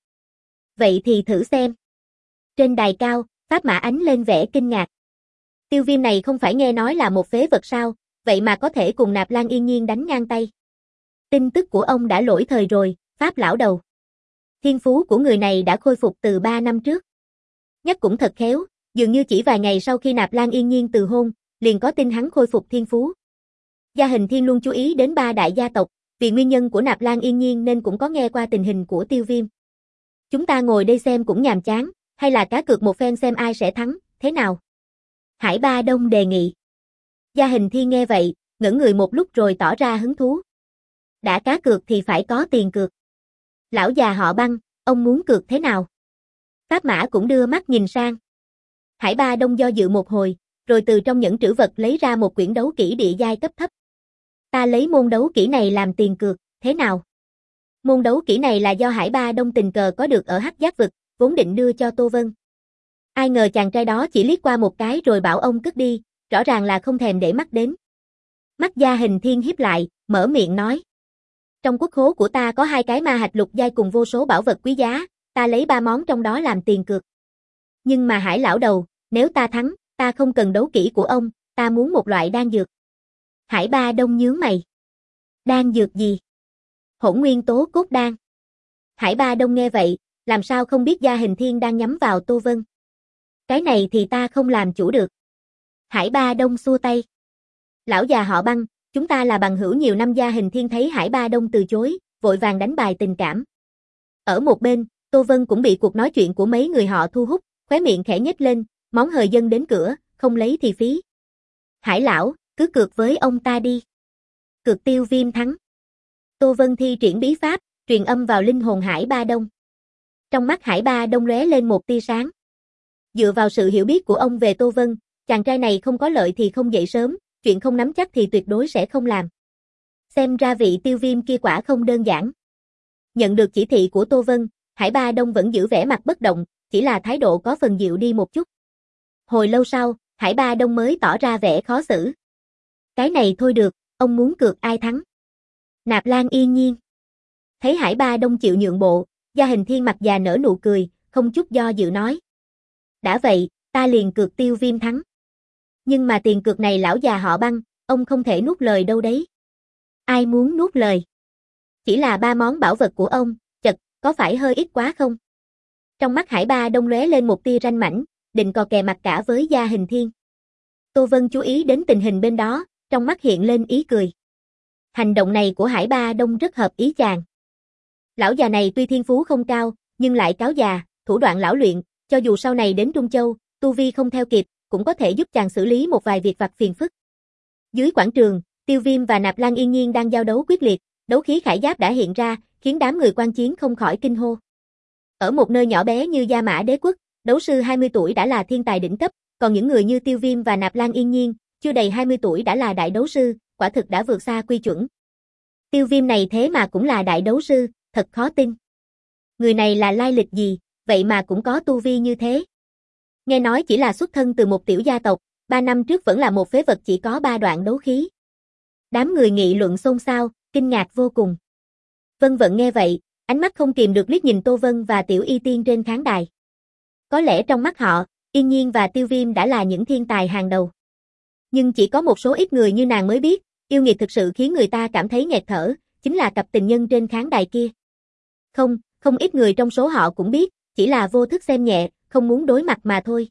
Vậy thì thử xem. Trên đài cao, Pháp Mã ánh lên vẻ kinh ngạc. Tiêu Viêm này không phải nghe nói là một phế vật sao, vậy mà có thể cùng Nạp Lan Yên Nhiên đánh ngang tay. Tin tức của ông đã lỗi thời rồi, Pháp lão đầu. Thiên phú của người này đã khôi phục từ ba năm trước. Nhắc cũng thật khéo, dường như chỉ vài ngày sau khi Nạp Lan Yên Nhiên từ hôn, liền có tin hắn khôi phục thiên phú. Gia Hình Thiên luôn chú ý đến ba đại gia tộc, vì nguyên nhân của Nạp Lan Yên Nhiên nên cũng có nghe qua tình hình của Tiêu Viêm. Chúng ta ngồi đây xem cũng nhàm chán, hay là cá cược một phen xem ai sẽ thắng, thế nào? Hải Ba Đông đề nghị. Gia Hình Thiên nghe vậy, ngẩn người một lúc rồi tỏ ra hứng thú. Đã cá cược thì phải có tiền cược. Lão già họ Băng, ông muốn cược thế nào? Pháp Mã cũng đưa mắt nhìn sang. Hải Ba Đông do dự một hồi, rồi từ trong nhẫn trữ vật lấy ra một quyển đấu kỹ địa giai cấp thấp. Ta lấy môn đấu kỹ này làm tiền cược, thế nào? Môn đấu kỹ này là do Hải Ba Đông tình cờ có được ở Hắc Giác vực, vốn định đưa cho Tô Vân. Ai ngờ chàng trai đó chỉ liếc qua một cái rồi bảo ông cất đi, rõ ràng là không thèm để mắt đến. Mắt Gia Hình Thiên híp lại, mở miệng nói. Trong quốc khố của ta có hai cái ma hạch lục giai cùng vô số bảo vật quý giá, ta lấy ba món trong đó làm tiền cược. Nhưng mà Hải lão đầu, nếu ta thắng, ta không cần đấu kỹ của ông, ta muốn một loại đan dược. Hải Ba Đông nhướng mày. Đan dược gì? Hỗn nguyên tố cốt đan. Hải Ba Đông nghe vậy, làm sao không biết Gia Hình Thiên đang nhắm vào Tô Vân. Cái này thì ta không làm chủ được. Hải Ba Đông xua tay. Lão già họ Băng, chúng ta là bằng hữu nhiều năm. Gia Hình Thiên thấy Hải Ba Đông từ chối, vội vàng đánh bài tình cảm. Ở một bên, Tô Vân cũng bị cuộc nói chuyện của mấy người họ thu hút, khóe miệng khẽ nhếch lên, món hời dân đến cửa, không lấy thì phí. Hải lão, cứ cược với ông ta đi. Cược Tiêu Viêm thắng. Tô Vân thi triển bí pháp, truyền âm vào linh hồn Hải Ba Đông. Trong mắt Hải Ba Đông lóe lên một tia sáng. Dựa vào sự hiểu biết của ông về Tô Vân, chàng trai này không có lợi thì không dậy sớm, chuyện không nắm chắc thì tuyệt đối sẽ không làm. Xem ra vị Tiêu Viêm kia quả không đơn giản. Nhận được chỉ thị của Tô Vân, Hải Ba Đông vẫn giữ vẻ mặt bất động, chỉ là thái độ có phần dịu đi một chút. Hồi lâu sau, Hải Ba Đông mới tỏ ra vẻ khó xử. Cái này thôi được, ông muốn cược ai thắng? Nạp Lan Yên Nhiên. Thấy Hải Ba Đông chịu nhượng bộ, Gia Hình Thiên mặt già nở nụ cười, không chút do dự nói. Đã vậy, ta liền cược Tiêu Viêm thắng. Nhưng mà tiền cược này lão già họ Băng, ông không thể nuốt lời đâu đấy. Ai muốn nuốt lời? Chỉ là ba món bảo vật của ông, chật, có phải hơi ít quá không? Trong mắt Hải Ba Đông lóe lên một tia ranh mãnh, định cò kè mặt cả với Gia Hình Thiên. Tô Vân chú ý đến tình hình bên đó, trong mắt hiện lên ý cười. Hành động này của Hải Ba Đông rất hợp ý chàng. Lão già này tuy thiên phú không cao, nhưng lại cáo già, thủ đoạn lão luyện, cho dù sau này đến Trung Châu, tu vi không theo kịp, cũng có thể giúp chàng xử lý một vài việc vặt phiền phức. Dưới quảng trường, Tiêu Viêm và Nạp Lan Yên Nhiên đang giao đấu quyết liệt, đấu khí khải giáp đã hiện ra, khiến đám người quan chiến không khỏi kinh hô. Ở một nơi nhỏ bé như Gia Mã Đế Quốc, đấu sư hai mươi tuổi đã là thiên tài đỉnh cấp, còn những người như Tiêu Viêm và Nạp Lan Yên Nhiên, chưa đầy hai mươi tuổi đã là đại đấu sư, quả thực đã vượt xa quy chuẩn. Tiêu Viêm này thế mà cũng là đại đấu sư, thật khó tin. Người này là lai lịch gì, vậy mà cũng có tu vi như thế. Nghe nói chỉ là xuất thân từ một tiểu gia tộc, ba năm trước vẫn là một phế vật chỉ có ba đoạn đấu khí. Đám người nghị luận xôn xao, kinh ngạc vô cùng. Vân Vận nghe vậy, ánh mắt không kìm được liếc nhìn Tô Vân và Tiểu Y Tiên trên khán đài. Có lẽ trong mắt họ, Yên Nhiên và Tiêu Viêm đã là những thiên tài hàng đầu. Nhưng chỉ có một số ít người như nàng mới biết, yêu nghiệt thực sự khiến người ta cảm thấy nghẹt thở, chính là cặp tình nhân trên khán đài kia. Không, không ít người trong số họ cũng biết, chỉ là vô thức xem nhẹ, không muốn đối mặt mà thôi.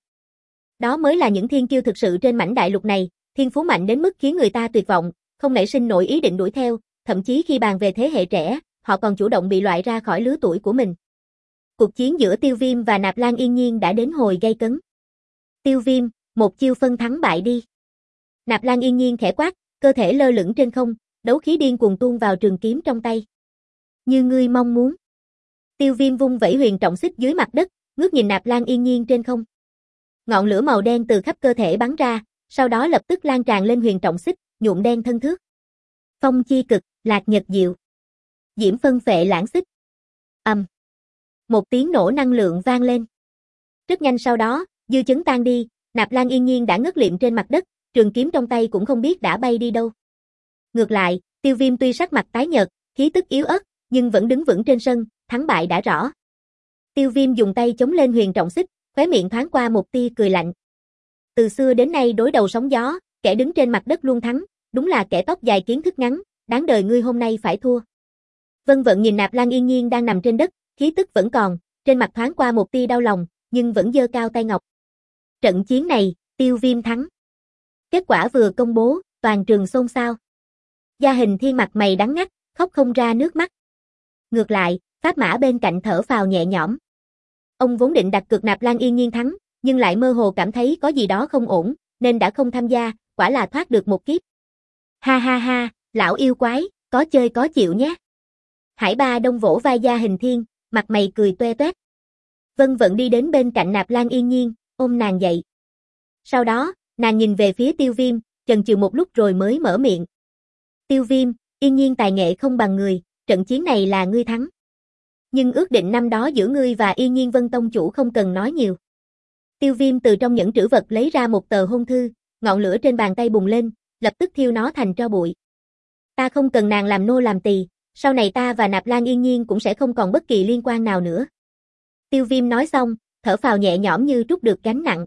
Đó mới là những thiên kiêu thực sự trên mảnh đại lục này, thiên phú mạnh đến mức khiến người ta tuyệt vọng, không nảy sinh nổi ý định đuổi theo, thậm chí khi bàn về thế hệ trẻ, họ còn chủ động bị loại ra khỏi lứa tuổi của mình. Cuộc chiến giữa Tiêu Viêm và Nạp Lan Yên Nhiên đã đến hồi gay cấn. Tiêu Viêm, một chiêu phân thắng bại đi. Nạp Lan Yên Nhiên khẽ quát, cơ thể lơ lửng trên không, đấu khí điên cuồng tuôn vào trường kiếm trong tay. Như ngươi mong muốn. Tiêu Viêm vung vẩy huyền trọng xích dưới mặt đất, ngước nhìn Nạp Lan Yên Nhiên trên không. Ngọn lửa màu đen từ khắp cơ thể bắn ra, sau đó lập tức lan tràn lên huyền trọng xích, nhuộm đen thân thước. Phong chi cực, lạc nhật diệu. Diễm phân phệ lãng xích. Ầm. Um. Một tiếng nổ năng lượng vang lên. Rất nhanh sau đó, dư chấn tan đi, Nạp Lan Yên Nhiên đã ngất liệm trên mặt đất, trường kiếm trong tay cũng không biết đã bay đi đâu. Ngược lại, Tiêu Viêm tuy sắc mặt tái nhợt, khí tức yếu ớt, nhưng vẫn đứng vững trên sân, thắng bại đã rõ. Tiêu Viêm dùng tay chống lên huyền trọng xích, khóe miệng thoáng qua một tia cười lạnh. Từ xưa đến nay đối đầu sóng gió, kẻ đứng trên mặt đất luôn thắng, đúng là kẻ tóc dài kiến thức ngắn, đáng đời ngươi hôm nay phải thua. Vân Vận nhìn Nạp Lan Yên Nhiên đang nằm trên đất, khí tức vẫn còn, trên mặt thoáng qua một tia đau lòng, nhưng vẫn giơ cao tay ngọc. Trận chiến này, Tiêu Viêm thắng. Kết quả vừa công bố, toàn trường xôn xao. Gia Hình Thiên mặt mày đắng ngắt, khóc không ra nước mắt. Ngược lại, Pháp Mã bên cạnh thở phào nhẹ nhõm. Ông vốn định đặt cược Nạp Lan Yên Nhiên thắng, nhưng lại mơ hồ cảm thấy có gì đó không ổn, nên đã không tham gia, quả là thoát được một kiếp. Ha ha ha, lão yêu quái, có chơi có chịu nhé. Hải Ba Đông vỗ vai Gia Hình Thiên, mặt mày cười toe toét. Vân Vận đi đến bên cạnh Nạp Lan Yên Nhiên, ôm nàng dậy. Sau đó, nàng nhìn về phía Tiêu Viêm, chần chừ một lúc rồi mới mở miệng. Tiêu Viêm, Yên Nhiên tài nghệ không bằng người, trận chiến này là ngươi thắng. Nhưng ước định năm đó giữa ngươi và Yên Nhiên Vân Tông chủ không cần nói nhiều. Tiêu Viêm từ trong nhẫn trữ vật lấy ra một tờ hôn thư, ngọn lửa trên bàn tay bùng lên, lập tức thiêu nó thành tro bụi. Ta không cần nàng làm nô làm tỳ, sau này ta và Nạp Lan Yên Nhiên cũng sẽ không còn bất kỳ liên quan nào nữa. Tiêu Viêm nói xong, thở phào nhẹ nhõm như trút được gánh nặng.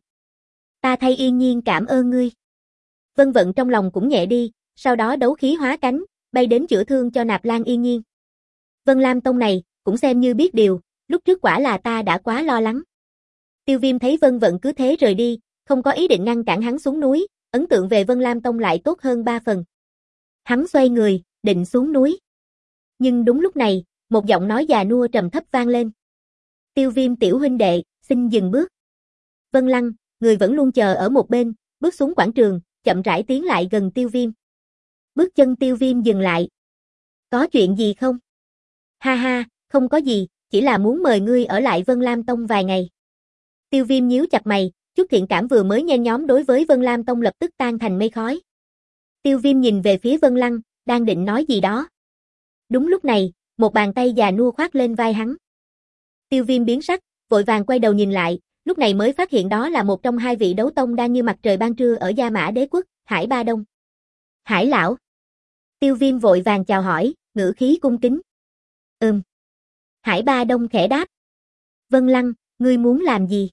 Ta thay Yên Nhiên cảm ơn ngươi. Vân Vận trong lòng cũng nhẹ đi, sau đó đấu khí hóa cánh, bay đến chữa thương cho Nạp Lan Yên Nhiên. Vân Lam Tông này, cũng xem như biết điều, lúc trước quả là ta đã quá lo lắng. Tiêu Viêm thấy Vân Vận cứ thế rời đi, không có ý định ngăn cản hắn xuống núi, ấn tượng về Vân Lam Tông lại tốt hơn ba phần. Hắn xoay người, định xuống núi. Nhưng đúng lúc này, một giọng nói già nua trầm thấp vang lên. Tiêu Viêm tiểu huynh đệ, xin dừng bước. Vân Lăng, người vẫn luôn chờ ở một bên, bước xuống quảng trường, chậm rãi tiến lại gần Tiêu Viêm. Bước chân Tiêu Viêm dừng lại. Có chuyện gì không? Ha ha, không có gì, chỉ là muốn mời ngươi ở lại Vân Lam Tông vài ngày. Tiêu Viêm nhíu chặt mày, chút thiện cảm vừa mới nhen nhóm đối với Vân Lam Tông lập tức tan thành mây khói. Tiêu Viêm nhìn về phía Vân Lăng, đang định nói gì đó. Đúng lúc này, một bàn tay già nua khoác lên vai hắn. Tiêu Viêm biến sắc, vội vàng quay đầu nhìn lại, lúc này mới phát hiện đó là một trong hai vị đấu tông đang như mặt trời ban trưa ở Gia Mã Đế Quốc, Hải Ba Đông. Hải lão. Tiêu Viêm vội vàng chào hỏi, ngữ khí cung kính. Ừm. Hải Ba Đông khẽ đáp. Vân Lăng, ngươi muốn làm gì?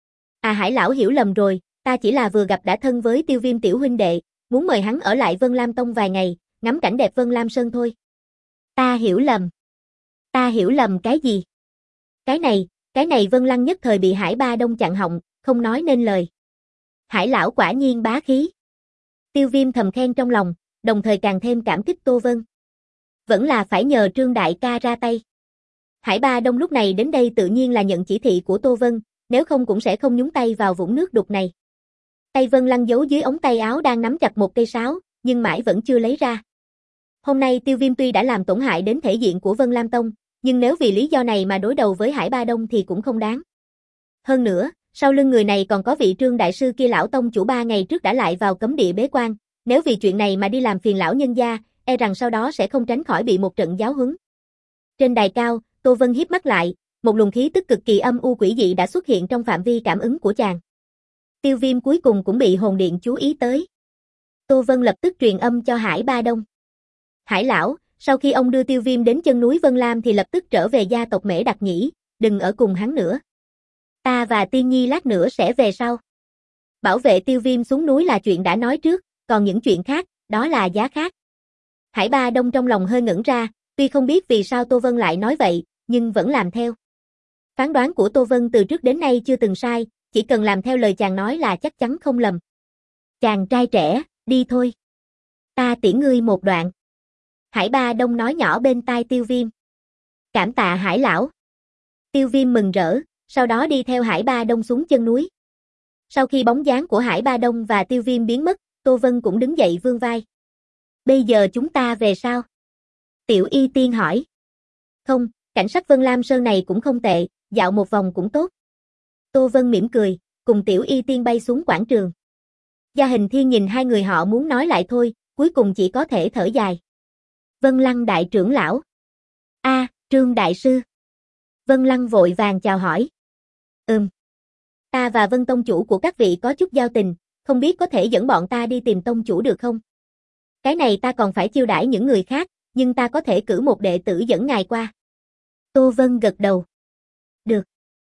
À Hải lão hiểu lầm rồi, ta chỉ là vừa gặp đã thân với Tiêu Viêm tiểu huynh đệ, muốn mời hắn ở lại Vân Lam Tông vài ngày, ngắm cảnh đẹp Vân Lam Sơn thôi. Ta hiểu lầm. Ta hiểu lầm cái gì? Cái này, cái này Vân Lăng nhất thời bị Hải Ba Đông chặn họng, không nói nên lời. Hải lão quả nhiên bá khí. Tiêu Viêm thầm khen trong lòng, đồng thời càng thêm cảm kích Tô Vân. Vẫn là phải nhờ Trương đại ca ra tay. Hải Ba Đông lúc này đến đây tự nhiên là nhận chỉ thị của Tô Vân, nếu không cũng sẽ không nhúng tay vào vũng nước đục này. Tay Vân Lăng giấu dưới ống tay áo đang nắm chặt một cây sáo, nhưng mãi vẫn chưa lấy ra. Hôm nay Tiêu Viêm tuy đã làm tổn hại đến thể diện của Vân Lam Tông, nhưng nếu vì lý do này mà đối đầu với Hải Ba Đông thì cũng không đáng. Hơn nữa, sau lưng người này còn có vị Trương đại sư kia lão tông chủ ba ngày trước đã lại vào cấm địa bế quan, nếu vì chuyện này mà đi làm phiền lão nhân gia, e rằng sau đó sẽ không tránh khỏi bị một trận giáo huấn. Trên đài cao, Tô Vân híp mắt lại, một luồng khí tức cực kỳ âm u quỷ dị đã xuất hiện trong phạm vi cảm ứng của chàng. Tiêu Viêm cuối cùng cũng bị hồn điện chú ý tới. Tô Vân lập tức truyền âm cho Hải Ba Đông. Hải lão, sau khi ông đưa Tiêu Viêm đến chân núi Vân Lam thì lập tức trở về gia tộc Mễ Đặc nhỉ, đừng ở cùng hắn nữa. Ta và Tiên Nhi lát nữa sẽ về sau. Bảo vệ Tiêu Viêm xuống núi là chuyện đã nói trước, còn những chuyện khác, đó là giá khác. Hải Ba Đông trong lòng hơi ngẩn ra, tuy không biết vì sao Tô Vân lại nói vậy, nhưng vẫn làm theo. Phán đoán của Tô Vân từ trước đến nay chưa từng sai, chỉ cần làm theo lời chàng nói là chắc chắn không lầm. Chàng trai trẻ, đi thôi. Ta tiễn ngươi một đoạn. Hải Ba Đông nói nhỏ bên tai Tiêu Viêm. Cảm tạ Hải lão. Tiêu Viêm mừng rỡ, sau đó đi theo Hải Ba Đông xuống chân núi. Sau khi bóng dáng của Hải Ba Đông và Tiêu Viêm biến mất, Tô Vân cũng đứng dậy vươn vai. Bây giờ chúng ta về sao? Tiểu Y Tiên hỏi. Không, cảnh sắc Vân Lam Sơn này cũng không tệ, dạo một vòng cũng tốt. Tô Vân mỉm cười, cùng Tiểu Y Tiên bay xuống quảng trường. Gia Hình Thiên nhìn hai người họ muốn nói lại thôi, cuối cùng chỉ có thể thở dài. Vân Lăng đại trưởng lão. A, à, Trương đại sư. Vân Lăng vội vàng chào hỏi. Ừm. Ta và Vân tông chủ của các vị có chút giao tình, không biết có thể dẫn bọn ta đi tìm tông chủ được không? Cái này ta còn phải chiêu đãi những người khác, nhưng ta có thể cử một đệ tử dẫn ngài qua. Tô Vân gật đầu. Được.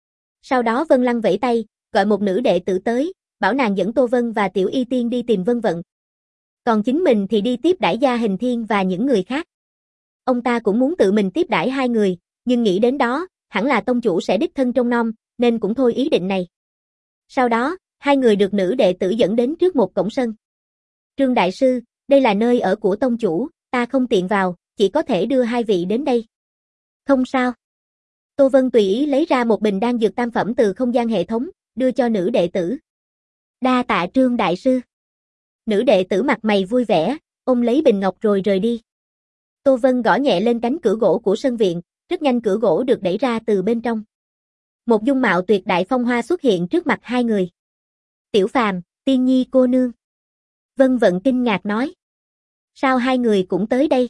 Sau đó Vân Lăng vẫy tay, gọi một nữ đệ tử tới, bảo nàng dẫn Tô Vân và Tiểu Y Tiên đi tìm Vân Vận. Còn chính mình thì đi tiếp đãi Gia Hình Thiên và những người khác. Ông ta cũng muốn tự mình tiếp đãi hai người, nhưng nghĩ đến đó, hẳn là tông chủ sẽ đích thân trông nom, nên cũng thôi ý định này. Sau đó, hai người được nữ đệ tử dẫn đến trước một cổng sân. Trương đại sư, đây là nơi ở của tông chủ, ta không tiện vào, chỉ có thể đưa hai vị đến đây. Không sao. Tô Vân tùy ý lấy ra một bình đan dược tam phẩm từ không gian hệ thống, đưa cho nữ đệ tử. Đa tạ Trương đại sư. Nữ đệ tử mặt mày vui vẻ, ôm lấy bình ngọc rồi rời đi. Tô Vân gõ nhẹ lên cánh cửa gỗ của sân viện, rất nhanh cửa gỗ được đẩy ra từ bên trong. Một dung mạo tuyệt đại phong hoa xuất hiện trước mặt hai người. Tiểu Phàm, Tiên Nhi cô nương. Vân Vận kinh ngạc nói. Sao hai người cũng tới đây?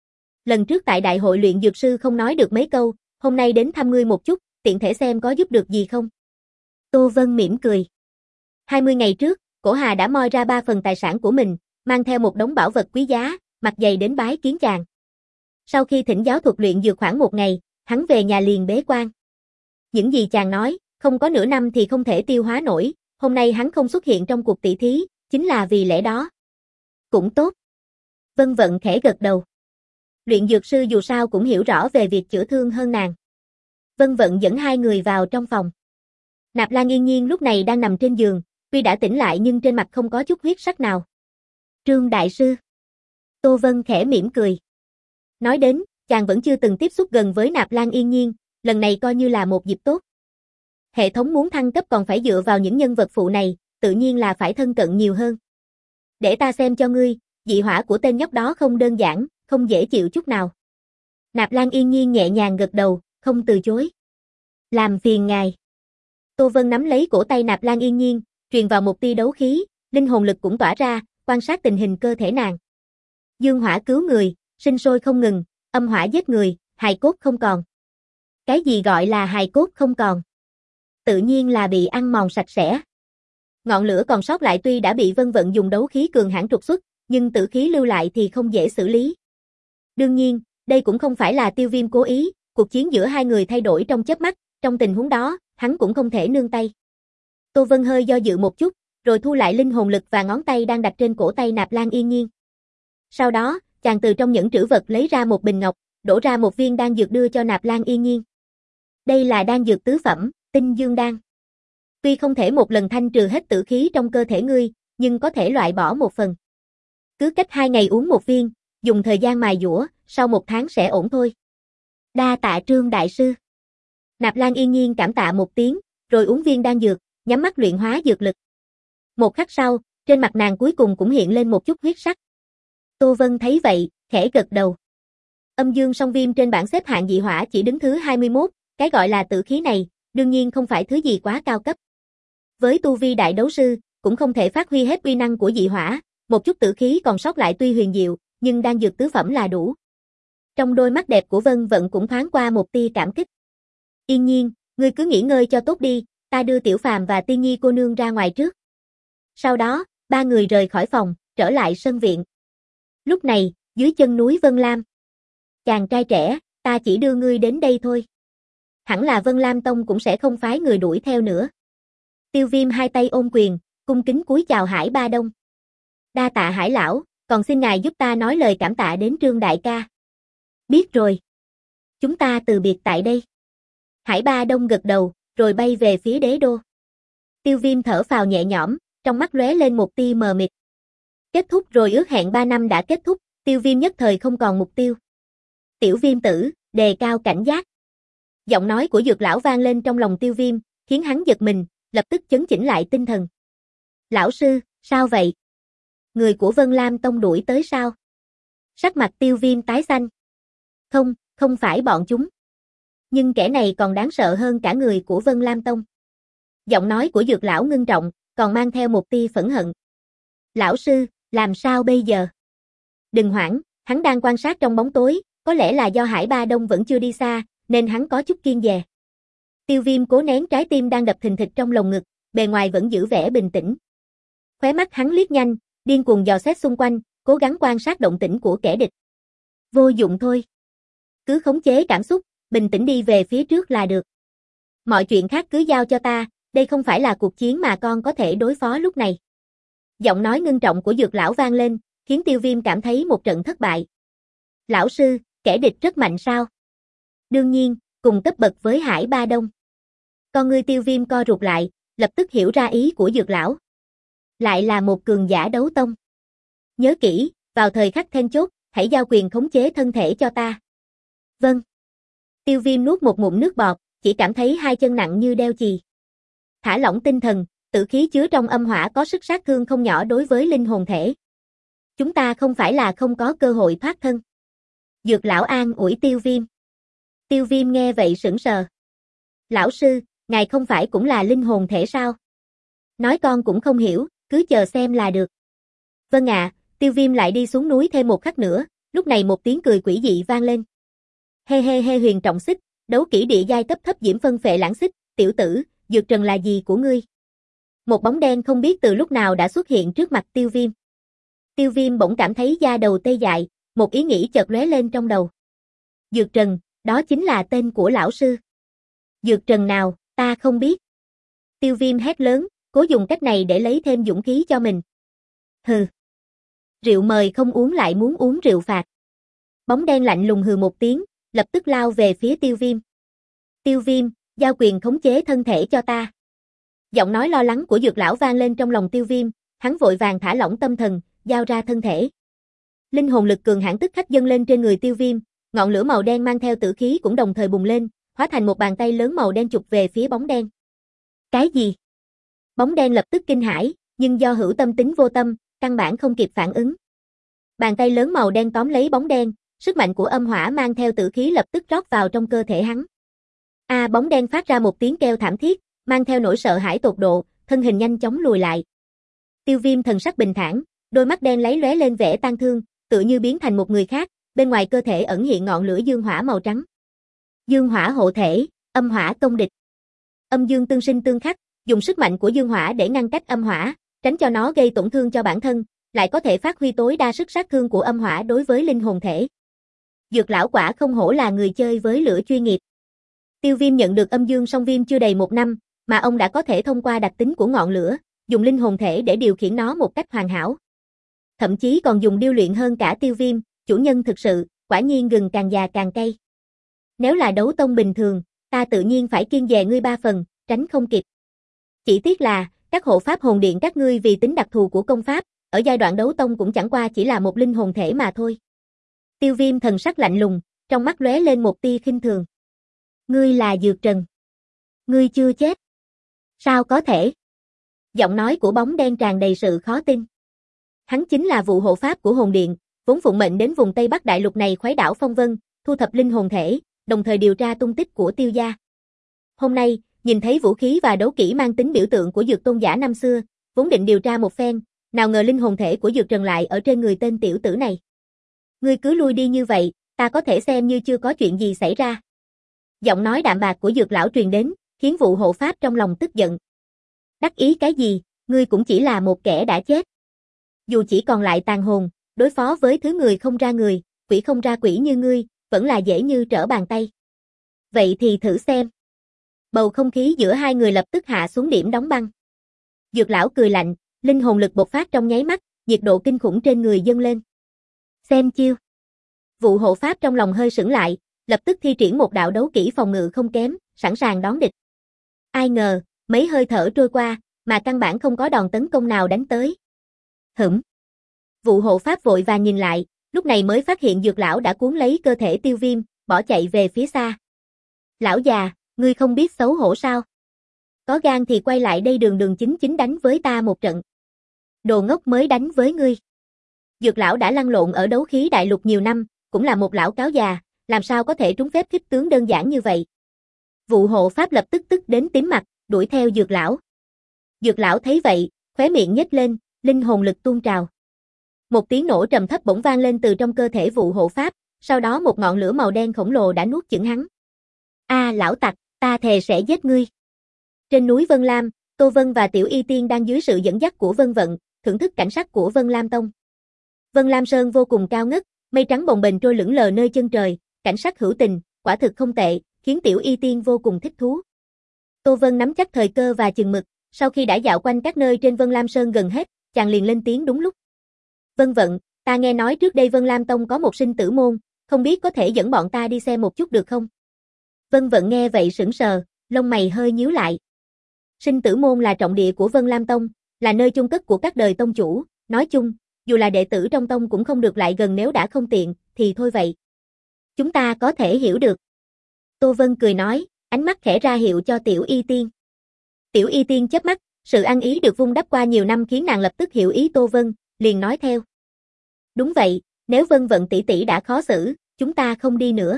Lần trước tại đại hội luyện dược sư không nói được mấy câu, hôm nay đến thăm ngươi một chút, tiện thể xem có giúp được gì không? Tô Vân mỉm cười. hai mươi ngày trước, Cổ Hà đã moi ra ba phần tài sản của mình, mang theo một đống bảo vật quý giá, mặt dày đến bái kiến chàng. Sau khi thỉnh giáo thuật luyện dược khoảng một ngày, hắn về nhà liền bế quan. Những gì chàng nói, không có nửa năm thì không thể tiêu hóa nổi, hôm nay hắn không xuất hiện trong cuộc tỷ thí, chính là vì lẽ đó. Cũng tốt. Vân Vận khẽ gật đầu. Luyện dược sư dù sao cũng hiểu rõ về việc chữa thương hơn nàng. Vân Vận dẫn hai người vào trong phòng. Nạp Lan Yên Nhiên lúc này đang nằm trên giường, tuy đã tỉnh lại nhưng trên mặt không có chút huyết sắc nào. Trương đại sư. Tô Vân khẽ mỉm cười. Nói đến, chàng vẫn chưa từng tiếp xúc gần với Nạp Lan Yên Nhiên, lần này coi như là một dịp tốt. Hệ thống muốn thăng cấp còn phải dựa vào những nhân vật phụ này, tự nhiên là phải thân cận nhiều hơn. Để ta xem cho ngươi, dị hỏa của tên nhóc đó không đơn giản, không dễ chịu chút nào. Nạp Lan Yên Nhiên nhẹ nhàng gật đầu, không từ chối. Làm phiền ngài. Tô Vân nắm lấy cổ tay Nạp Lan Yên Nhiên, truyền vào một tia đấu khí, linh hồn lực cũng tỏa ra, quan sát tình hình cơ thể nàng. Dương hỏa cứu người, sinh sôi không ngừng, âm hỏa giết người, hài cốt không còn. Cái gì gọi là hài cốt không còn? Tự nhiên là bị ăn mòn sạch sẽ. Ngọn lửa còn sót lại tuy đã bị Vân Vận dùng đấu khí cường hãn trục xuất, nhưng tử khí lưu lại thì không dễ xử lý. Đương nhiên, đây cũng không phải là Tiêu Viêm cố ý, cuộc chiến giữa hai người thay đổi trong chớp mắt, trong tình huống đó, hắn cũng không thể nương tay. Tô Vân hơi do dự một chút, rồi thu lại linh hồn lực và ngón tay đang đặt trên cổ tay Nạp Lan Yên Nhiên. Sau đó, chàng từ trong những trữ vật lấy ra một bình ngọc, đổ ra một viên đan dược đưa cho Nạp Lan Yên Nhiên. Đây là đan dược tứ phẩm, Tinh Dương đan. Tuy không thể một lần thanh trừ hết tử khí trong cơ thể ngươi, nhưng có thể loại bỏ một phần. Cứ cách hai ngày uống một viên, dùng thời gian mài dũa, sau một tháng sẽ ổn thôi. Đa tạ Trương đại sư. Nạp Lan Yên Nhiên cảm tạ một tiếng, rồi uống viên đan dược, nhắm mắt luyện hóa dược lực. Một khắc sau, trên mặt nàng cuối cùng cũng hiện lên một chút huyết sắc. Tô Vân thấy vậy, khẽ gật đầu. Âm dương song viêm trên bảng xếp hạng dị hỏa chỉ đứng thứ hai mươi mốt, cái gọi là tử khí này, đương nhiên không phải thứ gì quá cao cấp. Với tu vi đại đấu sư, cũng không thể phát huy hết uy năng của dị hỏa, một chút tử khí còn sót lại tuy huyền diệu, nhưng đan dược tứ phẩm là đủ. Trong đôi mắt đẹp của Vân Vận cũng thoáng qua một tia cảm kích. Yên Nhiên, ngươi cứ nghỉ ngơi cho tốt đi, ta đưa Tiểu Phàm và Tiên Nhi cô nương ra ngoài trước. Sau đó, ba người rời khỏi phòng, trở lại sân viện. Lúc này, dưới chân núi Vân Lam. Chàng trai trẻ, ta chỉ đưa ngươi đến đây thôi. Hẳn là Vân Lam Tông cũng sẽ không phái người đuổi theo nữa. Tiêu Viêm hai tay ôm quyền, cung kính cúi chào Hải Ba Đông. Đa tạ Hải lão, còn xin ngài giúp ta nói lời cảm tạ đến Trương đại ca. Biết rồi. Chúng ta từ biệt tại đây. Hải Ba Đông gật đầu, rồi bay về phía đế đô. Tiêu Viêm thở phào nhẹ nhõm, trong mắt lóe lên một tia mờ mịt. Kết thúc rồi, ước hẹn ba năm đã kết thúc, Tiêu Viêm nhất thời không còn mục tiêu. Tiểu Viêm tử, đề cao cảnh giác. Giọng nói của Dược lão vang lên trong lòng Tiêu Viêm, khiến hắn giật mình, lập tức chấn chỉnh lại tinh thần. Lão sư, sao vậy? Người của Vân Lam Tông đuổi tới sao? Sắc mặt Tiêu Viêm tái xanh. Không, không phải bọn chúng. Nhưng kẻ này còn đáng sợ hơn cả người của Vân Lam Tông. Giọng nói của Dược lão ngưng trọng, còn mang theo một tia phẫn hận. Lão sư, làm sao bây giờ? Đừng hoảng, hắn đang quan sát trong bóng tối, có lẽ là do Hải Ba Đông vẫn chưa đi xa, nên hắn có chút kiêng dè. Tiêu Viêm cố nén trái tim đang đập thình thịch trong lồng ngực, bề ngoài vẫn giữ vẻ bình tĩnh. Khóe mắt hắn liếc nhanh, điên cuồng dò xét xung quanh, cố gắng quan sát động tĩnh của kẻ địch. Vô dụng thôi. Cứ khống chế cảm xúc, bình tĩnh đi về phía trước là được. Mọi chuyện khác cứ giao cho ta, đây không phải là cuộc chiến mà con có thể đối phó lúc này. Giọng nói ngưng trọng của Dược lão vang lên, khiến Tiêu Viêm cảm thấy một trận thất bại. Lão sư, kẻ địch rất mạnh sao? Đương nhiên, cùng cấp bậc với Hải Ba Đông. Con ngươi Tiêu Viêm co rụt lại, lập tức hiểu ra ý của Dược lão. Lại là một cường giả đấu tông. Nhớ kỹ, vào thời khắc then chốt, hãy giao quyền khống chế thân thể cho ta. Vâng. Tiêu Viêm nuốt một ngụm nước bọt, chỉ cảm thấy hai chân nặng như đeo chì. Thả lỏng tinh thần, tử khí chứa trong âm hỏa có sức sát thương không nhỏ đối với linh hồn thể. Chúng ta không phải là không có cơ hội thoát thân. Dược lão an ủi Tiêu Viêm. Tiêu Viêm nghe vậy sững sờ. Lão sư, ngài không phải cũng là linh hồn thể sao? Nói con cũng không hiểu, cứ chờ xem là được. Vâng ạ, Tiêu Viêm lại đi xuống núi thêm một khắc nữa, lúc này một tiếng cười quỷ dị vang lên. He he he huyền trọng xích, đấu kỹ địa giai cấp thấp diễm phân phệ lãng xích, tiểu tử, dược trần là gì của ngươi? Một bóng đen không biết từ lúc nào đã xuất hiện trước mặt Tiêu Viêm. Tiêu Viêm bỗng cảm thấy da đầu tê dại, một ý nghĩ chợt lóe lên trong đầu. Dược trần, đó chính là tên của lão sư. Dược trần nào, ta không biết. Tiêu Viêm hét lớn, cố dùng cách này để lấy thêm dũng khí cho mình. Hừ. Rượu mời không uống lại muốn uống rượu phạt. Bóng đen lạnh lùng hừ một tiếng, lập tức lao về phía Tiêu Viêm. Tiêu Viêm, giao quyền khống chế thân thể cho ta. Giọng nói lo lắng của Dược lão vang lên trong lòng Tiêu Viêm, hắn vội vàng thả lỏng tâm thần, giao ra thân thể. Linh hồn lực cường hãn tức khắc dâng lên trên người Tiêu Viêm, ngọn lửa màu đen mang theo tử khí cũng đồng thời bùng lên, hóa thành một bàn tay lớn màu đen chụp về phía bóng đen. Cái gì? Bóng đen lập tức kinh hãi, nhưng do hữu tâm tính vô tâm, căn bản không kịp phản ứng. Bàn tay lớn màu đen tóm lấy bóng đen, sức mạnh của âm hỏa mang theo tử khí lập tức rót vào trong cơ thể hắn. A, bóng đen phát ra một tiếng kêu thảm thiết, mang theo nỗi sợ hãi tột độ, thân hình nhanh chóng lùi lại. Tiêu Viêm thần sắc bình thản, đôi mắt đen láy lóe lên vẻ tang thương, tựa như biến thành một người khác, bên ngoài cơ thể ẩn hiện ngọn lửa dương hỏa màu trắng. Dương hỏa hộ thể, âm hỏa công địch. Âm dương tương sinh tương khắc, dùng sức mạnh của dương hỏa để ngăn cách âm hỏa, tránh cho nó gây tổn thương cho bản thân, lại có thể phát huy tối đa sức sát thương của âm hỏa đối với linh hồn thể. Dược lão quả không hổ là người chơi với lửa chuyên nghiệp. Tiêu Viêm nhận được âm dương song viêm chưa đầy một năm, mà ông đã có thể thông qua đặc tính của ngọn lửa, dùng linh hồn thể để điều khiển nó một cách hoàn hảo. Thậm chí còn dùng điêu luyện hơn cả Tiêu Viêm, chủ nhân thực sự, quả nhiên gừng càng già càng cay. Nếu là đấu tông bình thường, ta tự nhiên phải kiêng dè ngươi ba phần, tránh không kịp. Chỉ tiếc là, các hộ pháp hồn điện các ngươi vì tính đặc thù của công pháp, ở giai đoạn đấu tông cũng chẳng qua chỉ là một linh hồn thể mà thôi. Tiêu Viêm thần sắc lạnh lùng, trong mắt lóe lên một tia khinh thường. Ngươi là Dược Trần. Ngươi chưa chết. Sao có thể? Giọng nói của bóng đen tràn đầy sự khó tin. Hắn chính là vụ hộ pháp của hồn điện, vốn phụng mệnh đến vùng Tây Bắc Đại Lục này khuấy đảo phong vân, thu thập linh hồn thể, đồng thời điều tra tung tích của Tiêu gia. Hôm nay, nhìn thấy vũ khí và đấu kỹ mang tính biểu tượng của Dược tôn giả năm xưa, vốn định điều tra một phen, nào ngờ linh hồn thể của Dược Trần lại ở trên người tên tiểu tử này. Ngươi cứ lui đi như vậy, ta có thể xem như chưa có chuyện gì xảy ra. Giọng nói đạm bạc của Dược lão truyền đến, khiến vụ hộ pháp trong lòng tức giận. Đắc ý cái gì, ngươi cũng chỉ là một kẻ đã chết. Dù chỉ còn lại tàn hồn, đối phó với thứ người không ra người, quỷ không ra quỷ như ngươi, vẫn là dễ như trở bàn tay. Vậy thì thử xem. Bầu không khí giữa hai người lập tức hạ xuống điểm đóng băng. Dược lão cười lạnh, linh hồn lực bộc phát trong nháy mắt, nhiệt độ kinh khủng trên người dâng lên. Xem chiêu. Vụ hộ pháp trong lòng hơi sững lại, lập tức thi triển một đạo đấu kỹ phòng ngự không kém, sẵn sàng đón địch. Ai ngờ, mấy hơi thở trôi qua, mà căn bản không có đòn tấn công nào đánh tới. Hửm. Vụ hộ pháp vội vàng nhìn lại, lúc này mới phát hiện Dược lão đã cuốn lấy cơ thể Tiêu Viêm, bỏ chạy về phía xa. Lão già, ngươi không biết xấu hổ sao? Có gan thì quay lại đây đường đường chính chính đánh với ta một trận. Đồ ngốc mới đánh với ngươi. Dược lão đã lăn lộn ở đấu khí đại lục nhiều năm, cũng là một lão cáo già, làm sao có thể trúng phép khích tướng đơn giản như vậy. Vụ hộ pháp lập tức tức đến tím mặt, đuổi theo Dược lão. Dược lão thấy vậy, khóe miệng nhếch lên, linh hồn lực tuôn trào. Một tiếng nổ trầm thấp bỗng vang lên từ trong cơ thể vụ hộ pháp, sau đó một ngọn lửa màu đen khổng lồ đã nuốt chửng hắn. A lão tặc, ta thề sẽ giết ngươi. Trên núi Vân Lam, Tô Vân và Tiểu Y Tiên đang dưới sự dẫn dắt của Vân Vận, thưởng thức cảnh sắc của Vân Lam Tông. Vân Lam Sơn vô cùng cao ngất, mây trắng bồng bềnh trôi lững lờ nơi chân trời, cảnh sắc hữu tình, quả thực không tệ, khiến Tiểu Y Tiên vô cùng thích thú. Tô Vân nắm chắc thời cơ và chừng mực, sau khi đã dạo quanh các nơi trên Vân Lam Sơn gần hết, chàng liền lên tiếng đúng lúc. Vân Vận, ta nghe nói trước đây Vân Lam Tông có một sinh tử môn, không biết có thể dẫn bọn ta đi xem một chút được không? Vân Vận nghe vậy sững sờ, lông mày hơi nhíu lại. Sinh tử môn là trọng địa của Vân Lam Tông, là nơi chung cất của các đời tông chủ, nói chung, dù là đệ tử trong tông cũng không được lại gần nếu đã không tiện, thì thôi vậy. Chúng ta có thể hiểu được. Tô Vân cười nói, ánh mắt khẽ ra hiệu cho Tiểu Y Tiên. Tiểu Y Tiên chớp mắt, sự ăn ý được vun đắp qua nhiều năm khiến nàng lập tức hiểu ý Tô Vân, liền nói theo. Đúng vậy, nếu Vân Vận tỷ tỷ đã khó xử, chúng ta không đi nữa.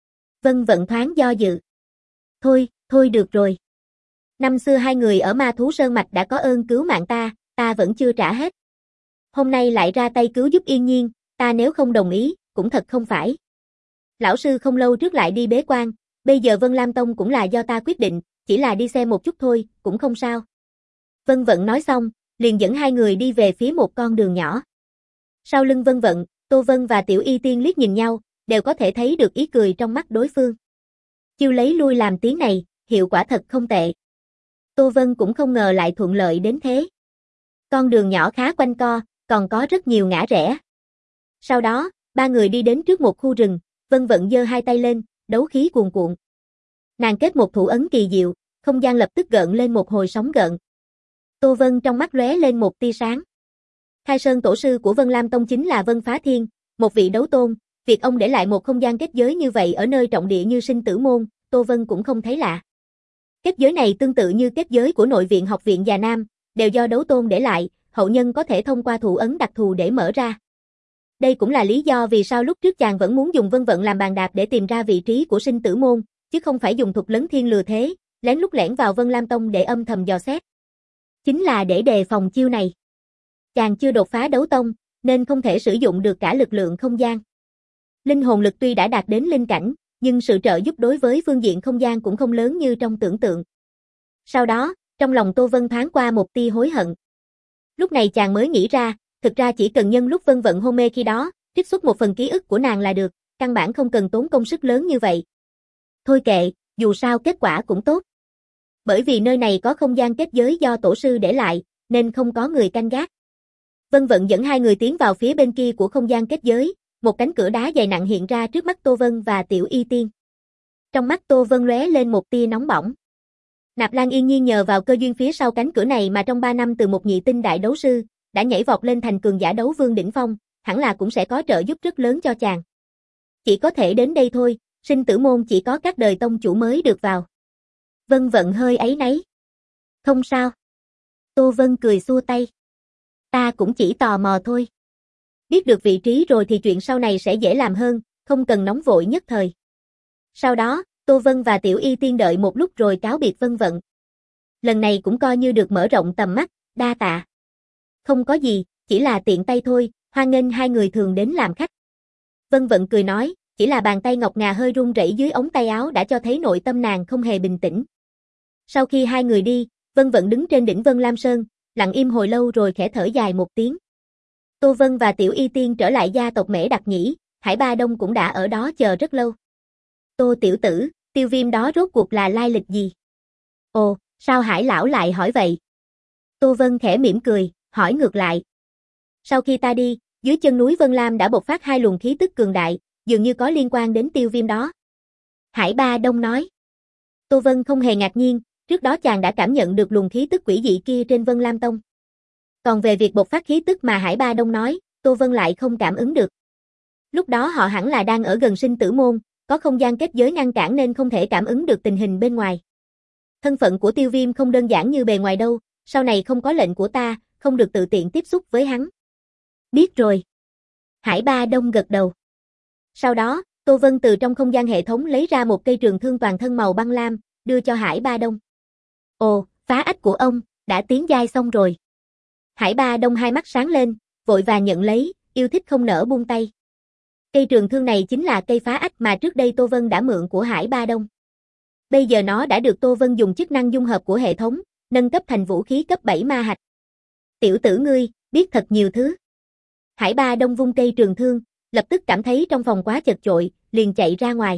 Vân Vận thoáng do dự. Thôi, thôi được rồi. Năm xưa hai người ở Ma Thú Sơn Mạch đã có ơn cứu mạng ta, ta vẫn chưa trả hết. Hôm nay lại ra tay cứu giúp Yên Nhiên, ta nếu không đồng ý, cũng thật không phải. Lão sư không lâu trước lại đi bế quan, bây giờ Vân Lam Tông cũng là do ta quyết định, chỉ là đi xem một chút thôi, cũng không sao. Vân Vận nói xong, liền dẫn hai người đi về phía một con đường nhỏ. Sau lưng Vân Vận, Tô Vân và Tiểu Y Tiên liếc nhìn nhau, đều có thể thấy được ý cười trong mắt đối phương. Chiêu lấy lui làm tiếng này, hiệu quả thật không tệ. Tô Vân cũng không ngờ lại thuận lợi đến thế. Con đường nhỏ khá quanh co, còn có rất nhiều ngã rẽ. Sau đó, ba người đi đến trước một khu rừng, Vân Vận giơ hai tay lên, đấu khí cuồn cuộn. Nàng kết một thủ ấn kỳ diệu, không gian lập tức gợn lên một hồi sóng gợn. Tô Vân trong mắt lóe lên một tia sáng. Khai Sơn tổ sư của Vân Lam Tông chính là Vân Phá Thiên, một vị đấu tôn, việc ông để lại một không gian kết giới như vậy ở nơi trọng địa như sinh tử môn, Tô Vân cũng không thấy lạ. Kết giới này tương tự như kết giới của nội viện học viện Già Nam, đều do đấu tôn để lại, hậu nhân có thể thông qua thủ ấn đặc thù để mở ra. Đây cũng là lý do vì sao lúc trước chàng vẫn muốn dùng Vân Vận làm bàn đạp để tìm ra vị trí của sinh tử môn, chứ không phải dùng thuật lấn thiên lừa thế, lén lút lẻn vào Vân Lam Tông để âm thầm dò xét. Chính là để đề phòng chiêu này. Chàng chưa đột phá đấu tông, nên không thể sử dụng được cả lực lượng không gian. Linh hồn lực tuy đã đạt đến linh cảnh, nhưng sự trợ giúp đối với phương diện không gian cũng không lớn như trong tưởng tượng. Sau đó, trong lòng Tô Vân thoáng qua một tia hối hận. Lúc này chàng mới nghĩ ra, thực ra chỉ cần nhân lúc Vân Vận hôn mê khi đó, trích xuất một phần ký ức của nàng là được, căn bản không cần tốn công sức lớn như vậy. Thôi kệ, dù sao kết quả cũng tốt. Bởi vì nơi này có không gian kết giới do tổ sư để lại, nên không có người canh gác. Vân Vận dẫn hai người tiến vào phía bên kia của không gian kết giới, một cánh cửa đá dày nặng hiện ra trước mắt Tô Vân và Tiểu Y Tiên. Trong mắt Tô Vân lóe lên một tia nóng bỏng. Nạp Lan Yên Nhiên nhờ vào cơ duyên phía sau cánh cửa này mà trong ba năm từ một nhị tinh đại đấu sư, đã nhảy vọt lên thành cường giả đấu vương đỉnh phong, hẳn là cũng sẽ có trợ giúp rất lớn cho chàng. Chỉ có thể đến đây thôi, sinh tử môn chỉ có các đời tông chủ mới được vào. Vân Vận hơi áy náy. Không sao. Tô Vân cười xua tay. Ta cũng chỉ tò mò thôi. Biết được vị trí rồi thì chuyện sau này sẽ dễ làm hơn, không cần nóng vội nhất thời. Sau đó, Tô Vân và Tiểu Y Tiên đợi một lúc rồi cáo biệt Vân Vận. Lần này cũng coi như được mở rộng tầm mắt, đa tạ. Không có gì, chỉ là tiện tay thôi, hoan nghênh hai người thường đến làm khách. Vân Vận cười nói, chỉ là bàn tay ngọc ngà hơi run rẩy dưới ống tay áo đã cho thấy nội tâm nàng không hề bình tĩnh. Sau khi hai người đi, Vân Vận đứng trên đỉnh Vân Lam Sơn, lặng im hồi lâu rồi khẽ thở dài một tiếng. Tô Vân và Tiểu Y Tiên trở lại gia tộc Mễ Đặc Nhĩ, Hải Ba Đông cũng đã ở đó chờ rất lâu. Tô tiểu tử, Tiêu Viêm đó rốt cuộc là lai lịch gì? Ồ, sao Hải lão lại hỏi vậy? Tô Vân khẽ mỉm cười, hỏi ngược lại. Sau khi ta đi, dưới chân núi Vân Lam đã bộc phát hai luồng khí tức cường đại, dường như có liên quan đến Tiêu Viêm đó. Hải Ba Đông nói. Tô Vân không hề ngạc nhiên, trước đó chàng đã cảm nhận được luồng khí tức quỷ dị kia trên Vân Lam Tông. Còn về việc bộc phát khí tức mà Hải Ba Đông nói, Tô Vân lại không cảm ứng được. Lúc đó họ hẳn là đang ở gần sinh tử môn, có không gian kết giới ngăn cản nên không thể cảm ứng được tình hình bên ngoài. Thân phận của Tiêu Viêm không đơn giản như bề ngoài đâu, sau này không có lệnh của ta, không được tự tiện tiếp xúc với hắn. Biết rồi. Hải Ba Đông gật đầu. Sau đó, Tô Vân từ trong không gian hệ thống lấy ra một cây trường thương toàn thân màu băng lam, đưa cho Hải Ba Đông. Ồ, phá ách của ông, đã tiến giai xong rồi. Hải Ba Đông hai mắt sáng lên, vội vàng nhận lấy, yêu thích không nỡ buông tay. Cây trường thương này chính là cây phá ách mà trước đây Tô Vân đã mượn của Hải Ba Đông. Bây giờ nó đã được Tô Vân dùng chức năng dung hợp của hệ thống, nâng cấp thành vũ khí cấp bảy ma hạch. Tiểu tử ngươi, biết thật nhiều thứ. Hải Ba Đông vung cây trường thương, lập tức cảm thấy trong phòng quá chật chội, liền chạy ra ngoài.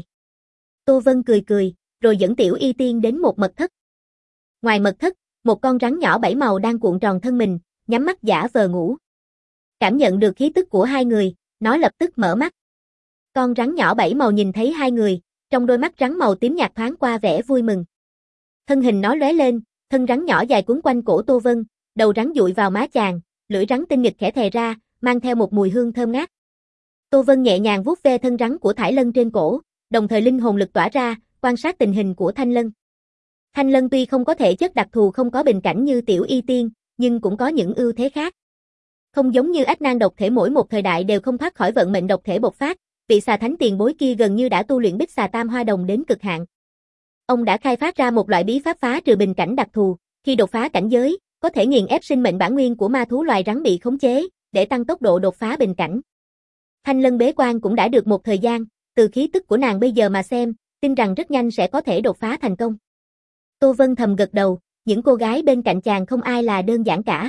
Tô Vân cười cười, rồi dẫn Tiểu Y Tiên đến một mật thất. Ngoài mật thất, một con rắn nhỏ bảy màu đang cuộn tròn thân mình, nhắm mắt giả vờ ngủ. Cảm nhận được khí tức của hai người, nó lập tức mở mắt. Con rắn nhỏ bảy màu nhìn thấy hai người, trong đôi mắt rắn màu tím nhạt thoáng qua vẻ vui mừng. Thân hình nó lóe lên, thân rắn nhỏ dài quấn quanh cổ Tô Vân, đầu rắn dụi vào má chàng, lưỡi rắn tinh nghịch khẽ thè ra, mang theo một mùi hương thơm ngát. Tô Vân nhẹ nhàng vuốt ve thân rắn của Thải Lân trên cổ, đồng thời linh hồn lực tỏa ra, quan sát tình hình của Thanh Lân. Thanh Lân tuy không có thể chất đặc thù không có bình cảnh như Tiểu Y Tiên, nhưng cũng có những ưu thế khác. Không giống như ách nan độc thể mỗi một thời đại đều không thoát khỏi vận mệnh độc thể bộc phát, vị xà thánh tiền bối kia gần như đã tu luyện Bích Xà Tam Hoa Đồng đến cực hạn. Ông đã khai phát ra một loại bí pháp phá trừ bình cảnh đặc thù, khi đột phá cảnh giới, có thể nghiền ép sinh mệnh bản nguyên của ma thú loài rắn bị khống chế, để tăng tốc độ đột phá bình cảnh. Thanh Lân bế quan cũng đã được một thời gian, từ khí tức của nàng bây giờ mà xem, tin rằng rất nhanh sẽ có thể đột phá thành công. Tô Vân thầm gật đầu, những cô gái bên cạnh chàng không ai là đơn giản cả.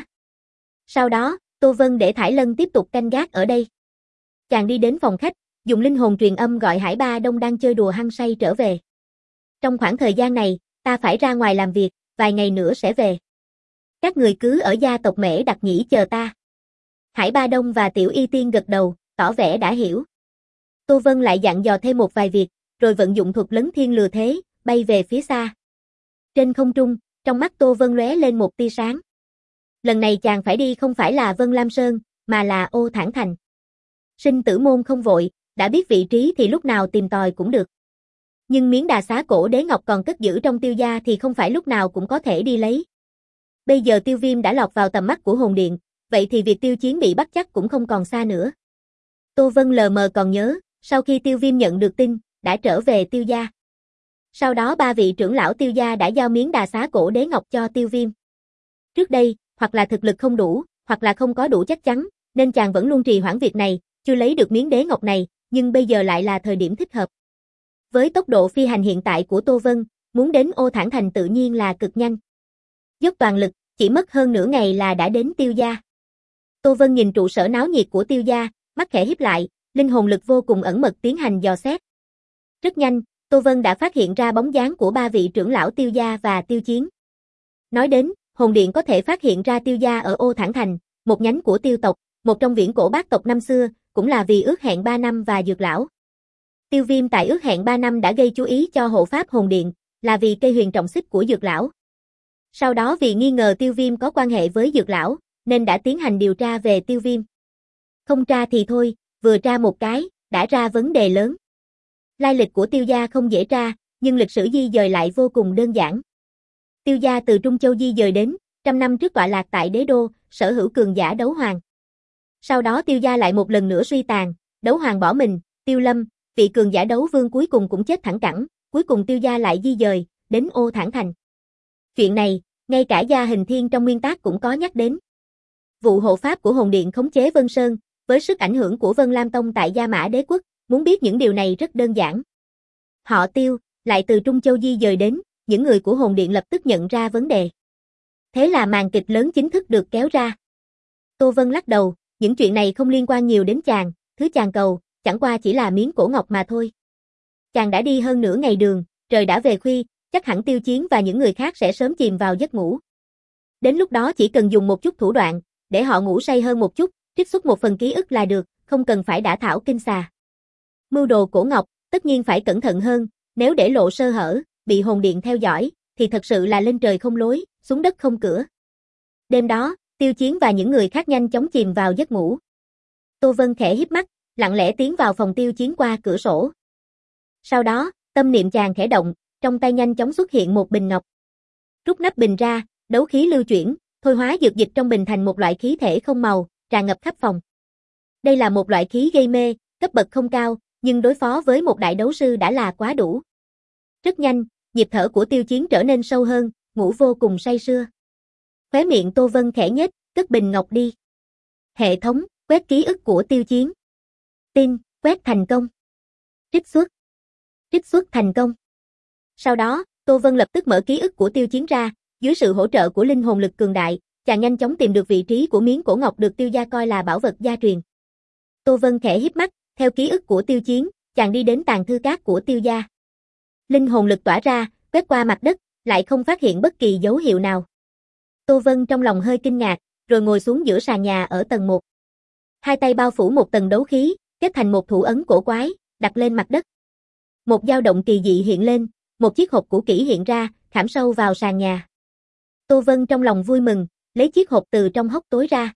Sau đó, Tô Vân để Thải Lân tiếp tục canh gác ở đây. Chàng đi đến phòng khách, dùng linh hồn truyền âm gọi Hải Ba Đông đang chơi đùa hăng say trở về. Trong khoảng thời gian này, ta phải ra ngoài làm việc, vài ngày nữa sẽ về. Các người cứ ở gia tộc Mễ Đặc Nhĩ chờ ta. Hải Ba Đông và Tiểu Y Tiên gật đầu, tỏ vẻ đã hiểu. Tô Vân lại dặn dò thêm một vài việc, rồi vận dụng thuật lấn thiên lừa thế, bay về phía xa. Trên không trung, trong mắt Tô Vân lóe lên một tia sáng. Lần này chàng phải đi không phải là Vân Lam Sơn, mà là Ô Thản Thành. Sinh tử môn không vội, đã biết vị trí thì lúc nào tìm tòi cũng được. Nhưng miếng đà xá cổ đế ngọc còn cất giữ trong Tiêu gia thì không phải lúc nào cũng có thể đi lấy. Bây giờ Tiêu Viêm đã lọt vào tầm mắt của hồn điện, vậy thì việc Tiêu Chiến bị bắt chắc cũng không còn xa nữa. Tô Vân lờ mờ còn nhớ, sau khi Tiêu Viêm nhận được tin, đã trở về Tiêu gia. Sau đó ba vị trưởng lão Tiêu gia đã giao miếng đà xá cổ đế ngọc cho Tiêu Viêm. Trước đây, hoặc là thực lực không đủ, hoặc là không có đủ chắc chắn, nên chàng vẫn luôn trì hoãn việc này, chưa lấy được miếng đế ngọc này, nhưng bây giờ lại là thời điểm thích hợp. Với tốc độ phi hành hiện tại của Tô Vân, muốn đến Ô Thản Thành tự nhiên là cực nhanh. Dốc toàn lực, chỉ mất hơn nửa ngày là đã đến Tiêu gia. Tô Vân nhìn trụ sở náo nhiệt của Tiêu gia, mắt khẽ híp lại, linh hồn lực vô cùng ẩn mật tiến hành dò xét. Rất nhanh, Tô Vân đã phát hiện ra bóng dáng của ba vị trưởng lão Tiêu gia và Tiêu Chiến. Nói đến, hồn điện có thể phát hiện ra Tiêu gia ở Ô Thản Thành, một nhánh của Tiêu tộc, một trong viễn cổ bát tộc năm xưa, cũng là vì ước hẹn ba năm và Dược lão. Tiêu Viêm tại ước hẹn ba năm đã gây chú ý cho hộ pháp hồn điện, là vì cây huyền trọng xích của Dược lão. Sau đó vì nghi ngờ Tiêu Viêm có quan hệ với Dược lão, nên đã tiến hành điều tra về Tiêu Viêm. Không tra thì thôi, vừa tra một cái, đã ra vấn đề lớn. Lai lịch của Tiêu gia không dễ tra, nhưng lịch sử di dời lại vô cùng đơn giản. Tiêu gia từ Trung Châu di dời đến, trăm năm trước tọa lạc tại Đế Đô, sở hữu cường giả đấu hoàng. Sau đó Tiêu gia lại một lần nữa suy tàn, đấu hoàng bỏ mình, Tiêu Lâm, vị cường giả đấu vương cuối cùng cũng chết thẳng cẳng, cuối cùng Tiêu gia lại di dời, đến Ô Thản Thành. Chuyện này, ngay cả Gia Hình Thiên trong nguyên tác cũng có nhắc đến. Vụ hộ pháp của hồn điện khống chế Vân Sơn, với sức ảnh hưởng của Vân Lam Tông tại Gia Mã Đế Quốc, muốn biết những điều này rất đơn giản. Họ Tiêu, lại từ Trung Châu di dời đến, những người của hồn điện lập tức nhận ra vấn đề. Thế là màn kịch lớn chính thức được kéo ra. Tô Vân lắc đầu, những chuyện này không liên quan nhiều đến chàng, thứ chàng cầu, chẳng qua chỉ là miếng cổ ngọc mà thôi. Chàng đã đi hơn nửa ngày đường, trời đã về khuya, chắc hẳn Tiêu Chiến và những người khác sẽ sớm chìm vào giấc ngủ. Đến lúc đó chỉ cần dùng một chút thủ đoạn, để họ ngủ say hơn một chút, trích xuất một phần ký ức là được, không cần phải đả thảo kinh xà. Mưu đồ cổ ngọc, tất nhiên phải cẩn thận hơn, nếu để lộ sơ hở, bị hồn điện theo dõi, thì thật sự là lên trời không lối, xuống đất không cửa. Đêm đó, Tiêu Chiến và những người khác nhanh chóng chìm vào giấc ngủ. Tô Vân khẽ híp mắt, lặng lẽ tiến vào phòng Tiêu Chiến qua cửa sổ. Sau đó, tâm niệm chàng khẽ động, trong tay nhanh chóng xuất hiện một bình ngọc. Rút nắp bình ra, đấu khí lưu chuyển, thôi hóa dược dịch trong bình thành một loại khí thể không màu, tràn ngập khắp phòng. Đây là một loại khí gây mê, cấp bậc không cao, nhưng đối phó với một đại đấu sư đã là quá đủ. Rất nhanh, nhịp thở của Tiêu Chiến trở nên sâu hơn, ngủ vô cùng say sưa. Khóe miệng Tô Vân khẽ nhếch, cất bình ngọc đi. Hệ thống, quét ký ức của Tiêu Chiến. Tin, quét thành công. Trích xuất. Trích xuất thành công. Sau đó, Tô Vân lập tức mở ký ức của Tiêu Chiến ra, dưới sự hỗ trợ của linh hồn lực cường đại, chàng nhanh chóng tìm được vị trí của miếng cổ ngọc được Tiêu gia coi là bảo vật gia truyền. Tô Vân khẽ híp mắt, theo ký ức của Tiêu Chiến, chàng đi đến tàng thư các của Tiêu gia. Linh hồn lực tỏa ra, quét qua mặt đất, lại không phát hiện bất kỳ dấu hiệu nào. Tô Vân trong lòng hơi kinh ngạc, rồi ngồi xuống giữa sàn nhà ở tầng một. Hai tay bao phủ một tầng đấu khí, kết thành một thủ ấn cổ quái, đặt lên mặt đất. Một dao động kỳ dị hiện lên, một chiếc hộp cũ kỹ hiện ra, khảm sâu vào sàn nhà. Tô Vân trong lòng vui mừng, lấy chiếc hộp từ trong hốc tối ra.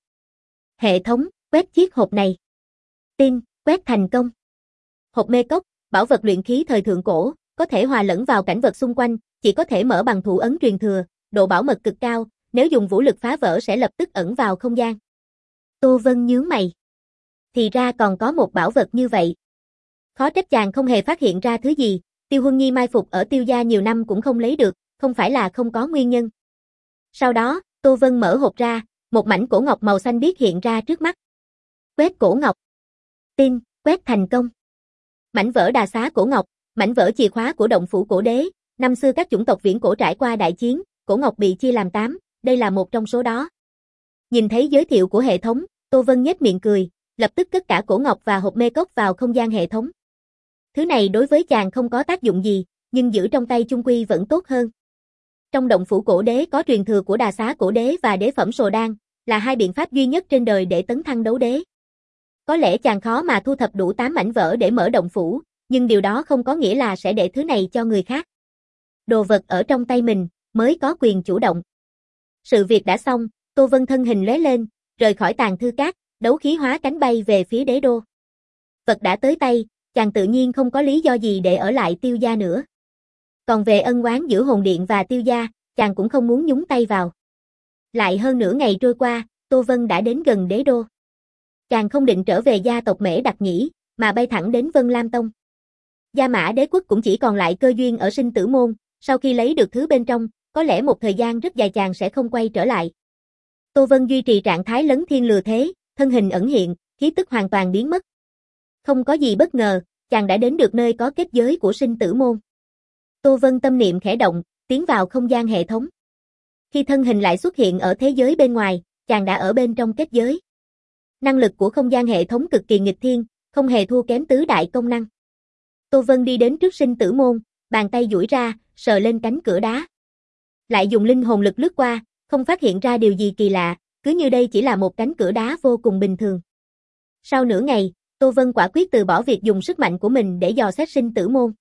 Hệ thống, quét chiếc hộp này. Tin, quét thành công. Hộp mê cốc, bảo vật luyện khí thời thượng cổ, có thể hòa lẫn vào cảnh vật xung quanh, chỉ có thể mở bằng thủ ấn truyền thừa, độ bảo mật cực cao, nếu dùng vũ lực phá vỡ sẽ lập tức ẩn vào không gian. Tô Vân nhướng mày. Thì ra còn có một bảo vật như vậy. Khó trách chàng không hề phát hiện ra thứ gì, Tiêu Huân Nhi mai phục ở Tiêu gia nhiều năm cũng không lấy được, không phải là không có nguyên nhân. Sau đó, Tô Vân mở hộp ra, một mảnh cổ ngọc màu xanh biếc hiện ra trước mắt. Quét cổ ngọc. Tin, quét thành công. Mảnh vỡ đà xá cổ ngọc, mảnh vỡ chìa khóa của động phủ cổ đế, năm xưa các chủng tộc viễn cổ trải qua đại chiến, cổ ngọc bị chia làm tám, đây là một trong số đó. Nhìn thấy giới thiệu của hệ thống, Tô Vân nhếch miệng cười, lập tức cất cả cổ ngọc và hộp mê cốc vào không gian hệ thống. Thứ này đối với chàng không có tác dụng gì, nhưng giữ trong tay chung quy vẫn tốt hơn. Trong động phủ cổ đế có truyền thừa của đà xá cổ đế và đế phẩm sồ đan, là hai biện pháp duy nhất trên đời để tấn thăng đấu đế. Có lẽ chàng khó mà thu thập đủ tám mảnh vỡ để mở động phủ, nhưng điều đó không có nghĩa là sẽ để thứ này cho người khác. Đồ vật ở trong tay mình, mới có quyền chủ động. Sự việc đã xong, Tô Vân thân hình lóe lên, rời khỏi tàng thư các, đấu khí hóa cánh bay về phía đế đô. Vật đã tới tay, chàng tự nhiên không có lý do gì để ở lại Tiêu gia nữa. Còn về ân oán giữa hồn điện và Tiêu gia, chàng cũng không muốn nhúng tay vào. Lại hơn nửa ngày trôi qua, Tô Vân đã đến gần đế đô. Chàng không định trở về gia tộc Mễ Đặc Nhĩ, mà bay thẳng đến Vân Lam Tông. Gia Mã Đế Quốc cũng chỉ còn lại cơ duyên ở sinh tử môn, sau khi lấy được thứ bên trong, có lẽ một thời gian rất dài chàng sẽ không quay trở lại. Tô Vân duy trì trạng thái lấn thiên lừa thế, thân hình ẩn hiện, khí tức hoàn toàn biến mất. Không có gì bất ngờ, chàng đã đến được nơi có kết giới của sinh tử môn. Tô Vân tâm niệm khẽ động, tiến vào không gian hệ thống. Khi thân hình lại xuất hiện ở thế giới bên ngoài, chàng đã ở bên trong kết giới. Năng lực của không gian hệ thống cực kỳ nghịch thiên, không hề thua kém tứ đại công năng. Tô Vân đi đến trước sinh tử môn, bàn tay duỗi ra, sờ lên cánh cửa đá. Lại dùng linh hồn lực lướt qua, không phát hiện ra điều gì kỳ lạ, cứ như đây chỉ là một cánh cửa đá vô cùng bình thường. Sau nửa ngày, Tô Vân quả quyết từ bỏ việc dùng sức mạnh của mình để dò xét sinh tử môn.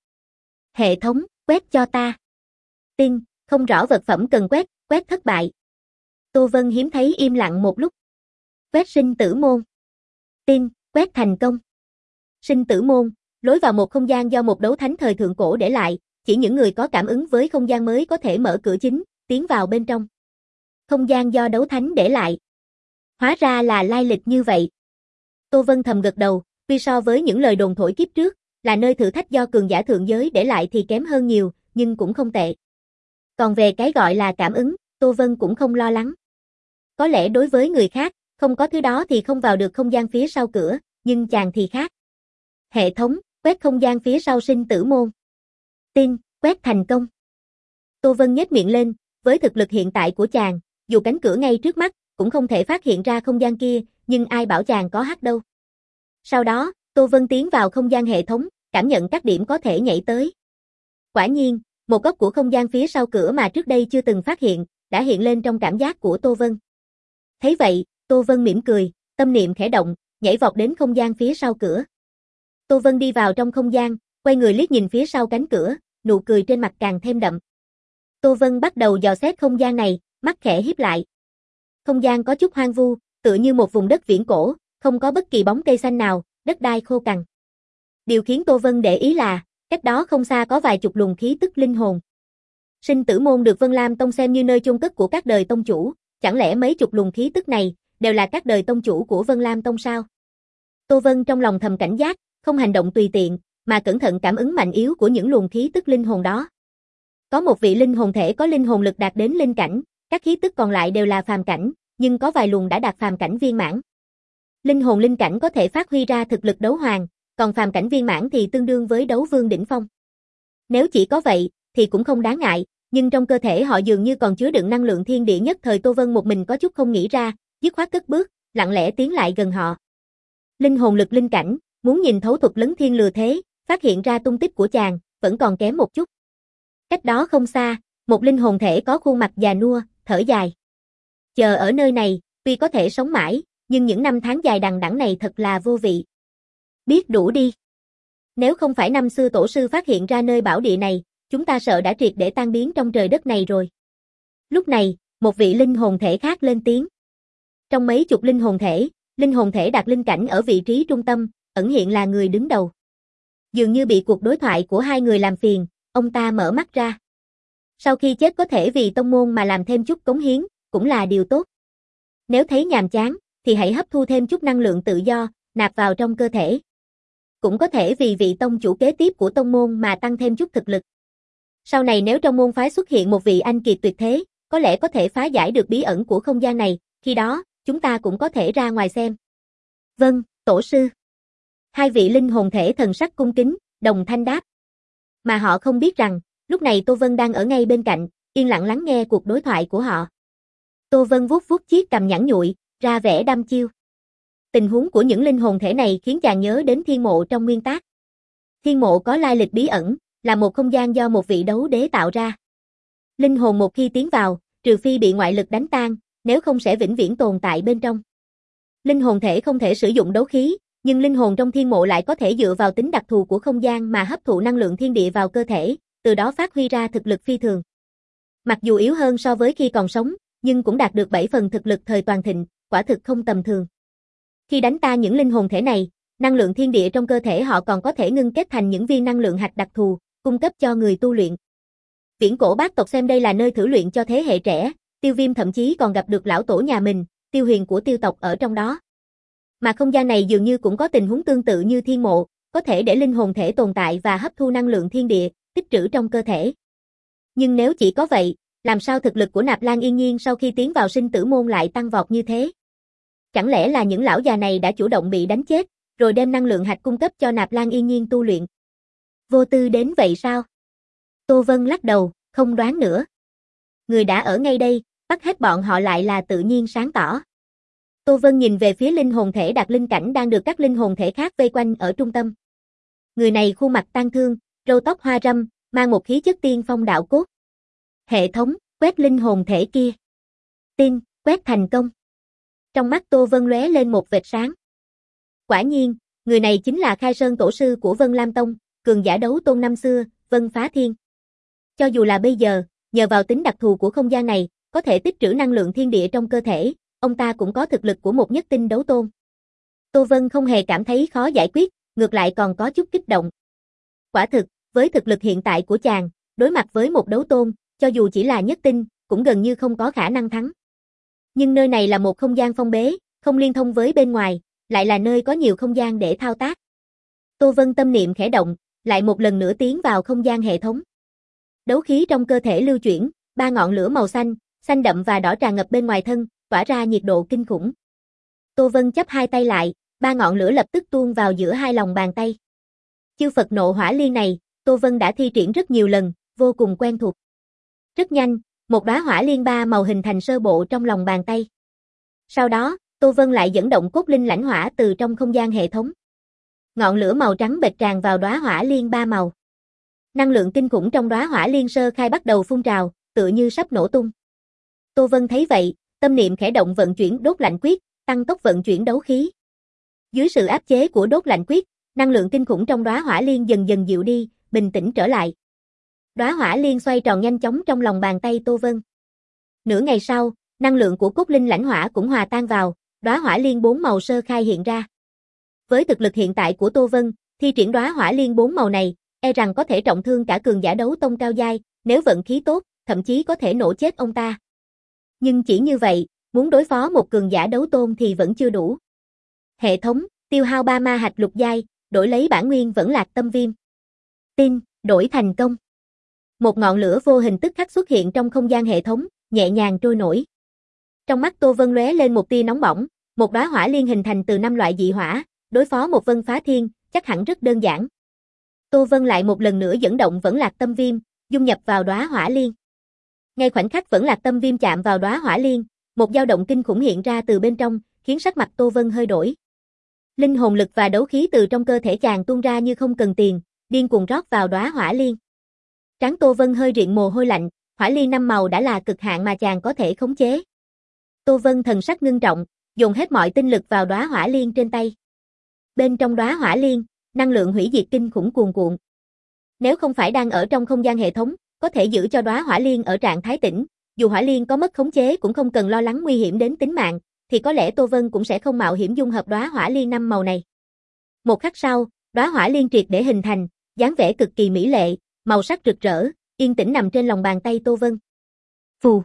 Hệ thống, quét cho ta. Tin, không rõ vật phẩm cần quét, quét thất bại. Tô Vân hiếm thấy im lặng một lúc. Quét sinh tử môn. Tin, quét thành công. Sinh tử môn, lối vào một không gian do một đấu thánh thời thượng cổ để lại, chỉ những người có cảm ứng với không gian mới có thể mở cửa chính, tiến vào bên trong. Không gian do đấu thánh để lại. Hóa ra là lai lịch như vậy. Tô Vân thầm gật đầu, tuy so với những lời đồn thổi kiếp trước, là nơi thử thách do cường giả thượng giới để lại thì kém hơn nhiều, nhưng cũng không tệ. Còn về cái gọi là cảm ứng, Tô Vân cũng không lo lắng. Có lẽ đối với người khác, không có thứ đó thì không vào được không gian phía sau cửa, nhưng chàng thì khác. Hệ thống, quét không gian phía sau sinh tử môn. Tin, quét thành công. Tô Vân nhếch miệng lên, với thực lực hiện tại của chàng, dù cánh cửa ngay trước mắt, cũng không thể phát hiện ra không gian kia, nhưng ai bảo chàng có hack đâu. Sau đó, Tô Vân tiến vào không gian hệ thống, cảm nhận các điểm có thể nhảy tới. Quả nhiên, một góc của không gian phía sau cửa mà trước đây chưa từng phát hiện, đã hiện lên trong cảm giác của Tô Vân. Thấy vậy, Tô Vân mỉm cười, tâm niệm khẽ động, nhảy vọt đến không gian phía sau cửa. Tô Vân đi vào trong không gian, quay người liếc nhìn phía sau cánh cửa, nụ cười trên mặt càng thêm đậm. Tô Vân bắt đầu dò xét không gian này, mắt khẽ híp lại. Không gian có chút hoang vu, tựa như một vùng đất viễn cổ, không có bất kỳ bóng cây xanh nào, đất đai khô cằn. Điều khiến Tô Vân để ý là, cách đó không xa có vài chục luồng khí tức linh hồn. Sinh tử môn được Vân Lam Tông xem như nơi chôn cất của các đời tông chủ, chẳng lẽ mấy chục luồng khí tức này đều là các đời tông chủ của Vân Lam Tông sao? Tô Vân trong lòng thầm cảnh giác, không hành động tùy tiện, mà cẩn thận cảm ứng mạnh yếu của những luồng khí tức linh hồn đó. Có một vị linh hồn thể có linh hồn lực đạt đến linh cảnh, các khí tức còn lại đều là phàm cảnh, nhưng có vài luồng đã đạt phàm cảnh viên mãn. Linh hồn linh cảnh có thể phát huy ra thực lực đấu hoàng, còn phàm cảnh viên mãn thì tương đương với đấu vương đỉnh phong. Nếu chỉ có vậy, thì cũng không đáng ngại, nhưng trong cơ thể họ dường như còn chứa đựng năng lượng thiên địa nhất thời Tô Vân một mình có chút không nghĩ ra, dứt khoát cất bước, lặng lẽ tiến lại gần họ. Linh hồn lực linh cảnh, muốn nhìn thấu thuật lấn thiên lừa thế, phát hiện ra tung tích của chàng, vẫn còn kém một chút. Cách đó không xa, một linh hồn thể có khuôn mặt già nua, thở dài. Chờ ở nơi này, tuy có thể sống mãi, nhưng những năm tháng dài đằng đẵng này thật là vô vị. Biết đủ đi. Nếu không phải năm xưa tổ sư phát hiện ra nơi bảo địa này, chúng ta sợ đã triệt để tan biến trong trời đất này rồi. Lúc này, một vị linh hồn thể khác lên tiếng. Trong mấy chục linh hồn thể, linh hồn thể đạt linh cảnh ở vị trí trung tâm, ẩn hiện là người đứng đầu. Dường như bị cuộc đối thoại của hai người làm phiền, ông ta mở mắt ra. Sau khi chết có thể vì tông môn mà làm thêm chút cống hiến, cũng là điều tốt. Nếu thấy nhàm chán, thì hãy hấp thu thêm chút năng lượng tự do, nạp vào trong cơ thể. Cũng có thể vì vị tông chủ kế tiếp của tông môn mà tăng thêm chút thực lực. Sau này nếu trong môn phái xuất hiện một vị anh kiệt tuyệt thế, có lẽ có thể phá giải được bí ẩn của không gian này, khi đó, chúng ta cũng có thể ra ngoài xem. Vâng, tổ sư. Hai vị linh hồn thể thần sắc cung kính, đồng thanh đáp. Mà họ không biết rằng, lúc này Tô Vân đang ở ngay bên cạnh, yên lặng lắng nghe cuộc đối thoại của họ. Tô Vân vuốt vuốt chiếc cằm nhẵn nhụi, ra vẻ đăm chiêu. Tình huống của những linh hồn thể này khiến chàng nhớ đến thiên mộ trong nguyên tác. Thiên mộ có lai lịch bí ẩn, là một không gian do một vị đấu đế tạo ra. Linh hồn một khi tiến vào, trừ phi bị ngoại lực đánh tan, nếu không sẽ vĩnh viễn tồn tại bên trong. Linh hồn thể không thể sử dụng đấu khí, nhưng linh hồn trong thiên mộ lại có thể dựa vào tính đặc thù của không gian mà hấp thụ năng lượng thiên địa vào cơ thể, từ đó phát huy ra thực lực phi thường. Mặc dù yếu hơn so với khi còn sống, nhưng cũng đạt được bảy phần thực lực thời toàn thịnh, quả thực không tầm thường. Khi đánh tan những linh hồn thể này, năng lượng thiên địa trong cơ thể họ còn có thể ngưng kết thành những viên năng lượng hạch đặc thù, cung cấp cho người tu luyện. Viễn cổ bác tộc xem đây là nơi thử luyện cho thế hệ trẻ, Tiêu Viêm thậm chí còn gặp được lão tổ nhà mình, Tiêu Huyền của Tiêu tộc ở trong đó. Mà không gian này dường như cũng có tình huống tương tự như thiên mộ, có thể để linh hồn thể tồn tại và hấp thu năng lượng thiên địa, tích trữ trong cơ thể. Nhưng nếu chỉ có vậy, làm sao thực lực của Nạp Lan Yên Nhiên sau khi tiến vào sinh tử môn lại tăng vọt như thế? Chẳng lẽ là những lão già này đã chủ động bị đánh chết, rồi đem năng lượng hạch cung cấp cho Nạp Lan Yên Nhiên tu luyện? Vô tư đến vậy sao? Tô Vân lắc đầu, không đoán nữa. Người đã ở ngay đây, bắt hết bọn họ lại là tự nhiên sáng tỏ. Tô Vân nhìn về phía linh hồn thể Đạt Linh Cảnh đang được các linh hồn thể khác vây quanh ở trung tâm. Người này khuôn mặt tang thương, râu tóc hoa râm, mang một khí chất tiên phong đạo cốt. Hệ thống, quét linh hồn thể kia. Tin, quét thành công. Trong mắt Tô Vân lóe lên một vệt sáng. Quả nhiên, người này chính là Khai Sơn tổ sư của Vân Lam Tông, cường giả đấu tôn năm xưa, Vân Phá Thiên. Cho dù là bây giờ, nhờ vào tính đặc thù của không gian này, có thể tích trữ năng lượng thiên địa trong cơ thể, ông ta cũng có thực lực của một nhất tinh đấu tôn. Tô Vân không hề cảm thấy khó giải quyết, ngược lại còn có chút kích động. Quả thực, với thực lực hiện tại của chàng, đối mặt với một đấu tôn, cho dù chỉ là nhất tinh, cũng gần như không có khả năng thắng. Nhưng nơi này là một không gian phong bế, không liên thông với bên ngoài, lại là nơi có nhiều không gian để thao tác. Tô Vân tâm niệm khẽ động, lại một lần nữa tiến vào không gian hệ thống. Đấu khí trong cơ thể lưu chuyển, ba ngọn lửa màu xanh, xanh đậm và đỏ tràn ngập bên ngoài thân, tỏa ra nhiệt độ kinh khủng. Tô Vân chắp hai tay lại, ba ngọn lửa lập tức tuôn vào giữa hai lòng bàn tay. Chư Phật nộ hỏa liên này, Tô Vân đã thi triển rất nhiều lần, vô cùng quen thuộc. Rất nhanh, một đóa hỏa liên ba màu hình thành sơ bộ trong lòng bàn tay. Sau đó, Tô Vân lại dẫn động cốt linh lãnh hỏa từ trong không gian hệ thống. Ngọn lửa màu trắng bệt tràn vào đóa hỏa liên ba màu. Năng lượng kinh khủng trong đóa hỏa liên sơ khai bắt đầu phun trào, tựa như sắp nổ tung. Tô Vân thấy vậy, tâm niệm khẽ động vận chuyển đốt lạnh quyết, tăng tốc vận chuyển đấu khí. Dưới sự áp chế của đốt lạnh quyết, năng lượng kinh khủng trong đóa hỏa liên dần dần dịu đi, bình tĩnh trở lại. Đóa hỏa liên xoay tròn nhanh chóng trong lòng bàn tay Tô Vân. Nửa ngày sau, năng lượng của cốt linh lãnh hỏa cũng hòa tan vào, đóa hỏa liên bốn màu sơ khai hiện ra. Với thực lực hiện tại của Tô Vân, thi triển đóa hỏa liên bốn màu này, e rằng có thể trọng thương cả cường giả đấu tông cao giai, nếu vận khí tốt, thậm chí có thể nổ chết ông ta. Nhưng chỉ như vậy, muốn đối phó một cường giả đấu tôn thì vẫn chưa đủ. Hệ thống, tiêu hao ba ma hạch lục giai, đổi lấy bản nguyên vẫn lạc tâm viêm. Tin, đổi thành công. Một ngọn lửa vô hình tức khắc xuất hiện trong không gian hệ thống, nhẹ nhàng trôi nổi. Trong mắt Tô Vân lóe lên một tia nóng bỏng, một đóa hỏa liên hình thành từ năm loại dị hỏa, đối phó một Vân Phá Thiên, chắc hẳn rất đơn giản. Tô Vân lại một lần nữa dẫn động vẫn lạc tâm viêm, dung nhập vào đóa hỏa liên. Ngay khoảnh khắc vẫn lạc tâm viêm chạm vào đóa hỏa liên, một dao động kinh khủng hiện ra từ bên trong, khiến sắc mặt Tô Vân hơi đổi. Linh hồn lực và đấu khí từ trong cơ thể chàng tuôn ra như không cần tiền, điên cuồng rót vào đóa hỏa liên. Trán Tô Vân hơi riện mồ hôi lạnh, hỏa liên năm màu đã là cực hạn mà chàng có thể khống chế. Tô Vân thần sắc ngưng trọng, dồn hết mọi tinh lực vào đóa hỏa liên trên tay. Bên trong đóa hỏa liên, năng lượng hủy diệt kinh khủng cuồn cuộn. Nếu không phải đang ở trong không gian hệ thống, có thể giữ cho đóa hỏa liên ở trạng thái tĩnh, dù hỏa liên có mất khống chế cũng không cần lo lắng nguy hiểm đến tính mạng, thì có lẽ Tô Vân cũng sẽ không mạo hiểm dung hợp đóa hỏa liên năm màu này. Một khắc sau, đóa hỏa liên triệt để hình thành, dáng vẻ cực kỳ mỹ lệ, màu sắc rực rỡ, yên tĩnh nằm trên lòng bàn tay Tô Vân. Phù.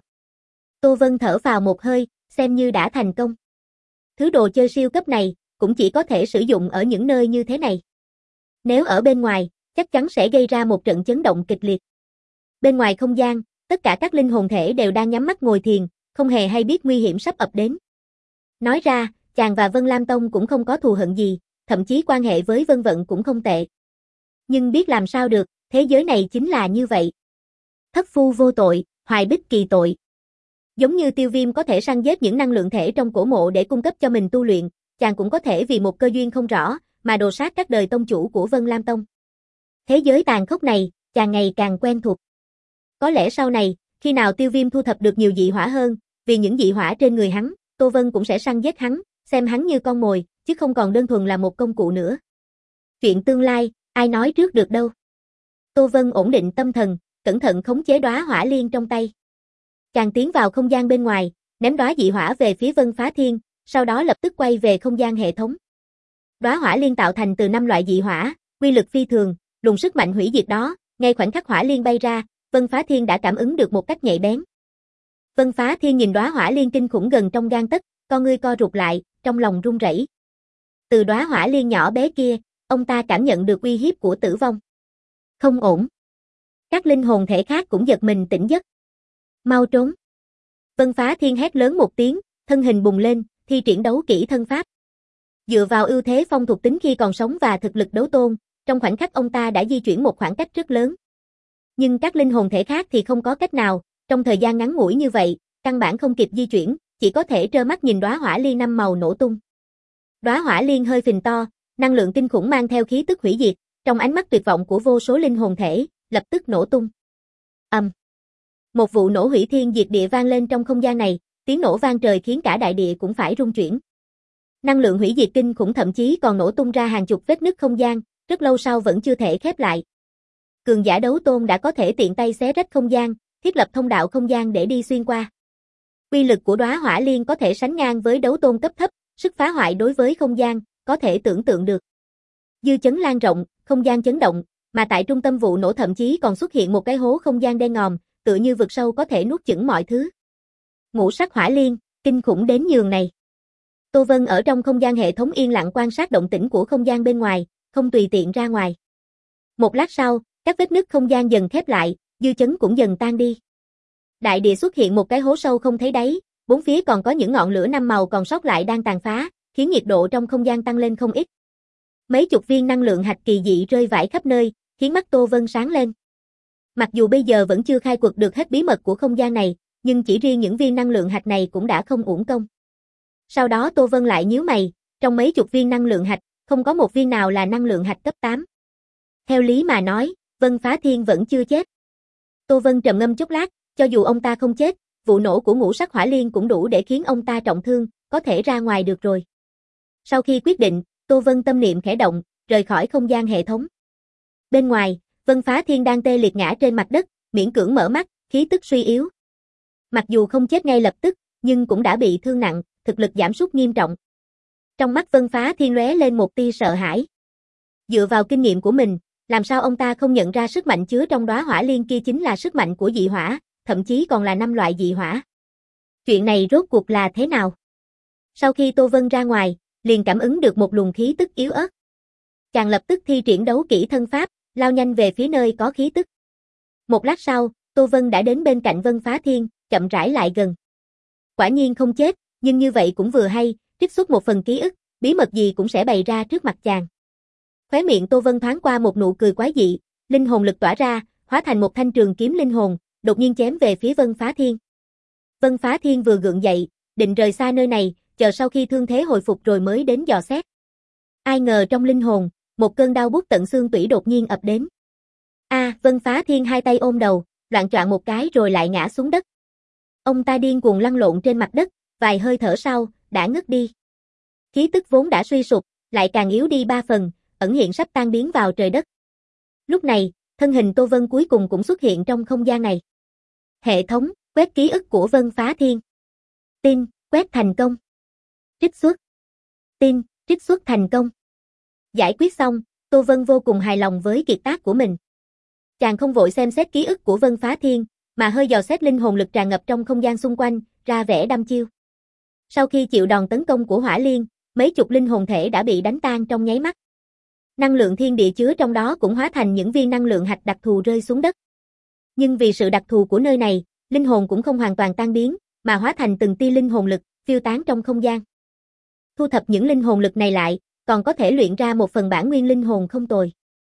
Tô Vân thở vào một hơi, xem như đã thành công. Thứ đồ chơi siêu cấp này, cũng chỉ có thể sử dụng ở những nơi như thế này. Nếu ở bên ngoài, chắc chắn sẽ gây ra một trận chấn động kịch liệt. Bên ngoài không gian, tất cả các linh hồn thể đều đang nhắm mắt ngồi thiền, không hề hay biết nguy hiểm sắp ập đến. Nói ra, chàng và Vân Lam Tông cũng không có thù hận gì, thậm chí quan hệ với Vân Vận cũng không tệ. Nhưng biết làm sao được, thế giới này chính là như vậy. Thất phu vô tội, hoài bích kỳ tội. Giống như Tiêu Viêm có thể săn giết những năng lượng thể trong cổ mộ để cung cấp cho mình tu luyện, chàng cũng có thể vì một cơ duyên không rõ, mà đồ sát các đời tông chủ của Vân Lam Tông. Thế giới tàn khốc này, chàng ngày càng quen thuộc. Có lẽ sau này, khi nào Tiêu Viêm thu thập được nhiều dị hỏa hơn, vì những dị hỏa trên người hắn, Tô Vân cũng sẽ săn giết hắn, xem hắn như con mồi, chứ không còn đơn thuần là một công cụ nữa. Chuyện tương lai, ai nói trước được đâu. Tô Vân ổn định tâm thần, cẩn thận khống chế đóa hỏa liên trong tay. Chàng tiến vào không gian bên ngoài, ném đóa dị hỏa về phía Vân Phá Thiên, sau đó lập tức quay về không gian hệ thống. Đóa hỏa liên tạo thành từ năm loại dị hỏa, quy lực phi thường, luồng sức mạnh hủy diệt đó, ngay khoảnh khắc hỏa liên bay ra, Vân Phá Thiên đã cảm ứng được một cách nhạy bén. Vân Phá Thiên nhìn đóa hỏa liên kinh khủng gần trong gang tấc, con ngươi co rụt lại, trong lòng run rẩy. Từ đóa hỏa liên nhỏ bé kia, ông ta cảm nhận được uy hiếp của tử vong. Không ổn. Các linh hồn thể khác cũng giật mình tỉnh giấc. Mau trốn. Vân Phá Thiên hét lớn một tiếng, thân hình bùng lên, thi triển đấu kỹ thân pháp. Dựa vào ưu thế phong thuộc tính khi còn sống và thực lực đấu tôn, trong khoảnh khắc ông ta đã di chuyển một khoảng cách rất lớn. Nhưng các linh hồn thể khác thì không có cách nào, trong thời gian ngắn ngủi như vậy, căn bản không kịp di chuyển, chỉ có thể trơ mắt nhìn đóa hỏa liên năm màu nổ tung. Đóa hỏa liên hơi phình to, năng lượng kinh khủng mang theo khí tức hủy diệt, trong ánh mắt tuyệt vọng của vô số linh hồn thể, lập tức nổ tung. Ầm. Um. Một vụ nổ hủy thiên diệt địa vang lên trong không gian này, tiếng nổ vang trời khiến cả đại địa cũng phải rung chuyển. Năng lượng hủy diệt kinh khủng thậm chí còn nổ tung ra hàng chục vết nứt không gian, rất lâu sau vẫn chưa thể khép lại. Cường giả đấu tôn đã có thể tiện tay xé rách không gian, thiết lập thông đạo không gian để đi xuyên qua. Uy lực của đóa hỏa liên có thể sánh ngang với đấu tôn cấp thấp, sức phá hoại đối với không gian, có thể tưởng tượng được. Dư chấn lan rộng, không gian chấn động, mà tại trung tâm vụ nổ thậm chí còn xuất hiện một cái hố không gian đen ngòm, tựa như vực sâu có thể nuốt chửng mọi thứ. Ngũ sắc hỏa liên, kinh khủng đến nhường này. Tô Vân ở trong không gian hệ thống yên lặng quan sát động tĩnh của không gian bên ngoài, không tùy tiện ra ngoài. Một lát sau, các vết nứt không gian dần khép lại, dư chấn cũng dần tan đi. Đại địa xuất hiện một cái hố sâu không thấy đáy, bốn phía còn có những ngọn lửa năm màu còn sót lại đang tàn phá, khiến nhiệt độ trong không gian tăng lên không ít. Mấy chục viên năng lượng hạch kỳ dị rơi vãi khắp nơi, khiến mắt Tô Vân sáng lên. Mặc dù bây giờ vẫn chưa khai quật được hết bí mật của không gian này, nhưng chỉ riêng những viên năng lượng hạch này cũng đã không uổng công. Sau đó Tô Vân lại nhíu mày, trong mấy chục viên năng lượng hạch, không có một viên nào là năng lượng hạch cấp tám. Theo lý mà nói, Vân Phá Thiên vẫn chưa chết. Tô Vân trầm ngâm chốc lát, cho dù ông ta không chết, vụ nổ của ngũ sắc hỏa liên cũng đủ để khiến ông ta trọng thương, có thể ra ngoài được rồi. Sau khi quyết định, Tô Vân tâm niệm khẽ động, rời khỏi không gian hệ thống. Bên ngoài, Vân Phá Thiên đang tê liệt ngã trên mặt đất, miễn cưỡng mở mắt, khí tức suy yếu. Mặc dù không chết ngay lập tức, nhưng cũng đã bị thương nặng, thực lực giảm sút nghiêm trọng. Trong mắt Vân Phá Thiên lóe lên một tia sợ hãi. Dựa vào kinh nghiệm của mình, làm sao ông ta không nhận ra sức mạnh chứa trong đóa hỏa liên kia chính là sức mạnh của dị hỏa, thậm chí còn là năm loại dị hỏa. Chuyện này rốt cuộc là thế nào? Sau khi Tô Vân ra ngoài, liền cảm ứng được một luồng khí tức yếu ớt. Chàng lập tức thi triển đấu kỹ thân pháp, lao nhanh về phía nơi có khí tức. Một lát sau, Tô Vân đã đến bên cạnh Vân Phá Thiên, chậm rãi lại gần. Quả nhiên không chết, nhưng như vậy cũng vừa hay, trích xuất một phần ký ức, bí mật gì cũng sẽ bày ra trước mặt chàng. Khóe miệng Tô Vân thoáng qua một nụ cười quái dị, linh hồn lực tỏa ra, hóa thành một thanh trường kiếm linh hồn, đột nhiên chém về phía Vân Phá Thiên. Vân Phá Thiên vừa gượng dậy, định rời xa nơi này, chờ sau khi thương thế hồi phục rồi mới đến dò xét. Ai ngờ trong linh hồn, một cơn đau buốt tận xương tủy đột nhiên ập đến. A, à, Vân Phá Thiên hai tay ôm đầu, loạng choạng một cái rồi lại ngã xuống đất. Ông ta điên cuồng lăn lộn trên mặt đất, vài hơi thở sau, đã ngất đi. Khí tức vốn đã suy sụp, lại càng yếu đi ba phần, ẩn hiện sắp tan biến vào trời đất. Lúc này, thân hình Tô Vân cuối cùng cũng xuất hiện trong không gian này. Hệ thống, quét ký ức của Vân Phá Thiên. Tin, quét thành công. Trích xuất. Tin, trích xuất thành công. Giải quyết xong, Tô Vân vô cùng hài lòng với kiệt tác của mình. Chàng không vội xem xét ký ức của Vân Phá Thiên, mà hơi dò xét linh hồn lực tràn ngập trong không gian xung quanh, ra vẻ đăm chiêu. Sau khi chịu đòn tấn công của hỏa liên, mấy chục linh hồn thể đã bị đánh tan trong nháy mắt. Năng lượng thiên địa chứa trong đó cũng hóa thành những viên năng lượng hạch đặc thù rơi xuống đất. Nhưng vì sự đặc thù của nơi này, linh hồn cũng không hoàn toàn tan biến, mà hóa thành từng tia linh hồn lực, phiêu tán trong không gian. Thu thập những linh hồn lực này lại, còn có thể luyện ra một phần bản nguyên linh hồn không tồi.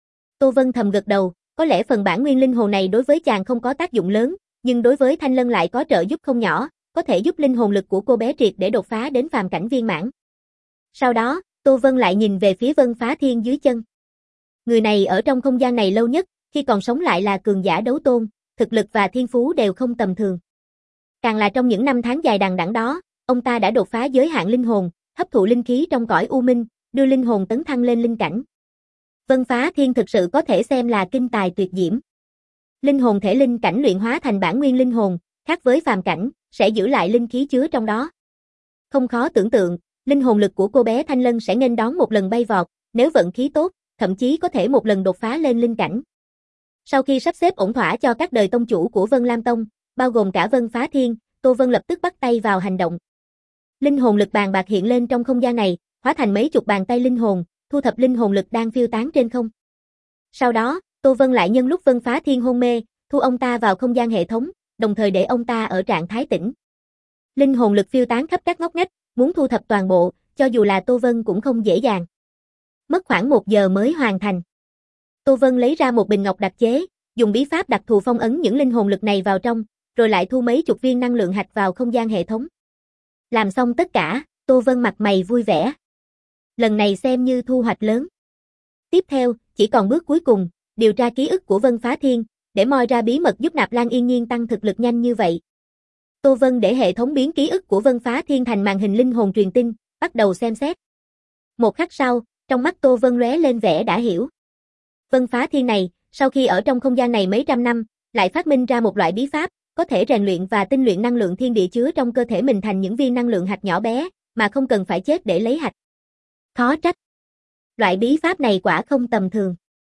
Tô Vân thầm gật đầu, có lẽ phần bản nguyên linh hồn này đối với chàng không có tác dụng lớn, nhưng đối với Thanh Lân lại có trợ giúp không nhỏ, có thể giúp linh hồn lực của cô bé triệt để đột phá đến phàm cảnh viên mãn. Sau đó, Tô Vân lại nhìn về phía Vân Phá Thiên dưới chân. Người này ở trong không gian này lâu nhất, khi còn sống lại là cường giả đấu tôn, thực lực và thiên phú đều không tầm thường. Càng là trong những năm tháng dài đằng đẵng đó, ông ta đã đột phá giới hạn linh hồn, hấp thụ linh khí trong cõi u minh, đưa linh hồn tấn thăng lên linh cảnh. Vân Phá Thiên thực sự có thể xem là kinh tài tuyệt diễm. Linh hồn thể linh cảnh luyện hóa thành bản nguyên linh hồn, khác với phàm cảnh, sẽ giữ lại linh khí chứa trong đó. Không khó tưởng tượng, linh hồn lực của cô bé Thanh Lân sẽ nghênh đón một lần bay vọt, nếu vận khí tốt, thậm chí có thể một lần đột phá lên linh cảnh. Sau khi sắp xếp ổn thỏa cho các đời tông chủ của Vân Lam Tông, bao gồm cả Vân Phá Thiên, Tô Vân lập tức bắt tay vào hành động. Linh hồn lực bàn bạc hiện lên trong không gian này, hóa thành mấy chục bàn tay linh hồn, thu thập linh hồn lực đang phiêu tán trên không. Sau đó, Tô Vân lại nhân lúc Vân Phá Thiên hôn mê, thu ông ta vào không gian hệ thống, đồng thời để ông ta ở trạng thái tĩnh. Linh hồn lực phiêu tán khắp các ngóc ngách, muốn thu thập toàn bộ, cho dù là Tô Vân cũng không dễ dàng. Mất khoảng một giờ mới hoàn thành. Tô Vân lấy ra một bình ngọc đặc chế, dùng bí pháp đặc thù phong ấn những linh hồn lực này vào trong, rồi lại thu mấy chục viên năng lượng hạch vào không gian hệ thống. Làm xong tất cả, Tô Vân mặt mày vui vẻ. Lần này xem như thu hoạch lớn. Tiếp theo, chỉ còn bước cuối cùng, điều tra ký ức của Vân Phá Thiên, để moi ra bí mật giúp Nạp Lan Yên Nhiên tăng thực lực nhanh như vậy. Tô Vân để hệ thống biến ký ức của Vân Phá Thiên thành màn hình linh hồn truyền tin, bắt đầu xem xét. Một khắc sau, trong mắt Tô Vân lóe lên vẻ đã hiểu. Vân Phá Thiên này, sau khi ở trong không gian này mấy trăm năm, lại phát minh ra một loại bí pháp, có thể rèn luyện và tinh luyện năng lượng thiên địa chứa trong cơ thể mình thành những viên năng lượng hạt nhỏ bé, mà không cần phải chết để lấy hạch. Khó trách. Loại bí pháp này quả không tầm thường.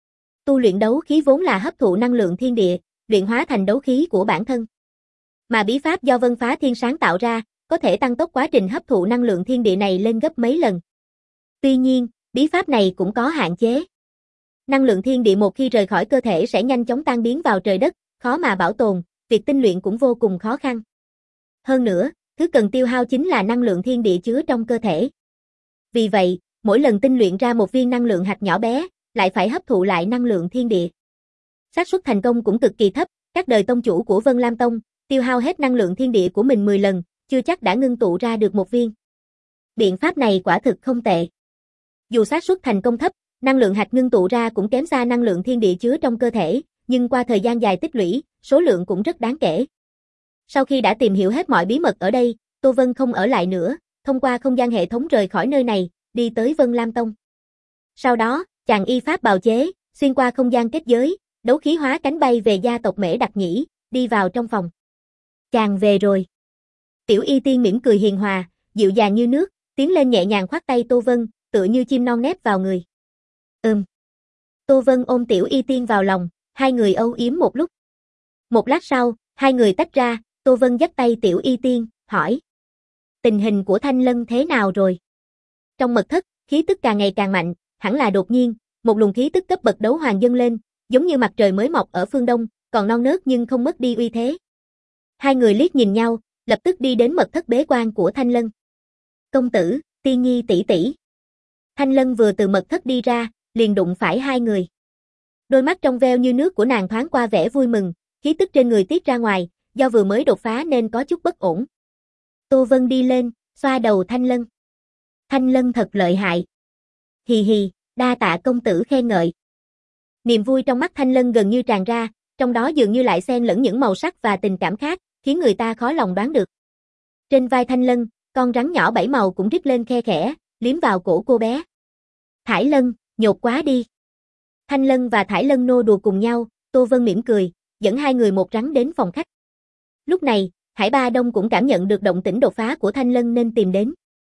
Tu luyện đấu khí vốn là hấp thụ năng lượng thiên địa, luyện hóa thành đấu khí của bản thân. Mà bí pháp do Vân Phá Thiên sáng tạo ra, có thể tăng tốc quá trình hấp thụ năng lượng thiên địa này lên gấp mấy lần. Tuy nhiên, bí pháp này cũng có hạn chế. Năng lượng thiên địa một khi rời khỏi cơ thể sẽ nhanh chóng tan biến vào trời đất, khó mà bảo tồn, việc tinh luyện cũng vô cùng khó khăn. Hơn nữa, thứ cần tiêu hao chính là năng lượng thiên địa chứa trong cơ thể. Vì vậy, mỗi lần tinh luyện ra một viên năng lượng hạt nhỏ bé, lại phải hấp thụ lại năng lượng thiên địa. Xác suất thành công cũng cực kỳ thấp, các đời tông chủ của Vân Lam Tông, tiêu hao hết năng lượng thiên địa của mình mười lần, chưa chắc đã ngưng tụ ra được một viên. Biện pháp này quả thực không tệ. Dù xác suất thành công thấp, năng lượng hạt ngưng tụ ra cũng kém xa năng lượng thiên địa chứa trong cơ thể, nhưng qua thời gian dài tích lũy, số lượng cũng rất đáng kể. Sau khi đã tìm hiểu hết mọi bí mật ở đây, Tô Vân không ở lại nữa, thông qua không gian hệ thống rời khỏi nơi này, đi tới Vân Lam Tông. Sau đó, chàng y pháp bào chế, xuyên qua không gian kết giới, đấu khí hóa cánh bay về gia tộc Mễ Đặc Nhĩ, đi vào trong phòng. Chàng về rồi. Tiểu Y Tiên mỉm cười hiền hòa, dịu dàng như nước, tiến lên nhẹ nhàng khoác tay Tô Vân, tựa như chim non nép vào người. Ừm. Tô Vân ôm Tiểu Y Tiên vào lòng, hai người âu yếm một lúc. Một lát sau, hai người tách ra, Tô Vân dắt tay Tiểu Y Tiên, hỏi. Tình hình của Thanh Lân thế nào rồi? Trong mật thất, khí tức càng ngày càng mạnh, hẳn là đột nhiên, một luồng khí tức cấp bậc đấu hoàng dâng lên, giống như mặt trời mới mọc ở phương Đông, còn non nớt nhưng không mất đi uy thế. Hai người liếc nhìn nhau, lập tức đi đến mật thất bế quan của Thanh Lân. Công tử, Tiên Nhi tỷ tỷ. Thanh Lân vừa từ mật thất đi ra, liền đụng phải hai người. Đôi mắt trong veo như nước của nàng thoáng qua vẻ vui mừng, khí tức trên người tiết ra ngoài, do vừa mới đột phá nên có chút bất ổn. Tô Vân đi lên, xoa đầu Thanh Lân. Thanh Lân thật lợi hại. Hì hì, đa tạ công tử khen ngợi. Niềm vui trong mắt Thanh Lân gần như tràn ra, trong đó dường như lại xen lẫn những màu sắc và tình cảm khác, khiến người ta khó lòng đoán được. Trên vai Thanh Lân, con rắn nhỏ bảy màu cũng rít lên khe khẽ, liếm vào cổ cô bé. Thải Lân, nhột quá đi. Thanh Lân và Thải Lân nô đùa cùng nhau, Tô Vân mỉm cười, dẫn hai người một rắn đến phòng khách. Lúc này, Hải Ba Đông cũng cảm nhận được động tĩnh đột phá của Thanh Lân nên tìm đến.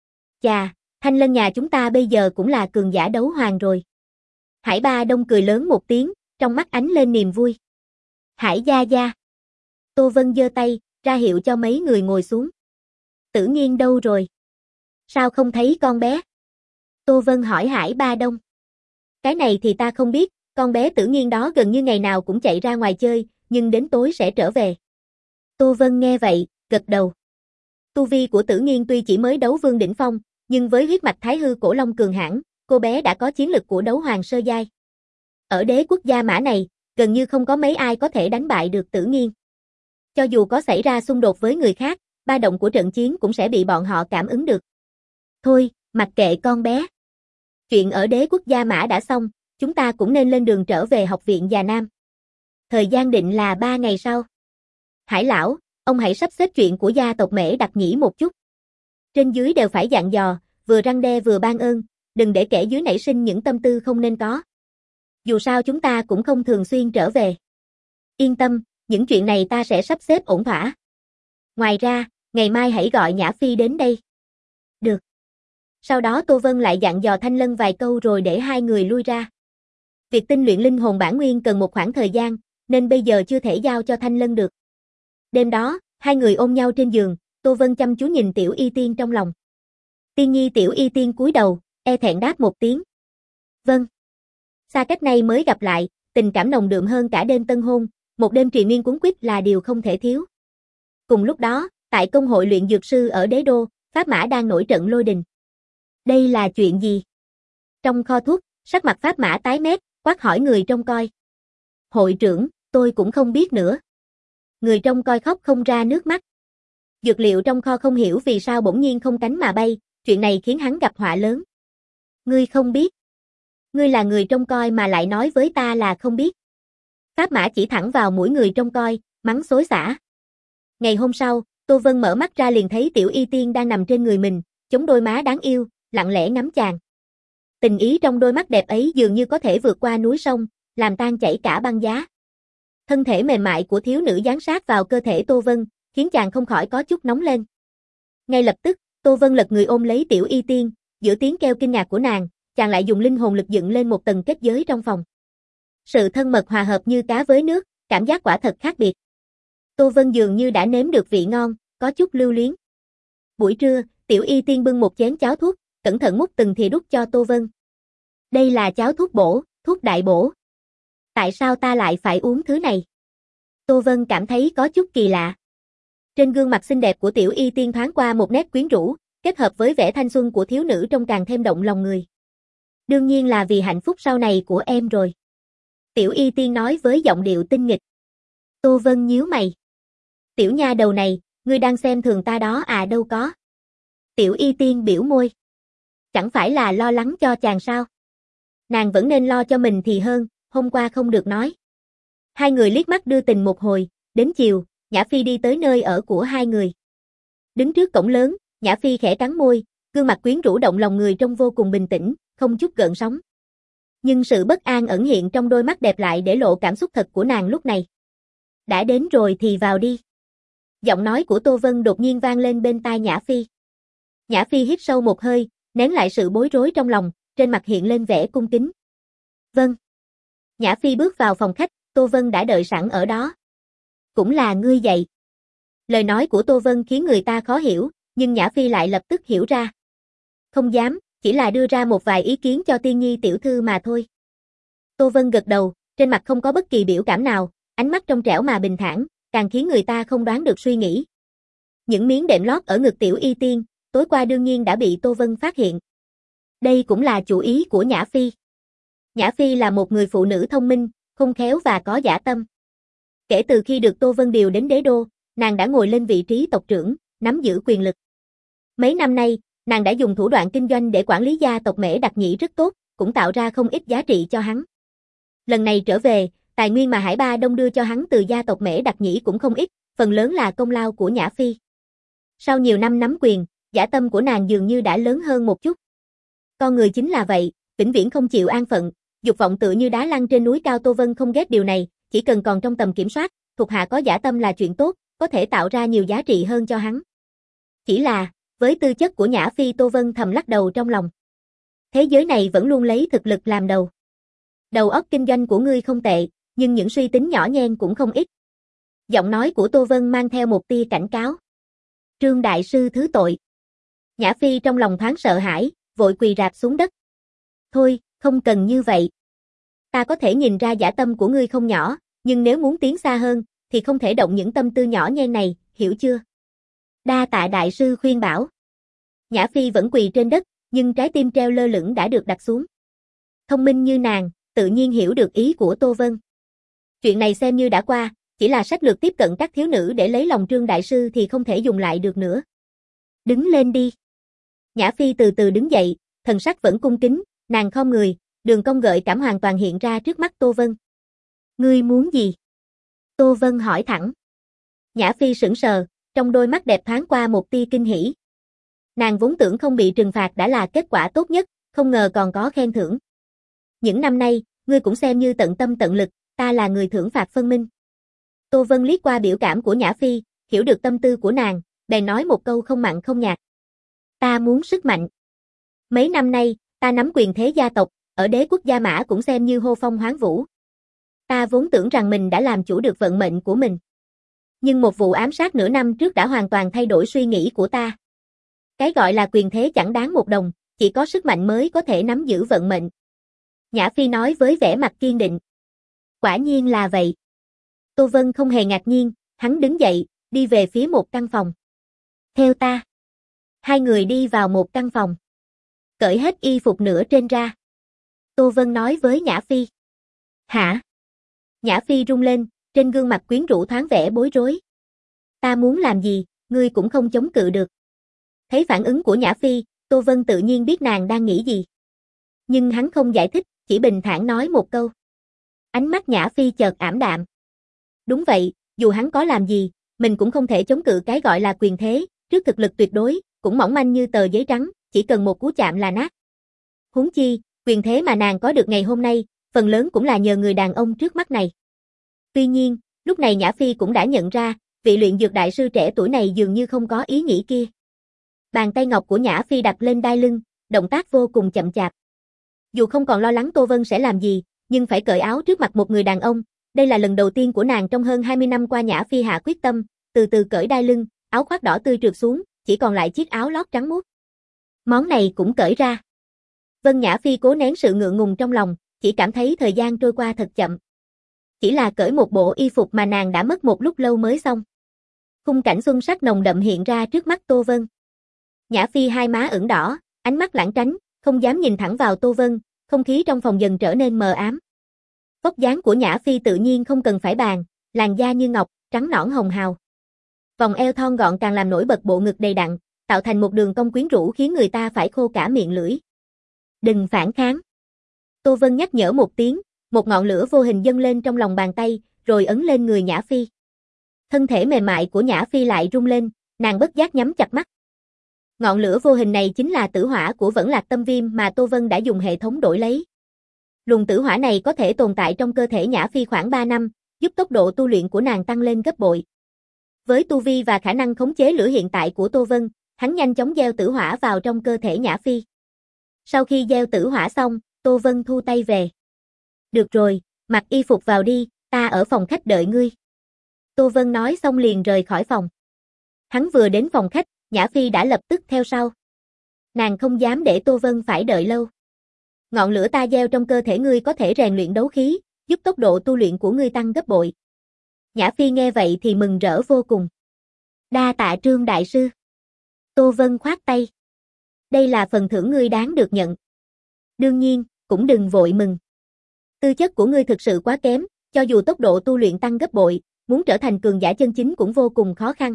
Chà, Thanh Lân nhà chúng ta bây giờ cũng là cường giả đấu hoàng rồi. Hải Ba Đông cười lớn một tiếng, trong mắt ánh lên niềm vui. Hải gia gia. Tô Vân giơ tay, ra hiệu cho mấy người ngồi xuống. Tử Nghiên đâu rồi? Sao không thấy con bé? Tô Vân hỏi Hải Ba Đông. Cái này thì ta không biết, con bé Tử Nghiên đó gần như ngày nào cũng chạy ra ngoài chơi, nhưng đến tối sẽ trở về. Tô Vân nghe vậy, gật đầu. Tu vi của Tử Nghiên tuy chỉ mới đấu vương đỉnh phong, nhưng với huyết mạch Thái Hư Cổ Long cường hãn, cô bé đã có chiến lực của đấu hoàng sơ giai. Ở đế quốc Gia Mã này, gần như không có mấy ai có thể đánh bại được Tử Nghiên. Cho dù có xảy ra xung đột với người khác, ba động của trận chiến cũng sẽ bị bọn họ cảm ứng được. Thôi, mặc kệ con bé. Chuyện ở đế quốc Gia Mã đã xong, chúng ta cũng nên lên đường trở về học viện Già Nam. Thời gian định là ba ngày sau. Hải lão, ông hãy sắp xếp chuyện của gia tộc Mễ Đặc Nhĩ một chút. Trên dưới đều phải dặn dò, vừa răn đe vừa ban ơn, đừng để kẻ dưới nảy sinh những tâm tư không nên có. Dù sao chúng ta cũng không thường xuyên trở về. Yên tâm, những chuyện này ta sẽ sắp xếp ổn thỏa. Ngoài ra, ngày mai hãy gọi Nhã Phi đến đây. Được. Sau đó Tô Vân lại dặn dò Thanh Lân vài câu rồi để hai người lui ra. Việc tinh luyện linh hồn bản nguyên cần một khoảng thời gian, nên bây giờ chưa thể giao cho Thanh Lân được. Đêm đó, hai người ôm nhau trên giường, Tô Vân chăm chú nhìn Tiểu Y Tiên trong lòng. Tiên Nhi Tiểu Y Tiên cúi đầu, e thẹn đáp một tiếng. Vâng. Xa cách này mới gặp lại, tình cảm nồng đượm hơn cả đêm tân hôn, một đêm triền miên cuốn quýt là điều không thể thiếu. Cùng lúc đó, tại công hội luyện dược sư ở Đế Đô, Pháp Mã đang nổi trận lôi đình. Đây là chuyện gì? Trong kho thuốc, sắc mặt Pháp Mã tái mét, quát hỏi người trông coi. Hội trưởng, tôi cũng không biết nữa. Người trông coi khóc không ra nước mắt. Dược liệu trong kho không hiểu vì sao bỗng nhiên không cánh mà bay, chuyện này khiến hắn gặp họa lớn. Ngươi không biết. Ngươi là người trông coi mà lại nói với ta là không biết. Pháp Mã chỉ thẳng vào mũi người trông coi, mắng xối xả. Ngày hôm sau, Tô Vân mở mắt ra liền thấy Tiểu Y Tiên đang nằm trên người mình, chống đôi má đáng yêu, lặng lẽ ngắm chàng. Tình ý trong đôi mắt đẹp ấy dường như có thể vượt qua núi sông, làm tan chảy cả băng giá. Thân thể mềm mại của thiếu nữ dán sát vào cơ thể Tô Vân, khiến chàng không khỏi có chút nóng lên. Ngay lập tức, Tô Vân lật người ôm lấy Tiểu Y Tiên, giữa tiếng kêu kinh ngạc của nàng, chàng lại dùng linh hồn lực dựng lên một tầng kết giới trong phòng. Sự thân mật hòa hợp như cá với nước, cảm giác quả thật khác biệt. Tô Vân dường như đã nếm được vị ngon, có chút lưu luyến. Buổi trưa, Tiểu Y Tiên bưng một chén cháo thuốc, cẩn thận múc từng thìa đút cho Tô Vân. Đây là cháo thuốc bổ, thuốc đại bổ. Tại sao ta lại phải uống thứ này? Tô Vân cảm thấy có chút kỳ lạ. Trên gương mặt xinh đẹp của Tiểu Y Tiên thoáng qua một nét quyến rũ, kết hợp với vẻ thanh xuân của thiếu nữ trông càng thêm động lòng người. Đương nhiên là vì hạnh phúc sau này của em rồi. Tiểu Y Tiên nói với giọng điệu tinh nghịch. Tô Vân nhíu mày. Tiểu nha đầu này, ngươi đang xem thường ta đó à? Đâu có. Tiểu Y Tiên biểu môi. Chẳng phải là lo lắng cho chàng sao? Nàng vẫn nên lo cho mình thì hơn, hôm qua không được nói. Hai người liếc mắt đưa tình một hồi, đến chiều, Nhã Phi đi tới nơi ở của hai người. Đứng trước cổng lớn, Nhã Phi khẽ cắn môi, gương mặt quyến rũ động lòng người trông vô cùng bình tĩnh, không chút gợn sóng. Nhưng sự bất an ẩn hiện trong đôi mắt đẹp lại để lộ cảm xúc thật của nàng lúc này. Đã đến rồi thì vào đi. Giọng nói của Tô Vân đột nhiên vang lên bên tai Nhã Phi. Nhã Phi hít sâu một hơi, nén lại sự bối rối trong lòng, trên mặt hiện lên vẻ cung kính. Vâng. Nhã Phi bước vào phòng khách, Tô Vân đã đợi sẵn ở đó. Cũng là ngươi dạy. Lời nói của Tô Vân khiến người ta khó hiểu, nhưng Nhã Phi lại lập tức hiểu ra. Không dám, chỉ là đưa ra một vài ý kiến cho Tiên Nhi tiểu thư mà thôi. Tô Vân gật đầu, trên mặt không có bất kỳ biểu cảm nào, ánh mắt trong trẻo mà bình thản, càng khiến người ta không đoán được suy nghĩ. Những miếng đệm lót ở ngực Tiểu Y Tiên, tối qua đương nhiên đã bị Tô Vân phát hiện. Đây cũng là chủ ý của Nhã Phi. Nhã Phi là một người phụ nữ thông minh, khôn khéo và có dã tâm. Kể từ khi được Tô Vân điều đến đế đô, nàng đã ngồi lên vị trí tộc trưởng, nắm giữ quyền lực. Mấy năm nay, nàng đã dùng thủ đoạn kinh doanh để quản lý gia tộc Mễ Đặc Nhĩ rất tốt, cũng tạo ra không ít giá trị cho hắn. Lần này trở về, tài nguyên mà Hải Ba Đông đưa cho hắn từ gia tộc Mễ Đặc Nhĩ cũng không ít, phần lớn là công lao của Nhã Phi. Sau nhiều năm nắm quyền, dã tâm của nàng dường như đã lớn hơn một chút. Con người chính là vậy, vĩnh viễn không chịu an phận, dục vọng tựa như đá lăn trên núi cao. Tô Vân không ghét điều này, chỉ cần còn trong tầm kiểm soát, thuộc hạ có dã tâm là chuyện tốt, có thể tạo ra nhiều giá trị hơn cho hắn. Chỉ là, với tư chất của Nhã Phi, Tô Vân thầm lắc đầu trong lòng. Thế giới này vẫn luôn lấy thực lực làm đầu. Đầu óc kinh doanh của ngươi không tệ, nhưng những suy tính nhỏ nhen cũng không ít. Giọng nói của Tô Vân mang theo một tia cảnh cáo. Trương đại sư thứ tội. Nhã Phi trong lòng thoáng sợ hãi, vội quỳ rạp xuống đất. Thôi, không cần như vậy. Ta có thể nhìn ra dã tâm của ngươi không nhỏ, nhưng nếu muốn tiến xa hơn, thì không thể động những tâm tư nhỏ nhen này, hiểu chưa? Đa tạ đại sư khuyên bảo. Nhã Phi vẫn quỳ trên đất, nhưng trái tim treo lơ lửng đã được đặt xuống. Thông minh như nàng, tự nhiên hiểu được ý của Tô Vân. Chuyện này xem như đã qua, chỉ là sách lược tiếp cận các thiếu nữ để lấy lòng Trương đại sư thì không thể dùng lại được nữa. Đứng lên đi. Nhã Phi từ từ đứng dậy, thần sắc vẫn cung kính, nàng khom người, đường cong gợi cảm hoàn toàn hiện ra trước mắt Tô Vân. Ngươi muốn gì? Tô Vân hỏi thẳng. Nhã Phi sững sờ, trong đôi mắt đẹp thoáng qua một tia kinh hỉ. Nàng vốn tưởng không bị trừng phạt đã là kết quả tốt nhất, không ngờ còn có khen thưởng. Những năm nay, ngươi cũng xem như tận tâm tận lực, ta là người thưởng phạt phân minh. Tô Vân liếc qua biểu cảm của Nhã Phi, hiểu được tâm tư của nàng, bèn nói một câu không mặn không nhạt. Ta muốn sức mạnh. Mấy năm nay, ta nắm quyền thế gia tộc, ở đế quốc Gia Mã cũng xem như hô phong hoán vũ. Ta vốn tưởng rằng mình đã làm chủ được vận mệnh của mình. Nhưng một vụ ám sát nửa năm trước đã hoàn toàn thay đổi suy nghĩ của ta. Cái gọi là quyền thế chẳng đáng một đồng, chỉ có sức mạnh mới có thể nắm giữ vận mệnh. Nhã Phi nói với vẻ mặt kiên định. Quả nhiên là vậy. Tô Vân không hề ngạc nhiên, hắn đứng dậy, đi về phía một căn phòng. Theo ta. Hai người đi vào một căn phòng. Cởi hết y phục nửa trên ra. Tô Vân nói với Nhã Phi. Hả? Nhã Phi rung lên, trên gương mặt quyến rũ thoáng vẻ bối rối. Ta muốn làm gì, ngươi cũng không chống cự được. Thấy phản ứng của Nhã Phi, Tô Vân tự nhiên biết nàng đang nghĩ gì. Nhưng hắn không giải thích, chỉ bình thản nói một câu. Ánh mắt Nhã Phi chợt ảm đạm. Đúng vậy, dù hắn có làm gì, mình cũng không thể chống cự cái gọi là quyền thế, trước thực lực tuyệt đối, cũng mỏng manh như tờ giấy trắng, chỉ cần một cú chạm là nát. Huống chi, quyền thế mà nàng có được ngày hôm nay, phần lớn cũng là nhờ người đàn ông trước mắt này. Tuy nhiên, lúc này Nhã Phi cũng đã nhận ra, vị luyện dược đại sư trẻ tuổi này dường như không có ý nghĩ kia. Bàn tay ngọc của Nhã Phi đặt lên đai lưng, động tác vô cùng chậm chạp. Dù không còn lo lắng Tô Vân sẽ làm gì, nhưng phải cởi áo trước mặt một người đàn ông, đây là lần đầu tiên của nàng trong hơn hai mươi năm qua. Nhã Phi hạ quyết tâm, từ từ cởi đai lưng, áo khoác đỏ tươi trượt xuống, chỉ còn lại chiếc áo lót trắng muốt. Món này cũng cởi ra. Vân Nhã Phi cố nén sự ngượng ngùng trong lòng, chỉ cảm thấy thời gian trôi qua thật chậm. Chỉ là cởi một bộ y phục mà nàng đã mất một lúc lâu mới xong. Khung cảnh xuân sắc nồng đậm hiện ra trước mắt Tô Vân. Nhã Phi hai má ửng đỏ, ánh mắt lảng tránh, không dám nhìn thẳng vào Tô Vân, không khí trong phòng dần trở nên mờ ám. Vóc dáng của Nhã Phi tự nhiên không cần phải bàn, làn da như ngọc, trắng nõn hồng hào. Vòng eo thon gọn càng làm nổi bật bộ ngực đầy đặn, tạo thành một đường cong quyến rũ khiến người ta phải khô cả miệng lưỡi. Đừng phản kháng. Tô Vân nhắc nhở một tiếng, một ngọn lửa vô hình dâng lên trong lòng bàn tay, rồi ấn lên người Nhã Phi. Thân thể mềm mại của Nhã Phi lại rung lên, nàng bất giác nhắm chặt mắt. Ngọn lửa vô hình này chính là tử hỏa của Vẫn Lạc Tâm Viêm mà Tô Vân đã dùng hệ thống đổi lấy. Luồng tử hỏa này có thể tồn tại trong cơ thể Nhã Phi khoảng ba năm, giúp tốc độ tu luyện của nàng tăng lên gấp bội. Với tu vi và khả năng khống chế lửa hiện tại của Tô Vân, hắn nhanh chóng gieo tử hỏa vào trong cơ thể Nhã Phi. Sau khi gieo tử hỏa xong, Tô Vân thu tay về. Được rồi, mặc y phục vào đi, ta ở phòng khách đợi ngươi. Tô Vân nói xong liền rời khỏi phòng. Hắn vừa đến phòng khách, Nhã Phi đã lập tức theo sau. Nàng không dám để Tô Vân phải đợi lâu. Ngọn lửa ta gieo trong cơ thể ngươi có thể rèn luyện đấu khí, giúp tốc độ tu luyện của ngươi tăng gấp bội. Nhã Phi nghe vậy thì mừng rỡ vô cùng. Đa tạ Trương đại sư. Tô Vân khoát tay. Đây là phần thưởng ngươi đáng được nhận. Đương nhiên, cũng đừng vội mừng. Tư chất của ngươi thực sự quá kém, cho dù tốc độ tu luyện tăng gấp bội, muốn trở thành cường giả chân chính cũng vô cùng khó khăn.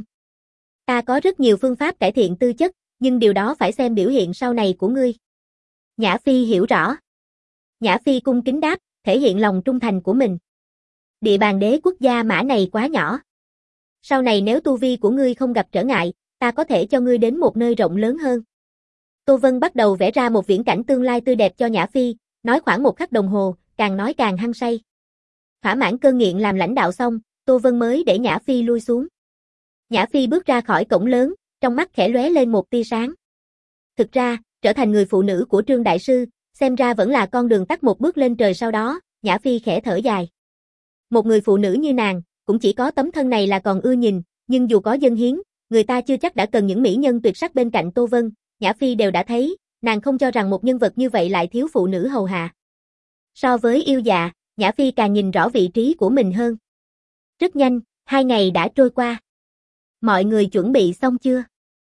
Ta có rất nhiều phương pháp cải thiện tư chất, nhưng điều đó phải xem biểu hiện sau này của ngươi. Nhã Phi hiểu rõ. Nhã Phi cung kính đáp, thể hiện lòng trung thành của mình. Địa bàn đế quốc gia mã này quá nhỏ. Sau này nếu tu vi của ngươi không gặp trở ngại, ta có thể cho ngươi đến một nơi rộng lớn hơn. Tô Vân bắt đầu vẽ ra một viễn cảnh tương lai tươi đẹp cho Nhã Phi, nói khoảng một khắc đồng hồ, càng nói càng hăng say. Thỏa mãn cơn nghiện làm lãnh đạo xong, Tô Vân mới để Nhã Phi lui xuống. Nhã Phi bước ra khỏi cổng lớn, trong mắt khẽ lóe lên một tia sáng. Thực ra, trở thành người phụ nữ của Trương đại sư, xem ra vẫn là con đường tắt một bước lên trời sau đó, Nhã Phi khẽ thở dài. Một người phụ nữ như nàng, cũng chỉ có tấm thân này là còn ưa nhìn, nhưng dù có dâng hiến, người ta chưa chắc đã cần những mỹ nhân tuyệt sắc bên cạnh Tô Vân, Nhã Phi đều đã thấy, nàng không cho rằng một nhân vật như vậy lại thiếu phụ nữ hầu hạ. So với yêu dạ, Nhã Phi càng nhìn rõ vị trí của mình hơn. Rất nhanh, hai ngày đã trôi qua. Mọi người chuẩn bị xong chưa?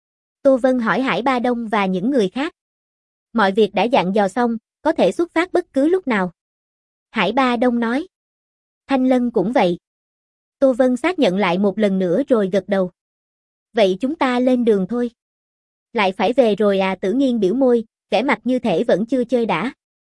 Tô Vân hỏi Hải Ba Đông và những người khác. Mọi việc đã dặn dò xong, có thể xuất phát bất cứ lúc nào. Hải Ba Đông nói. Thanh Lân cũng vậy. Tô Vân xác nhận lại một lần nữa rồi gật đầu. Vậy chúng ta lên đường thôi. Lại phải về rồi à? Tử Nghiên biểu môi, vẻ mặt như thể vẫn chưa chơi đã.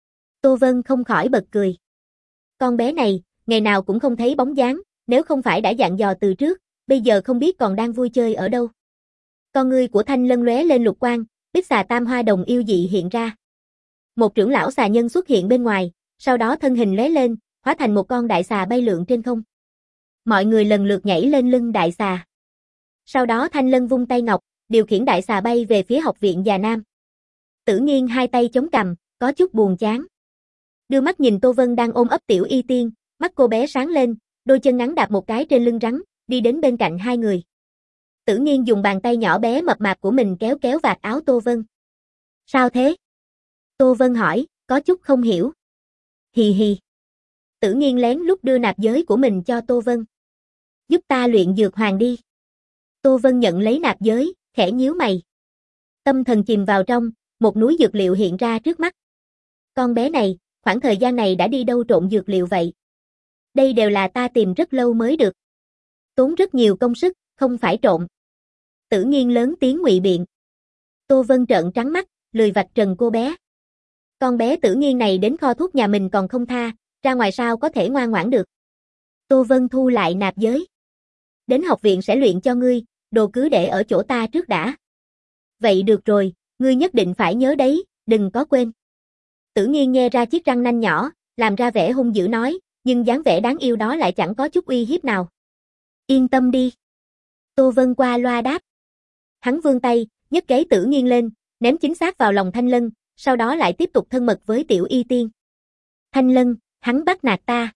Tô Vân không khỏi bật cười. Con bé này, ngày nào cũng không thấy bóng dáng, nếu không phải đã dặn dò từ trước, bây giờ không biết còn đang vui chơi ở đâu. Con ngươi của Thanh Lân lóe lên lục quang, bích xà tam hoa đồng yêu dị hiện ra. Một trưởng lão xà nhân xuất hiện bên ngoài, sau đó thân hình lóe lên, hóa thành một con đại xà bay lượn trên không. Mọi người lần lượt nhảy lên lưng đại xà. Sau đó Thanh Lân vung tay ngọc, điều khiển đại xà bay về phía học viện già nam. Tử Nghiên hai tay chống cằm, có chút buồn chán. Đưa mắt nhìn Tô Vân đang ôm ấp tiểu y tiên, mắt cô bé sáng lên, đôi chân ngắn đạp một cái trên lưng rắn, đi đến bên cạnh hai người. Tử Nghiên dùng bàn tay nhỏ bé mập mạp của mình kéo kéo vạt áo Tô Vân. Sao thế? Tô Vân hỏi, có chút không hiểu. Hì hì. Tử Nghiên lén lút đưa nạp giới của mình cho Tô Vân. Giúp ta luyện dược hoàng đi. Tô Vân nhận lấy nạp giới, khẽ nhíu mày. Tâm thần chìm vào trong, một núi dược liệu hiện ra trước mắt. Con bé này, khoảng thời gian này đã đi đâu trộn dược liệu vậy? Đây đều là ta tìm rất lâu mới được. Tốn rất nhiều công sức, không phải trộn. Tử Nghiên lớn tiếng ngụy biện. Tô Vân trợn trắng mắt, lười vạch trần cô bé. Con bé Tử Nghiên này đến kho thuốc nhà mình còn không tha, ra ngoài sao có thể ngoan ngoãn được. Tô Vân thu lại nạp giới. Đến học viện sẽ luyện cho ngươi, đồ cứ để ở chỗ ta trước đã. Vậy được rồi, ngươi nhất định phải nhớ đấy, đừng có quên. Tử Nghiên nghe ra chiếc răng nanh nhỏ, làm ra vẻ hung dữ nói, nhưng dáng vẻ đáng yêu đó lại chẳng có chút uy hiếp nào. Yên tâm đi. Tô Vân qua loa đáp. Hắn vươn tay, nhấc gáy Tử Nghiên lên, ném chính xác vào lòng Thanh Lân, sau đó lại tiếp tục thân mật với Tiểu Y Tiên. Thanh Lân, hắn bắt nạt ta.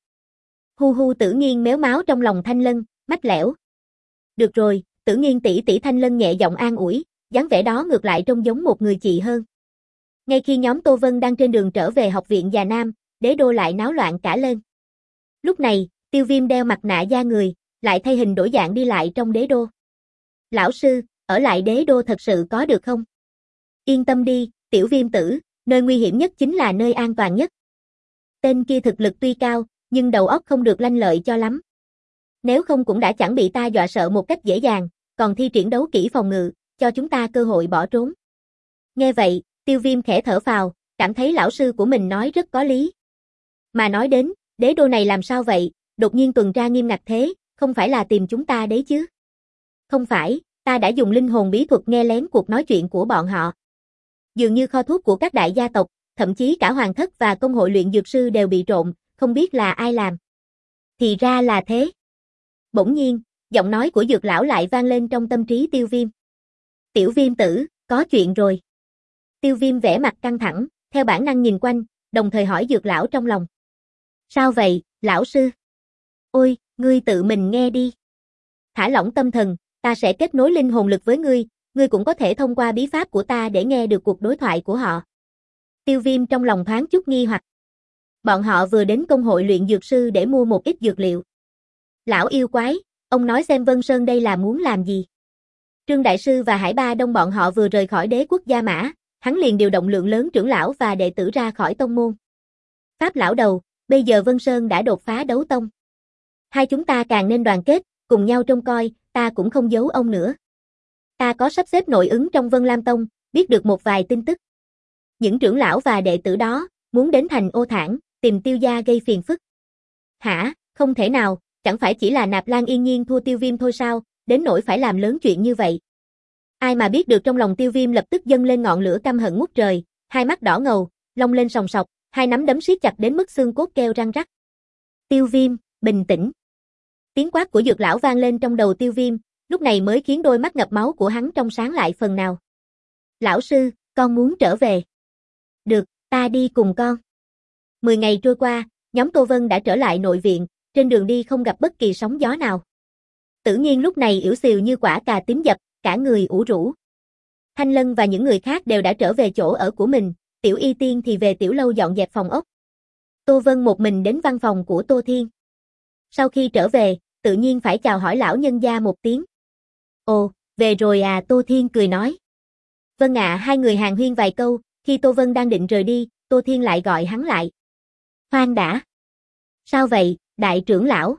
Hu hu Tử Nghiên méo máu trong lòng Thanh Lân, mách lẻo. Được rồi, Tử Nghiên tỷ tỷ. Thanh Lân nhẹ giọng an ủi, dáng vẻ đó ngược lại trông giống một người chị hơn. Ngay khi nhóm Tô Vân đang trên đường trở về học viện Già Nam, đế đô lại náo loạn cả lên. Lúc này, Tiêu Viêm đeo mặt nạ da người, lại thay hình đổi dạng đi lại trong đế đô. Lão sư, ở lại đế đô thật sự có được không? Yên tâm đi, Tiểu Viêm tử, nơi nguy hiểm nhất chính là nơi an toàn nhất. Tên kia thực lực tuy cao, nhưng đầu óc không được lanh lợi cho lắm. Nếu không cũng đã chẳng bị ta dọa sợ một cách dễ dàng, còn thi triển đấu kỹ phòng ngự, cho chúng ta cơ hội bỏ trốn. Nghe vậy, Tiêu Viêm khẽ thở phào, cảm thấy lão sư của mình nói rất có lý. Mà nói đến, đế đô này làm sao vậy, đột nhiên tuần tra nghiêm ngặt thế, không phải là tìm chúng ta đấy chứ? Không phải, ta đã dùng linh hồn bí thuật nghe lén cuộc nói chuyện của bọn họ. Dường như kho thuốc của các đại gia tộc, thậm chí cả hoàng thất và công hội luyện dược sư đều bị trộm, không biết là ai làm. Thì ra là thế. Bỗng nhiên, giọng nói của dược lão lại vang lên trong tâm trí Tiêu Viêm. Tiểu Viêm tử, có chuyện rồi. Tiêu Viêm vẻ mặt căng thẳng, theo bản năng nhìn quanh, đồng thời hỏi dược lão trong lòng. Sao vậy, lão sư? Ôi, ngươi tự mình nghe đi. Thả lỏng tâm thần, ta sẽ kết nối linh hồn lực với ngươi, ngươi cũng có thể thông qua bí pháp của ta để nghe được cuộc đối thoại của họ. Tiêu Viêm trong lòng thoáng chút nghi hoặc. Bọn họ vừa đến công hội luyện dược sư để mua một ít dược liệu. Lão yêu quái, ông nói xem Vân Sơn đây là muốn làm gì? Trương Đại Sư và Hải Ba Đông bọn họ vừa rời khỏi đế quốc Gia Mã, hắn liền điều động lượng lớn trưởng lão và đệ tử ra khỏi tông môn. Pháp lão đầu, bây giờ Vân Sơn đã đột phá đấu tông. Hai chúng ta càng nên đoàn kết, cùng nhau trông coi, ta cũng không giấu ông nữa. Ta có sắp xếp nội ứng trong Vân Lam Tông, biết được một vài tin tức. Những trưởng lão và đệ tử đó, muốn đến thành Ô Thản, tìm Tiêu gia gây phiền phức. Hả, không thể nào, chẳng phải chỉ là Nạp Lan Yên Nhiên thua Tiêu Viêm thôi sao, đến nỗi phải làm lớn chuyện như vậy. Ai mà biết được trong lòng Tiêu Viêm lập tức dâng lên ngọn lửa căm hận ngút trời, hai mắt đỏ ngầu, long lên sòng sọc, hai nắm đấm siết chặt đến mức xương cốt kêu răng rắc. Tiêu Viêm, bình tĩnh. Tiếng quát của dược lão vang lên trong đầu Tiêu Viêm, lúc này mới khiến đôi mắt ngập máu của hắn trong sáng lại phần nào. Lão sư, con muốn trở về. Được, ta đi cùng con. Mười ngày trôi qua, nhóm Tô Vân đã trở lại nội viện, trên đường đi không gặp bất kỳ sóng gió nào. Tử Nghiên lúc này yểu xìu như quả cà tím dập, cả người ủ rũ. Thanh Lân và những người khác đều đã trở về chỗ ở của mình, Tiểu Y Tiên thì về tiểu lâu dọn dẹp phòng ốc. Tô Vân một mình đến văn phòng của Tô Thiên. Sau khi trở về, tự nhiên phải chào hỏi lão nhân gia một tiếng. Ồ, về rồi à, Tô Thiên cười nói. Vâng ạ, hai người hàn huyên vài câu, khi Tô Vân đang định rời đi, Tô Thiên lại gọi hắn lại. Khoan đã. Sao vậy, đại trưởng lão?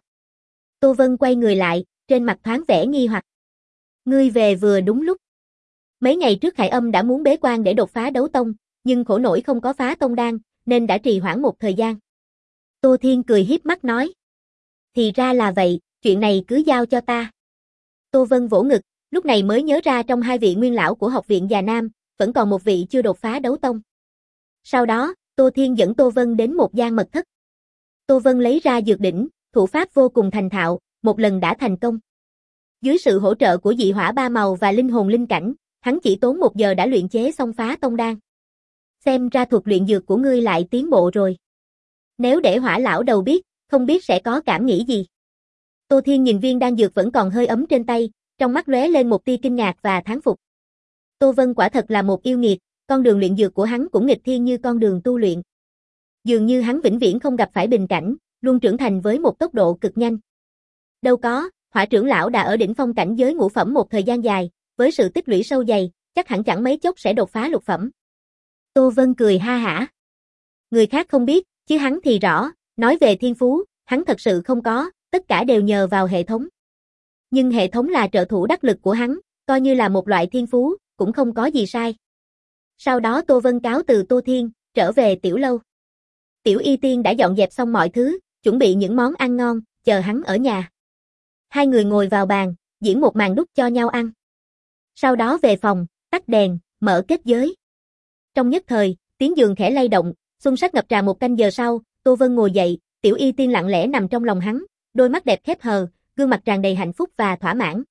Tô Vân quay người lại, trên mặt thoáng vẻ nghi hoặc. Ngươi về vừa đúng lúc. Mấy ngày trước Hải Âm đã muốn bế quan để đột phá đấu tông, nhưng khổ nổi không có phá tông đan, nên đã trì hoãn một thời gian. Tô Thiên cười hiếp mắt nói. Thì ra là vậy, chuyện này cứ giao cho ta. Tô Vân vỗ ngực, lúc này mới nhớ ra trong hai vị nguyên lão của học viện Già Nam, vẫn còn một vị chưa đột phá đấu tông. Sau đó, Tô Thiên dẫn Tô Vân đến một gian mật thất. Tô Vân lấy ra dược đỉnh, thủ pháp vô cùng thành thạo, một lần đã thành công. Dưới sự hỗ trợ của dị hỏa ba màu và linh hồn linh cảnh, hắn chỉ tốn một giờ đã luyện chế xong phá tông đan. Xem ra thuật luyện dược của ngươi lại tiến bộ rồi. Nếu để Hỏa lão đầu biết, không biết sẽ có cảm nghĩ gì. Tô Thiên nhìn viên đan dược vẫn còn hơi ấm trên tay, trong mắt lóe lên một tia kinh ngạc và thán phục. Tô Vân quả thật là một yêu nghiệt, con đường luyện dược của hắn cũng nghịch thiên như con đường tu luyện. Dường như hắn vĩnh viễn không gặp phải bình cảnh, luôn trưởng thành với một tốc độ cực nhanh. Đâu có, Hỏa trưởng lão đã ở đỉnh phong cảnh giới ngũ phẩm một thời gian dài, với sự tích lũy sâu dày, chắc hẳn chẳng mấy chốc sẽ đột phá lục phẩm. Tô Vân cười ha hả. Người khác không biết, chứ hắn thì rõ, nói về thiên phú, hắn thật sự không có, tất cả đều nhờ vào hệ thống. Nhưng hệ thống là trợ thủ đắc lực của hắn, coi như là một loại thiên phú, cũng không có gì sai. Sau đó Tô Vân cáo từ Tô Thiên, trở về tiểu lâu. Tiểu Y Tiên đã dọn dẹp xong mọi thứ, chuẩn bị những món ăn ngon, chờ hắn ở nhà. Hai người ngồi vào bàn, diễn một màn đúc cho nhau ăn. Sau đó về phòng, tắt đèn, mở kết giới. Trong nhất thời, tiếng giường khẽ lay động, xung sắc ngập tràn một canh giờ sau, Tô Vân ngồi dậy, Tiểu Y Tiên lặng lẽ nằm trong lòng hắn, đôi mắt đẹp khép hờ, gương mặt tràn đầy hạnh phúc và thỏa mãn.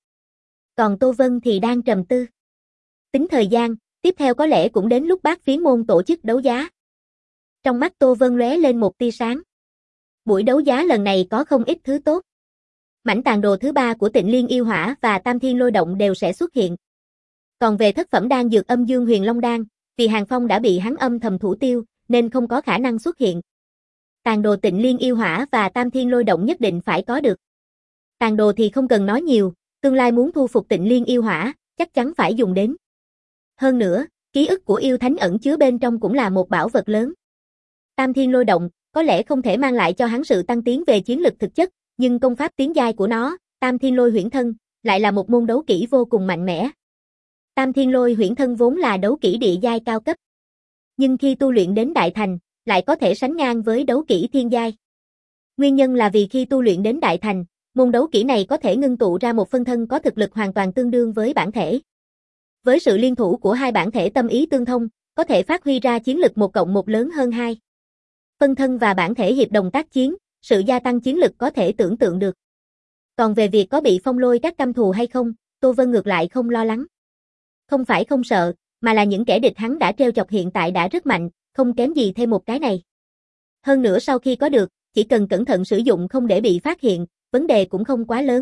Còn Tô Vân thì đang trầm tư. Tính thời gian, tiếp theo có lẽ cũng đến lúc Bát Phiến môn tổ chức đấu giá. Trong mắt Tô Vân lóe lên một tia sáng. Buổi đấu giá lần này có không ít thứ tốt. Mảnh tàn đồ thứ ba của Tịnh Liên Yêu Hỏa và Tam Thiên Lôi Động đều sẽ xuất hiện. Còn về thất phẩm đan dược Âm Dương Huyền Long đan, vì Hàng Phong đã bị hắn âm thầm thủ tiêu, nên không có khả năng xuất hiện. Tàn đồ Tịnh Liên Yêu Hỏa và Tam Thiên Lôi Động nhất định phải có được. Tàn đồ thì không cần nói nhiều, tương lai muốn thu phục Tịnh Liên Yêu Hỏa, chắc chắn phải dùng đến. Hơn nữa, ký ức của yêu thánh ẩn chứa bên trong cũng là một bảo vật lớn. Tam Thiên Lôi Động, có lẽ không thể mang lại cho hắn sự tăng tiến về chiến lực thực chất, nhưng công pháp tiến giai của nó, Tam Thiên Lôi Huyễn Thân, lại là một môn đấu kỹ vô cùng mạnh mẽ. Tam Thiên Lôi Huyễn Thân vốn là đấu kỹ địa giai cao cấp, nhưng khi tu luyện đến đại thành, lại có thể sánh ngang với đấu kỹ thiên giai. Nguyên nhân là vì khi tu luyện đến đại thành, môn đấu kỹ này có thể ngưng tụ ra một phân thân có thực lực hoàn toàn tương đương với bản thể. Với sự liên thủ của hai bản thể tâm ý tương thông, có thể phát huy ra chiến lực một cộng một lớn hơn hai. Phân thân và bản thể hiệp đồng tác chiến, sự gia tăng chiến lực có thể tưởng tượng được. Còn về việc có bị Phong Lôi các căm thù hay không, Tô Vân ngược lại không lo lắng. Không phải không sợ, mà là những kẻ địch hắn đã trêu chọc hiện tại đã rất mạnh, không kém gì thêm một cái này. Hơn nữa sau khi có được, chỉ cần cẩn thận sử dụng không để bị phát hiện, vấn đề cũng không quá lớn.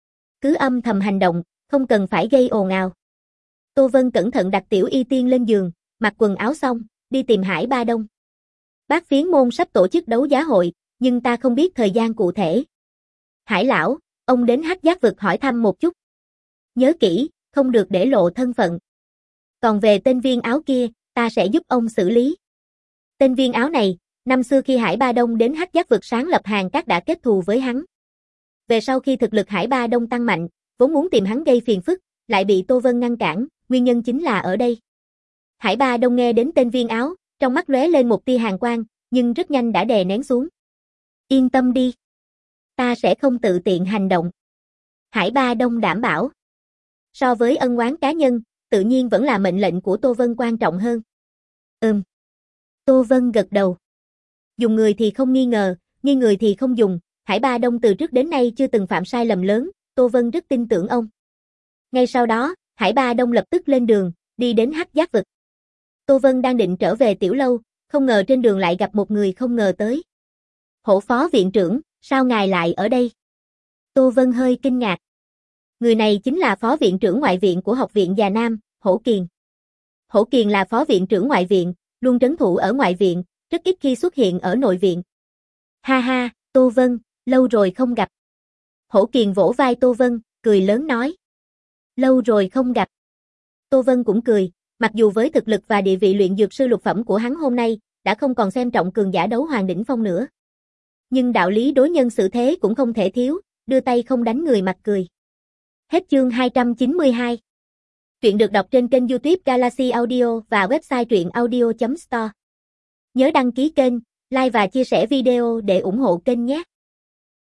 Cứ âm thầm hành động, không cần phải gây ồn ào. Tô Vân cẩn thận đặt Tiểu Y Tiên lên giường, mặc quần áo xong, đi tìm Hải Ba Đông. Bát Phiến môn sắp tổ chức đấu giá hội, nhưng ta không biết thời gian cụ thể. Hải lão, ông đến Hắc Giác vực hỏi thăm một chút. Nhớ kỹ, không được để lộ thân phận. Còn về tên viên áo kia, ta sẽ giúp ông xử lý. Tên viên áo này, năm xưa khi Hải Ba Đông đến Hắc Giác vực sáng lập hàng các đã kết thù với hắn. Về sau khi thực lực Hải Ba Đông tăng mạnh, vốn muốn tìm hắn gây phiền phức, lại bị Tô Vân ngăn cản, nguyên nhân chính là ở đây. Hải Ba Đông nghe đến tên viên áo, trong mắt lóe lên một tia hàn quang, nhưng rất nhanh đã đè nén xuống. Yên tâm đi. Ta sẽ không tự tiện hành động. Hải Ba Đông đảm bảo. So với ân oán cá nhân, tự nhiên vẫn là mệnh lệnh của Tô Vân quan trọng hơn. Ừm. Tô Vân gật đầu. Dùng người thì không nghi ngờ, nghi người thì không dùng. Hải Ba Đông từ trước đến nay chưa từng phạm sai lầm lớn, Tô Vân rất tin tưởng ông. Ngay sau đó, Hải Ba Đông lập tức lên đường, đi đến Hắc Giác vực. Tô Vân đang định trở về tiểu lâu, không ngờ trên đường lại gặp một người không ngờ tới. Hổ phó viện trưởng, sao ngài lại ở đây? Tô Vân hơi kinh ngạc. Người này chính là phó viện trưởng ngoại viện của học viện Già Nam, Hổ Kiền. Hổ Kiền là phó viện trưởng ngoại viện, luôn trấn thủ ở ngoại viện, rất ít khi xuất hiện ở nội viện. Ha ha, Tô Vân, lâu rồi không gặp. Hổ Kiền vỗ vai Tô Vân, cười lớn nói. Lâu rồi không gặp. Tô Vân cũng cười, mặc dù với thực lực và địa vị luyện dược sư lục phẩm của hắn hôm nay, đã không còn xem trọng cường giả đấu hoàng đỉnh phong nữa. Nhưng đạo lý đối nhân xử thế cũng không thể thiếu, đưa tay không đánh người mặt cười. Hết chương hai trăm chín mươi hai. Truyện được đọc trên kênh YouTube Galaxy Audio và website truyện audio chấm store. Nhớ đăng ký kênh, like và chia sẻ video để ủng hộ kênh nhé.